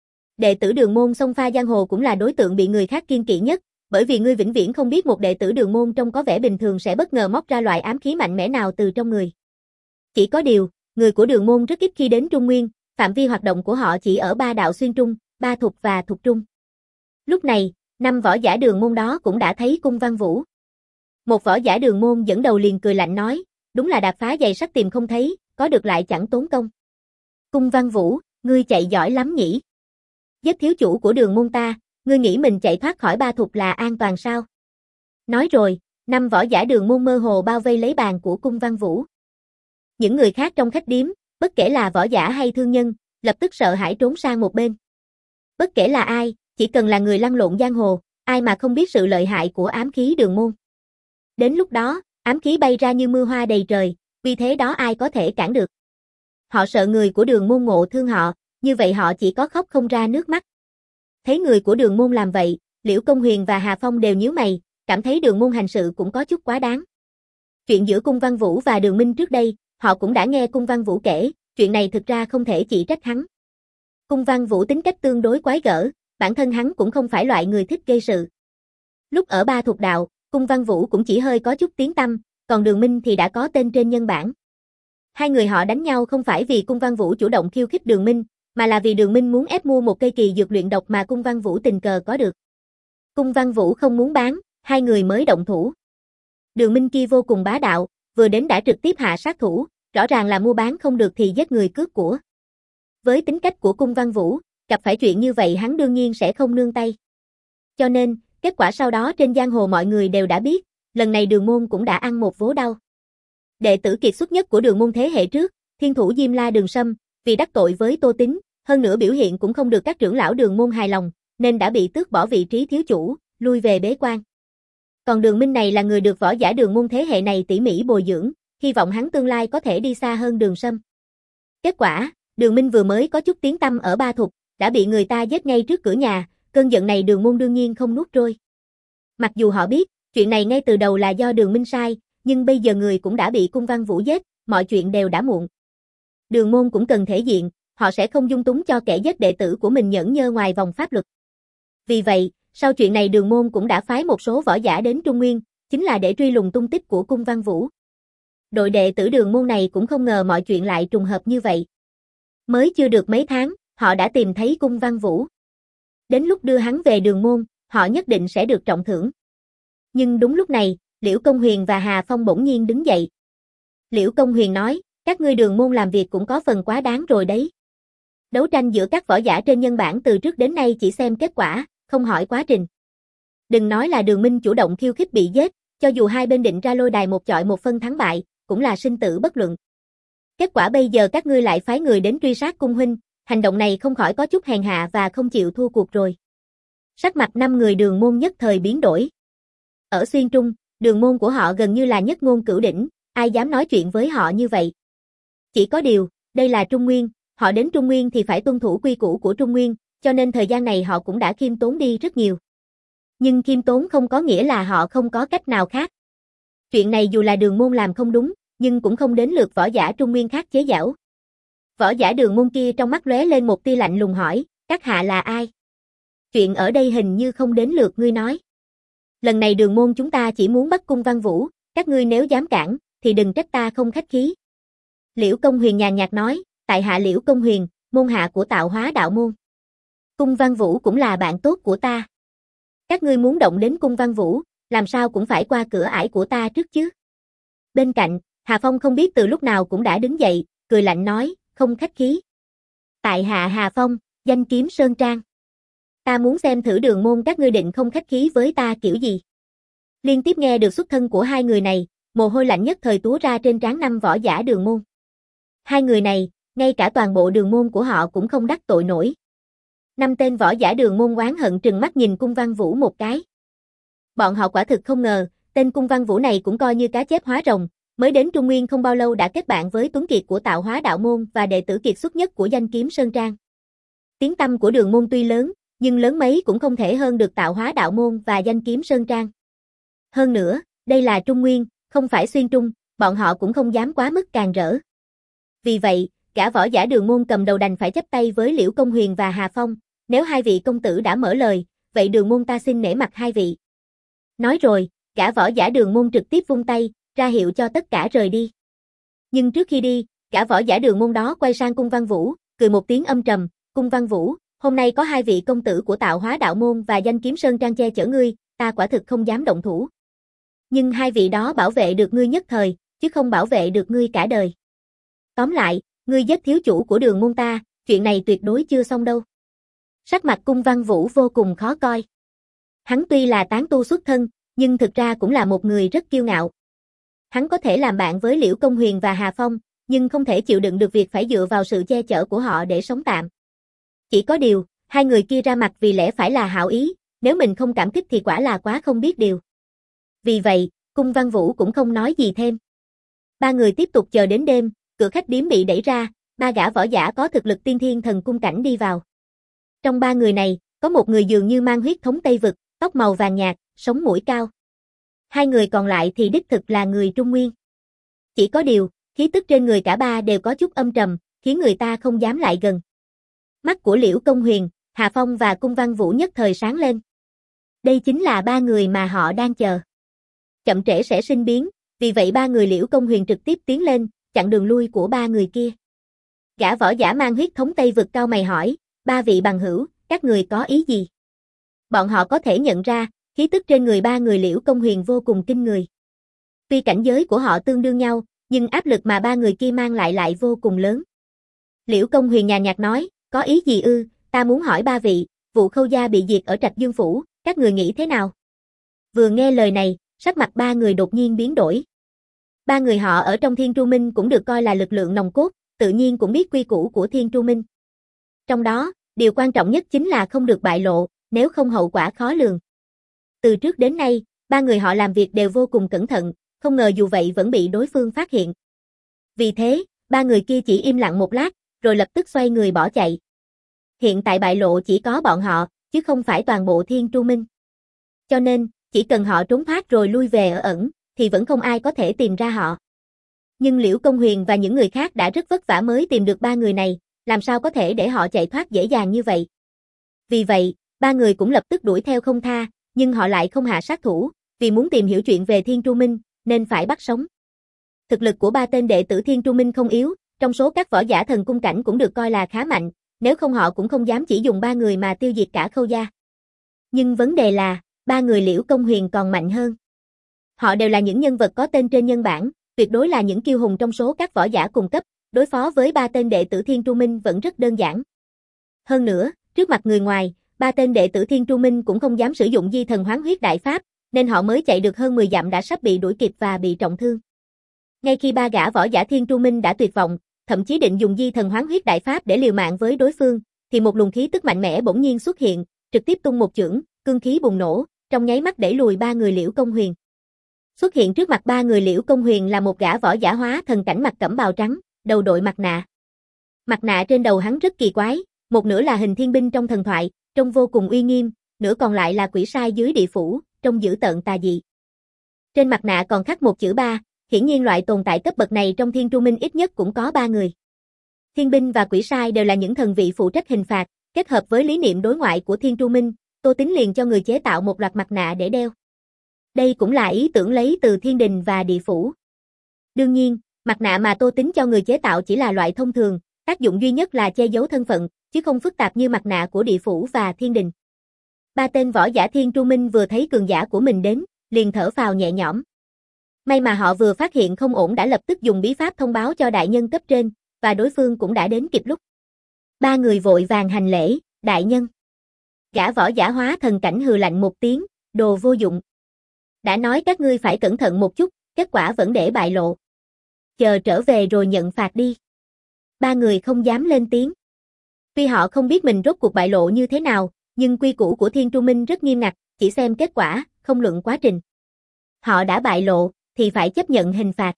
Đệ tử Đường Môn xông pha giang hồ cũng là đối tượng bị người khác kiêng kỵ nhất, bởi vì ngươi vĩnh viễn không biết một đệ tử Đường Môn trông có vẻ bình thường sẽ bất ngờ móc ra loại ám khí mạnh mẽ nào từ trong người. Chỉ có điều, người của Đường Môn rất ít khi đến Trung Nguyên, phạm vi hoạt động của họ chỉ ở ba đạo Xuyên Trung, Ba Thục và Thục Trung. Lúc này, năm võ giả Đường Môn đó cũng đã thấy Cung Văn Vũ. Một võ giả Đường Môn dẫn đầu liền cười lạnh nói, đúng là đạp phá giày sắt tìm không thấy, có được lại chẳng tốn công. Cung Văn Vũ, ngươi chạy giỏi lắm nhỉ? Giết thiếu chủ của Đường Môn ta, ngươi nghĩ mình chạy thoát khỏi Ba Thục là an toàn sao? Nói rồi, năm võ giả Đường Môn mơ hồ bao vây lấy bàn của Cung Văn Vũ. Những người khác trong khách điếm, bất kể là võ giả hay thương nhân, lập tức sợ hãi trốn sang một bên. Bất kể là ai, chỉ cần là người lăn lộn giang hồ, ai mà không biết sự lợi hại của ám khí đường môn. Đến lúc đó, ám khí bay ra như mưa hoa đầy trời, vì thế đó ai có thể cản được. Họ sợ người của đường môn ngộ thương họ, như vậy họ chỉ có khóc không ra nước mắt. Thấy người của đường môn làm vậy, Liễu Công Huyền và Hà Phong đều nhíu mày, cảm thấy đường môn hành sự cũng có chút quá đáng. Chuyện giữa Cung Văn Vũ và Đường Minh trước đây, họ cũng đã nghe Cung Văn Vũ kể, chuyện này thực ra không thể chỉ trách hắn. Cung Văn Vũ tính cách tương đối quái gở, bản thân hắn cũng không phải loại người thích gây sự. Lúc ở Ba Thục Đạo, Cung Văn Vũ cũng chỉ hơi có chút tiếng tăm, còn Đường Minh thì đã có tên trên nhân bản. Hai người họ đánh nhau không phải vì Cung Văn Vũ chủ động khiêu khích Đường Minh, mà là vì Đường Minh muốn ép mua một cây kỳ dược luyện độc mà Cung Văn Vũ tình cờ có được. Cung Văn Vũ không muốn bán, hai người mới động thủ. Đường Minh kia vô cùng bá đạo, vừa đến đã trực tiếp hạ sát thủ, rõ ràng là mua bán không được thì giết người cướp của. Với tính cách của Cung Văn Vũ, gặp phải chuyện như vậy hắn đương nhiên sẽ không nương tay. Cho nên, kết quả sau đó trên giang hồ mọi người đều đã biết, lần này Đường môn cũng đã ăn một vố đau. Đệ tử kiệt xuất nhất của Đường môn thế hệ trước, thiên thủ Diêm La Đường Sâm, vì đắc tội với Tô Tín, hơn nữa biểu hiện cũng không được các trưởng lão Đường môn hài lòng, nên đã bị tước bỏ vị trí thiếu chủ, lui về bế quan. Còn Đường Minh này là người được võ giả Đường môn thế hệ này tỉ mỉ bồi dưỡng, hy vọng hắn tương lai có thể đi xa hơn Đường Sâm. Kết quả, Đường Minh vừa mới có chút tiếng tăm ở Ba Thục, đã bị người ta giết ngay trước cửa nhà, cơn giận này Đường môn đương nhiên không nuốt trôi. Mặc dù họ biết, chuyện này ngay từ đầu là do Đường Minh sai, nhưng bây giờ người cũng đã bị Cung Văn Vũ giết, mọi chuyện đều đã muộn. Đường môn cũng cần thể diện, họ sẽ không dung túng cho kẻ giết đệ tử của mình nhẫn nhơ ngoài vòng pháp luật. Vì vậy, sau chuyện này Đường môn cũng đã phái một số võ giả đến Trung Nguyên, chính là để truy lùng tung tích của Cung Văn Vũ. Đội đệ tử Đường môn này cũng không ngờ mọi chuyện lại trùng hợp như vậy. Mới chưa được mấy tháng, họ đã tìm thấy Cung Văn Vũ. Đến lúc đưa hắn về Đường môn, họ nhất định sẽ được trọng thưởng. Nhưng đúng lúc này, Liễu Công Huyền và Hà Phong bỗng nhiên đứng dậy. Liễu Công Huyền nói, các ngươi Đường môn làm việc cũng có phần quá đáng rồi đấy. Đấu tranh giữa các võ giả trên nhân bản từ trước đến nay chỉ xem kết quả, không hỏi quá trình. Đừng nói là Đường Minh chủ động khiêu khích bị giết, cho dù hai bên định ra lôi đài một chọi một phân thắng bại, cũng là sinh tử bất luận. Kết quả bây giờ các ngươi lại phái người đến truy sát Cung huynh, hành động này không khỏi có chút hèn hạ và không chịu thua cuộc rồi. Sắc mặt năm người Đường môn nhất thời biến đổi. Ở Xuyên Trung, Đường môn của họ gần như là nhất ngôn cửu đỉnh, ai dám nói chuyện với họ như vậy. Chỉ có điều, đây là Trung Nguyên, họ đến Trung Nguyên thì phải tuân thủ quy củ của Trung Nguyên, cho nên thời gian này họ cũng đã khiêm tốn đi rất nhiều. Nhưng khiêm tốn không có nghĩa là họ không có cách nào khác. Chuyện này dù là Đường môn làm không đúng, nhưng cũng không đến lượt võ giả Trung Nguyên khác chế giễu. Võ giả Đường môn kia trong mắt lóe lên một tia lạnh lùng hỏi, các hạ là ai? Chuyện ở đây hình như không đến lượt ngươi nói. Lần này Đường môn chúng ta chỉ muốn bắt Cung Văn Vũ, các ngươi nếu dám cản, thì đừng trách ta không khách khí. Liễu Công Huyền nhàn nhạt nói, tại hạ Liễu Công Huyền, môn hạ của Tạo Hóa đạo môn. Cung Văn Vũ cũng là bạn tốt của ta. Các ngươi muốn động đến Cung Văn Vũ, làm sao cũng phải qua cửa ải của ta trước chứ. Bên cạnh, Hà Phong không biết từ lúc nào cũng đã đứng dậy, cười lạnh nói, không khách khí. Tại hạ Hà Phong, danh kiếm Sơn Trang. Ta muốn xem thử Đường môn các ngươi định không khách khí với ta kiểu gì. Liên tiếp nghe được xuất thân của hai người này, mồ hôi lạnh nhất thời túa ra trên trán năm võ giả Đường môn. Hai người này, ngay cả toàn bộ Đường môn của họ cũng không đắc tội nổi. Năm tên võ giả Đường môn oán hận trừng mắt nhìn Cung Văn Vũ một cái. Bọn họ quả thực không ngờ, tên Cung Văn Vũ này cũng coi như cá chép hóa rồng, mới đến Trung Nguyên không bao lâu đã kết bạn với Tuấn Kiệt của Tạo Hóa đạo môn và đệ tử kiệt xuất nhất của danh kiếm Sơn Trang. Tiếng tăm của Đường môn tuy lớn, nhưng lớn mấy cũng không thể hơn được Tạo Hóa đạo môn và danh kiếm Sơn Trang. Hơn nữa, đây là Trung Nguyên, không phải Xuyên Trung, bọn họ cũng không dám quá mức càn rỡ. Vì vậy, gã võ giả Đường môn cầm đầu đành phải chắp tay với Liễu Công Huyền và Hà Phong, nếu hai vị công tử đã mở lời, vậy Đường môn ta xin nể mặt hai vị. Nói rồi, gã võ giả Đường môn trực tiếp vung tay, ra hiệu cho tất cả rời đi. Nhưng trước khi đi, gã võ giả Đường môn đó quay sang Cung Văn Vũ, cười một tiếng âm trầm, Cung Văn Vũ, hôm nay có hai vị công tử của Tạo Hóa đạo môn và danh kiếm Sơn Trang che chở ngươi, ta quả thực không dám động thủ. Nhưng hai vị đó bảo vệ được ngươi nhất thời, chứ không bảo vệ được ngươi cả đời. Tóm lại, ngươi giết thiếu chủ của Đường môn ta, chuyện này tuyệt đối chưa xong đâu. Sắc mặt Cung Văn Vũ vô cùng khó coi. Hắn tuy là tán tu xuất thân, nhưng thực ra cũng là một người rất kiêu ngạo. Hắn có thể làm bạn với Liễu Công Huyền và Hà Phong, nhưng không thể chịu đựng được việc phải dựa vào sự che chở của họ để sống tạm. Chỉ có điều, Hai người kia ra mặt vì lẽ phải là hảo ý, nếu mình không cảm kích thì quả là quá không biết điều. Vì vậy, Cung Văn Vũ cũng không nói gì thêm. Ba người tiếp tục chờ đến đêm, cửa khách điếm bị đẩy ra, ba gã võ giả có thực lực tiên thiên thần cung cảnh đi vào. Trong ba người này, có một người dường như mang huyết thống Tây Vực, tóc màu vàng nhạt, sống mũi cao. Hai người còn lại thì đích thực là người Trung Nguyên. Chỉ có điều, khí tức trên người cả ba đều có chút âm trầm, khiến người ta không dám lại gần. Mắt của Liễu Công Huyền, Hà Phong và Cung Văn Vũ nhất thời sáng lên. Đây chính là ba người mà họ đang chờ. Chậm trễ sẽ sinh biến, vì vậy ba người Liễu Công Huyền trực tiếp tiến lên, chặn đường lui của ba người kia. Gã võ giả mang huyết thống Tây Vực cao mày hỏi, ba vị bằng hữu, các người có ý gì? Bọn họ có thể nhận ra, khí tức trên người ba người Liễu Công Huyền vô cùng kinh người. Tuy cảnh giới của họ tương đương nhau, nhưng áp lực mà ba người kia mang lại lại vô cùng lớn. Liễu Công Huyền nhàn nhạt nói, có ý gì ư, ta muốn hỏi ba vị, vụ Khâu gia bị diệt ở Trạch Dương Phủ, các người nghĩ thế nào? Vừa nghe lời này, sắc mặt ba người đột nhiên biến đổi. Ba người họ ở trong Thiên Tru Minh cũng được coi là lực lượng nòng cốt, tự nhiên cũng biết quy củ của Thiên Tru Minh. Trong đó, điều quan trọng nhất chính là không được bại lộ, nếu không hậu quả khó lường. Từ trước đến nay, ba người họ làm việc đều vô cùng cẩn thận, không ngờ dù vậy vẫn bị đối phương phát hiện. Vì thế, ba người kia chỉ im lặng một lát, rồi lập tức xoay người bỏ chạy. Hiện tại bại lộ chỉ có bọn họ, chứ không phải toàn bộ Thiên Tru Minh. Cho nên, chỉ cần họ trốn thoát rồi lui về ở ẩn, thì vẫn không ai có thể tìm ra họ. Nhưng Liễu Công Huyền và những người khác đã rất vất vả mới tìm được ba người này, làm sao có thể để họ chạy thoát dễ dàng như vậy. Vì vậy, ba người cũng lập tức đuổi theo không tha, nhưng họ lại không hạ sát thủ, vì muốn tìm hiểu chuyện về Thiên Tru Minh, nên phải bắt sống. Thực lực của ba tên đệ tử Thiên Tru Minh không yếu, trong số các võ giả thần cung cảnh cũng được coi là khá mạnh, nếu không họ cũng không dám chỉ dùng ba người mà tiêu diệt cả Khâu gia. Nhưng vấn đề là, ba người Liễu Công Huyền còn mạnh hơn. Họ đều là những nhân vật có tên trên nhân bảng, tuyệt đối là những kiêu hùng trong số các võ giả cùng cấp, đối phó với ba tên đệ tử Thiên Tru Minh vẫn rất đơn giản. Hơn nữa, trước mặt người ngoài, ba tên đệ tử Thiên Tru Minh cũng không dám sử dụng di thần hoán huyết đại pháp, nên họ mới chạy được hơn mười dặm đã sắp bị đuổi kịp và bị trọng thương. Ngay khi ba gã võ giả Thiên Tru Minh đã tuyệt vọng, thậm chí định dùng di thần hoán huyết đại pháp để liều mạng với đối phương, thì một luồng khí tức mạnh mẽ bỗng nhiên xuất hiện, trực tiếp tung một chưởng, cương khí bùng nổ, trong nháy mắt đẩy lùi ba người Liễu Công Huyền. Xuất hiện trước mặt ba người Liễu Công Huyền là một gã võ giả hóa thần cảnh mặc cẩm bào trắng, đầu đội mặt nạ. Mặt nạ trên đầu hắn rất kỳ quái, một nửa là hình thiên binh trong thần thoại, trông vô cùng uy nghiêm, nửa còn lại là quỷ sai dưới địa phủ, trông dữ tợn tà dị. Trên mặt nạ còn khắc một chữ ba, hiển nhiên loại tồn tại cấp bậc này trong Thiên Tru Minh ít nhất cũng có ba người. Thiên binh và quỷ sai đều là những thần vị phụ trách hình phạt, kết hợp với lý niệm đối ngoại của Thiên Tru Minh, Tô Tín liền cho người chế tạo một loạt mặt nạ để đeo. Đây cũng là ý tưởng lấy từ thiên đình và địa phủ. Đương nhiên, mặt nạ mà Tô Tín cho người chế tạo chỉ là loại thông thường, tác dụng duy nhất là che giấu thân phận, chứ không phức tạp như mặt nạ của địa phủ và thiên đình. Ba tên võ giả Thiên Tru Minh vừa thấy cường giả của mình đến, liền thở phào nhẹ nhõm. May mà họ vừa phát hiện không ổn đã lập tức dùng bí pháp thông báo cho đại nhân cấp trên, và đối phương cũng đã đến kịp lúc. Ba người vội vàng hành lễ, đại nhân. Gã võ giả hóa thần cảnh hừ lạnh một tiếng, đồ vô dụng. Đã nói các ngươi phải cẩn thận một chút, kết quả vẫn để bại lộ. Chờ trở về rồi nhận phạt đi. Ba người không dám lên tiếng. Tuy họ không biết mình rốt cuộc bại lộ như thế nào, nhưng quy củ của Thiên Tru Minh rất nghiêm ngặt, chỉ xem kết quả, không luận quá trình. Họ đã bại lộ, thì phải chấp nhận hình phạt.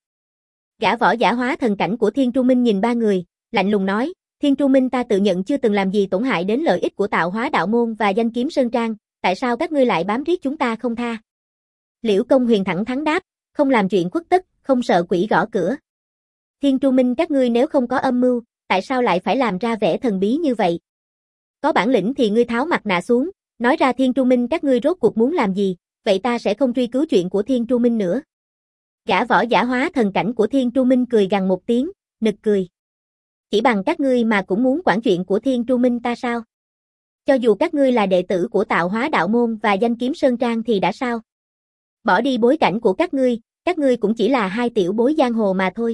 Gã võ giả hóa thần cảnh của Thiên Tru Minh nhìn ba người, lạnh lùng nói, Thiên Tru Minh ta tự nhận chưa từng làm gì tổn hại đến lợi ích của Tạo Hóa Đạo Môn và danh kiếm Sơn Trang, tại sao các ngươi lại bám riết chúng ta không tha? Liễu Công Huyền thẳng thắn đáp, không làm chuyện khuất tất, không sợ quỷ gõ cửa. Thiên Tru Minh các ngươi nếu không có âm mưu, tại sao lại phải làm ra vẻ thần bí như vậy? Có bản lĩnh thì ngươi tháo mặt nạ xuống, nói ra Thiên Tru Minh các ngươi rốt cuộc muốn làm gì, vậy ta sẽ không truy cứu chuyện của Thiên Tru Minh nữa. Gã võ giả hóa thần cảnh của Thiên Tru Minh cười gằn một tiếng, nực cười. Chỉ bằng các ngươi mà cũng muốn quản chuyện của Thiên Tru Minh ta sao? Cho dù các ngươi là đệ tử của Tạo Hóa Đạo Môn và danh kiếm Sơn Trang thì đã sao? Bỏ đi bối cảnh của các ngươi, các ngươi cũng chỉ là hai tiểu bối giang hồ mà thôi.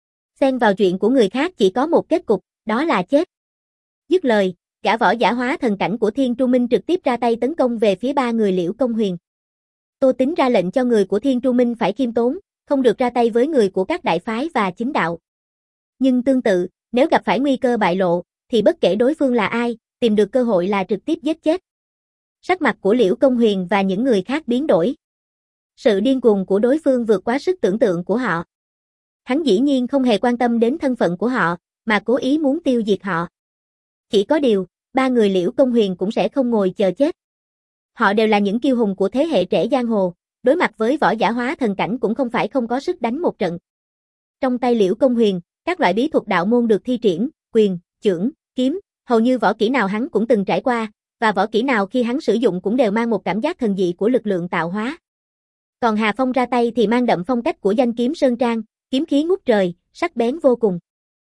Xen vào chuyện của người khác chỉ có một kết cục, đó là chết. Dứt lời, gã võ giả hóa thần cảnh của Thiên Tru Minh trực tiếp ra tay tấn công về phía ba người Liễu Công Huyền. Tô Tín ra lệnh cho người của Thiên Tru Minh phải khiêm tốn, không được ra tay với người của các đại phái và chính đạo. Nhưng tương tự, nếu gặp phải nguy cơ bại lộ, thì bất kể đối phương là ai, tìm được cơ hội là trực tiếp giết chết. Sắc mặt của Liễu Công Huyền và những người khác biến đổi. Sự điên cuồng của đối phương vượt quá sức tưởng tượng của họ. Hắn dĩ nhiên không hề quan tâm đến thân phận của họ, mà cố ý muốn tiêu diệt họ. Chỉ có điều, ba người Liễu Công Huyền cũng sẽ không ngồi chờ chết. Họ đều là những kiêu hùng của thế hệ trẻ giang hồ, đối mặt với võ giả hóa thần cảnh cũng không phải không có sức đánh một trận. Trong tay Liễu Công Huyền, các loại bí thuật đạo môn được thi triển, quyền, chưởng, kiếm, hầu như võ kỹ nào hắn cũng từng trải qua, và võ kỹ nào khi hắn sử dụng cũng đều mang một cảm giác thần dị của lực lượng tạo hóa. Còn Hà Phong ra tay thì mang đậm phong cách của danh kiếm sơn trang, kiếm khí ngút trời, sắc bén vô cùng.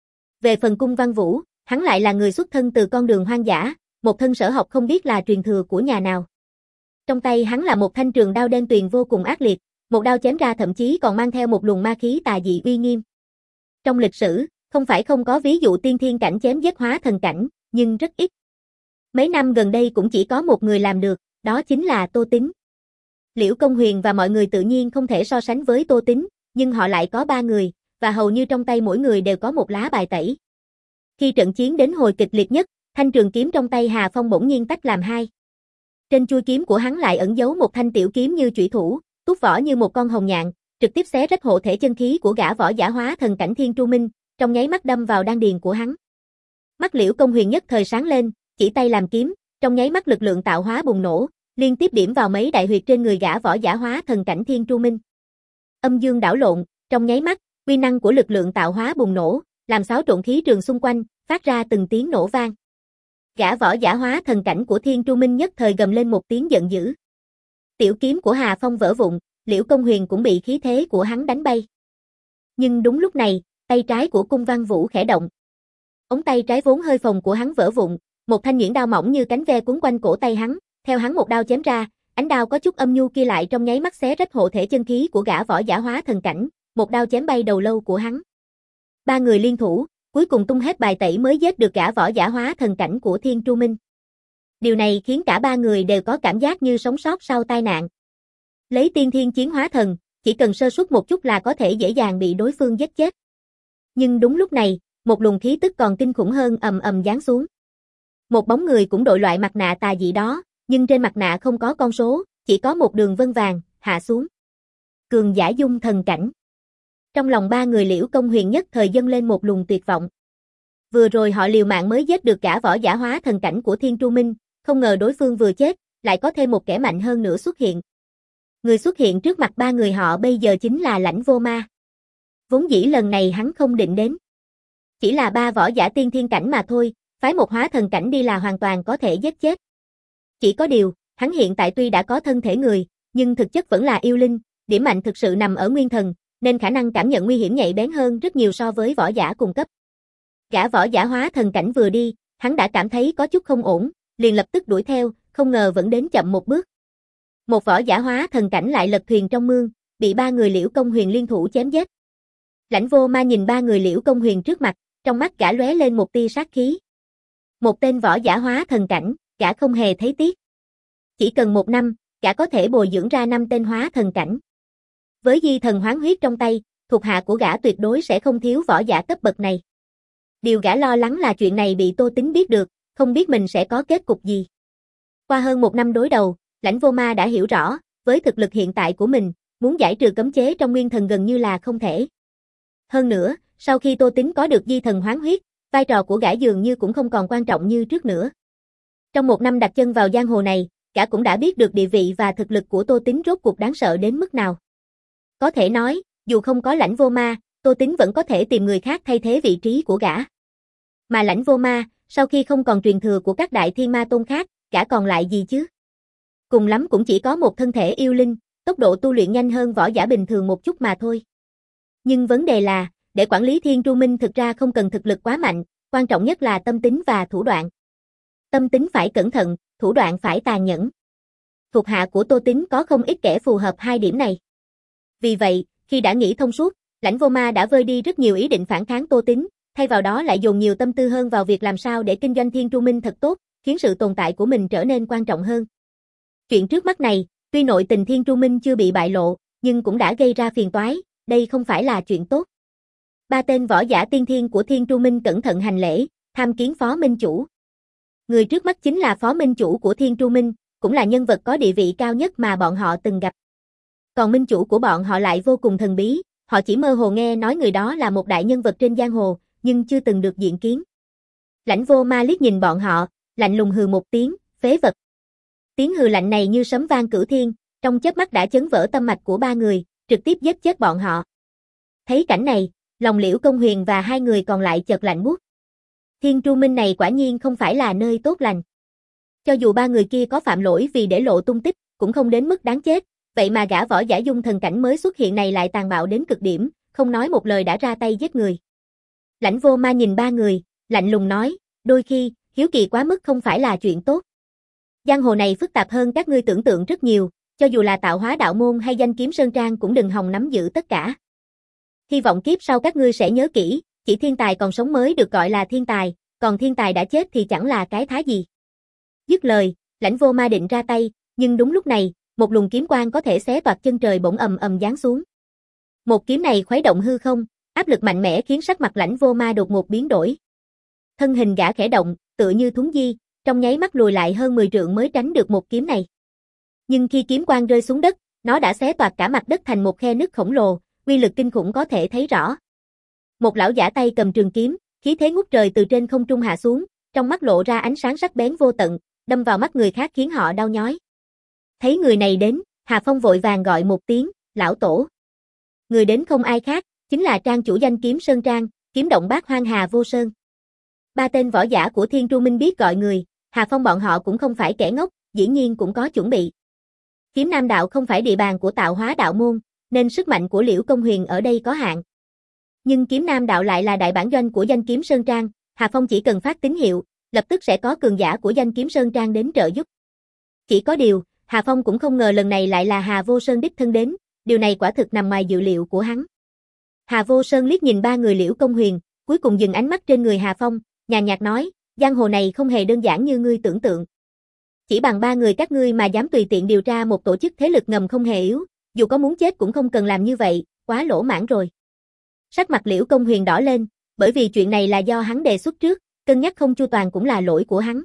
Về phần Cung Văn Vũ, hắn lại là người xuất thân từ con đường hoang dã, một thân sở học không biết là truyền thừa của nhà nào. Trong tay hắn là một thanh trường đao đen tuyền vô cùng ác liệt, một đao chém ra thậm chí còn mang theo một luồng ma khí tà dị uy nghiêm. Trong lịch sử, không phải không có ví dụ tiên thiên cảnh chém giết hóa thần cảnh, nhưng rất ít. Mấy năm gần đây cũng chỉ có một người làm được, đó chính là Tô Tín. Liễu Công Huyền và mọi người tự nhiên không thể so sánh với Tô Tín, nhưng họ lại có ba người, và hầu như trong tay mỗi người đều có một lá bài tẩy. Khi trận chiến đến hồi kịch liệt nhất, thanh trường kiếm trong tay Hà Phong bỗng nhiên tách làm hai. Trên chuôi kiếm của hắn lại ẩn giấu một thanh tiểu kiếm như chủy thủ, tút vỏ như một con hồng nhạn, trực tiếp xé rách hộ thể chân khí của gã võ giả hóa thần cảnh Thiên Tru Minh, trong nháy mắt đâm vào đan điền của hắn. Mắt Liễu Công Huyền nhất thời sáng lên, chỉ tay làm kiếm, trong nháy mắt lực lượng tạo hóa bùng nổ, liên tiếp điểm vào mấy đại huyệt trên người gã võ giả hóa thần cảnh Thiên Tru Minh. Âm dương đảo lộn, trong nháy mắt, uy năng của lực lượng tạo hóa bùng nổ, làm xáo trộn khí trường xung quanh, phát ra từng tiếng nổ vang. Gã võ giả hóa thần cảnh của Thiên Tru Minh nhất thời gầm lên một tiếng giận dữ. Tiểu kiếm của Hà Phong vỡ vụn, Liễu Công Huyền cũng bị khí thế của hắn đánh bay. Nhưng đúng lúc này, tay trái của Cung Văn Vũ khẽ động. Ống tay trái vốn hơi phồng của hắn vỡ vụn, một thanh nhuyễn đao mỏng như cánh ve cuốn quanh cổ tay hắn, theo hắn một đao chém ra, ánh đao có chút âm nhu kia lại trong nháy mắt xé rách hộ thể chân khí của gã võ giả hóa thần cảnh, một đao chém bay đầu lâu của hắn. Ba người liên thủ, cuối cùng tung hết bài tẩy mới giết được gã võ giả hóa thần cảnh của Thiên Tru Minh. Điều này khiến cả ba người đều có cảm giác như sống sót sau tai nạn. Lấy tiên thiên chiến hóa thần, chỉ cần sơ suất một chút là có thể dễ dàng bị đối phương giết chết. Nhưng đúng lúc này, một luồng khí tức còn kinh khủng hơn ầm ầm giáng xuống. Một bóng người cũng đội loại mặt nạ tà dị đó, nhưng trên mặt nạ không có con số, chỉ có một đường vân vàng, hạ xuống. Cường giả dung thần cảnh. Trong lòng ba người Liễu Công Huyền nhất thời dâng lên một luồng tuyệt vọng. Vừa rồi họ liều mạng mới giết được cả võ giả hóa thần cảnh của Thiên Tru Minh, không ngờ đối phương vừa chết, lại có thêm một kẻ mạnh hơn nữa xuất hiện. Người xuất hiện trước mặt ba người họ bây giờ chính là Lãnh Vô Ma. Vốn dĩ lần này hắn không định đến. Chỉ là ba võ giả tiên thiên cảnh mà thôi, phái một hóa thần cảnh đi là hoàn toàn có thể giết chết. Chỉ có điều, hắn hiện tại tuy đã có thân thể người, nhưng thực chất vẫn là yêu linh, điểm mạnh thực sự nằm ở nguyên thần, nên khả năng cảm nhận nguy hiểm nhạy bén hơn rất nhiều so với võ giả cùng cấp. Gã võ giả hóa thần cảnh vừa đi, hắn đã cảm thấy có chút không ổn, liền lập tức đuổi theo, không ngờ vẫn đến chậm một bước. Một võ giả hóa thần cảnh lại lật thuyền trong mương, bị ba người Liễu Công Huyền liên thủ chém giết. Lãnh Vô Ma nhìn ba người Liễu Công Huyền trước mặt, trong mắt gã lóe lên một tia sát khí. Một tên võ giả hóa thần cảnh, gã không hề thấy tiếc. Chỉ cần một năm, gã có thể bồi dưỡng ra năm tên hóa thần cảnh. Với di thần hoán huyết trong tay, thuộc hạ của gã tuyệt đối sẽ không thiếu võ giả cấp bậc này. Điều gã lo lắng là chuyện này bị Tô Tín biết được, không biết mình sẽ có kết cục gì. Qua hơn một năm đối đầu, Lãnh Vô Ma đã hiểu rõ, với thực lực hiện tại của mình, muốn giải trừ cấm chế trong nguyên thần gần như là không thể. Hơn nữa, sau khi Tô Tín có được di thần hoán huyết, vai trò của gã dường như cũng không còn quan trọng như trước nữa. Trong một năm đặt chân vào giang hồ này, gã cũng đã biết được địa vị và thực lực của Tô Tín rốt cuộc đáng sợ đến mức nào. Có thể nói, dù không có Lãnh Vô Ma, Tô Tín vẫn có thể tìm người khác thay thế vị trí của gã. Mà Lãnh Vô Ma, sau khi không còn truyền thừa của các đại thiên ma tôn khác, gã còn lại gì chứ? Cùng lắm cũng chỉ có một thân thể yêu linh, tốc độ tu luyện nhanh hơn võ giả bình thường một chút mà thôi. Nhưng vấn đề là, để quản lý Thiên Tru Minh thực ra không cần thực lực quá mạnh, quan trọng nhất là tâm tính và thủ đoạn. Tâm tính phải cẩn thận, thủ đoạn phải tàn nhẫn. Thuộc hạ của Tô Tín có không ít kẻ phù hợp hai điểm này. Vì vậy, khi đã nghĩ thông suốt, Lãnh Vô Ma đã vơi đi rất nhiều ý định phản kháng Tô Tín, thay vào đó lại dồn nhiều tâm tư hơn vào việc làm sao để kinh doanh Thiên Tru Minh thật tốt, khiến sự tồn tại của mình trở nên quan trọng hơn. Chuyện trước mắt này, tuy nội tình Thiên Tru Minh chưa bị bại lộ, nhưng cũng đã gây ra phiền toái, đây không phải là chuyện tốt. Ba tên võ giả tiên thiên của Thiên Tru Minh cẩn thận hành lễ, tham kiến phó minh chủ. Người trước mắt chính là phó minh chủ của Thiên Tru Minh, cũng là nhân vật có địa vị cao nhất mà bọn họ từng gặp. Còn minh chủ của bọn họ lại vô cùng thần bí, họ chỉ mơ hồ nghe nói người đó là một đại nhân vật trên giang hồ, nhưng chưa từng được diện kiến. Lãnh Vô Ma liếc nhìn bọn họ, lạnh lùng hừ một tiếng, phế vật. Tiếng hừ lạnh này như sấm vang cửu thiên, trong chớp mắt đã chấn vỡ tâm mạch của ba người, trực tiếp giết chết bọn họ. Thấy cảnh này, lòng Liễu Công Huyền và hai người còn lại chợt lạnh buốt. Thiên Tru Minh này quả nhiên không phải là nơi tốt lành. Cho dù ba người kia có phạm lỗi vì để lộ tung tích, cũng không đến mức đáng chết, vậy mà gã võ giả dung thần cảnh mới xuất hiện này lại tàn bạo đến cực điểm, không nói một lời đã ra tay giết người. Lãnh Vô Ma nhìn ba người, lạnh lùng nói, đôi khi, hiếu kỳ quá mức không phải là chuyện tốt. Giang hồ này phức tạp hơn các ngươi tưởng tượng rất nhiều, cho dù là Tạo Hóa Đạo Môn hay Danh Kiếm Sơn Trang cũng đừng hòng nắm giữ tất cả. Hy vọng kiếp sau các ngươi sẽ nhớ kỹ, chỉ thiên tài còn sống mới được gọi là thiên tài, còn thiên tài đã chết thì chẳng là cái thá gì. Dứt lời, Lãnh Vô Ma định ra tay, nhưng đúng lúc này, một luồng kiếm quang có thể xé toạc chân trời bỗng ầm ầm giáng xuống. Một kiếm này khuấy động hư không, áp lực mạnh mẽ khiến sắc mặt Lãnh Vô Ma đột ngột biến đổi. Thân hình gã khẽ động, tựa như thuấn di, trong nháy mắt lùi lại hơn mười trượng mới tránh được một kiếm này. Nhưng khi kiếm quang rơi xuống đất, nó đã xé toạc cả mặt đất thành một khe nứt khổng lồ, uy lực kinh khủng có thể thấy rõ. Một lão giả tay cầm trường kiếm, khí thế ngút trời từ trên không trung hạ xuống, trong mắt lộ ra ánh sáng sắc bén vô tận, đâm vào mắt người khác khiến họ đau nhói. Thấy người này đến, Hà Phong vội vàng gọi một tiếng, lão tổ. Người đến không ai khác, chính là trang chủ Danh Kiếm Sơn Trang, kiếm động bát hoang Hà Vô Sơn. Ba tên võ giả của Thiên Tru Minh biết gọi người, Hà Phong bọn họ cũng không phải kẻ ngốc, dĩ nhiên cũng có chuẩn bị. Kiếm Nam Đạo không phải địa bàn của Tạo Hóa Đạo Môn, nên sức mạnh của Liễu Công Huyền ở đây có hạn. Nhưng Kiếm Nam Đạo lại là đại bản doanh của Danh Kiếm Sơn Trang, Hà Phong chỉ cần phát tín hiệu, lập tức sẽ có cường giả của Danh Kiếm Sơn Trang đến trợ giúp. Chỉ có điều, Hà Phong cũng không ngờ lần này lại là Hà Vô Sơn đích thân đến, điều này quả thực nằm ngoài dự liệu của hắn. Hà Vô Sơn liếc nhìn ba người Liễu Công Huyền, cuối cùng dừng ánh mắt trên người Hà Phong, nhàn nhạt nói, giang hồ này không hề đơn giản như ngươi tưởng tượng. Chỉ bằng ba người các ngươi mà dám tùy tiện điều tra một tổ chức thế lực ngầm không hề yếu, dù có muốn chết cũng không cần làm như vậy, quá lỗ mãn rồi. Sắc mặt Liễu Công Huyền đỏ lên, bởi vì chuyện này là do hắn đề xuất trước, cân nhắc không chu toàn cũng là lỗi của hắn.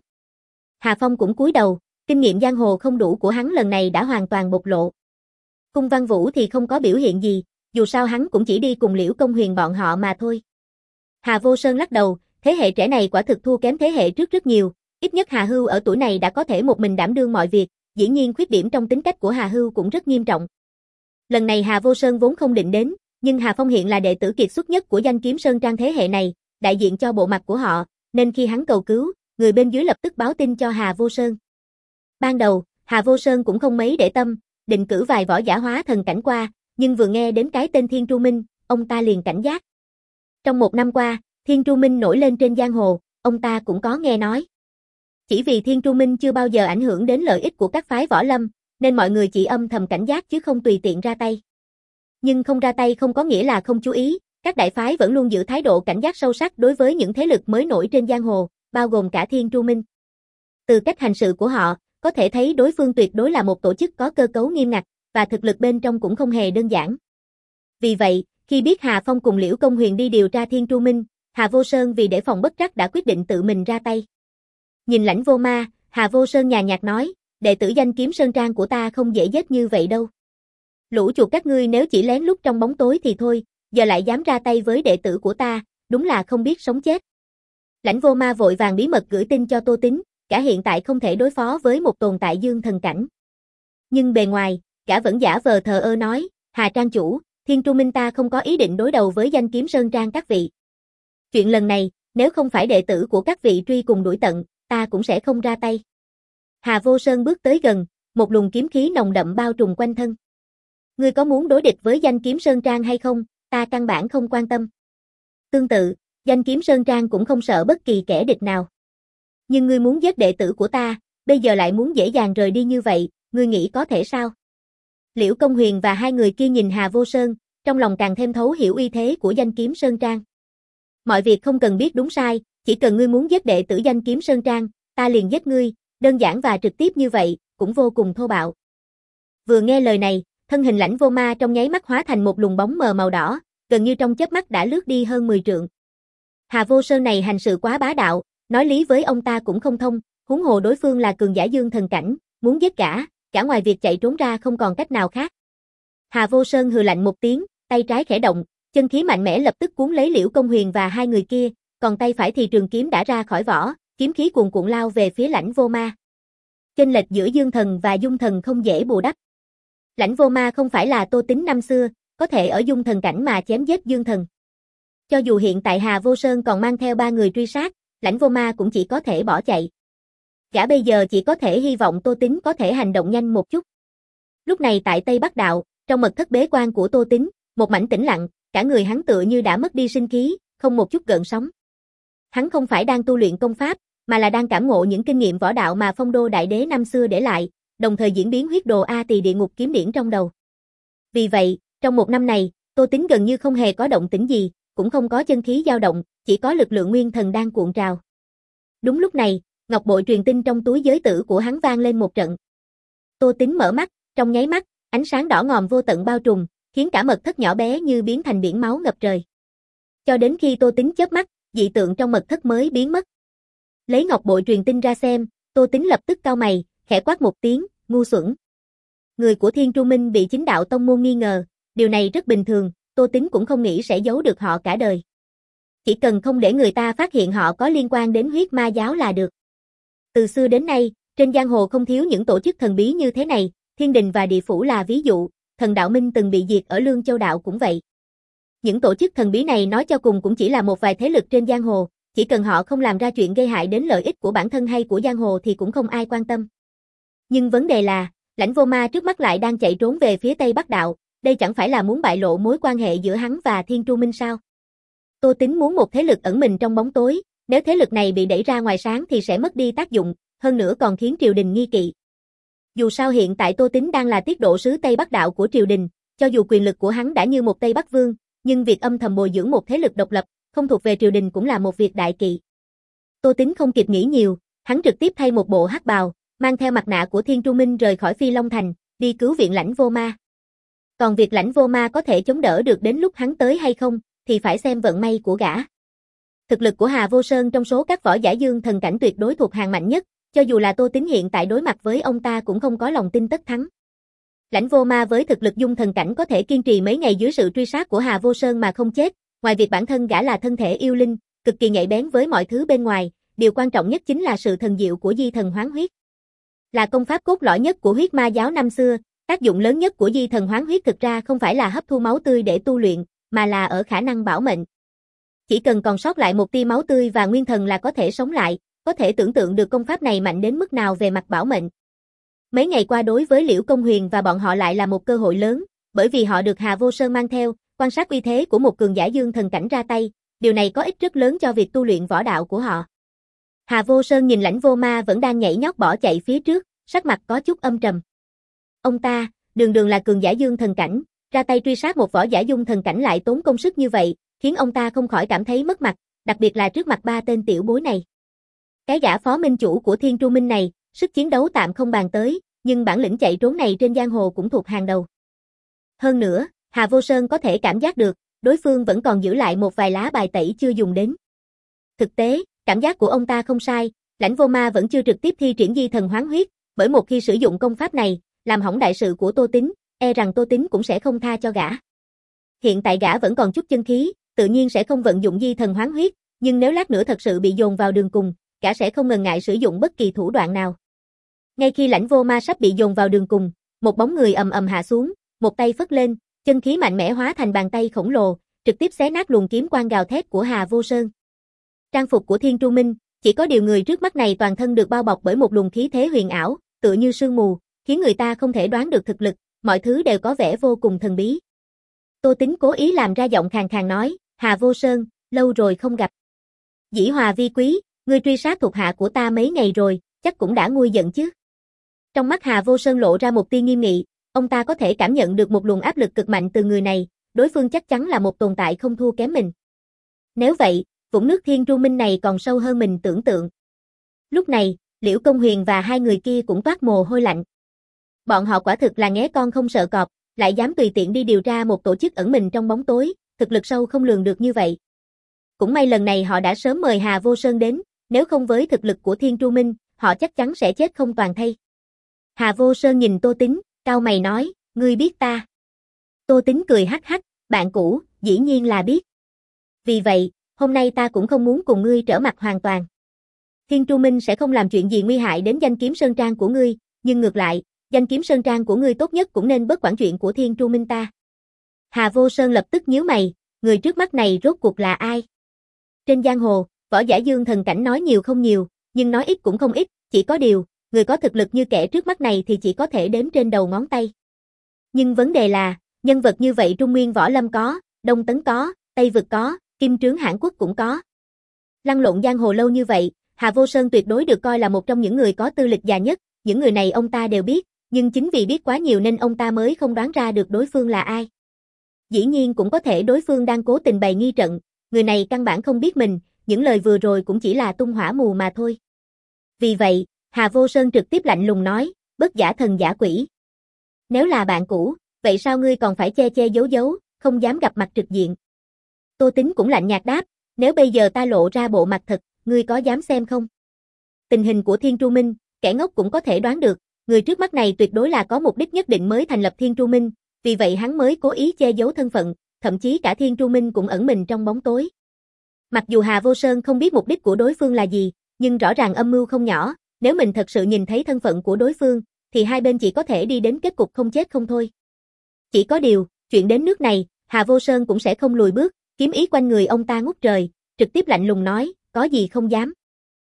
Hà Phong cũng cúi đầu, kinh nghiệm giang hồ không đủ của hắn lần này đã hoàn toàn bộc lộ. Cung Văn Vũ thì không có biểu hiện gì, dù sao hắn cũng chỉ đi cùng Liễu Công Huyền bọn họ mà thôi. Hà Vô Sơn lắc đầu, thế hệ trẻ này quả thực thua kém thế hệ trước rất nhiều, ít nhất Hà Hưu ở tuổi này đã có thể một mình đảm đương mọi việc, dĩ nhiên khuyết điểm trong tính cách của Hà Hưu cũng rất nghiêm trọng. Lần này Hà Vô Sơn vốn không định đến, nhưng Hà Phong hiện là đệ tử kiệt xuất nhất của Danh Kiếm Sơn Trang thế hệ này, đại diện cho bộ mặt của họ, nên khi hắn cầu cứu, người bên dưới lập tức báo tin cho Hà Vô Sơn. Ban đầu, Hà Vô Sơn cũng không mấy để tâm, định cử vài võ giả hóa thần cảnh qua, nhưng vừa nghe đến cái tên Thiên Tru Minh, ông ta liền cảnh giác. Trong một năm qua, Thiên Tru Minh nổi lên trên giang hồ, ông ta cũng có nghe nói. Chỉ vì Thiên Tru Minh chưa bao giờ ảnh hưởng đến lợi ích của các phái võ lâm, nên mọi người chỉ âm thầm cảnh giác chứ không tùy tiện ra tay. Nhưng không ra tay không có nghĩa là không chú ý, các đại phái vẫn luôn giữ thái độ cảnh giác sâu sắc đối với những thế lực mới nổi trên giang hồ, bao gồm cả Thiên Tru Minh. Từ cách hành sự của họ, có thể thấy đối phương tuyệt đối là một tổ chức có cơ cấu nghiêm ngặt, và thực lực bên trong cũng không hề đơn giản. Vì vậy, khi biết Hà Phong cùng Liễu Công Huyền đi điều tra Thiên Tru Minh, Hà Vô Sơn vì để phòng bất trắc đã quyết định tự mình ra tay. Nhìn Lãnh Vô Ma, Hà Vô Sơn nhàn nhạt nói, đệ tử Danh Kiếm Sơn Trang của ta không dễ giết như vậy đâu. Lũ chuột các ngươi nếu chỉ lén lút trong bóng tối thì thôi, giờ lại dám ra tay với đệ tử của ta, đúng là không biết sống chết. Lãnh Vô Ma vội vàng bí mật gửi tin cho Tô Tín, cả hiện tại không thể đối phó với một tồn tại dương thần cảnh. Nhưng bề ngoài, gã vẫn giả vờ thờ ơ nói, Hà Trang chủ, Thiên Tru Minh ta không có ý định đối đầu với Danh Kiếm Sơn Trang các vị. Chuyện lần này, nếu không phải đệ tử của các vị truy cùng đuổi tận, ta cũng sẽ không ra tay. Hà Vô Sơn bước tới gần, một luồng kiếm khí nồng đậm bao trùm quanh thân. Ngươi có muốn đối địch với Danh Kiếm Sơn Trang hay không, ta căn bản không quan tâm. Tương tự, Danh Kiếm Sơn Trang cũng không sợ bất kỳ kẻ địch nào. Nhưng ngươi muốn giết đệ tử của ta, bây giờ lại muốn dễ dàng rời đi như vậy, ngươi nghĩ có thể sao? Liễu Công Huyền và hai người kia nhìn Hà Vô Sơn, trong lòng càng thêm thấu hiểu uy thế của Danh Kiếm Sơn Trang. Mọi việc không cần biết đúng sai, chỉ cần ngươi muốn giết đệ tử Danh Kiếm Sơn Trang, ta liền giết ngươi, đơn giản và trực tiếp như vậy, cũng vô cùng thô bạo. Vừa nghe lời này, thân hình Lãnh Vô Ma trong nháy mắt hóa thành một luồng bóng mờ màu đỏ, gần như trong chớp mắt đã lướt đi hơn mười trượng. Hà Vô Sơn này hành sự quá bá đạo, nói lý với ông ta cũng không thông, Huống hồ đối phương là cường giả dương thần cảnh, muốn giết gã, cả ngoài việc chạy trốn ra không còn cách nào khác. Hà Vô Sơn hừ lạnh một tiếng, tay trái khẽ động, chân khí mạnh mẽ lập tức cuốn lấy Liễu Công Huyền và hai người kia, còn tay phải thì trường kiếm đã ra khỏi vỏ, kiếm khí cuồn cuộn lao về phía Lãnh Vô Ma. Chênh lệch giữa dương thần và dung thần không dễ bù đắp. Lãnh Vô Ma không phải là Tô Tính năm xưa, có thể ở dung thần cảnh mà chém giết dương thần. Cho dù hiện tại Hà Vô Sơn còn mang theo ba người truy sát, Lãnh Vô Ma cũng chỉ có thể bỏ chạy. Gã bây giờ chỉ có thể hy vọng Tô Tính có thể hành động nhanh một chút. Lúc này tại Tây Bắc Đạo, trong mật thất bế quan của Tô Tính, một mảnh tĩnh lặng, cả người hắn tựa như đã mất đi sinh khí, không một chút gợn sóng. Hắn không phải đang tu luyện công pháp, mà là đang cảm ngộ những kinh nghiệm võ đạo mà Phong Đô Đại Đế năm xưa để lại, đồng thời diễn biến huyết đồ A Tỳ địa ngục kiếm điển trong đầu. Vì vậy, trong một năm này, Tô Tính gần như không hề có động tĩnh gì, cũng không có chân khí dao động, chỉ có lực lượng nguyên thần đang cuộn trào. Đúng lúc này, ngọc bội truyền tinh trong túi giới tử của hắn vang lên một trận. Tô Tính mở mắt, trong nháy mắt, ánh sáng đỏ ngòm vô tận bao trùm, khiến cả mật thất nhỏ bé như biến thành biển máu ngập trời. Cho đến khi Tô Tính chớp mắt, dị tượng trong mật thất mới biến mất. Lấy ngọc bội truyền tinh ra xem, Tô Tính lập tức cau mày, khẽ quát một tiếng, ngu xuẩn. Người của Thiên Tru Minh bị chính đạo tông môn nghi ngờ, điều này rất bình thường, Tô Tính cũng không nghĩ sẽ giấu được họ cả đời. Chỉ cần không để người ta phát hiện họ có liên quan đến huyết ma giáo là được. Từ xưa đến nay, trên giang hồ không thiếu những tổ chức thần bí như thế này, Thiên Đình và Địa Phủ là ví dụ, Thần Đạo Minh từng bị diệt ở Lương Châu Đạo cũng vậy. Những tổ chức thần bí này nói cho cùng cũng chỉ là một vài thế lực trên giang hồ, chỉ cần họ không làm ra chuyện gây hại đến lợi ích của bản thân hay của giang hồ thì cũng không ai quan tâm. Nhưng vấn đề là, Lãnh Vô Ma trước mắt lại đang chạy trốn về phía Tây Bắc Đạo, đây chẳng phải là muốn bại lộ mối quan hệ giữa hắn và Thiên Tru Minh sao? Tô Tính muốn một thế lực ẩn mình trong bóng tối, nếu thế lực này bị đẩy ra ngoài sáng thì sẽ mất đi tác dụng, hơn nữa còn khiến triều đình nghi kỵ. Dù sao hiện tại Tô Tính đang là tiết độ sứ Tây Bắc Đạo của triều đình, cho dù quyền lực của hắn đã như một Tây Bắc Vương, nhưng việc âm thầm bồi dưỡng một thế lực độc lập, không thuộc về triều đình cũng là một việc đại kỵ. Tô Tính không kịp nghĩ nhiều, hắn trực tiếp thay một bộ hắc bào, mang theo mặt nạ của Thiên Tru Minh rời khỏi Phi Long Thành, đi cứu viện Lãnh Vô Ma. Còn việc Lãnh Vô Ma có thể chống đỡ được đến lúc hắn tới hay không, thì phải xem vận may của gã. Thực lực của Hà Vô Sơn trong số các võ giả dương thần cảnh tuyệt đối thuộc hàng mạnh nhất, cho dù là Tô Tính hiện tại đối mặt với ông ta cũng không có lòng tin tất thắng. Lãnh Vô Ma với thực lực dung thần cảnh có thể kiên trì mấy ngày dưới sự truy sát của Hà Vô Sơn mà không chết, ngoài việc bản thân gã là thân thể yêu linh, cực kỳ nhạy bén với mọi thứ bên ngoài, điều quan trọng nhất chính là sự thần diệu của Di Thần Hoán Huyết. Là công pháp cốt lõi nhất của huyết ma giáo năm xưa, tác dụng lớn nhất của Di Thần Hoán Huyết thực ra không phải là hấp thu máu tươi để tu luyện, mà là ở khả năng bảo mệnh. Chỉ cần còn sót lại một tia máu tươi và nguyên thần là có thể sống lại, có thể tưởng tượng được công pháp này mạnh đến mức nào về mặt bảo mệnh. Mấy ngày qua đối với Liễu Công Huyền và bọn họ lại là một cơ hội lớn, bởi vì họ được Hà Vô Sơn mang theo, quan sát uy thế của một cường giả dương thần cảnh ra tay, điều này có ích rất lớn cho việc tu luyện võ đạo của họ. Hà Vô Sơn nhìn Lãnh Vô Ma vẫn đang nhảy nhót bỏ chạy phía trước, sắc mặt có chút âm trầm. Ông ta, đường đường là cường giả dương thần cảnh, ra tay truy sát một võ giả dung thần cảnh lại tốn công sức như vậy, khiến ông ta không khỏi cảm thấy mất mặt, đặc biệt là trước mặt ba tên tiểu bối này. Cái gã phó minh chủ của Thiên Tru Minh này, sức chiến đấu tạm không bàn tới, nhưng bản lĩnh chạy trốn này trên giang hồ cũng thuộc hàng đầu. Hơn nữa, Hà Vô Sơn có thể cảm giác được, đối phương vẫn còn giữ lại một vài lá bài tẩy chưa dùng đến. Thực tế, cảm giác của ông ta không sai, Lãnh Vô Ma vẫn chưa trực tiếp thi triển Di Thần Hoán Huyết, bởi một khi sử dụng công pháp này, làm hỏng đại sự của Tô Tính, e rằng Tô Tính cũng sẽ không tha cho gã. Hiện tại gã vẫn còn chút chân khí, tự nhiên sẽ không vận dụng Di Thần Hoán Huyết, nhưng nếu lát nữa thật sự bị dồn vào đường cùng, gã sẽ không ngần ngại sử dụng bất kỳ thủ đoạn nào. Ngay khi Lãnh Vô Ma sắp bị dồn vào đường cùng, một bóng người ầm ầm hạ xuống, một tay phất lên, chân khí mạnh mẽ hóa thành bàn tay khổng lồ, trực tiếp xé nát luồng kiếm quang gào thét của Hà Vô Sơn. Trang phục của Thiên Tru Minh, chỉ có điều người trước mắt này toàn thân được bao bọc bởi một luồng khí thế huyền ảo, tựa như sương mù, khiến người ta không thể đoán được thực lực, mọi thứ đều có vẻ vô cùng thần bí. Tô Tính cố ý làm ra giọng khàn khàn nói, Hà Vô Sơn, lâu rồi không gặp. Dĩ hòa vi quý, ngươi truy sát thuộc hạ của ta mấy ngày rồi, chắc cũng đã nguôi giận chứ. Trong mắt Hà Vô Sơn lộ ra một tia nghiêm nghị, ông ta có thể cảm nhận được một luồng áp lực cực mạnh từ người này, đối phương chắc chắn là một tồn tại không thua kém mình. Nếu vậy, vũng nước Thiên Tru Minh này còn sâu hơn mình tưởng tượng. Lúc này, Liễu Công Huyền và hai người kia cũng toát mồ hôi lạnh. Bọn họ quả thực là nghé con không sợ cọp, lại dám tùy tiện đi điều tra một tổ chức ẩn mình trong bóng tối, thực lực sâu không lường được như vậy. Cũng may lần này họ đã sớm mời Hà Vô Sơn đến, nếu không với thực lực của Thiên Tru Minh, họ chắc chắn sẽ chết không toàn thây. Hà Vô Sơn nhìn Tô Tính, cau mày nói, ngươi biết ta. Tô Tính cười hắc hắc, bạn cũ, dĩ nhiên là biết. Vì vậy, hôm nay ta cũng không muốn cùng ngươi trở mặt hoàn toàn. Thiên Tru Minh sẽ không làm chuyện gì nguy hại đến danh kiếm sơn trang của ngươi, nhưng ngược lại, danh kiếm sơn trang của ngươi tốt nhất cũng nên bớt quản chuyện của Thiên Tru Minh ta. Hà Vô Sơn lập tức nhíu mày, người trước mắt này rốt cuộc là ai? Trên giang hồ, võ giả dương thần cảnh nói nhiều không nhiều, nhưng nói ít cũng không ít, chỉ có điều, người có thực lực như kẻ trước mắt này thì chỉ có thể đếm trên đầu ngón tay. Nhưng vấn đề là, nhân vật như vậy Trung Nguyên Võ Lâm có, Đông Tấn có, Tây Vực có, Kim Trướng Hãn Quốc cũng có. Lăn lộn giang hồ lâu như vậy, Hà Vô Sơn tuyệt đối được coi là một trong những người có tư lịch già nhất, những người này ông ta đều biết, nhưng chính vì biết quá nhiều nên ông ta mới không đoán ra được đối phương là ai. Dĩ nhiên cũng có thể đối phương đang cố tình bày nghi trận, người này căn bản không biết mình, những lời vừa rồi cũng chỉ là tung hỏa mù mà thôi. Vì vậy, Hà Vô Sơn trực tiếp lạnh lùng nói, bất giả thần giả quỷ. Nếu là bạn cũ, vậy sao ngươi còn phải che che giấu giấu, không dám gặp mặt trực diện? Tô Tính cũng lạnh nhạt đáp, nếu bây giờ ta lộ ra bộ mặt thật, ngươi có dám xem không? Tình hình của Thiên Tru Minh, kẻ ngốc cũng có thể đoán được, người trước mắt này tuyệt đối là có mục đích nhất định mới thành lập Thiên Tru Minh, vì vậy hắn mới cố ý che giấu thân phận, thậm chí cả Thiên Tru Minh cũng ẩn mình trong bóng tối. Mặc dù Hà Vô Sơn không biết mục đích của đối phương là gì, nhưng rõ ràng âm mưu không nhỏ, nếu mình thật sự nhìn thấy thân phận của đối phương, thì hai bên chỉ có thể đi đến kết cục không chết không thôi. Chỉ có điều, chuyện đến nước này, Hà Vô Sơn cũng sẽ không lùi bước, kiếm ý quanh người ông ta ngút trời, trực tiếp lạnh lùng nói, có gì không dám.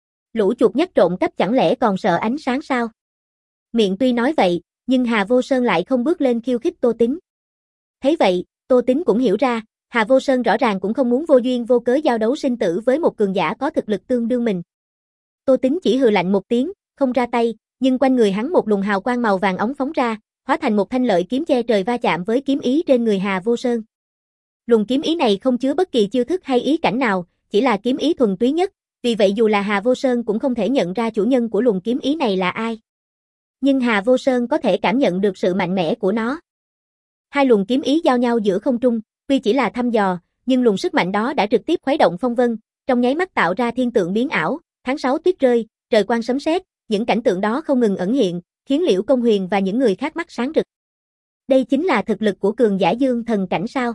Lũ chuột nhắt trộm cắp chẳng lẽ còn sợ ánh sáng sao? Miệng tuy nói vậy, nhưng Hà Vô Sơn lại không bước lên khiêu khích Tô Tính. Thấy vậy, Tô Tính cũng hiểu ra, Hà Vô Sơn rõ ràng cũng không muốn vô duyên vô cớ giao đấu sinh tử với một cường giả có thực lực tương đương mình. Tô Tính chỉ hừ lạnh một tiếng, không ra tay, nhưng quanh người hắn một luồng hào quang màu vàng óng phóng ra, hóa thành một thanh lợi kiếm che trời va chạm với kiếm ý trên người Hà Vô Sơn. Luồng kiếm ý này không chứa bất kỳ chiêu thức hay ý cảnh nào, chỉ là kiếm ý thuần túy nhất, vì vậy dù là Hà Vô Sơn cũng không thể nhận ra chủ nhân của luồng kiếm ý này là ai. Nhưng Hà Vô Sơn có thể cảm nhận được sự mạnh mẽ của nó. Hai luồng kiếm ý giao nhau giữa không trung, tuy chỉ là thăm dò, nhưng luồng sức mạnh đó đã trực tiếp khuấy động phong vân, trong nháy mắt tạo ra thiên tượng biến ảo, tháng sáu tuyết rơi, trời quang sấm sét, những cảnh tượng đó không ngừng ẩn hiện, khiến Liễu Công Huyền và những người khác mắt sáng rực. Đây chính là thực lực của cường giả dương thần cảnh sao?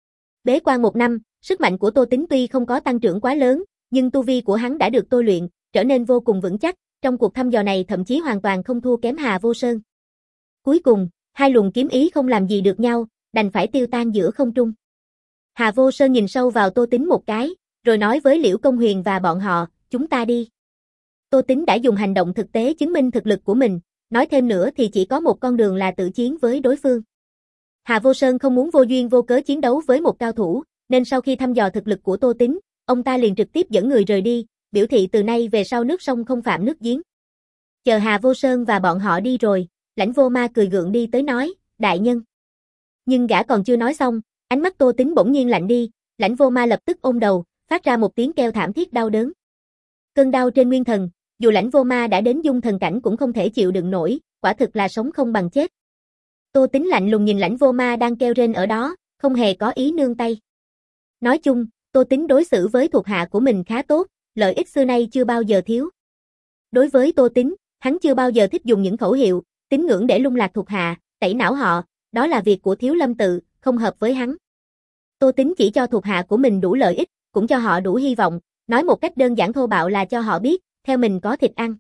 Bế quan một năm, sức mạnh của Tô Tính tuy không có tăng trưởng quá lớn, nhưng tu vi của hắn đã được tôi luyện, trở nên vô cùng vững chắc, trong cuộc thăm dò này thậm chí hoàn toàn không thua kém Hà Vô Sơn. Cuối cùng, hai luồng kiếm ý không làm gì được nhau, đành phải tiêu tan giữa không trung. Hà Vô Sơn nhìn sâu vào Tô Tính một cái, rồi nói với Liễu Công Huyền và bọn họ, chúng ta đi. Tô Tính đã dùng hành động thực tế chứng minh thực lực của mình, nói thêm nữa thì chỉ có một con đường là tự chiến với đối phương. Hà Vô Sơn không muốn vô duyên vô cớ chiến đấu với một cao thủ, nên sau khi thăm dò thực lực của Tô Tính, ông ta liền trực tiếp dẫn người rời đi, biểu thị từ nay về sau nước sông không phạm nước giếng. Chờ Hà Vô Sơn và bọn họ đi rồi, Lãnh Vô Ma cười gượng đi tới nói, đại nhân. Nhưng gã còn chưa nói xong, ánh mắt Tô Tính bỗng nhiên lạnh đi, Lãnh Vô Ma lập tức ôm đầu, phát ra một tiếng kêu thảm thiết đau đớn. Cơn đau trên nguyên thần, dù Lãnh Vô Ma đã đến dung thần cảnh cũng không thể chịu đựng nổi, quả thực là sống không bằng chết. Tô Tính lạnh lùng nhìn Lãnh Vô Ma đang kêu rên ở đó, không hề có ý nương tay. Nói chung, Tô Tính đối xử với thuộc hạ của mình khá tốt, lợi ích xưa nay chưa bao giờ thiếu. Đối với Tô Tính, hắn chưa bao giờ thích dùng những khẩu hiệu, tín ngưỡng để lung lạc thuộc hạ, tẩy não họ, đó là việc của Thiếu Lâm Tự, không hợp với hắn. Tô Tính chỉ cho thuộc hạ của mình đủ lợi ích, cũng cho họ đủ hy vọng, nói một cách đơn giản thô bạo là cho họ biết, theo mình có thịt ăn.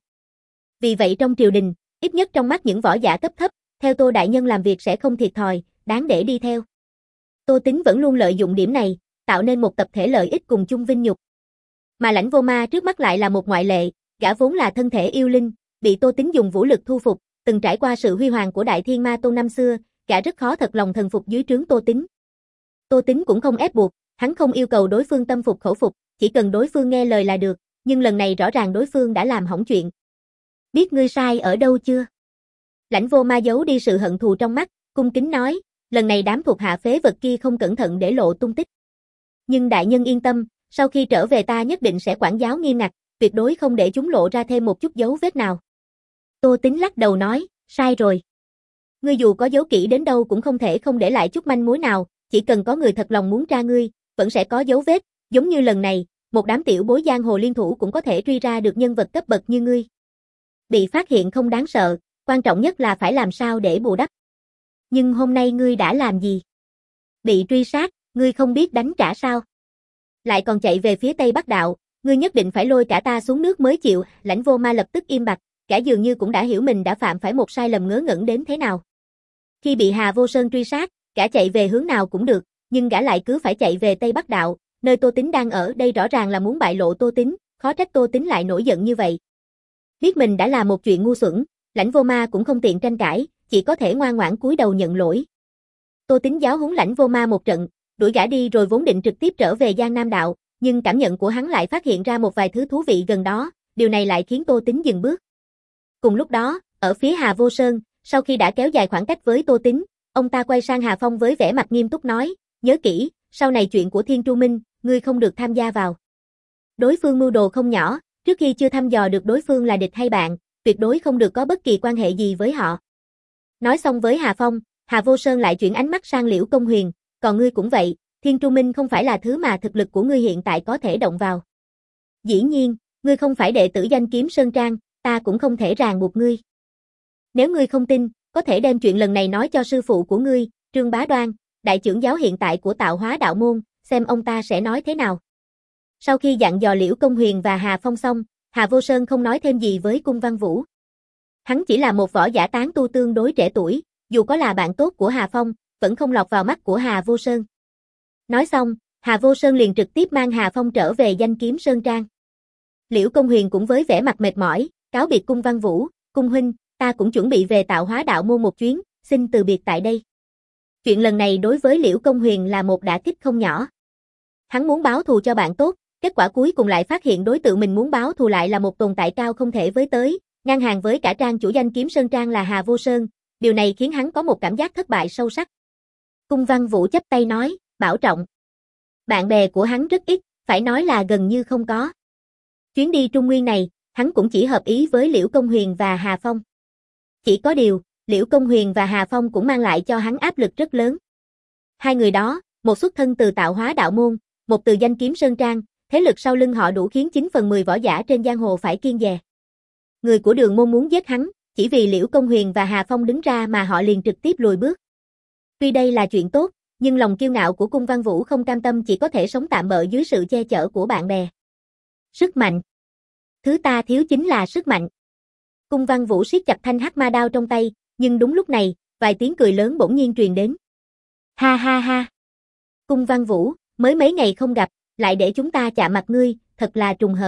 Vì vậy trong triều đình, ít nhất trong mắt những võ giả cấp thấp, theo Tô Đại Nhân làm việc sẽ không thiệt thòi, đáng để đi theo. Tô Tính vẫn luôn lợi dụng điểm này, tạo nên một tập thể lợi ích cùng chung vinh nhục. Mà Lãnh Vô Ma trước mắt lại là một ngoại lệ, gã vốn là thân thể yêu linh, bị Tô Tính dùng vũ lực thu phục, từng trải qua sự huy hoàng của Đại Thiên Ma Tôn năm xưa, gã rất khó thật lòng thần phục dưới trướng Tô Tính. Tô Tính cũng không ép buộc, hắn không yêu cầu đối phương tâm phục khẩu phục, chỉ cần đối phương nghe lời là được, nhưng lần này rõ ràng đối phương đã làm hỏng chuyện. Biết ngươi sai ở đâu chưa? Lãnh Vô Ma giấu đi sự hận thù trong mắt, cung kính nói, lần này đám thuộc hạ phế vật kia không cẩn thận để lộ tung tích. Nhưng đại nhân yên tâm, sau khi trở về ta nhất định sẽ quản giáo nghiêm ngặt, tuyệt đối không để chúng lộ ra thêm một chút dấu vết nào. Tô Tính lắc đầu nói, sai rồi. Ngươi dù có giấu kỹ đến đâu cũng không thể không để lại chút manh mối nào, chỉ cần có người thật lòng muốn tra ngươi, vẫn sẽ có dấu vết, giống như lần này, một đám tiểu bối giang hồ liên thủ cũng có thể truy ra được nhân vật cấp bậc như ngươi. Bị phát hiện không đáng sợ, quan trọng nhất là phải làm sao để bù đắp. Nhưng hôm nay ngươi đã làm gì? Bị truy sát, ngươi không biết đánh trả sao? Lại còn chạy về phía Tây Bắc Đạo, ngươi nhất định phải lôi cả ta xuống nước mới chịu. Lãnh Vô Ma lập tức im bặt, gã dường như cũng đã hiểu mình đã phạm phải một sai lầm ngớ ngẩn đến thế nào. Khi bị Hà Vô Sơn truy sát, gã chạy về hướng nào cũng được, nhưng gã lại cứ phải chạy về Tây Bắc Đạo, nơi Tô Tính đang ở. Đây rõ ràng là muốn bại lộ Tô Tính, khó trách Tô Tính lại nổi giận như vậy. Biết mình đã làm một chuyện ngu xuẩn, Lãnh Vô Ma cũng không tiện tranh cãi, chỉ có thể ngoan ngoãn cúi đầu nhận lỗi. Tô Tính giáo huấn Lãnh Vô Ma một trận, đuổi gã đi rồi vốn định trực tiếp trở về Giang Nam Đạo, nhưng cảm nhận của hắn lại phát hiện ra một vài thứ thú vị gần đó, điều này lại khiến Tô Tính dừng bước. Cùng lúc đó, ở phía Hà Vô Sơn, sau khi đã kéo dài khoảng cách với Tô Tính, ông ta quay sang Hà Phong với vẻ mặt nghiêm túc nói, nhớ kỹ, sau này chuyện của Thiên Tru Minh, ngươi không được tham gia vào. Đối phương mưu đồ không nhỏ, trước khi chưa thăm dò được đối phương là địch hay bạn, tuyệt đối không được có bất kỳ quan hệ gì với họ. Nói xong với Hà Phong, Hà Vô Sơn lại chuyển ánh mắt sang Liễu Công Huyền, còn ngươi cũng vậy, Thiên Tru Minh không phải là thứ mà thực lực của ngươi hiện tại có thể động vào. Dĩ nhiên, ngươi không phải đệ tử Danh Kiếm Sơn Trang, ta cũng không thể ràng buộc ngươi. Nếu ngươi không tin, có thể đem chuyện lần này nói cho sư phụ của ngươi, Trương Bá Đoan, đại trưởng giáo hiện tại của Tạo Hóa Đạo Môn, xem ông ta sẽ nói thế nào. Sau khi dặn dò Liễu Công Huyền và Hà Phong xong, Hà Vô Sơn không nói thêm gì với Cung Văn Vũ. Hắn chỉ là một võ giả tán tu tương đối trẻ tuổi, dù có là bạn tốt của Hà Phong, vẫn không lọt vào mắt của Hà Vô Sơn. Nói xong, Hà Vô Sơn liền trực tiếp mang Hà Phong trở về Danh Kiếm Sơn Trang. Liễu Công Huyền cũng với vẻ mặt mệt mỏi, cáo biệt Cung Văn Vũ, Cung huynh, ta cũng chuẩn bị về Tạo Hóa Đạo Môn một chuyến, xin từ biệt tại đây. Chuyện lần này đối với Liễu Công Huyền là một đả kích không nhỏ. Hắn muốn báo thù cho bạn tốt, kết quả cuối cùng lại phát hiện đối tượng mình muốn báo thù lại là một tồn tại cao không thể với tới, ngang hàng với cả trang chủ Danh Kiếm Sơn Trang là Hà Vô Sơn, điều này khiến hắn có một cảm giác thất bại sâu sắc. Cung Văn Vũ chắp tay nói, bảo trọng. Bạn bè của hắn rất ít, phải nói là gần như không có. Chuyến đi Trung Nguyên này, hắn cũng chỉ hợp ý với Liễu Công Huyền và Hà Phong. Chỉ có điều, Liễu Công Huyền và Hà Phong cũng mang lại cho hắn áp lực rất lớn. Hai người đó, một xuất thân từ Tạo Hóa Đạo Môn, một từ Danh Kiếm Sơn Trang, thế lực sau lưng họ đủ khiến chín phần mười võ giả trên giang hồ phải kiêng dè. Người của Đường Môn muốn giết hắn, chỉ vì Liễu Công Huyền và Hà Phong đứng ra mà họ liền trực tiếp lùi bước. Tuy đây là chuyện tốt, nhưng lòng kiêu ngạo của Cung Văn Vũ không cam tâm chỉ có thể sống tạm bợ dưới sự che chở của bạn bè. Sức mạnh. Thứ ta thiếu chính là sức mạnh. Cung Văn Vũ siết chặt thanh hắc ma đao trong tay, nhưng đúng lúc này, vài tiếng cười lớn bỗng nhiên truyền đến. Ha ha ha. Cung Văn Vũ, mới mấy ngày không gặp, lại để chúng ta chạm mặt ngươi, thật là trùng hợp.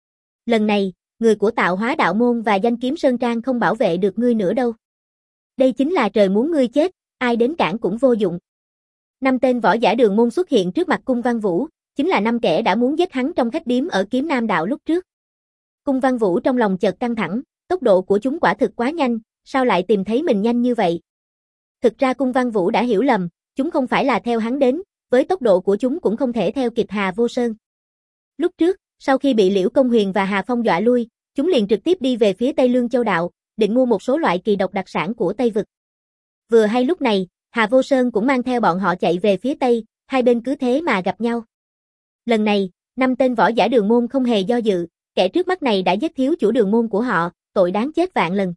Lần này, người của Tạo Hóa Đạo Môn và Danh Kiếm Sơn Trang không bảo vệ được ngươi nữa đâu. Đây chính là trời muốn ngươi chết, ai đến cản cũng vô dụng. Năm tên võ giả Đường Môn xuất hiện trước mặt Cung Văn Vũ, chính là năm kẻ đã muốn giết hắn trong khách điếm ở Kiếm Nam Đạo lúc trước. Cung Văn Vũ trong lòng chợt căng thẳng, tốc độ của chúng quả thực quá nhanh, sao lại tìm thấy mình nhanh như vậy? Thực ra Cung Văn Vũ đã hiểu lầm, chúng không phải là theo hắn đến, với tốc độ của chúng cũng không thể theo kịp Hà Vô Sơn. Lúc trước, sau khi bị Liễu Công Huyền và Hà Phong dọa lui, chúng liền trực tiếp đi về phía Tây Lương Châu Đạo, định mua một số loại kỳ độc đặc sản của Tây Vực. Vừa hay lúc này, Hà Vô Sơn cũng mang theo bọn họ chạy về phía Tây, hai bên cứ thế mà gặp nhau. Lần này, năm tên võ giả Đường Môn không hề do dự, kẻ trước mắt này đã giết thiếu chủ Đường Môn của họ, tội đáng chết vạn lần.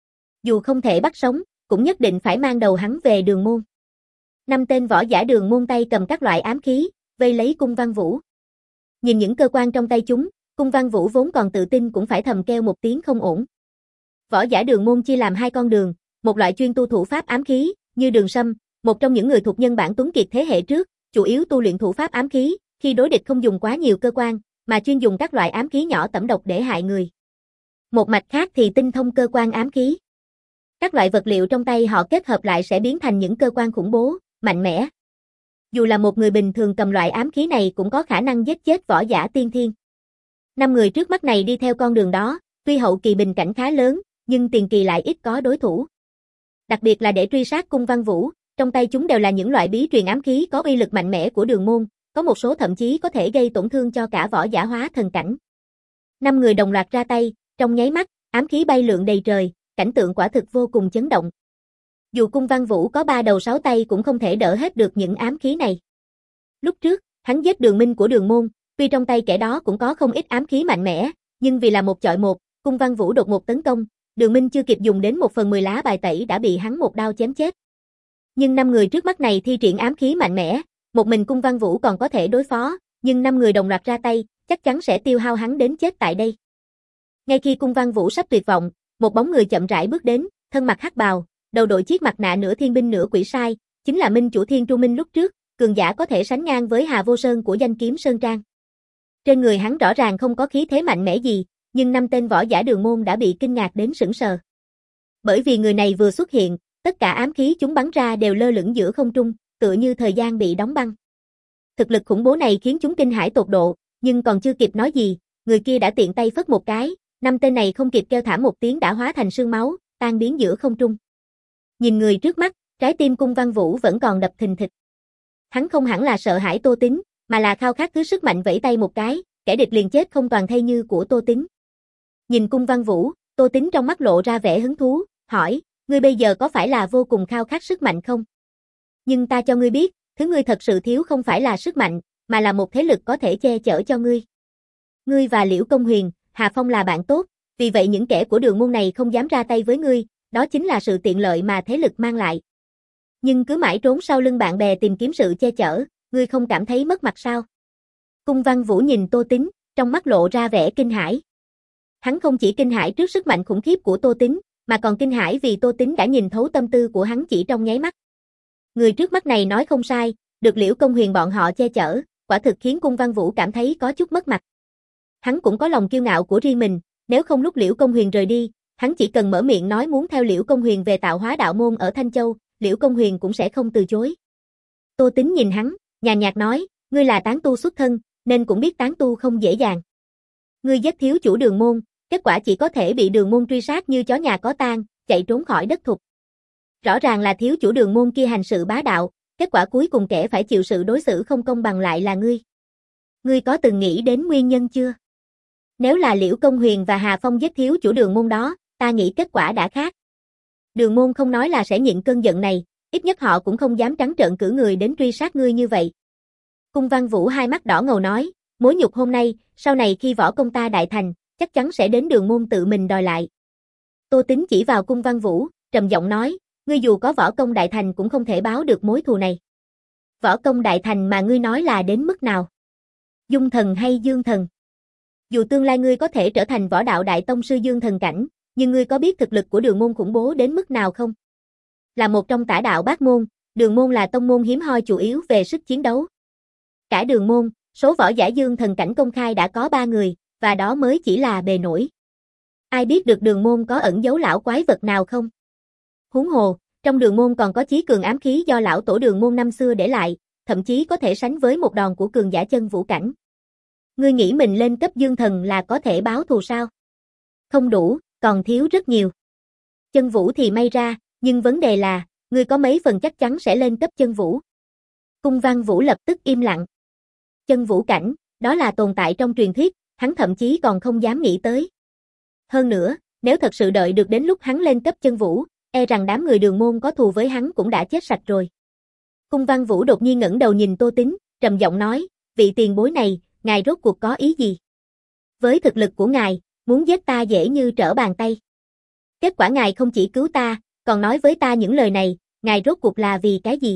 Dù không thể bắt sống, cũng nhất định phải mang đầu hắn về Đường Môn. Năm tên võ giả Đường Môn tay cầm các loại ám khí, vây lấy Cung Văn Vũ. Nhìn những cơ quan trong tay chúng, Cung Văn Vũ vốn còn tự tin cũng phải thầm kêu một tiếng không ổn. Võ giả Đường Môn chia làm hai con đường, một loại chuyên tu thủ pháp ám khí, như Đường Sâm, một trong những người thuộc nhân bản tuấn kiệt thế hệ trước, chủ yếu tu luyện thủ pháp ám khí, khi đối địch không dùng quá nhiều cơ quan, mà chuyên dùng các loại ám khí nhỏ tẩm độc để hại người. Một mạch khác thì tinh thông cơ quan ám khí. Các loại vật liệu trong tay họ kết hợp lại sẽ biến thành những cơ quan khủng bố, mạnh mẽ. Dù là một người bình thường cầm loại ám khí này cũng có khả năng giết chết võ giả tiên thiên. Năm người trước mắt này đi theo con đường đó, tuy hậu kỳ bình cảnh khá lớn, nhưng tiền kỳ lại ít có đối thủ. Đặc biệt là để truy sát Cung Văn Vũ, trong tay chúng đều là những loại bí truyền ám khí có uy lực mạnh mẽ của Đường Môn, có một số thậm chí có thể gây tổn thương cho cả võ giả hóa thần cảnh. Năm người đồng loạt ra tay, trong nháy mắt, ám khí bay lượn đầy trời, cảnh tượng quả thực vô cùng chấn động. Dù Cung Văn Vũ có ba đầu sáu tay cũng không thể đỡ hết được những ám khí này. Lúc trước, hắn giết Đường Minh của Đường Môn, tuy trong tay kẻ đó cũng có không ít ám khí mạnh mẽ, nhưng vì là một chọi một, Cung Văn Vũ đột ngột tấn công, Đường Minh chưa kịp dùng đến một phần mười lá bài tẩy đã bị hắn một đao chém chết. Nhưng năm người trước mắt này thi triển ám khí mạnh mẽ, một mình Cung Văn Vũ còn có thể đối phó, nhưng năm người đồng loạt ra tay, chắc chắn sẽ tiêu hao hắn đến chết tại đây. Ngay khi Cung Văn Vũ sắp tuyệt vọng, một bóng người chậm rãi bước đến, thân mặc hắc bào, đầu đội chiếc mặt nạ nửa thiên binh nửa quỷ sai, chính là Minh chủ Thiên Tru Minh lúc trước, cường giả có thể sánh ngang với Hà Vô Sơn của danh kiếm Sơn Trang. Trên người hắn rõ ràng không có khí thế mạnh mẽ gì, nhưng năm tên võ giả Đường môn đã bị kinh ngạc đến sững sờ. Bởi vì người này vừa xuất hiện, tất cả ám khí chúng bắn ra đều lơ lửng giữa không trung, tựa như thời gian bị đóng băng. Thực lực khủng bố này khiến chúng kinh hãi tột độ, nhưng còn chưa kịp nói gì, người kia đã tiện tay phất một cái, năm tên này không kịp kêu thảm một tiếng đã hóa thành sương máu, tan biến giữa không trung. Nhìn người trước mắt, trái tim Cung Văn Vũ vẫn còn đập thình thịch. Hắn không hẳn là sợ hãi Tô Tín, mà là khao khát thứ sức mạnh vẫy tay một cái, kẻ địch liền chết không toàn thây như của Tô Tín. Nhìn Cung Văn Vũ, Tô Tín trong mắt lộ ra vẻ hứng thú, hỏi, ngươi bây giờ có phải là vô cùng khao khát sức mạnh không? Nhưng ta cho ngươi biết, thứ ngươi thật sự thiếu không phải là sức mạnh, mà là một thế lực có thể che chở cho ngươi. Ngươi và Liễu Công Huyền, Hà Phong là bạn tốt, vì vậy những kẻ của Đường môn này không dám ra tay với ngươi, đó chính là sự tiện lợi mà thế lực mang lại. Nhưng cứ mãi trốn sau lưng bạn bè tìm kiếm sự che chở, ngươi không cảm thấy mất mặt sao? Cung Văn Vũ nhìn Tô Tín, trong mắt lộ ra vẻ kinh hãi. Hắn không chỉ kinh hãi trước sức mạnh khủng khiếp của Tô Tín, mà còn kinh hãi vì Tô Tín đã nhìn thấu tâm tư của hắn chỉ trong nháy mắt. Người trước mắt này nói không sai, được Liễu Công Huyền bọn họ che chở, quả thực khiến Cung Văn Vũ cảm thấy có chút mất mặt. Hắn cũng có lòng kiêu ngạo của riêng mình, nếu không lúc Liễu Công Huyền rời đi, hắn chỉ cần mở miệng nói muốn theo Liễu Công Huyền về tạo hóa đạo môn ở Thanh Châu, Liễu Công Huyền cũng sẽ không từ chối. Tô Tín nhìn hắn, nhàn nhạt nói, ngươi là tán tu xuất thân, nên cũng biết tán tu không dễ dàng. Ngươi giết thiếu chủ Đường môn, kết quả chỉ có thể bị Đường môn truy sát như chó nhà có tang, chạy trốn khỏi đất thục. Rõ ràng là thiếu chủ Đường môn kia hành sự bá đạo, kết quả cuối cùng kẻ phải chịu sự đối xử không công bằng lại là ngươi. Ngươi có từng nghĩ đến nguyên nhân chưa? Nếu là Liễu Công Huyền và Hà Phong giết thiếu chủ Đường môn đó, ta nghĩ kết quả đã khác. Đường môn không nói là sẽ nhịn cơn giận này, ít nhất họ cũng không dám trắng trợn cử người đến truy sát ngươi như vậy. Cung Văn Vũ hai mắt đỏ ngầu nói, mối nhục hôm nay, sau này khi võ công ta đại thành, chắc chắn sẽ đến Đường môn tự mình đòi lại. Tô Tín chỉ vào Cung Văn Vũ, trầm giọng nói, ngươi dù có võ công đại thành cũng không thể báo được mối thù này. Võ công đại thành mà ngươi nói là đến mức nào? Dung thần hay dương thần? Dù tương lai ngươi có thể trở thành võ đạo đại tông sư dương thần cảnh, nhưng ngươi có biết thực lực của Đường môn khủng bố đến mức nào không? Là một trong tả đạo bát môn, Đường môn là tông môn hiếm hoi chủ yếu về sức chiến đấu. Cả Đường môn, số võ giả dương thần cảnh công khai đã có ba người, và đó mới chỉ là bề nổi. Ai biết được Đường môn có ẩn giấu lão quái vật nào không? Huống hồ, trong Đường môn còn có chí cường ám khí do lão tổ Đường môn năm xưa để lại, thậm chí có thể sánh với một đòn của cường giả chân vũ cảnh. Ngươi nghĩ mình lên cấp dương thần là có thể báo thù sao? Không đủ, còn thiếu rất nhiều. Chân vũ thì may ra, nhưng vấn đề là, ngươi có mấy phần chắc chắn sẽ lên cấp chân vũ? Cung Văn Vũ lập tức im lặng. Chân vũ cảnh, đó là tồn tại trong truyền thuyết, hắn thậm chí còn không dám nghĩ tới. Hơn nữa, nếu thật sự đợi được đến lúc hắn lên cấp chân vũ, e rằng đám người Đường môn có thù với hắn cũng đã chết sạch rồi. Cung Văn Vũ đột nhiên ngẩng đầu nhìn Tô Tín, trầm giọng nói, vị tiền bối này, ngài rốt cuộc có ý gì? Với thực lực của ngài, muốn giết ta dễ như trở bàn tay. Kết quả ngài không chỉ cứu ta, còn nói với ta những lời này, ngài rốt cuộc là vì cái gì?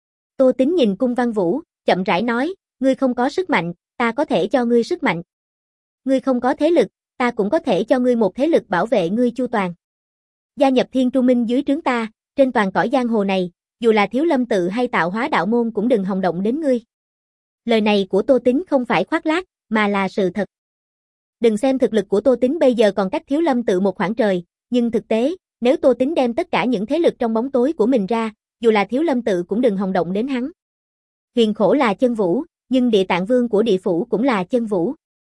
Tô Tín nhìn Cung Văn Vũ, chậm rãi nói, ngươi không có sức mạnh, ta có thể cho ngươi sức mạnh. Ngươi không có thế lực, ta cũng có thể cho ngươi một thế lực bảo vệ ngươi chu toàn. Gia nhập Thiên Tru Minh dưới trướng ta, trên toàn cõi giang hồ này, dù là Thiếu Lâm tự hay Tạo Hóa đạo môn cũng đừng hòng động đến ngươi. Lời này của Tô Tín không phải khoác lác, mà là sự thật. Đừng xem thực lực của Tô Tín bây giờ còn cách Thiếu Lâm tự một khoảng trời, nhưng thực tế, nếu Tô Tín đem tất cả những thế lực trong bóng tối của mình ra, dù là Thiếu Lâm tự cũng đừng hòng động đến hắn. Huyền Khổ là chân vũ, nhưng Địa Tạng Vương của địa phủ cũng là chân vũ.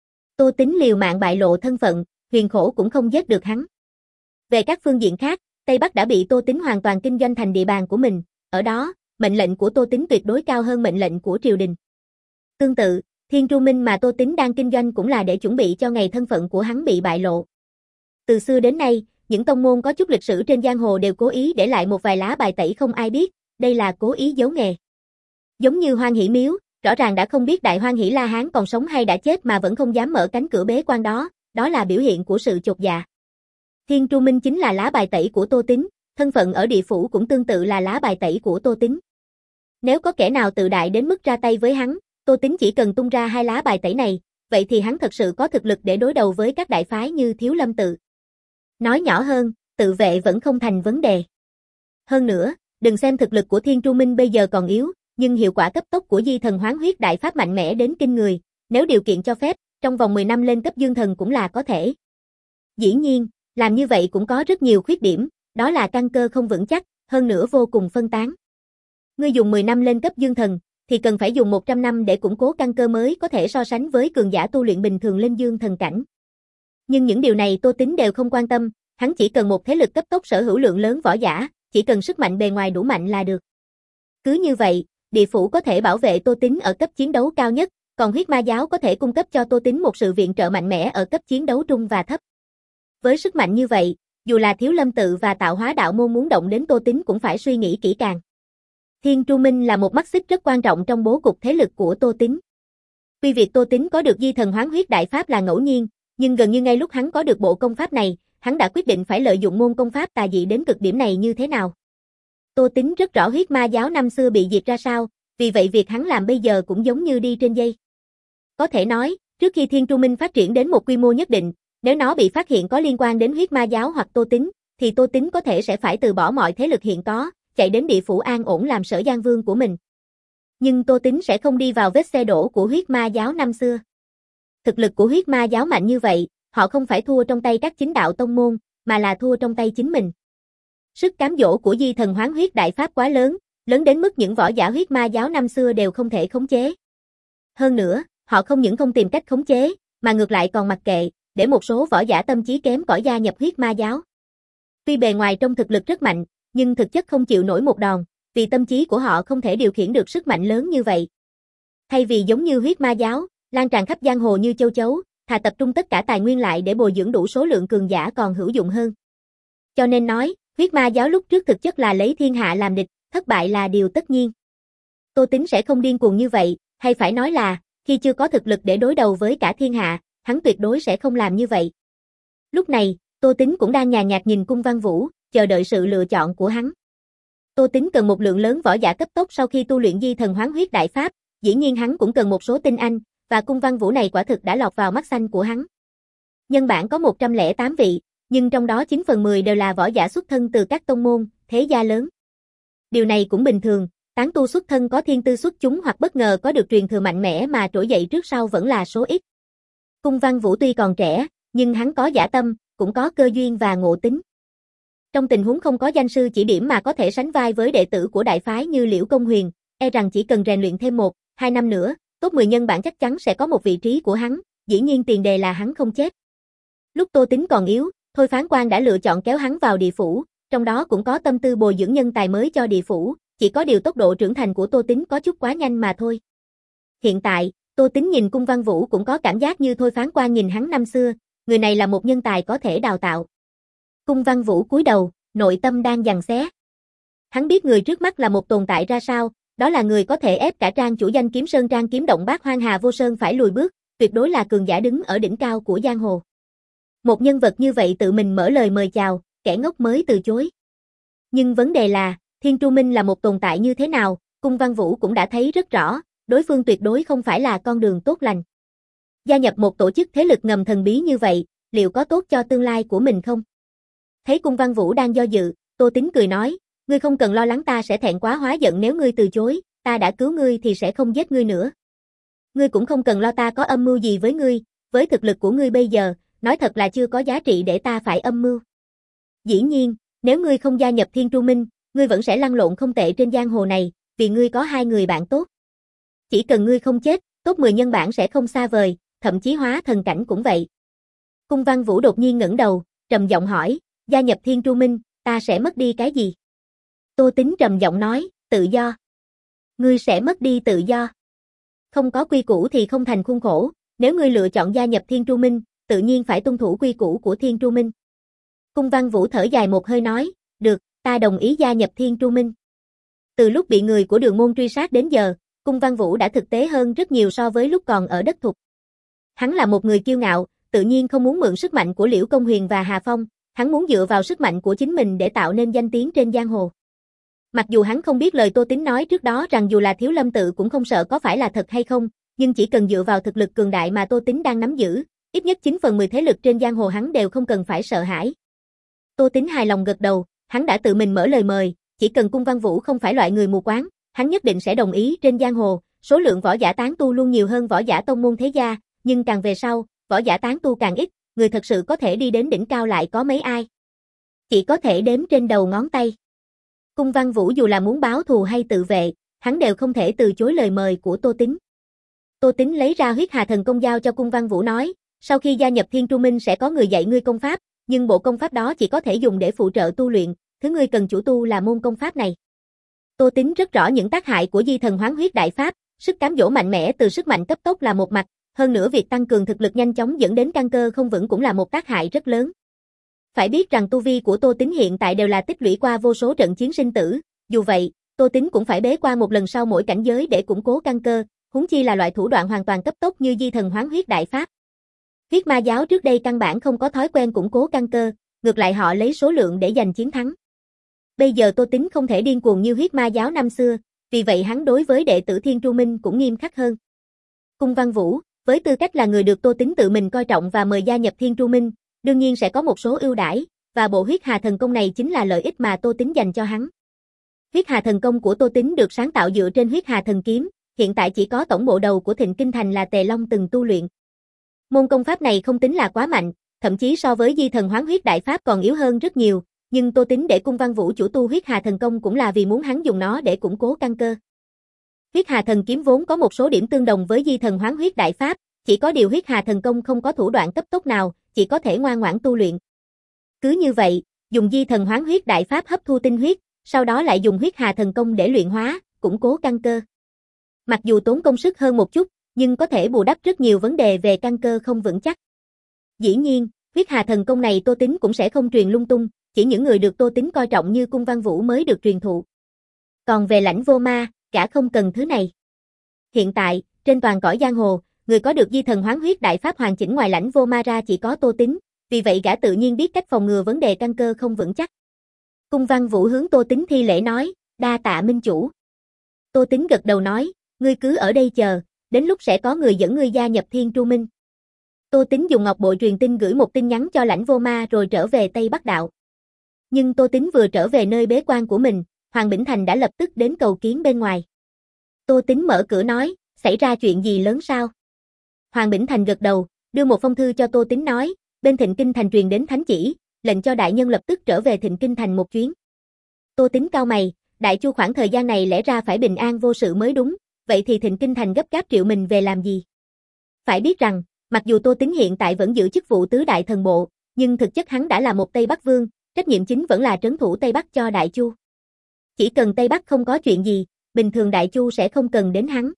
Tô Tín liều mạng bại lộ thân phận, Huyền Khổ cũng không giết được hắn. Về các phương diện khác, Tây Bắc đã bị Tô Tín hoàn toàn kinh doanh thành địa bàn của mình, ở đó, mệnh lệnh của Tô Tín tuyệt đối cao hơn mệnh lệnh của triều đình. Tương tự, Thiên Tru Minh mà Tô Tín đang kinh doanh cũng là để chuẩn bị cho ngày thân phận của hắn bị bại lộ. Từ xưa đến nay, những tông môn có chút lịch sử trên giang hồ đều cố ý để lại một vài lá bài tẩy không ai biết, đây là cố ý giấu nghề. Giống như Hoan Hỷ Miếu, rõ ràng đã không biết Đại Hoan Hỷ La Hán còn sống hay đã chết mà vẫn không dám mở cánh cửa bế quan đó, đó là biểu hiện của sự chột dạ. Thiên Tru Minh chính là lá bài tẩy của Tô Tín, thân phận ở địa phủ cũng tương tự là lá bài tẩy của Tô Tín. Nếu có kẻ nào tự đại đến mức ra tay với hắn, Tô Tín chỉ cần tung ra hai lá bài tẩy này, vậy thì hắn thật sự có thực lực để đối đầu với các đại phái như Thiếu Lâm Tự. Nói nhỏ hơn, tự vệ vẫn không thành vấn đề. Hơn nữa, đừng xem thực lực của Thiên Tru Minh bây giờ còn yếu, nhưng hiệu quả cấp tốc của Di Thần Hoán Huyết Đại Pháp mạnh mẽ đến kinh người, nếu điều kiện cho phép, trong vòng mười năm lên cấp Dương Thần cũng là có thể. Dĩ nhiên, làm như vậy cũng có rất nhiều khuyết điểm, đó là căn cơ không vững chắc, hơn nữa vô cùng phân tán. Ngươi dùng mười năm lên cấp Dương Thần, thì cần phải dùng một trăm năm để củng cố căn cơ mới có thể so sánh với cường giả tu luyện bình thường lên Dương Thần cảnh. Nhưng những điều này Tô Tín đều không quan tâm, hắn chỉ cần một thế lực cấp tốc sở hữu lượng lớn võ giả, chỉ cần sức mạnh bề ngoài đủ mạnh là được. Cứ như vậy, địa phủ có thể bảo vệ Tô Tín ở cấp chiến đấu cao nhất, còn huyết ma giáo có thể cung cấp cho Tô Tín một sự viện trợ mạnh mẽ ở cấp chiến đấu trung và thấp. Với sức mạnh như vậy, dù là Thiếu Lâm Tự và Tạo Hóa Đạo Môn muốn động đến Tô Tín cũng phải suy nghĩ kỹ càng. Thiên Tru Minh là một mắt xích rất quan trọng trong bố cục thế lực của Tô Tín. Tuy việc Tô Tín có được Di Thần Hoán Huyết Đại Pháp là ngẫu nhiên, nhưng gần như ngay lúc hắn có được bộ công pháp này, hắn đã quyết định phải lợi dụng môn công pháp tà dị đến cực điểm này như thế nào. Tô Tín rất rõ huyết ma giáo năm xưa bị diệt ra sao, vì vậy việc hắn làm bây giờ cũng giống như đi trên dây. Có thể nói, trước khi Thiên Tru Minh phát triển đến một quy mô nhất định, nếu nó bị phát hiện có liên quan đến huyết ma giáo hoặc Tô Tín, thì Tô Tín có thể sẽ phải từ bỏ mọi thế lực hiện có, chạy đến địa phủ an ổn làm Sở Giang Vương của mình. Nhưng Tô Tín sẽ không đi vào vết xe đổ của huyết ma giáo năm xưa. Thực lực của huyết ma giáo mạnh như vậy, họ không phải thua trong tay các chính đạo tông môn, mà là thua trong tay chính mình. Sức cám dỗ của Di Thần Hoán Huyết Đại Pháp quá lớn, lớn đến mức những võ giả huyết ma giáo năm xưa đều không thể khống chế. Hơn nữa, họ không những không tìm cách khống chế, mà ngược lại còn mặc kệ, để một số võ giả tâm trí kém cỏi gia nhập huyết ma giáo. Tuy bề ngoài trong thực lực rất mạnh, nhưng thực chất không chịu nổi một đòn, vì tâm trí của họ không thể điều khiển được sức mạnh lớn như vậy. Thay vì giống như huyết ma giáo, lan tràn khắp giang hồ như châu chấu, thà tập trung tất cả tài nguyên lại để bồi dưỡng đủ số lượng cường giả còn hữu dụng hơn. Cho nên nói, huyết ma giáo lúc trước thực chất là lấy thiên hạ làm địch, thất bại là điều tất nhiên. Tô Tín sẽ không điên cuồng như vậy, hay phải nói là, khi chưa có thực lực để đối đầu với cả thiên hạ, hắn tuyệt đối sẽ không làm như vậy. Lúc này, Tô Tín cũng đang nhàn nhạt nhìn Cung Văn Vũ, chờ đợi sự lựa chọn của hắn. Tô Tín cần một lượng lớn võ giả cấp tốc sau khi tu luyện Di Thần Hoán Huyết Đại Pháp, dĩ nhiên hắn cũng cần một số tinh anh, và Cung Văn Vũ này quả thực đã lọt vào mắt xanh của hắn. Nhân bản có một trăm lẻ tám vị, nhưng trong đó chín phần mười đều là võ giả xuất thân từ các tông môn, thế gia lớn. Điều này cũng bình thường, tán tu xuất thân có thiên tư xuất chúng hoặc bất ngờ có được truyền thừa mạnh mẽ mà trỗi dậy trước sau vẫn là số ít. Cung Văn Vũ tuy còn trẻ, nhưng hắn có dã tâm, cũng có cơ duyên và ngộ tính. Trong tình huống không có danh sư chỉ điểm mà có thể sánh vai với đệ tử của đại phái như Liễu Công Huyền, e rằng chỉ cần rèn luyện thêm một, hai năm nữa, top mười nhân bản chắc chắn sẽ có một vị trí của hắn, dĩ nhiên tiền đề là hắn không chết. Lúc Tô Tín còn yếu, Thôi Phán Quan đã lựa chọn kéo hắn vào địa phủ, trong đó cũng có tâm tư bồi dưỡng nhân tài mới cho địa phủ, chỉ có điều tốc độ trưởng thành của Tô Tín có chút quá nhanh mà thôi. Hiện tại, Tô Tín nhìn Cung Văn Vũ cũng có cảm giác như Thôi Phán Quan nhìn hắn năm xưa, người này là một nhân tài có thể đào tạo. Cung Văn Vũ cúi đầu, nội tâm đang giằng xé. Hắn biết người trước mắt là một tồn tại ra sao, đó là người có thể ép cả Trang chủ danh Kiếm Sơn Trang Kiếm Động Bát Hoang Hà Vô Sơn phải lùi bước, tuyệt đối là cường giả đứng ở đỉnh cao của giang hồ. Một nhân vật như vậy tự mình mở lời mời chào, kẻ ngốc mới từ chối. Nhưng vấn đề là, Thiên Tru Minh là một tồn tại như thế nào, Cung Văn Vũ cũng đã thấy rất rõ, đối phương tuyệt đối không phải là con đường tốt lành. Gia nhập một tổ chức thế lực ngầm thần bí như vậy, liệu có tốt cho tương lai của mình không? Thấy Cung Văn Vũ đang do dự, Tô Tín cười nói, ngươi không cần lo lắng, ta sẽ thẹn quá hóa giận nếu ngươi từ chối, ta đã cứu ngươi thì sẽ không giết ngươi nữa. Ngươi cũng không cần lo ta có âm mưu gì với ngươi, với thực lực của ngươi bây giờ, nói thật là chưa có giá trị để ta phải âm mưu. Dĩ nhiên, nếu ngươi không gia nhập Thiên Tru Minh, ngươi vẫn sẽ lăn lộn không tệ trên giang hồ này, vì ngươi có hai người bạn tốt. Chỉ cần ngươi không chết, top mười nhân bản sẽ không xa vời, thậm chí hóa thần cảnh cũng vậy. Cung Văn Vũ đột nhiên ngẩng đầu, trầm giọng hỏi, gia nhập Thiên Tru Minh, ta sẽ mất đi cái gì? Tô Tín trầm giọng nói, tự do. Ngươi sẽ mất đi tự do. Không có quy củ thì không thành khuôn khổ, nếu ngươi lựa chọn gia nhập Thiên Tru Minh, tự nhiên phải tuân thủ quy củ của Thiên Tru Minh. Cung Văn Vũ thở dài một hơi nói, được, ta đồng ý gia nhập Thiên Tru Minh. Từ lúc bị người của Đường Môn truy sát đến giờ, Cung Văn Vũ đã thực tế hơn rất nhiều so với lúc còn ở đất thục. Hắn là một người kiêu ngạo, tự nhiên không muốn mượn sức mạnh của Liễu Công Huyền và Hà Phong, hắn muốn dựa vào sức mạnh của chính mình để tạo nên danh tiếng trên giang hồ. Mặc dù hắn không biết lời Tô Tín nói trước đó rằng dù là Thiếu Lâm tự cũng không sợ có phải là thật hay không, nhưng chỉ cần dựa vào thực lực cường đại mà Tô Tín đang nắm giữ, ít nhất chín phần mười thế lực trên giang hồ hắn đều không cần phải sợ hãi. Tô Tín hài lòng gật đầu, hắn đã tự mình mở lời mời, chỉ cần Cung Văn Vũ không phải loại người mù quáng, hắn nhất định sẽ đồng ý. Trên giang hồ, số lượng võ giả tán tu luôn nhiều hơn võ giả tông môn thế gia, nhưng càng về sau, võ giả tán tu càng ít, người thật sự có thể đi đến đỉnh cao lại có mấy ai. Chỉ có thể đếm trên đầu ngón tay. Cung Văn Vũ dù là muốn báo thù hay tự vệ, hắn đều không thể từ chối lời mời của Tô Tín. Tô Tín lấy ra huyết hà thần công giao cho Cung Văn Vũ nói, sau khi gia nhập Thiên Tru Minh sẽ có người dạy ngươi công pháp, nhưng bộ công pháp đó chỉ có thể dùng để phụ trợ tu luyện, thứ ngươi cần chủ tu là môn công pháp này. Tô Tín rất rõ những tác hại của di thần hoán huyết đại pháp, sức cám dỗ mạnh mẽ từ sức mạnh cấp tốc là một mặt, hơn nữa việc tăng cường thực lực nhanh chóng dẫn đến căn cơ không vững cũng là một tác hại rất lớn. Phải biết rằng tu vi của Tô Tín hiện tại đều là tích lũy qua vô số trận chiến sinh tử, dù vậy, Tô Tín cũng phải bế quan một lần sau mỗi cảnh giới để củng cố căn cơ, huống chi là loại thủ đoạn hoàn toàn cấp tốc như di thần hoán huyết đại pháp. Huyết Ma giáo trước đây căn bản không có thói quen củng cố căn cơ, ngược lại họ lấy số lượng để giành chiến thắng. Bây giờ Tô Tín không thể điên cuồng như Huyết Ma giáo năm xưa, vì vậy hắn đối với đệ tử Thiên Tru Minh cũng nghiêm khắc hơn. Cung Văn Vũ, với tư cách là người được Tô Tín tự mình coi trọng và mời gia nhập Thiên Tru Minh, đương nhiên sẽ có một số ưu đãi, và bộ huyết hà thần công này chính là lợi ích mà Tô Tín dành cho hắn. Huyết hà thần công của Tô Tín được sáng tạo dựa trên huyết hà thần kiếm, hiện tại chỉ có tổng bộ đầu của Thịnh Kinh Thành là Tề Long từng tu luyện. Môn công pháp này không tính là quá mạnh, thậm chí so với di thần hoán huyết đại pháp còn yếu hơn rất nhiều, nhưng Tô Tín để Cung Văn Vũ chủ tu huyết hà thần công cũng là vì muốn hắn dùng nó để củng cố căn cơ. Huyết hà thần kiếm vốn có một số điểm tương đồng với di thần hoán huyết đại pháp, chỉ có điều huyết hà thần công không có thủ đoạn cấp tốc nào, chỉ có thể ngoan ngoãn tu luyện. Cứ như vậy, dùng di thần hoán huyết đại pháp hấp thu tinh huyết, sau đó lại dùng huyết hà thần công để luyện hóa, củng cố căn cơ. Mặc dù tốn công sức hơn một chút, nhưng có thể bù đắp rất nhiều vấn đề về căn cơ không vững chắc. Dĩ nhiên, huyết hà thần công này Tô Tín cũng sẽ không truyền lung tung, chỉ những người được Tô Tín coi trọng như Cung Văn Vũ mới được truyền thụ. Còn về Lãnh Vô Ma, gã không cần thứ này. Hiện tại, trên toàn cõi giang hồ, người có được di thần hoán huyết đại pháp hoàn chỉnh ngoài Lãnh Vô Ma ra chỉ có Tô Tín, vì vậy gã tự nhiên biết cách phòng ngừa vấn đề căn cơ không vững chắc. Cung Văn Vũ hướng Tô Tín thi lễ nói, đa tạ minh chủ. Tô Tín gật đầu nói, ngươi cứ ở đây chờ, đến lúc sẽ có người dẫn ngươi gia nhập Thiên Tru Minh. Tô Tín dùng ngọc bội truyền tin gửi một tin nhắn cho Lãnh Vô Ma rồi trở về Tây Bắc Đạo. Nhưng Tô Tín vừa trở về nơi bế quan của mình, Hoàng Bỉnh Thành đã lập tức đến cầu kiến bên ngoài. Tô Tín mở cửa nói, xảy ra chuyện gì lớn sao? Hoàng Bỉnh Thành gật đầu, đưa một phong thư cho Tô Tín nói, bên Thịnh Kinh Thành truyền đến thánh chỉ, lệnh cho đại nhân lập tức trở về Thịnh Kinh Thành một chuyến. Tô Tín cau mày, Đại Chu khoảng thời gian này lẽ ra phải bình an vô sự mới đúng, vậy thì Thịnh Kinh Thành gấp gáp triệu mình về làm gì? Phải biết rằng, mặc dù Tô Tín hiện tại vẫn giữ chức vụ tứ đại thần bộ, nhưng thực chất hắn đã là một Tây Bắc vương, trách nhiệm chính vẫn là trấn thủ Tây Bắc cho Đại Chu. Chỉ cần Tây Bắc không có chuyện gì, bình thường Đại Chu sẽ không cần đến hắn.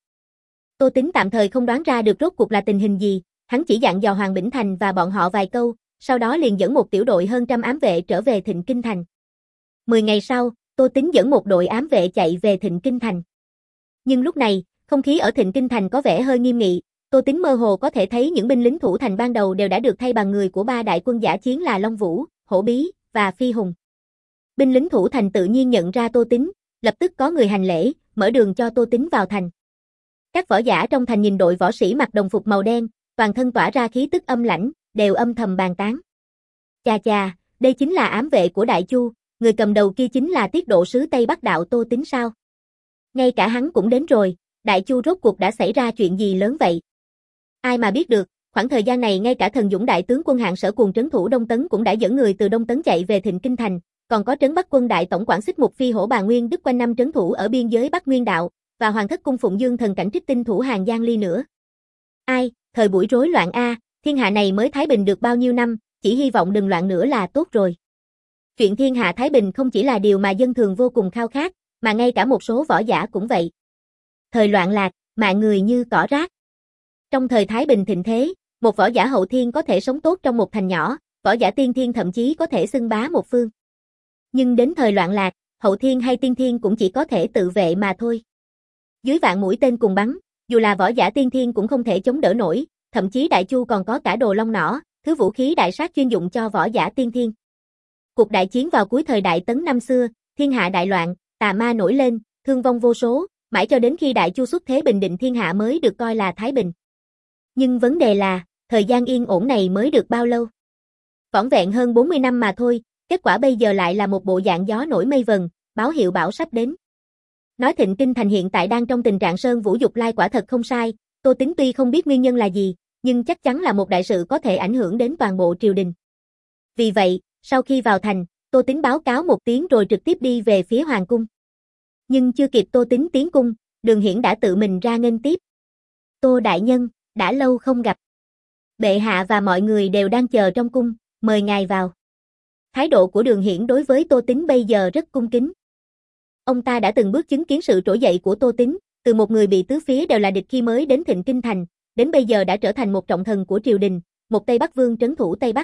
Tô Tín tạm thời không đoán ra được rốt cuộc là tình hình gì, hắn chỉ dặn dò Hoàng Bỉnh Thành và bọn họ vài câu, sau đó liền dẫn một tiểu đội hơn trăm ám vệ trở về Thịnh Kinh Thành. Mười ngày sau, Tô Tín dẫn một đội ám vệ chạy về Thịnh Kinh Thành. Nhưng lúc này, không khí ở Thịnh Kinh Thành có vẻ hơi nghiêm nghị, Tô Tín mơ hồ có thể thấy những binh lính thủ thành ban đầu đều đã được thay bằng người của ba đại quân dã chiến là Long Vũ, Hổ Bí và Phi Hùng. Binh lính thủ thành tự nhiên nhận ra Tô Tín, lập tức có người hành lễ, mở đường cho Tô Tín vào thành. Các võ giả trong thành nhìn đội võ sĩ mặc đồng phục màu đen, toàn thân tỏa ra khí tức âm lãnh, đều âm thầm bàn tán. Chà chà, đây chính là ám vệ của Đại Chu, người cầm đầu kia chính là tiết độ sứ Tây Bắc Đạo Tô Tín sao? Ngay cả hắn cũng đến rồi, Đại Chu rốt cuộc đã xảy ra chuyện gì lớn vậy? Ai mà biết được, khoảng thời gian này ngay cả Thần Dũng đại tướng quân hạng Sở Cuồng trấn thủ Đông Tấn cũng đã dẫn người từ Đông Tấn chạy về Thịnh Kinh Thành, còn có trấn Bắc quân đại tổng quản Xích Mục Phi Hổ Bà Nguyên Đức quanh năm trấn thủ ở biên giới Bắc Nguyên Đạo, và Hoàng thất cung Phụng Dương thần cảnh Trích Tinh thủ Hàng Giang Ly nữa. Ai, thời buổi rối loạn a, thiên hạ này mới thái bình được bao nhiêu năm, chỉ hy vọng đừng loạn nữa là tốt rồi. Chuyện thiên hạ thái bình không chỉ là điều mà dân thường vô cùng khao khát, mà ngay cả một số võ giả cũng vậy. Thời loạn lạc, mạng người như cỏ rác. Trong thời thái bình thịnh thế, một võ giả hậu thiên có thể sống tốt trong một thành nhỏ, võ giả tiên thiên thậm chí có thể xưng bá một phương. Nhưng đến thời loạn lạc, hậu thiên hay tiên thiên cũng chỉ có thể tự vệ mà thôi. Dưới vạn mũi tên cùng bắn, dù là võ giả tiên thiên cũng không thể chống đỡ nổi, thậm chí Đại Chu còn có cả đồ long nỏ, thứ vũ khí đại sát chuyên dụng cho võ giả tiên thiên. Cuộc đại chiến vào cuối thời Đại Tấn năm xưa, thiên hạ đại loạn, tà ma nổi lên, thương vong vô số, mãi cho đến khi Đại Chu xuất thế bình định thiên hạ mới được coi là thái bình. Nhưng vấn đề là, thời gian yên ổn này mới được bao lâu? Vỏn vẹn hơn bốn mươi năm mà thôi, kết quả bây giờ lại là một bộ dạng gió nổi mây vần, báo hiệu bão sắp đến. Nói Thịnh Kinh Thành hiện tại đang trong tình trạng sơn vũ dục lai quả thật không sai, Tô Tín tuy không biết nguyên nhân là gì, nhưng chắc chắn là một đại sự có thể ảnh hưởng đến toàn bộ triều đình. Vì vậy, sau khi vào thành, Tô Tín báo cáo một tiếng rồi trực tiếp đi về phía hoàng cung. Nhưng chưa kịp Tô Tín tiến cung, Đường Hiển đã tự mình ra nghênh tiếp. Tô đại nhân, đã lâu không gặp. Bệ hạ và mọi người đều đang chờ trong cung, mời ngài vào. Thái độ của Đường Hiển đối với Tô Tín bây giờ rất cung kính. Ông ta đã từng bước chứng kiến sự trỗi dậy của Tô Tín, từ một người bị tứ phía đều là địch khi mới đến Thịnh Kinh Thành, đến bây giờ đã trở thành một trọng thần của triều đình, một Tây Bắc vương trấn thủ Tây Bắc.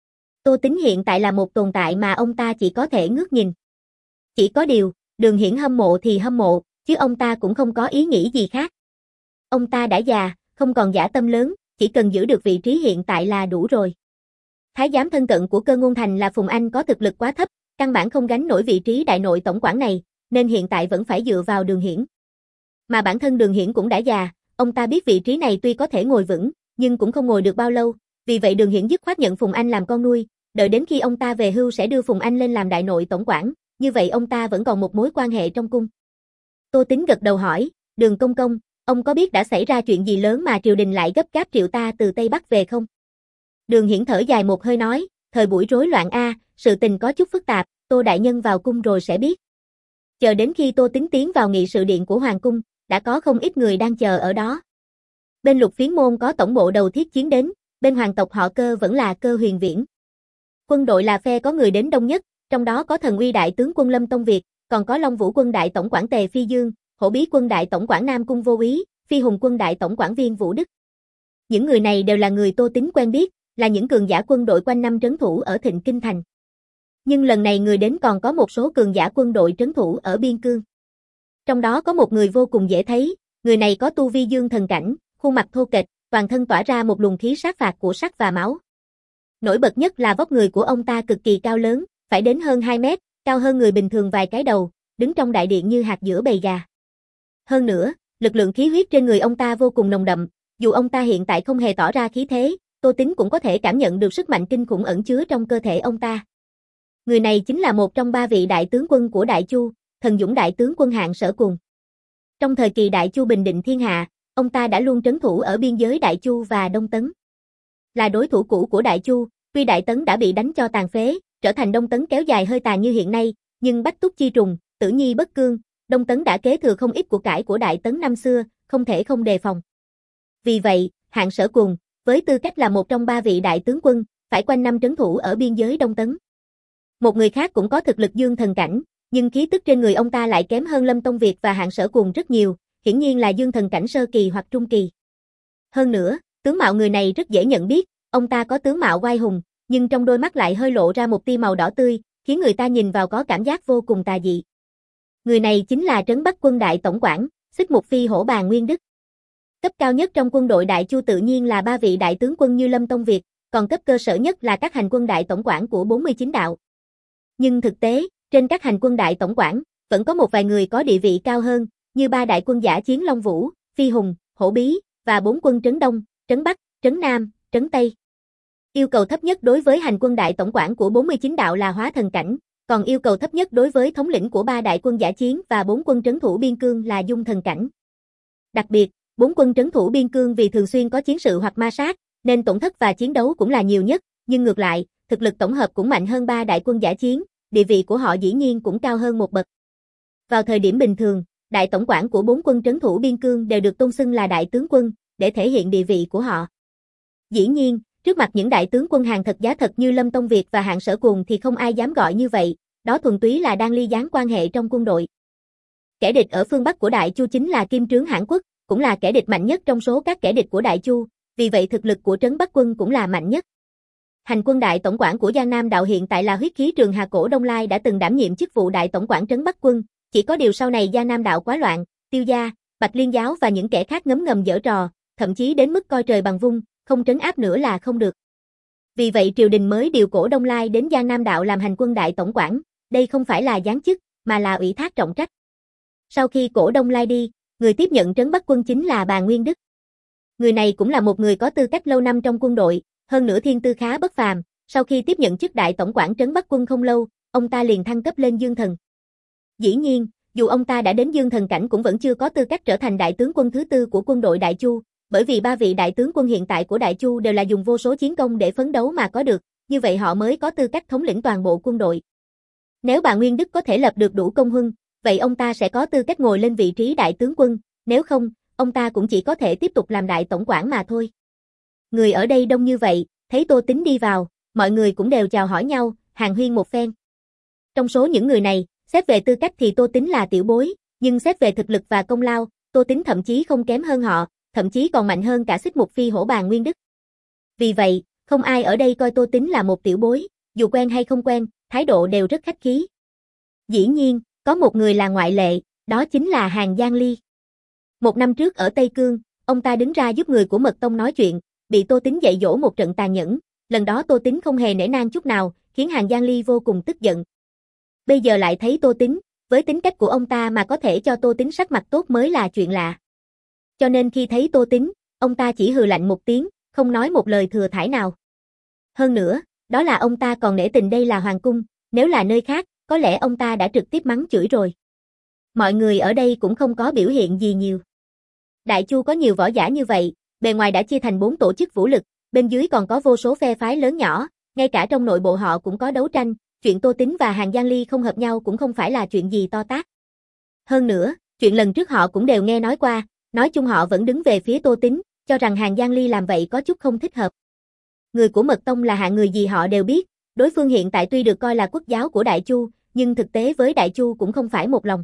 Tô Tín hiện tại là một tồn tại mà ông ta chỉ có thể ngước nhìn. Chỉ có điều, Đường Hiển hâm mộ thì hâm mộ, chứ ông ta cũng không có ý nghĩ gì khác. Ông ta đã già, không còn dã tâm lớn, chỉ cần giữ được vị trí hiện tại là đủ rồi. Thái giám thân cận của Cơ Ngôn Thành là Phùng Anh có thực lực quá thấp, căn bản không gánh nổi vị trí đại nội tổng quản này, nên hiện tại vẫn phải dựa vào Đường Hiển. Mà bản thân Đường Hiển cũng đã già, ông ta biết vị trí này tuy có thể ngồi vững, nhưng cũng không ngồi được bao lâu, vì vậy Đường Hiển dứt khoát nhận Phùng Anh làm con nuôi, đợi đến khi ông ta về hưu sẽ đưa Phùng Anh lên làm đại nội tổng quản, như vậy ông ta vẫn còn một mối quan hệ trong cung. Tô Tín gật đầu hỏi, Đường công công, ông có biết đã xảy ra chuyện gì lớn mà triều đình lại gấp gáp triệu ta từ Tây Bắc về không? Đường Hiển thở dài một hơi nói, thời buổi rối loạn a, sự tình có chút phức tạp, Tô đại nhân vào cung rồi sẽ biết. Chờ đến khi Tô Tín tiến vào nghị sự điện của hoàng cung, đã có không ít người đang chờ ở đó. Bên Lục Phiến môn có tổng bộ đầu thiết chiến đến, bên hoàng tộc họ Cơ vẫn là Cơ Huyền Viễn. Quân đội là phe có người đến đông nhất, trong đó có Thần Uy đại tướng quân Lâm Tông Việt, còn có Long Vũ quân đại tổng quản Tề Phi Dương, Hổ Bí quân đại tổng quản Nam Cung Vô Úy, Phi Hùng quân đại tổng quản Viên Vũ Đức. Những người này đều là người Tô Tín quen biết, là những cường giả quân đội quanh năm trấn thủ ở Thịnh Kinh Thành. Nhưng lần này người đến còn có một số cường giả quân đội trấn thủ ở biên cương. Trong đó có một người vô cùng dễ thấy, người này có tu vi dương thần cảnh, khuôn mặt thô kệch, toàn thân tỏa ra một luồng khí sát phạt của sắt và máu. Nổi bật nhất là vóc người của ông ta cực kỳ cao lớn, phải đến hơn hai mét, cao hơn người bình thường vài cái đầu, đứng trong đại điện như hạt giữa bầy gà. Hơn nữa, lực lượng khí huyết trên người ông ta vô cùng nồng đậm, dù ông ta hiện tại không hề tỏ ra khí thế, Tô Tín cũng có thể cảm nhận được sức mạnh kinh khủng ẩn chứa trong cơ thể ông ta. Người này chính là một trong ba vị đại tướng quân của Đại Chu, Thần Dũng đại tướng quân Hạng Sở Cùng. Trong thời kỳ Đại Chu bình định thiên hạ, ông ta đã luôn trấn thủ ở biên giới Đại Chu và Đông Tấn. Là đối thủ cũ của Đại Chu, tuy Đại Tấn đã bị đánh cho tàn phế, trở thành Đông Tấn kéo dài hơi tàn như hiện nay, nhưng Bách Túc Chi Trùng, Tử Nhi Bất Cương, Đông Tấn đã kế thừa không ít của cải của Đại Tấn năm xưa, không thể không đề phòng. Vì vậy, Hạng Sở Cùng, với tư cách là một trong ba vị đại tướng quân, phải quanh năm trấn thủ ở biên giới Đông Tấn. Một người khác cũng có thực lực dương thần cảnh, nhưng khí tức trên người ông ta lại kém hơn Lâm Tông Việt và Hạng Sở Cùng rất nhiều, hiển nhiên là dương thần cảnh sơ kỳ hoặc trung kỳ. Hơn nữa, tướng mạo người này rất dễ nhận biết, ông ta có tướng mạo oai hùng, nhưng trong đôi mắt lại hơi lộ ra một tia màu đỏ tươi, khiến người ta nhìn vào có cảm giác vô cùng tà dị. Người này chính là Trấn Bắc quân đại tổng quản, Xích Mục Phi Hổ Bàn Nguyên Đức. Cấp cao nhất trong quân đội Đại Chu tự nhiên là ba vị đại tướng quân như Lâm Tông Việt, còn cấp cơ sở nhất là các hành quân đại tổng quản của bốn mươi chín đạo. Nhưng thực tế, trên các hành quân đại tổng quản, vẫn có một vài người có địa vị cao hơn, như ba đại quân giả chiến Long Vũ, Phi Hùng, Hổ Bí, và bốn quân Trấn Đông, Trấn Bắc, Trấn Nam, Trấn Tây. Yêu cầu thấp nhất đối với hành quân đại tổng quản của bốn mươi chín đạo là hóa thần cảnh, còn yêu cầu thấp nhất đối với thống lĩnh của ba đại quân giả chiến và bốn quân trấn thủ biên cương là dung thần cảnh. Đặc biệt, bốn quân trấn thủ biên cương vì thường xuyên có chiến sự hoặc ma sát, nên tổn thất và chiến đấu cũng là nhiều nhất, nhưng ngược lại, thực lực tổng hợp cũng mạnh hơn ba đại quân giả chiến, địa vị của họ dĩ nhiên cũng cao hơn một bậc. Vào thời điểm bình thường, đại tổng quản của bốn quân trấn thủ biên cương đều được tôn xưng là đại tướng quân, để thể hiện địa vị của họ. Dĩ nhiên, trước mặt những đại tướng quân hàng thật giá thật như Lâm Tông Việt và Hạng Sở Cùng thì không ai dám gọi như vậy, đó thuần túy là đang ly gián quan hệ trong quân đội. Kẻ địch ở phương Bắc của Đại Chu chính là Kim Trướng Hãn Quốc, cũng là kẻ địch mạnh nhất trong số các kẻ địch của Đại Chu, vì vậy thực lực của Trấn Bắc quân cũng là mạnh nhất. Hành quân đại tổng quản của Giang Nam đạo hiện tại là huyết khí Trường Hà Cổ Đông Lai đã từng đảm nhiệm chức vụ đại tổng quản Trấn Bắc quân, chỉ có điều sau này Giang Nam đạo quá loạn, Tiêu gia, Bạch Liên giáo và những kẻ khác ngấm ngầm giở trò, thậm chí đến mức coi trời bằng vung, không trấn áp nữa là không được. Vì vậy triều đình mới điều Cổ Đông Lai đến Giang Nam Đạo làm hành quân đại tổng quản, đây không phải là giáng chức, mà là ủy thác trọng trách. Sau khi Cổ Đông Lai đi, người tiếp nhận trấn Bắc quân chính là Bàn Nguyên Đức. Người này cũng là một người có tư cách lâu năm trong quân đội, hơn nữa thiên tư khá bất phàm, sau khi tiếp nhận chức đại tổng quản trấn Bắc quân không lâu, ông ta liền thăng cấp lên Dương Thần. Dĩ nhiên, dù ông ta đã đến Dương Thần cảnh cũng vẫn chưa có tư cách trở thành đại tướng quân thứ tư của quân đội Đại Chu, bởi vì ba vị đại tướng quân hiện tại của Đại Chu đều là dùng vô số chiến công để phấn đấu mà có được, như vậy họ mới có tư cách thống lĩnh toàn bộ quân đội. Nếu Bàn Nguyên Đức có thể lập được đủ công huân, vậy ông ta sẽ có tư cách ngồi lên vị trí đại tướng quân, nếu không, ông ta cũng chỉ có thể tiếp tục làm đại tổng quản mà thôi. Người ở đây đông như vậy, thấy Tô Tín đi vào, mọi người cũng đều chào hỏi nhau, hàn huyên một phen. Trong số những người này, xét về tư cách thì Tô Tín là tiểu bối, nhưng xét về thực lực và công lao, Tô Tín thậm chí không kém hơn họ, thậm chí còn mạnh hơn cả Xích Mục Phi hổ Bàn Nguyên Đức. Vì vậy, không ai ở đây coi Tô Tín là một tiểu bối, dù quen hay không quen, thái độ đều rất khách khí. Dĩ nhiên, có một người là ngoại lệ, đó chính là Hàn Giang Ly. Một năm trước ở Tây Cương, ông ta đứng ra giúp người của Mật Tông nói chuyện, bị Tô Tín dạy dỗ một trận tàn nhẫn, lần đó Tô Tín không hề nể nang chút nào, khiến Hàn Giang Ly vô cùng tức giận. Bây giờ lại thấy Tô Tín, với tính cách của ông ta mà có thể cho Tô Tín sắc mặt tốt mới là chuyện lạ. Cho nên khi thấy Tô Tín, ông ta chỉ hừ lạnh một tiếng, không nói một lời thừa thãi nào. Hơn nữa, đó là ông ta còn nể tình đây là hoàng cung, nếu là nơi khác, có lẽ ông ta đã trực tiếp mắng chửi rồi. Mọi người ở đây cũng không có biểu hiện gì nhiều. Đại Chu có nhiều võ giả như vậy, bề ngoài đã chia thành bốn tổ chức vũ lực, bên dưới còn có vô số phe phái lớn nhỏ, ngay cả trong nội bộ họ cũng có đấu tranh, chuyện Tô Tín và Hàn Giang Ly không hợp nhau cũng không phải là chuyện gì to tát. Hơn nữa, chuyện lần trước họ cũng đều nghe nói qua, nói chung họ vẫn đứng về phía Tô Tín, cho rằng Hàn Giang Ly làm vậy có chút không thích hợp. Người của Mật Tông là hạng người gì họ đều biết, đối phương hiện tại tuy được coi là quốc giáo của Đại Chu, nhưng thực tế với Đại Chu cũng không phải một lòng.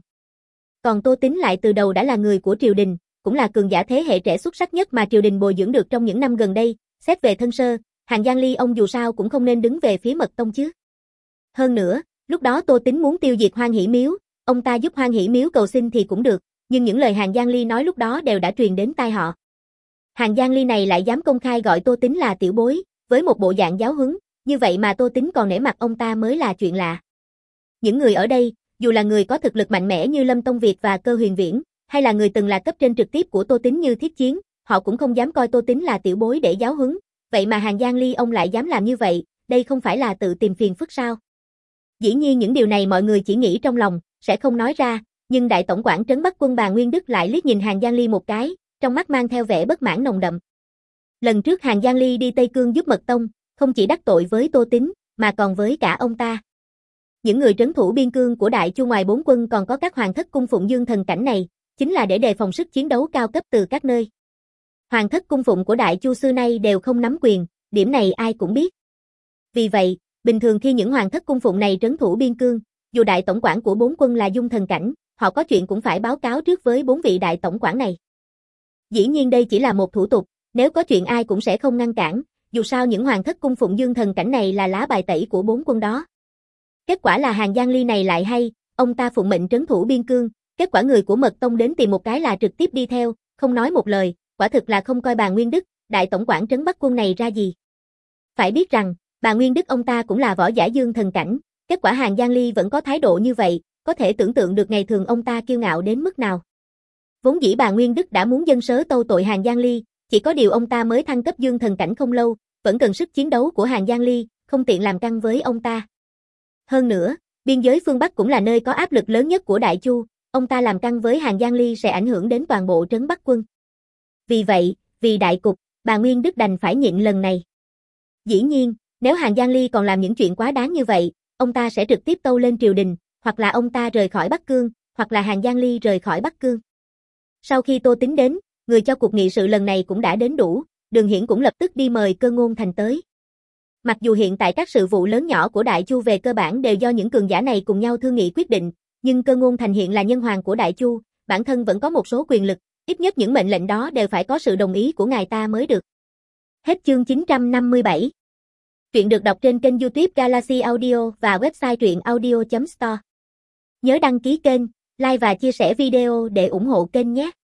Còn Tô Tín lại từ đầu đã là người của triều đình, cũng là cường giả thế hệ trẻ xuất sắc nhất mà triều đình bồi dưỡng được trong những năm gần đây, xét về thân sơ, Hàn Giang Ly ông dù sao cũng không nên đứng về phía Mật Tông chứ. Hơn nữa, lúc đó Tô Tín muốn tiêu diệt Hoan Hỷ Miếu, ông ta giúp Hoan Hỷ Miếu cầu xin thì cũng được, nhưng những lời Hàn Giang Ly nói lúc đó đều đã truyền đến tai họ. Hàn Giang Ly này lại dám công khai gọi Tô Tín là tiểu bối, với một bộ dạng giáo huấn, như vậy mà Tô Tín còn nể mặt ông ta mới là chuyện lạ. Những người ở đây, dù là người có thực lực mạnh mẽ như Lâm Tông Việt và Cơ Huyền Viễn, hay là người từng là cấp trên trực tiếp của Tô Tín như Thiết Chiến, họ cũng không dám coi Tô Tín là tiểu bối để giáo huấn, vậy mà Hàn Giang Ly ông lại dám làm như vậy, đây không phải là tự tìm phiền phức sao? Dĩ nhiên những điều này mọi người chỉ nghĩ trong lòng, sẽ không nói ra, nhưng đại tổng quản trấn Bắc quân Bàn Nguyên Đức lại liếc nhìn Hàn Giang Ly một cái, trong mắt mang theo vẻ bất mãn nồng đậm. Lần trước Hàn Giang Ly đi Tây Cương giúp Mật Tông, không chỉ đắc tội với Tô Tín, mà còn với cả ông ta. Những người trấn thủ biên cương của Đại Chu ngoài bốn quân còn có các hoàng thất cung phụng Dương Thần cảnh này, chính là để đề phòng sức chiến đấu cao cấp từ các nơi. Hoàng thất cung phụng của Đại Chu xưa nay đều không nắm quyền, điểm này ai cũng biết. Vì vậy, bình thường khi những hoàng thất cung phụng này trấn thủ biên cương, dù đại tổng quản của bốn quân là Dương Thần cảnh, họ có chuyện cũng phải báo cáo trước với bốn vị đại tổng quản này. Dĩ nhiên đây chỉ là một thủ tục, nếu có chuyện ai cũng sẽ không ngăn cản, dù sao những hoàng thất cung phụng Dương Thần cảnh này là lá bài tẩy của bốn quân đó. Kết quả là Hàn Giang Ly này lại hay, ông ta phụng mệnh trấn thủ biên cương, kết quả người của Mật Tông đến tìm một cái là trực tiếp đi theo, không nói một lời, quả thực là không coi Bàn Nguyên Đức, đại tổng quản trấn Bắc quân này ra gì. Phải biết rằng, Bàn Nguyên Đức ông ta cũng là võ giả Dương Thần cảnh, kết quả Hàn Giang Ly vẫn có thái độ như vậy, có thể tưởng tượng được ngày thường ông ta kiêu ngạo đến mức nào. Vốn dĩ Bàn Nguyên Đức đã muốn dâng sớ tâu tội Hàn Giang Ly, chỉ có điều ông ta mới thăng cấp Dương Thần cảnh không lâu, vẫn cần sức chiến đấu của Hàn Giang Ly, không tiện làm căng với ông ta. Hơn nữa, biên giới phương Bắc cũng là nơi có áp lực lớn nhất của Đại Chu, ông ta làm căng với Hàn Giang Ly sẽ ảnh hưởng đến toàn bộ trấn Bắc quân. Vì vậy, vì đại cục, Bàn Nguyên Đức đành phải nhịn lần này. Dĩ nhiên, nếu Hàn Giang Ly còn làm những chuyện quá đáng như vậy, ông ta sẽ trực tiếp tâu lên triều đình, hoặc là ông ta rời khỏi Bắc Cương, hoặc là Hàn Giang Ly rời khỏi Bắc Cương. Sau khi Tô Tín đến, người cho cuộc nghị sự lần này cũng đã đến đủ, Đường Hiển cũng lập tức đi mời Cơ Ngôn Thành tới. Mặc dù hiện tại các sự vụ lớn nhỏ của Đại Chu về cơ bản đều do những cường giả này cùng nhau thương nghị quyết định, nhưng Cơ Ngôn Thành hiện là nhân hoàng của Đại Chu, bản thân vẫn có một số quyền lực, ít nhất những mệnh lệnh đó đều phải có sự đồng ý của ngài ta mới được. Hết chương chín trăm năm mươi bảy. Truyện được đọc trên kênh YouTube Galaxy Audio và website truyện audio chấm store. Nhớ đăng ký kênh, like và chia sẻ video để ủng hộ kênh nhé.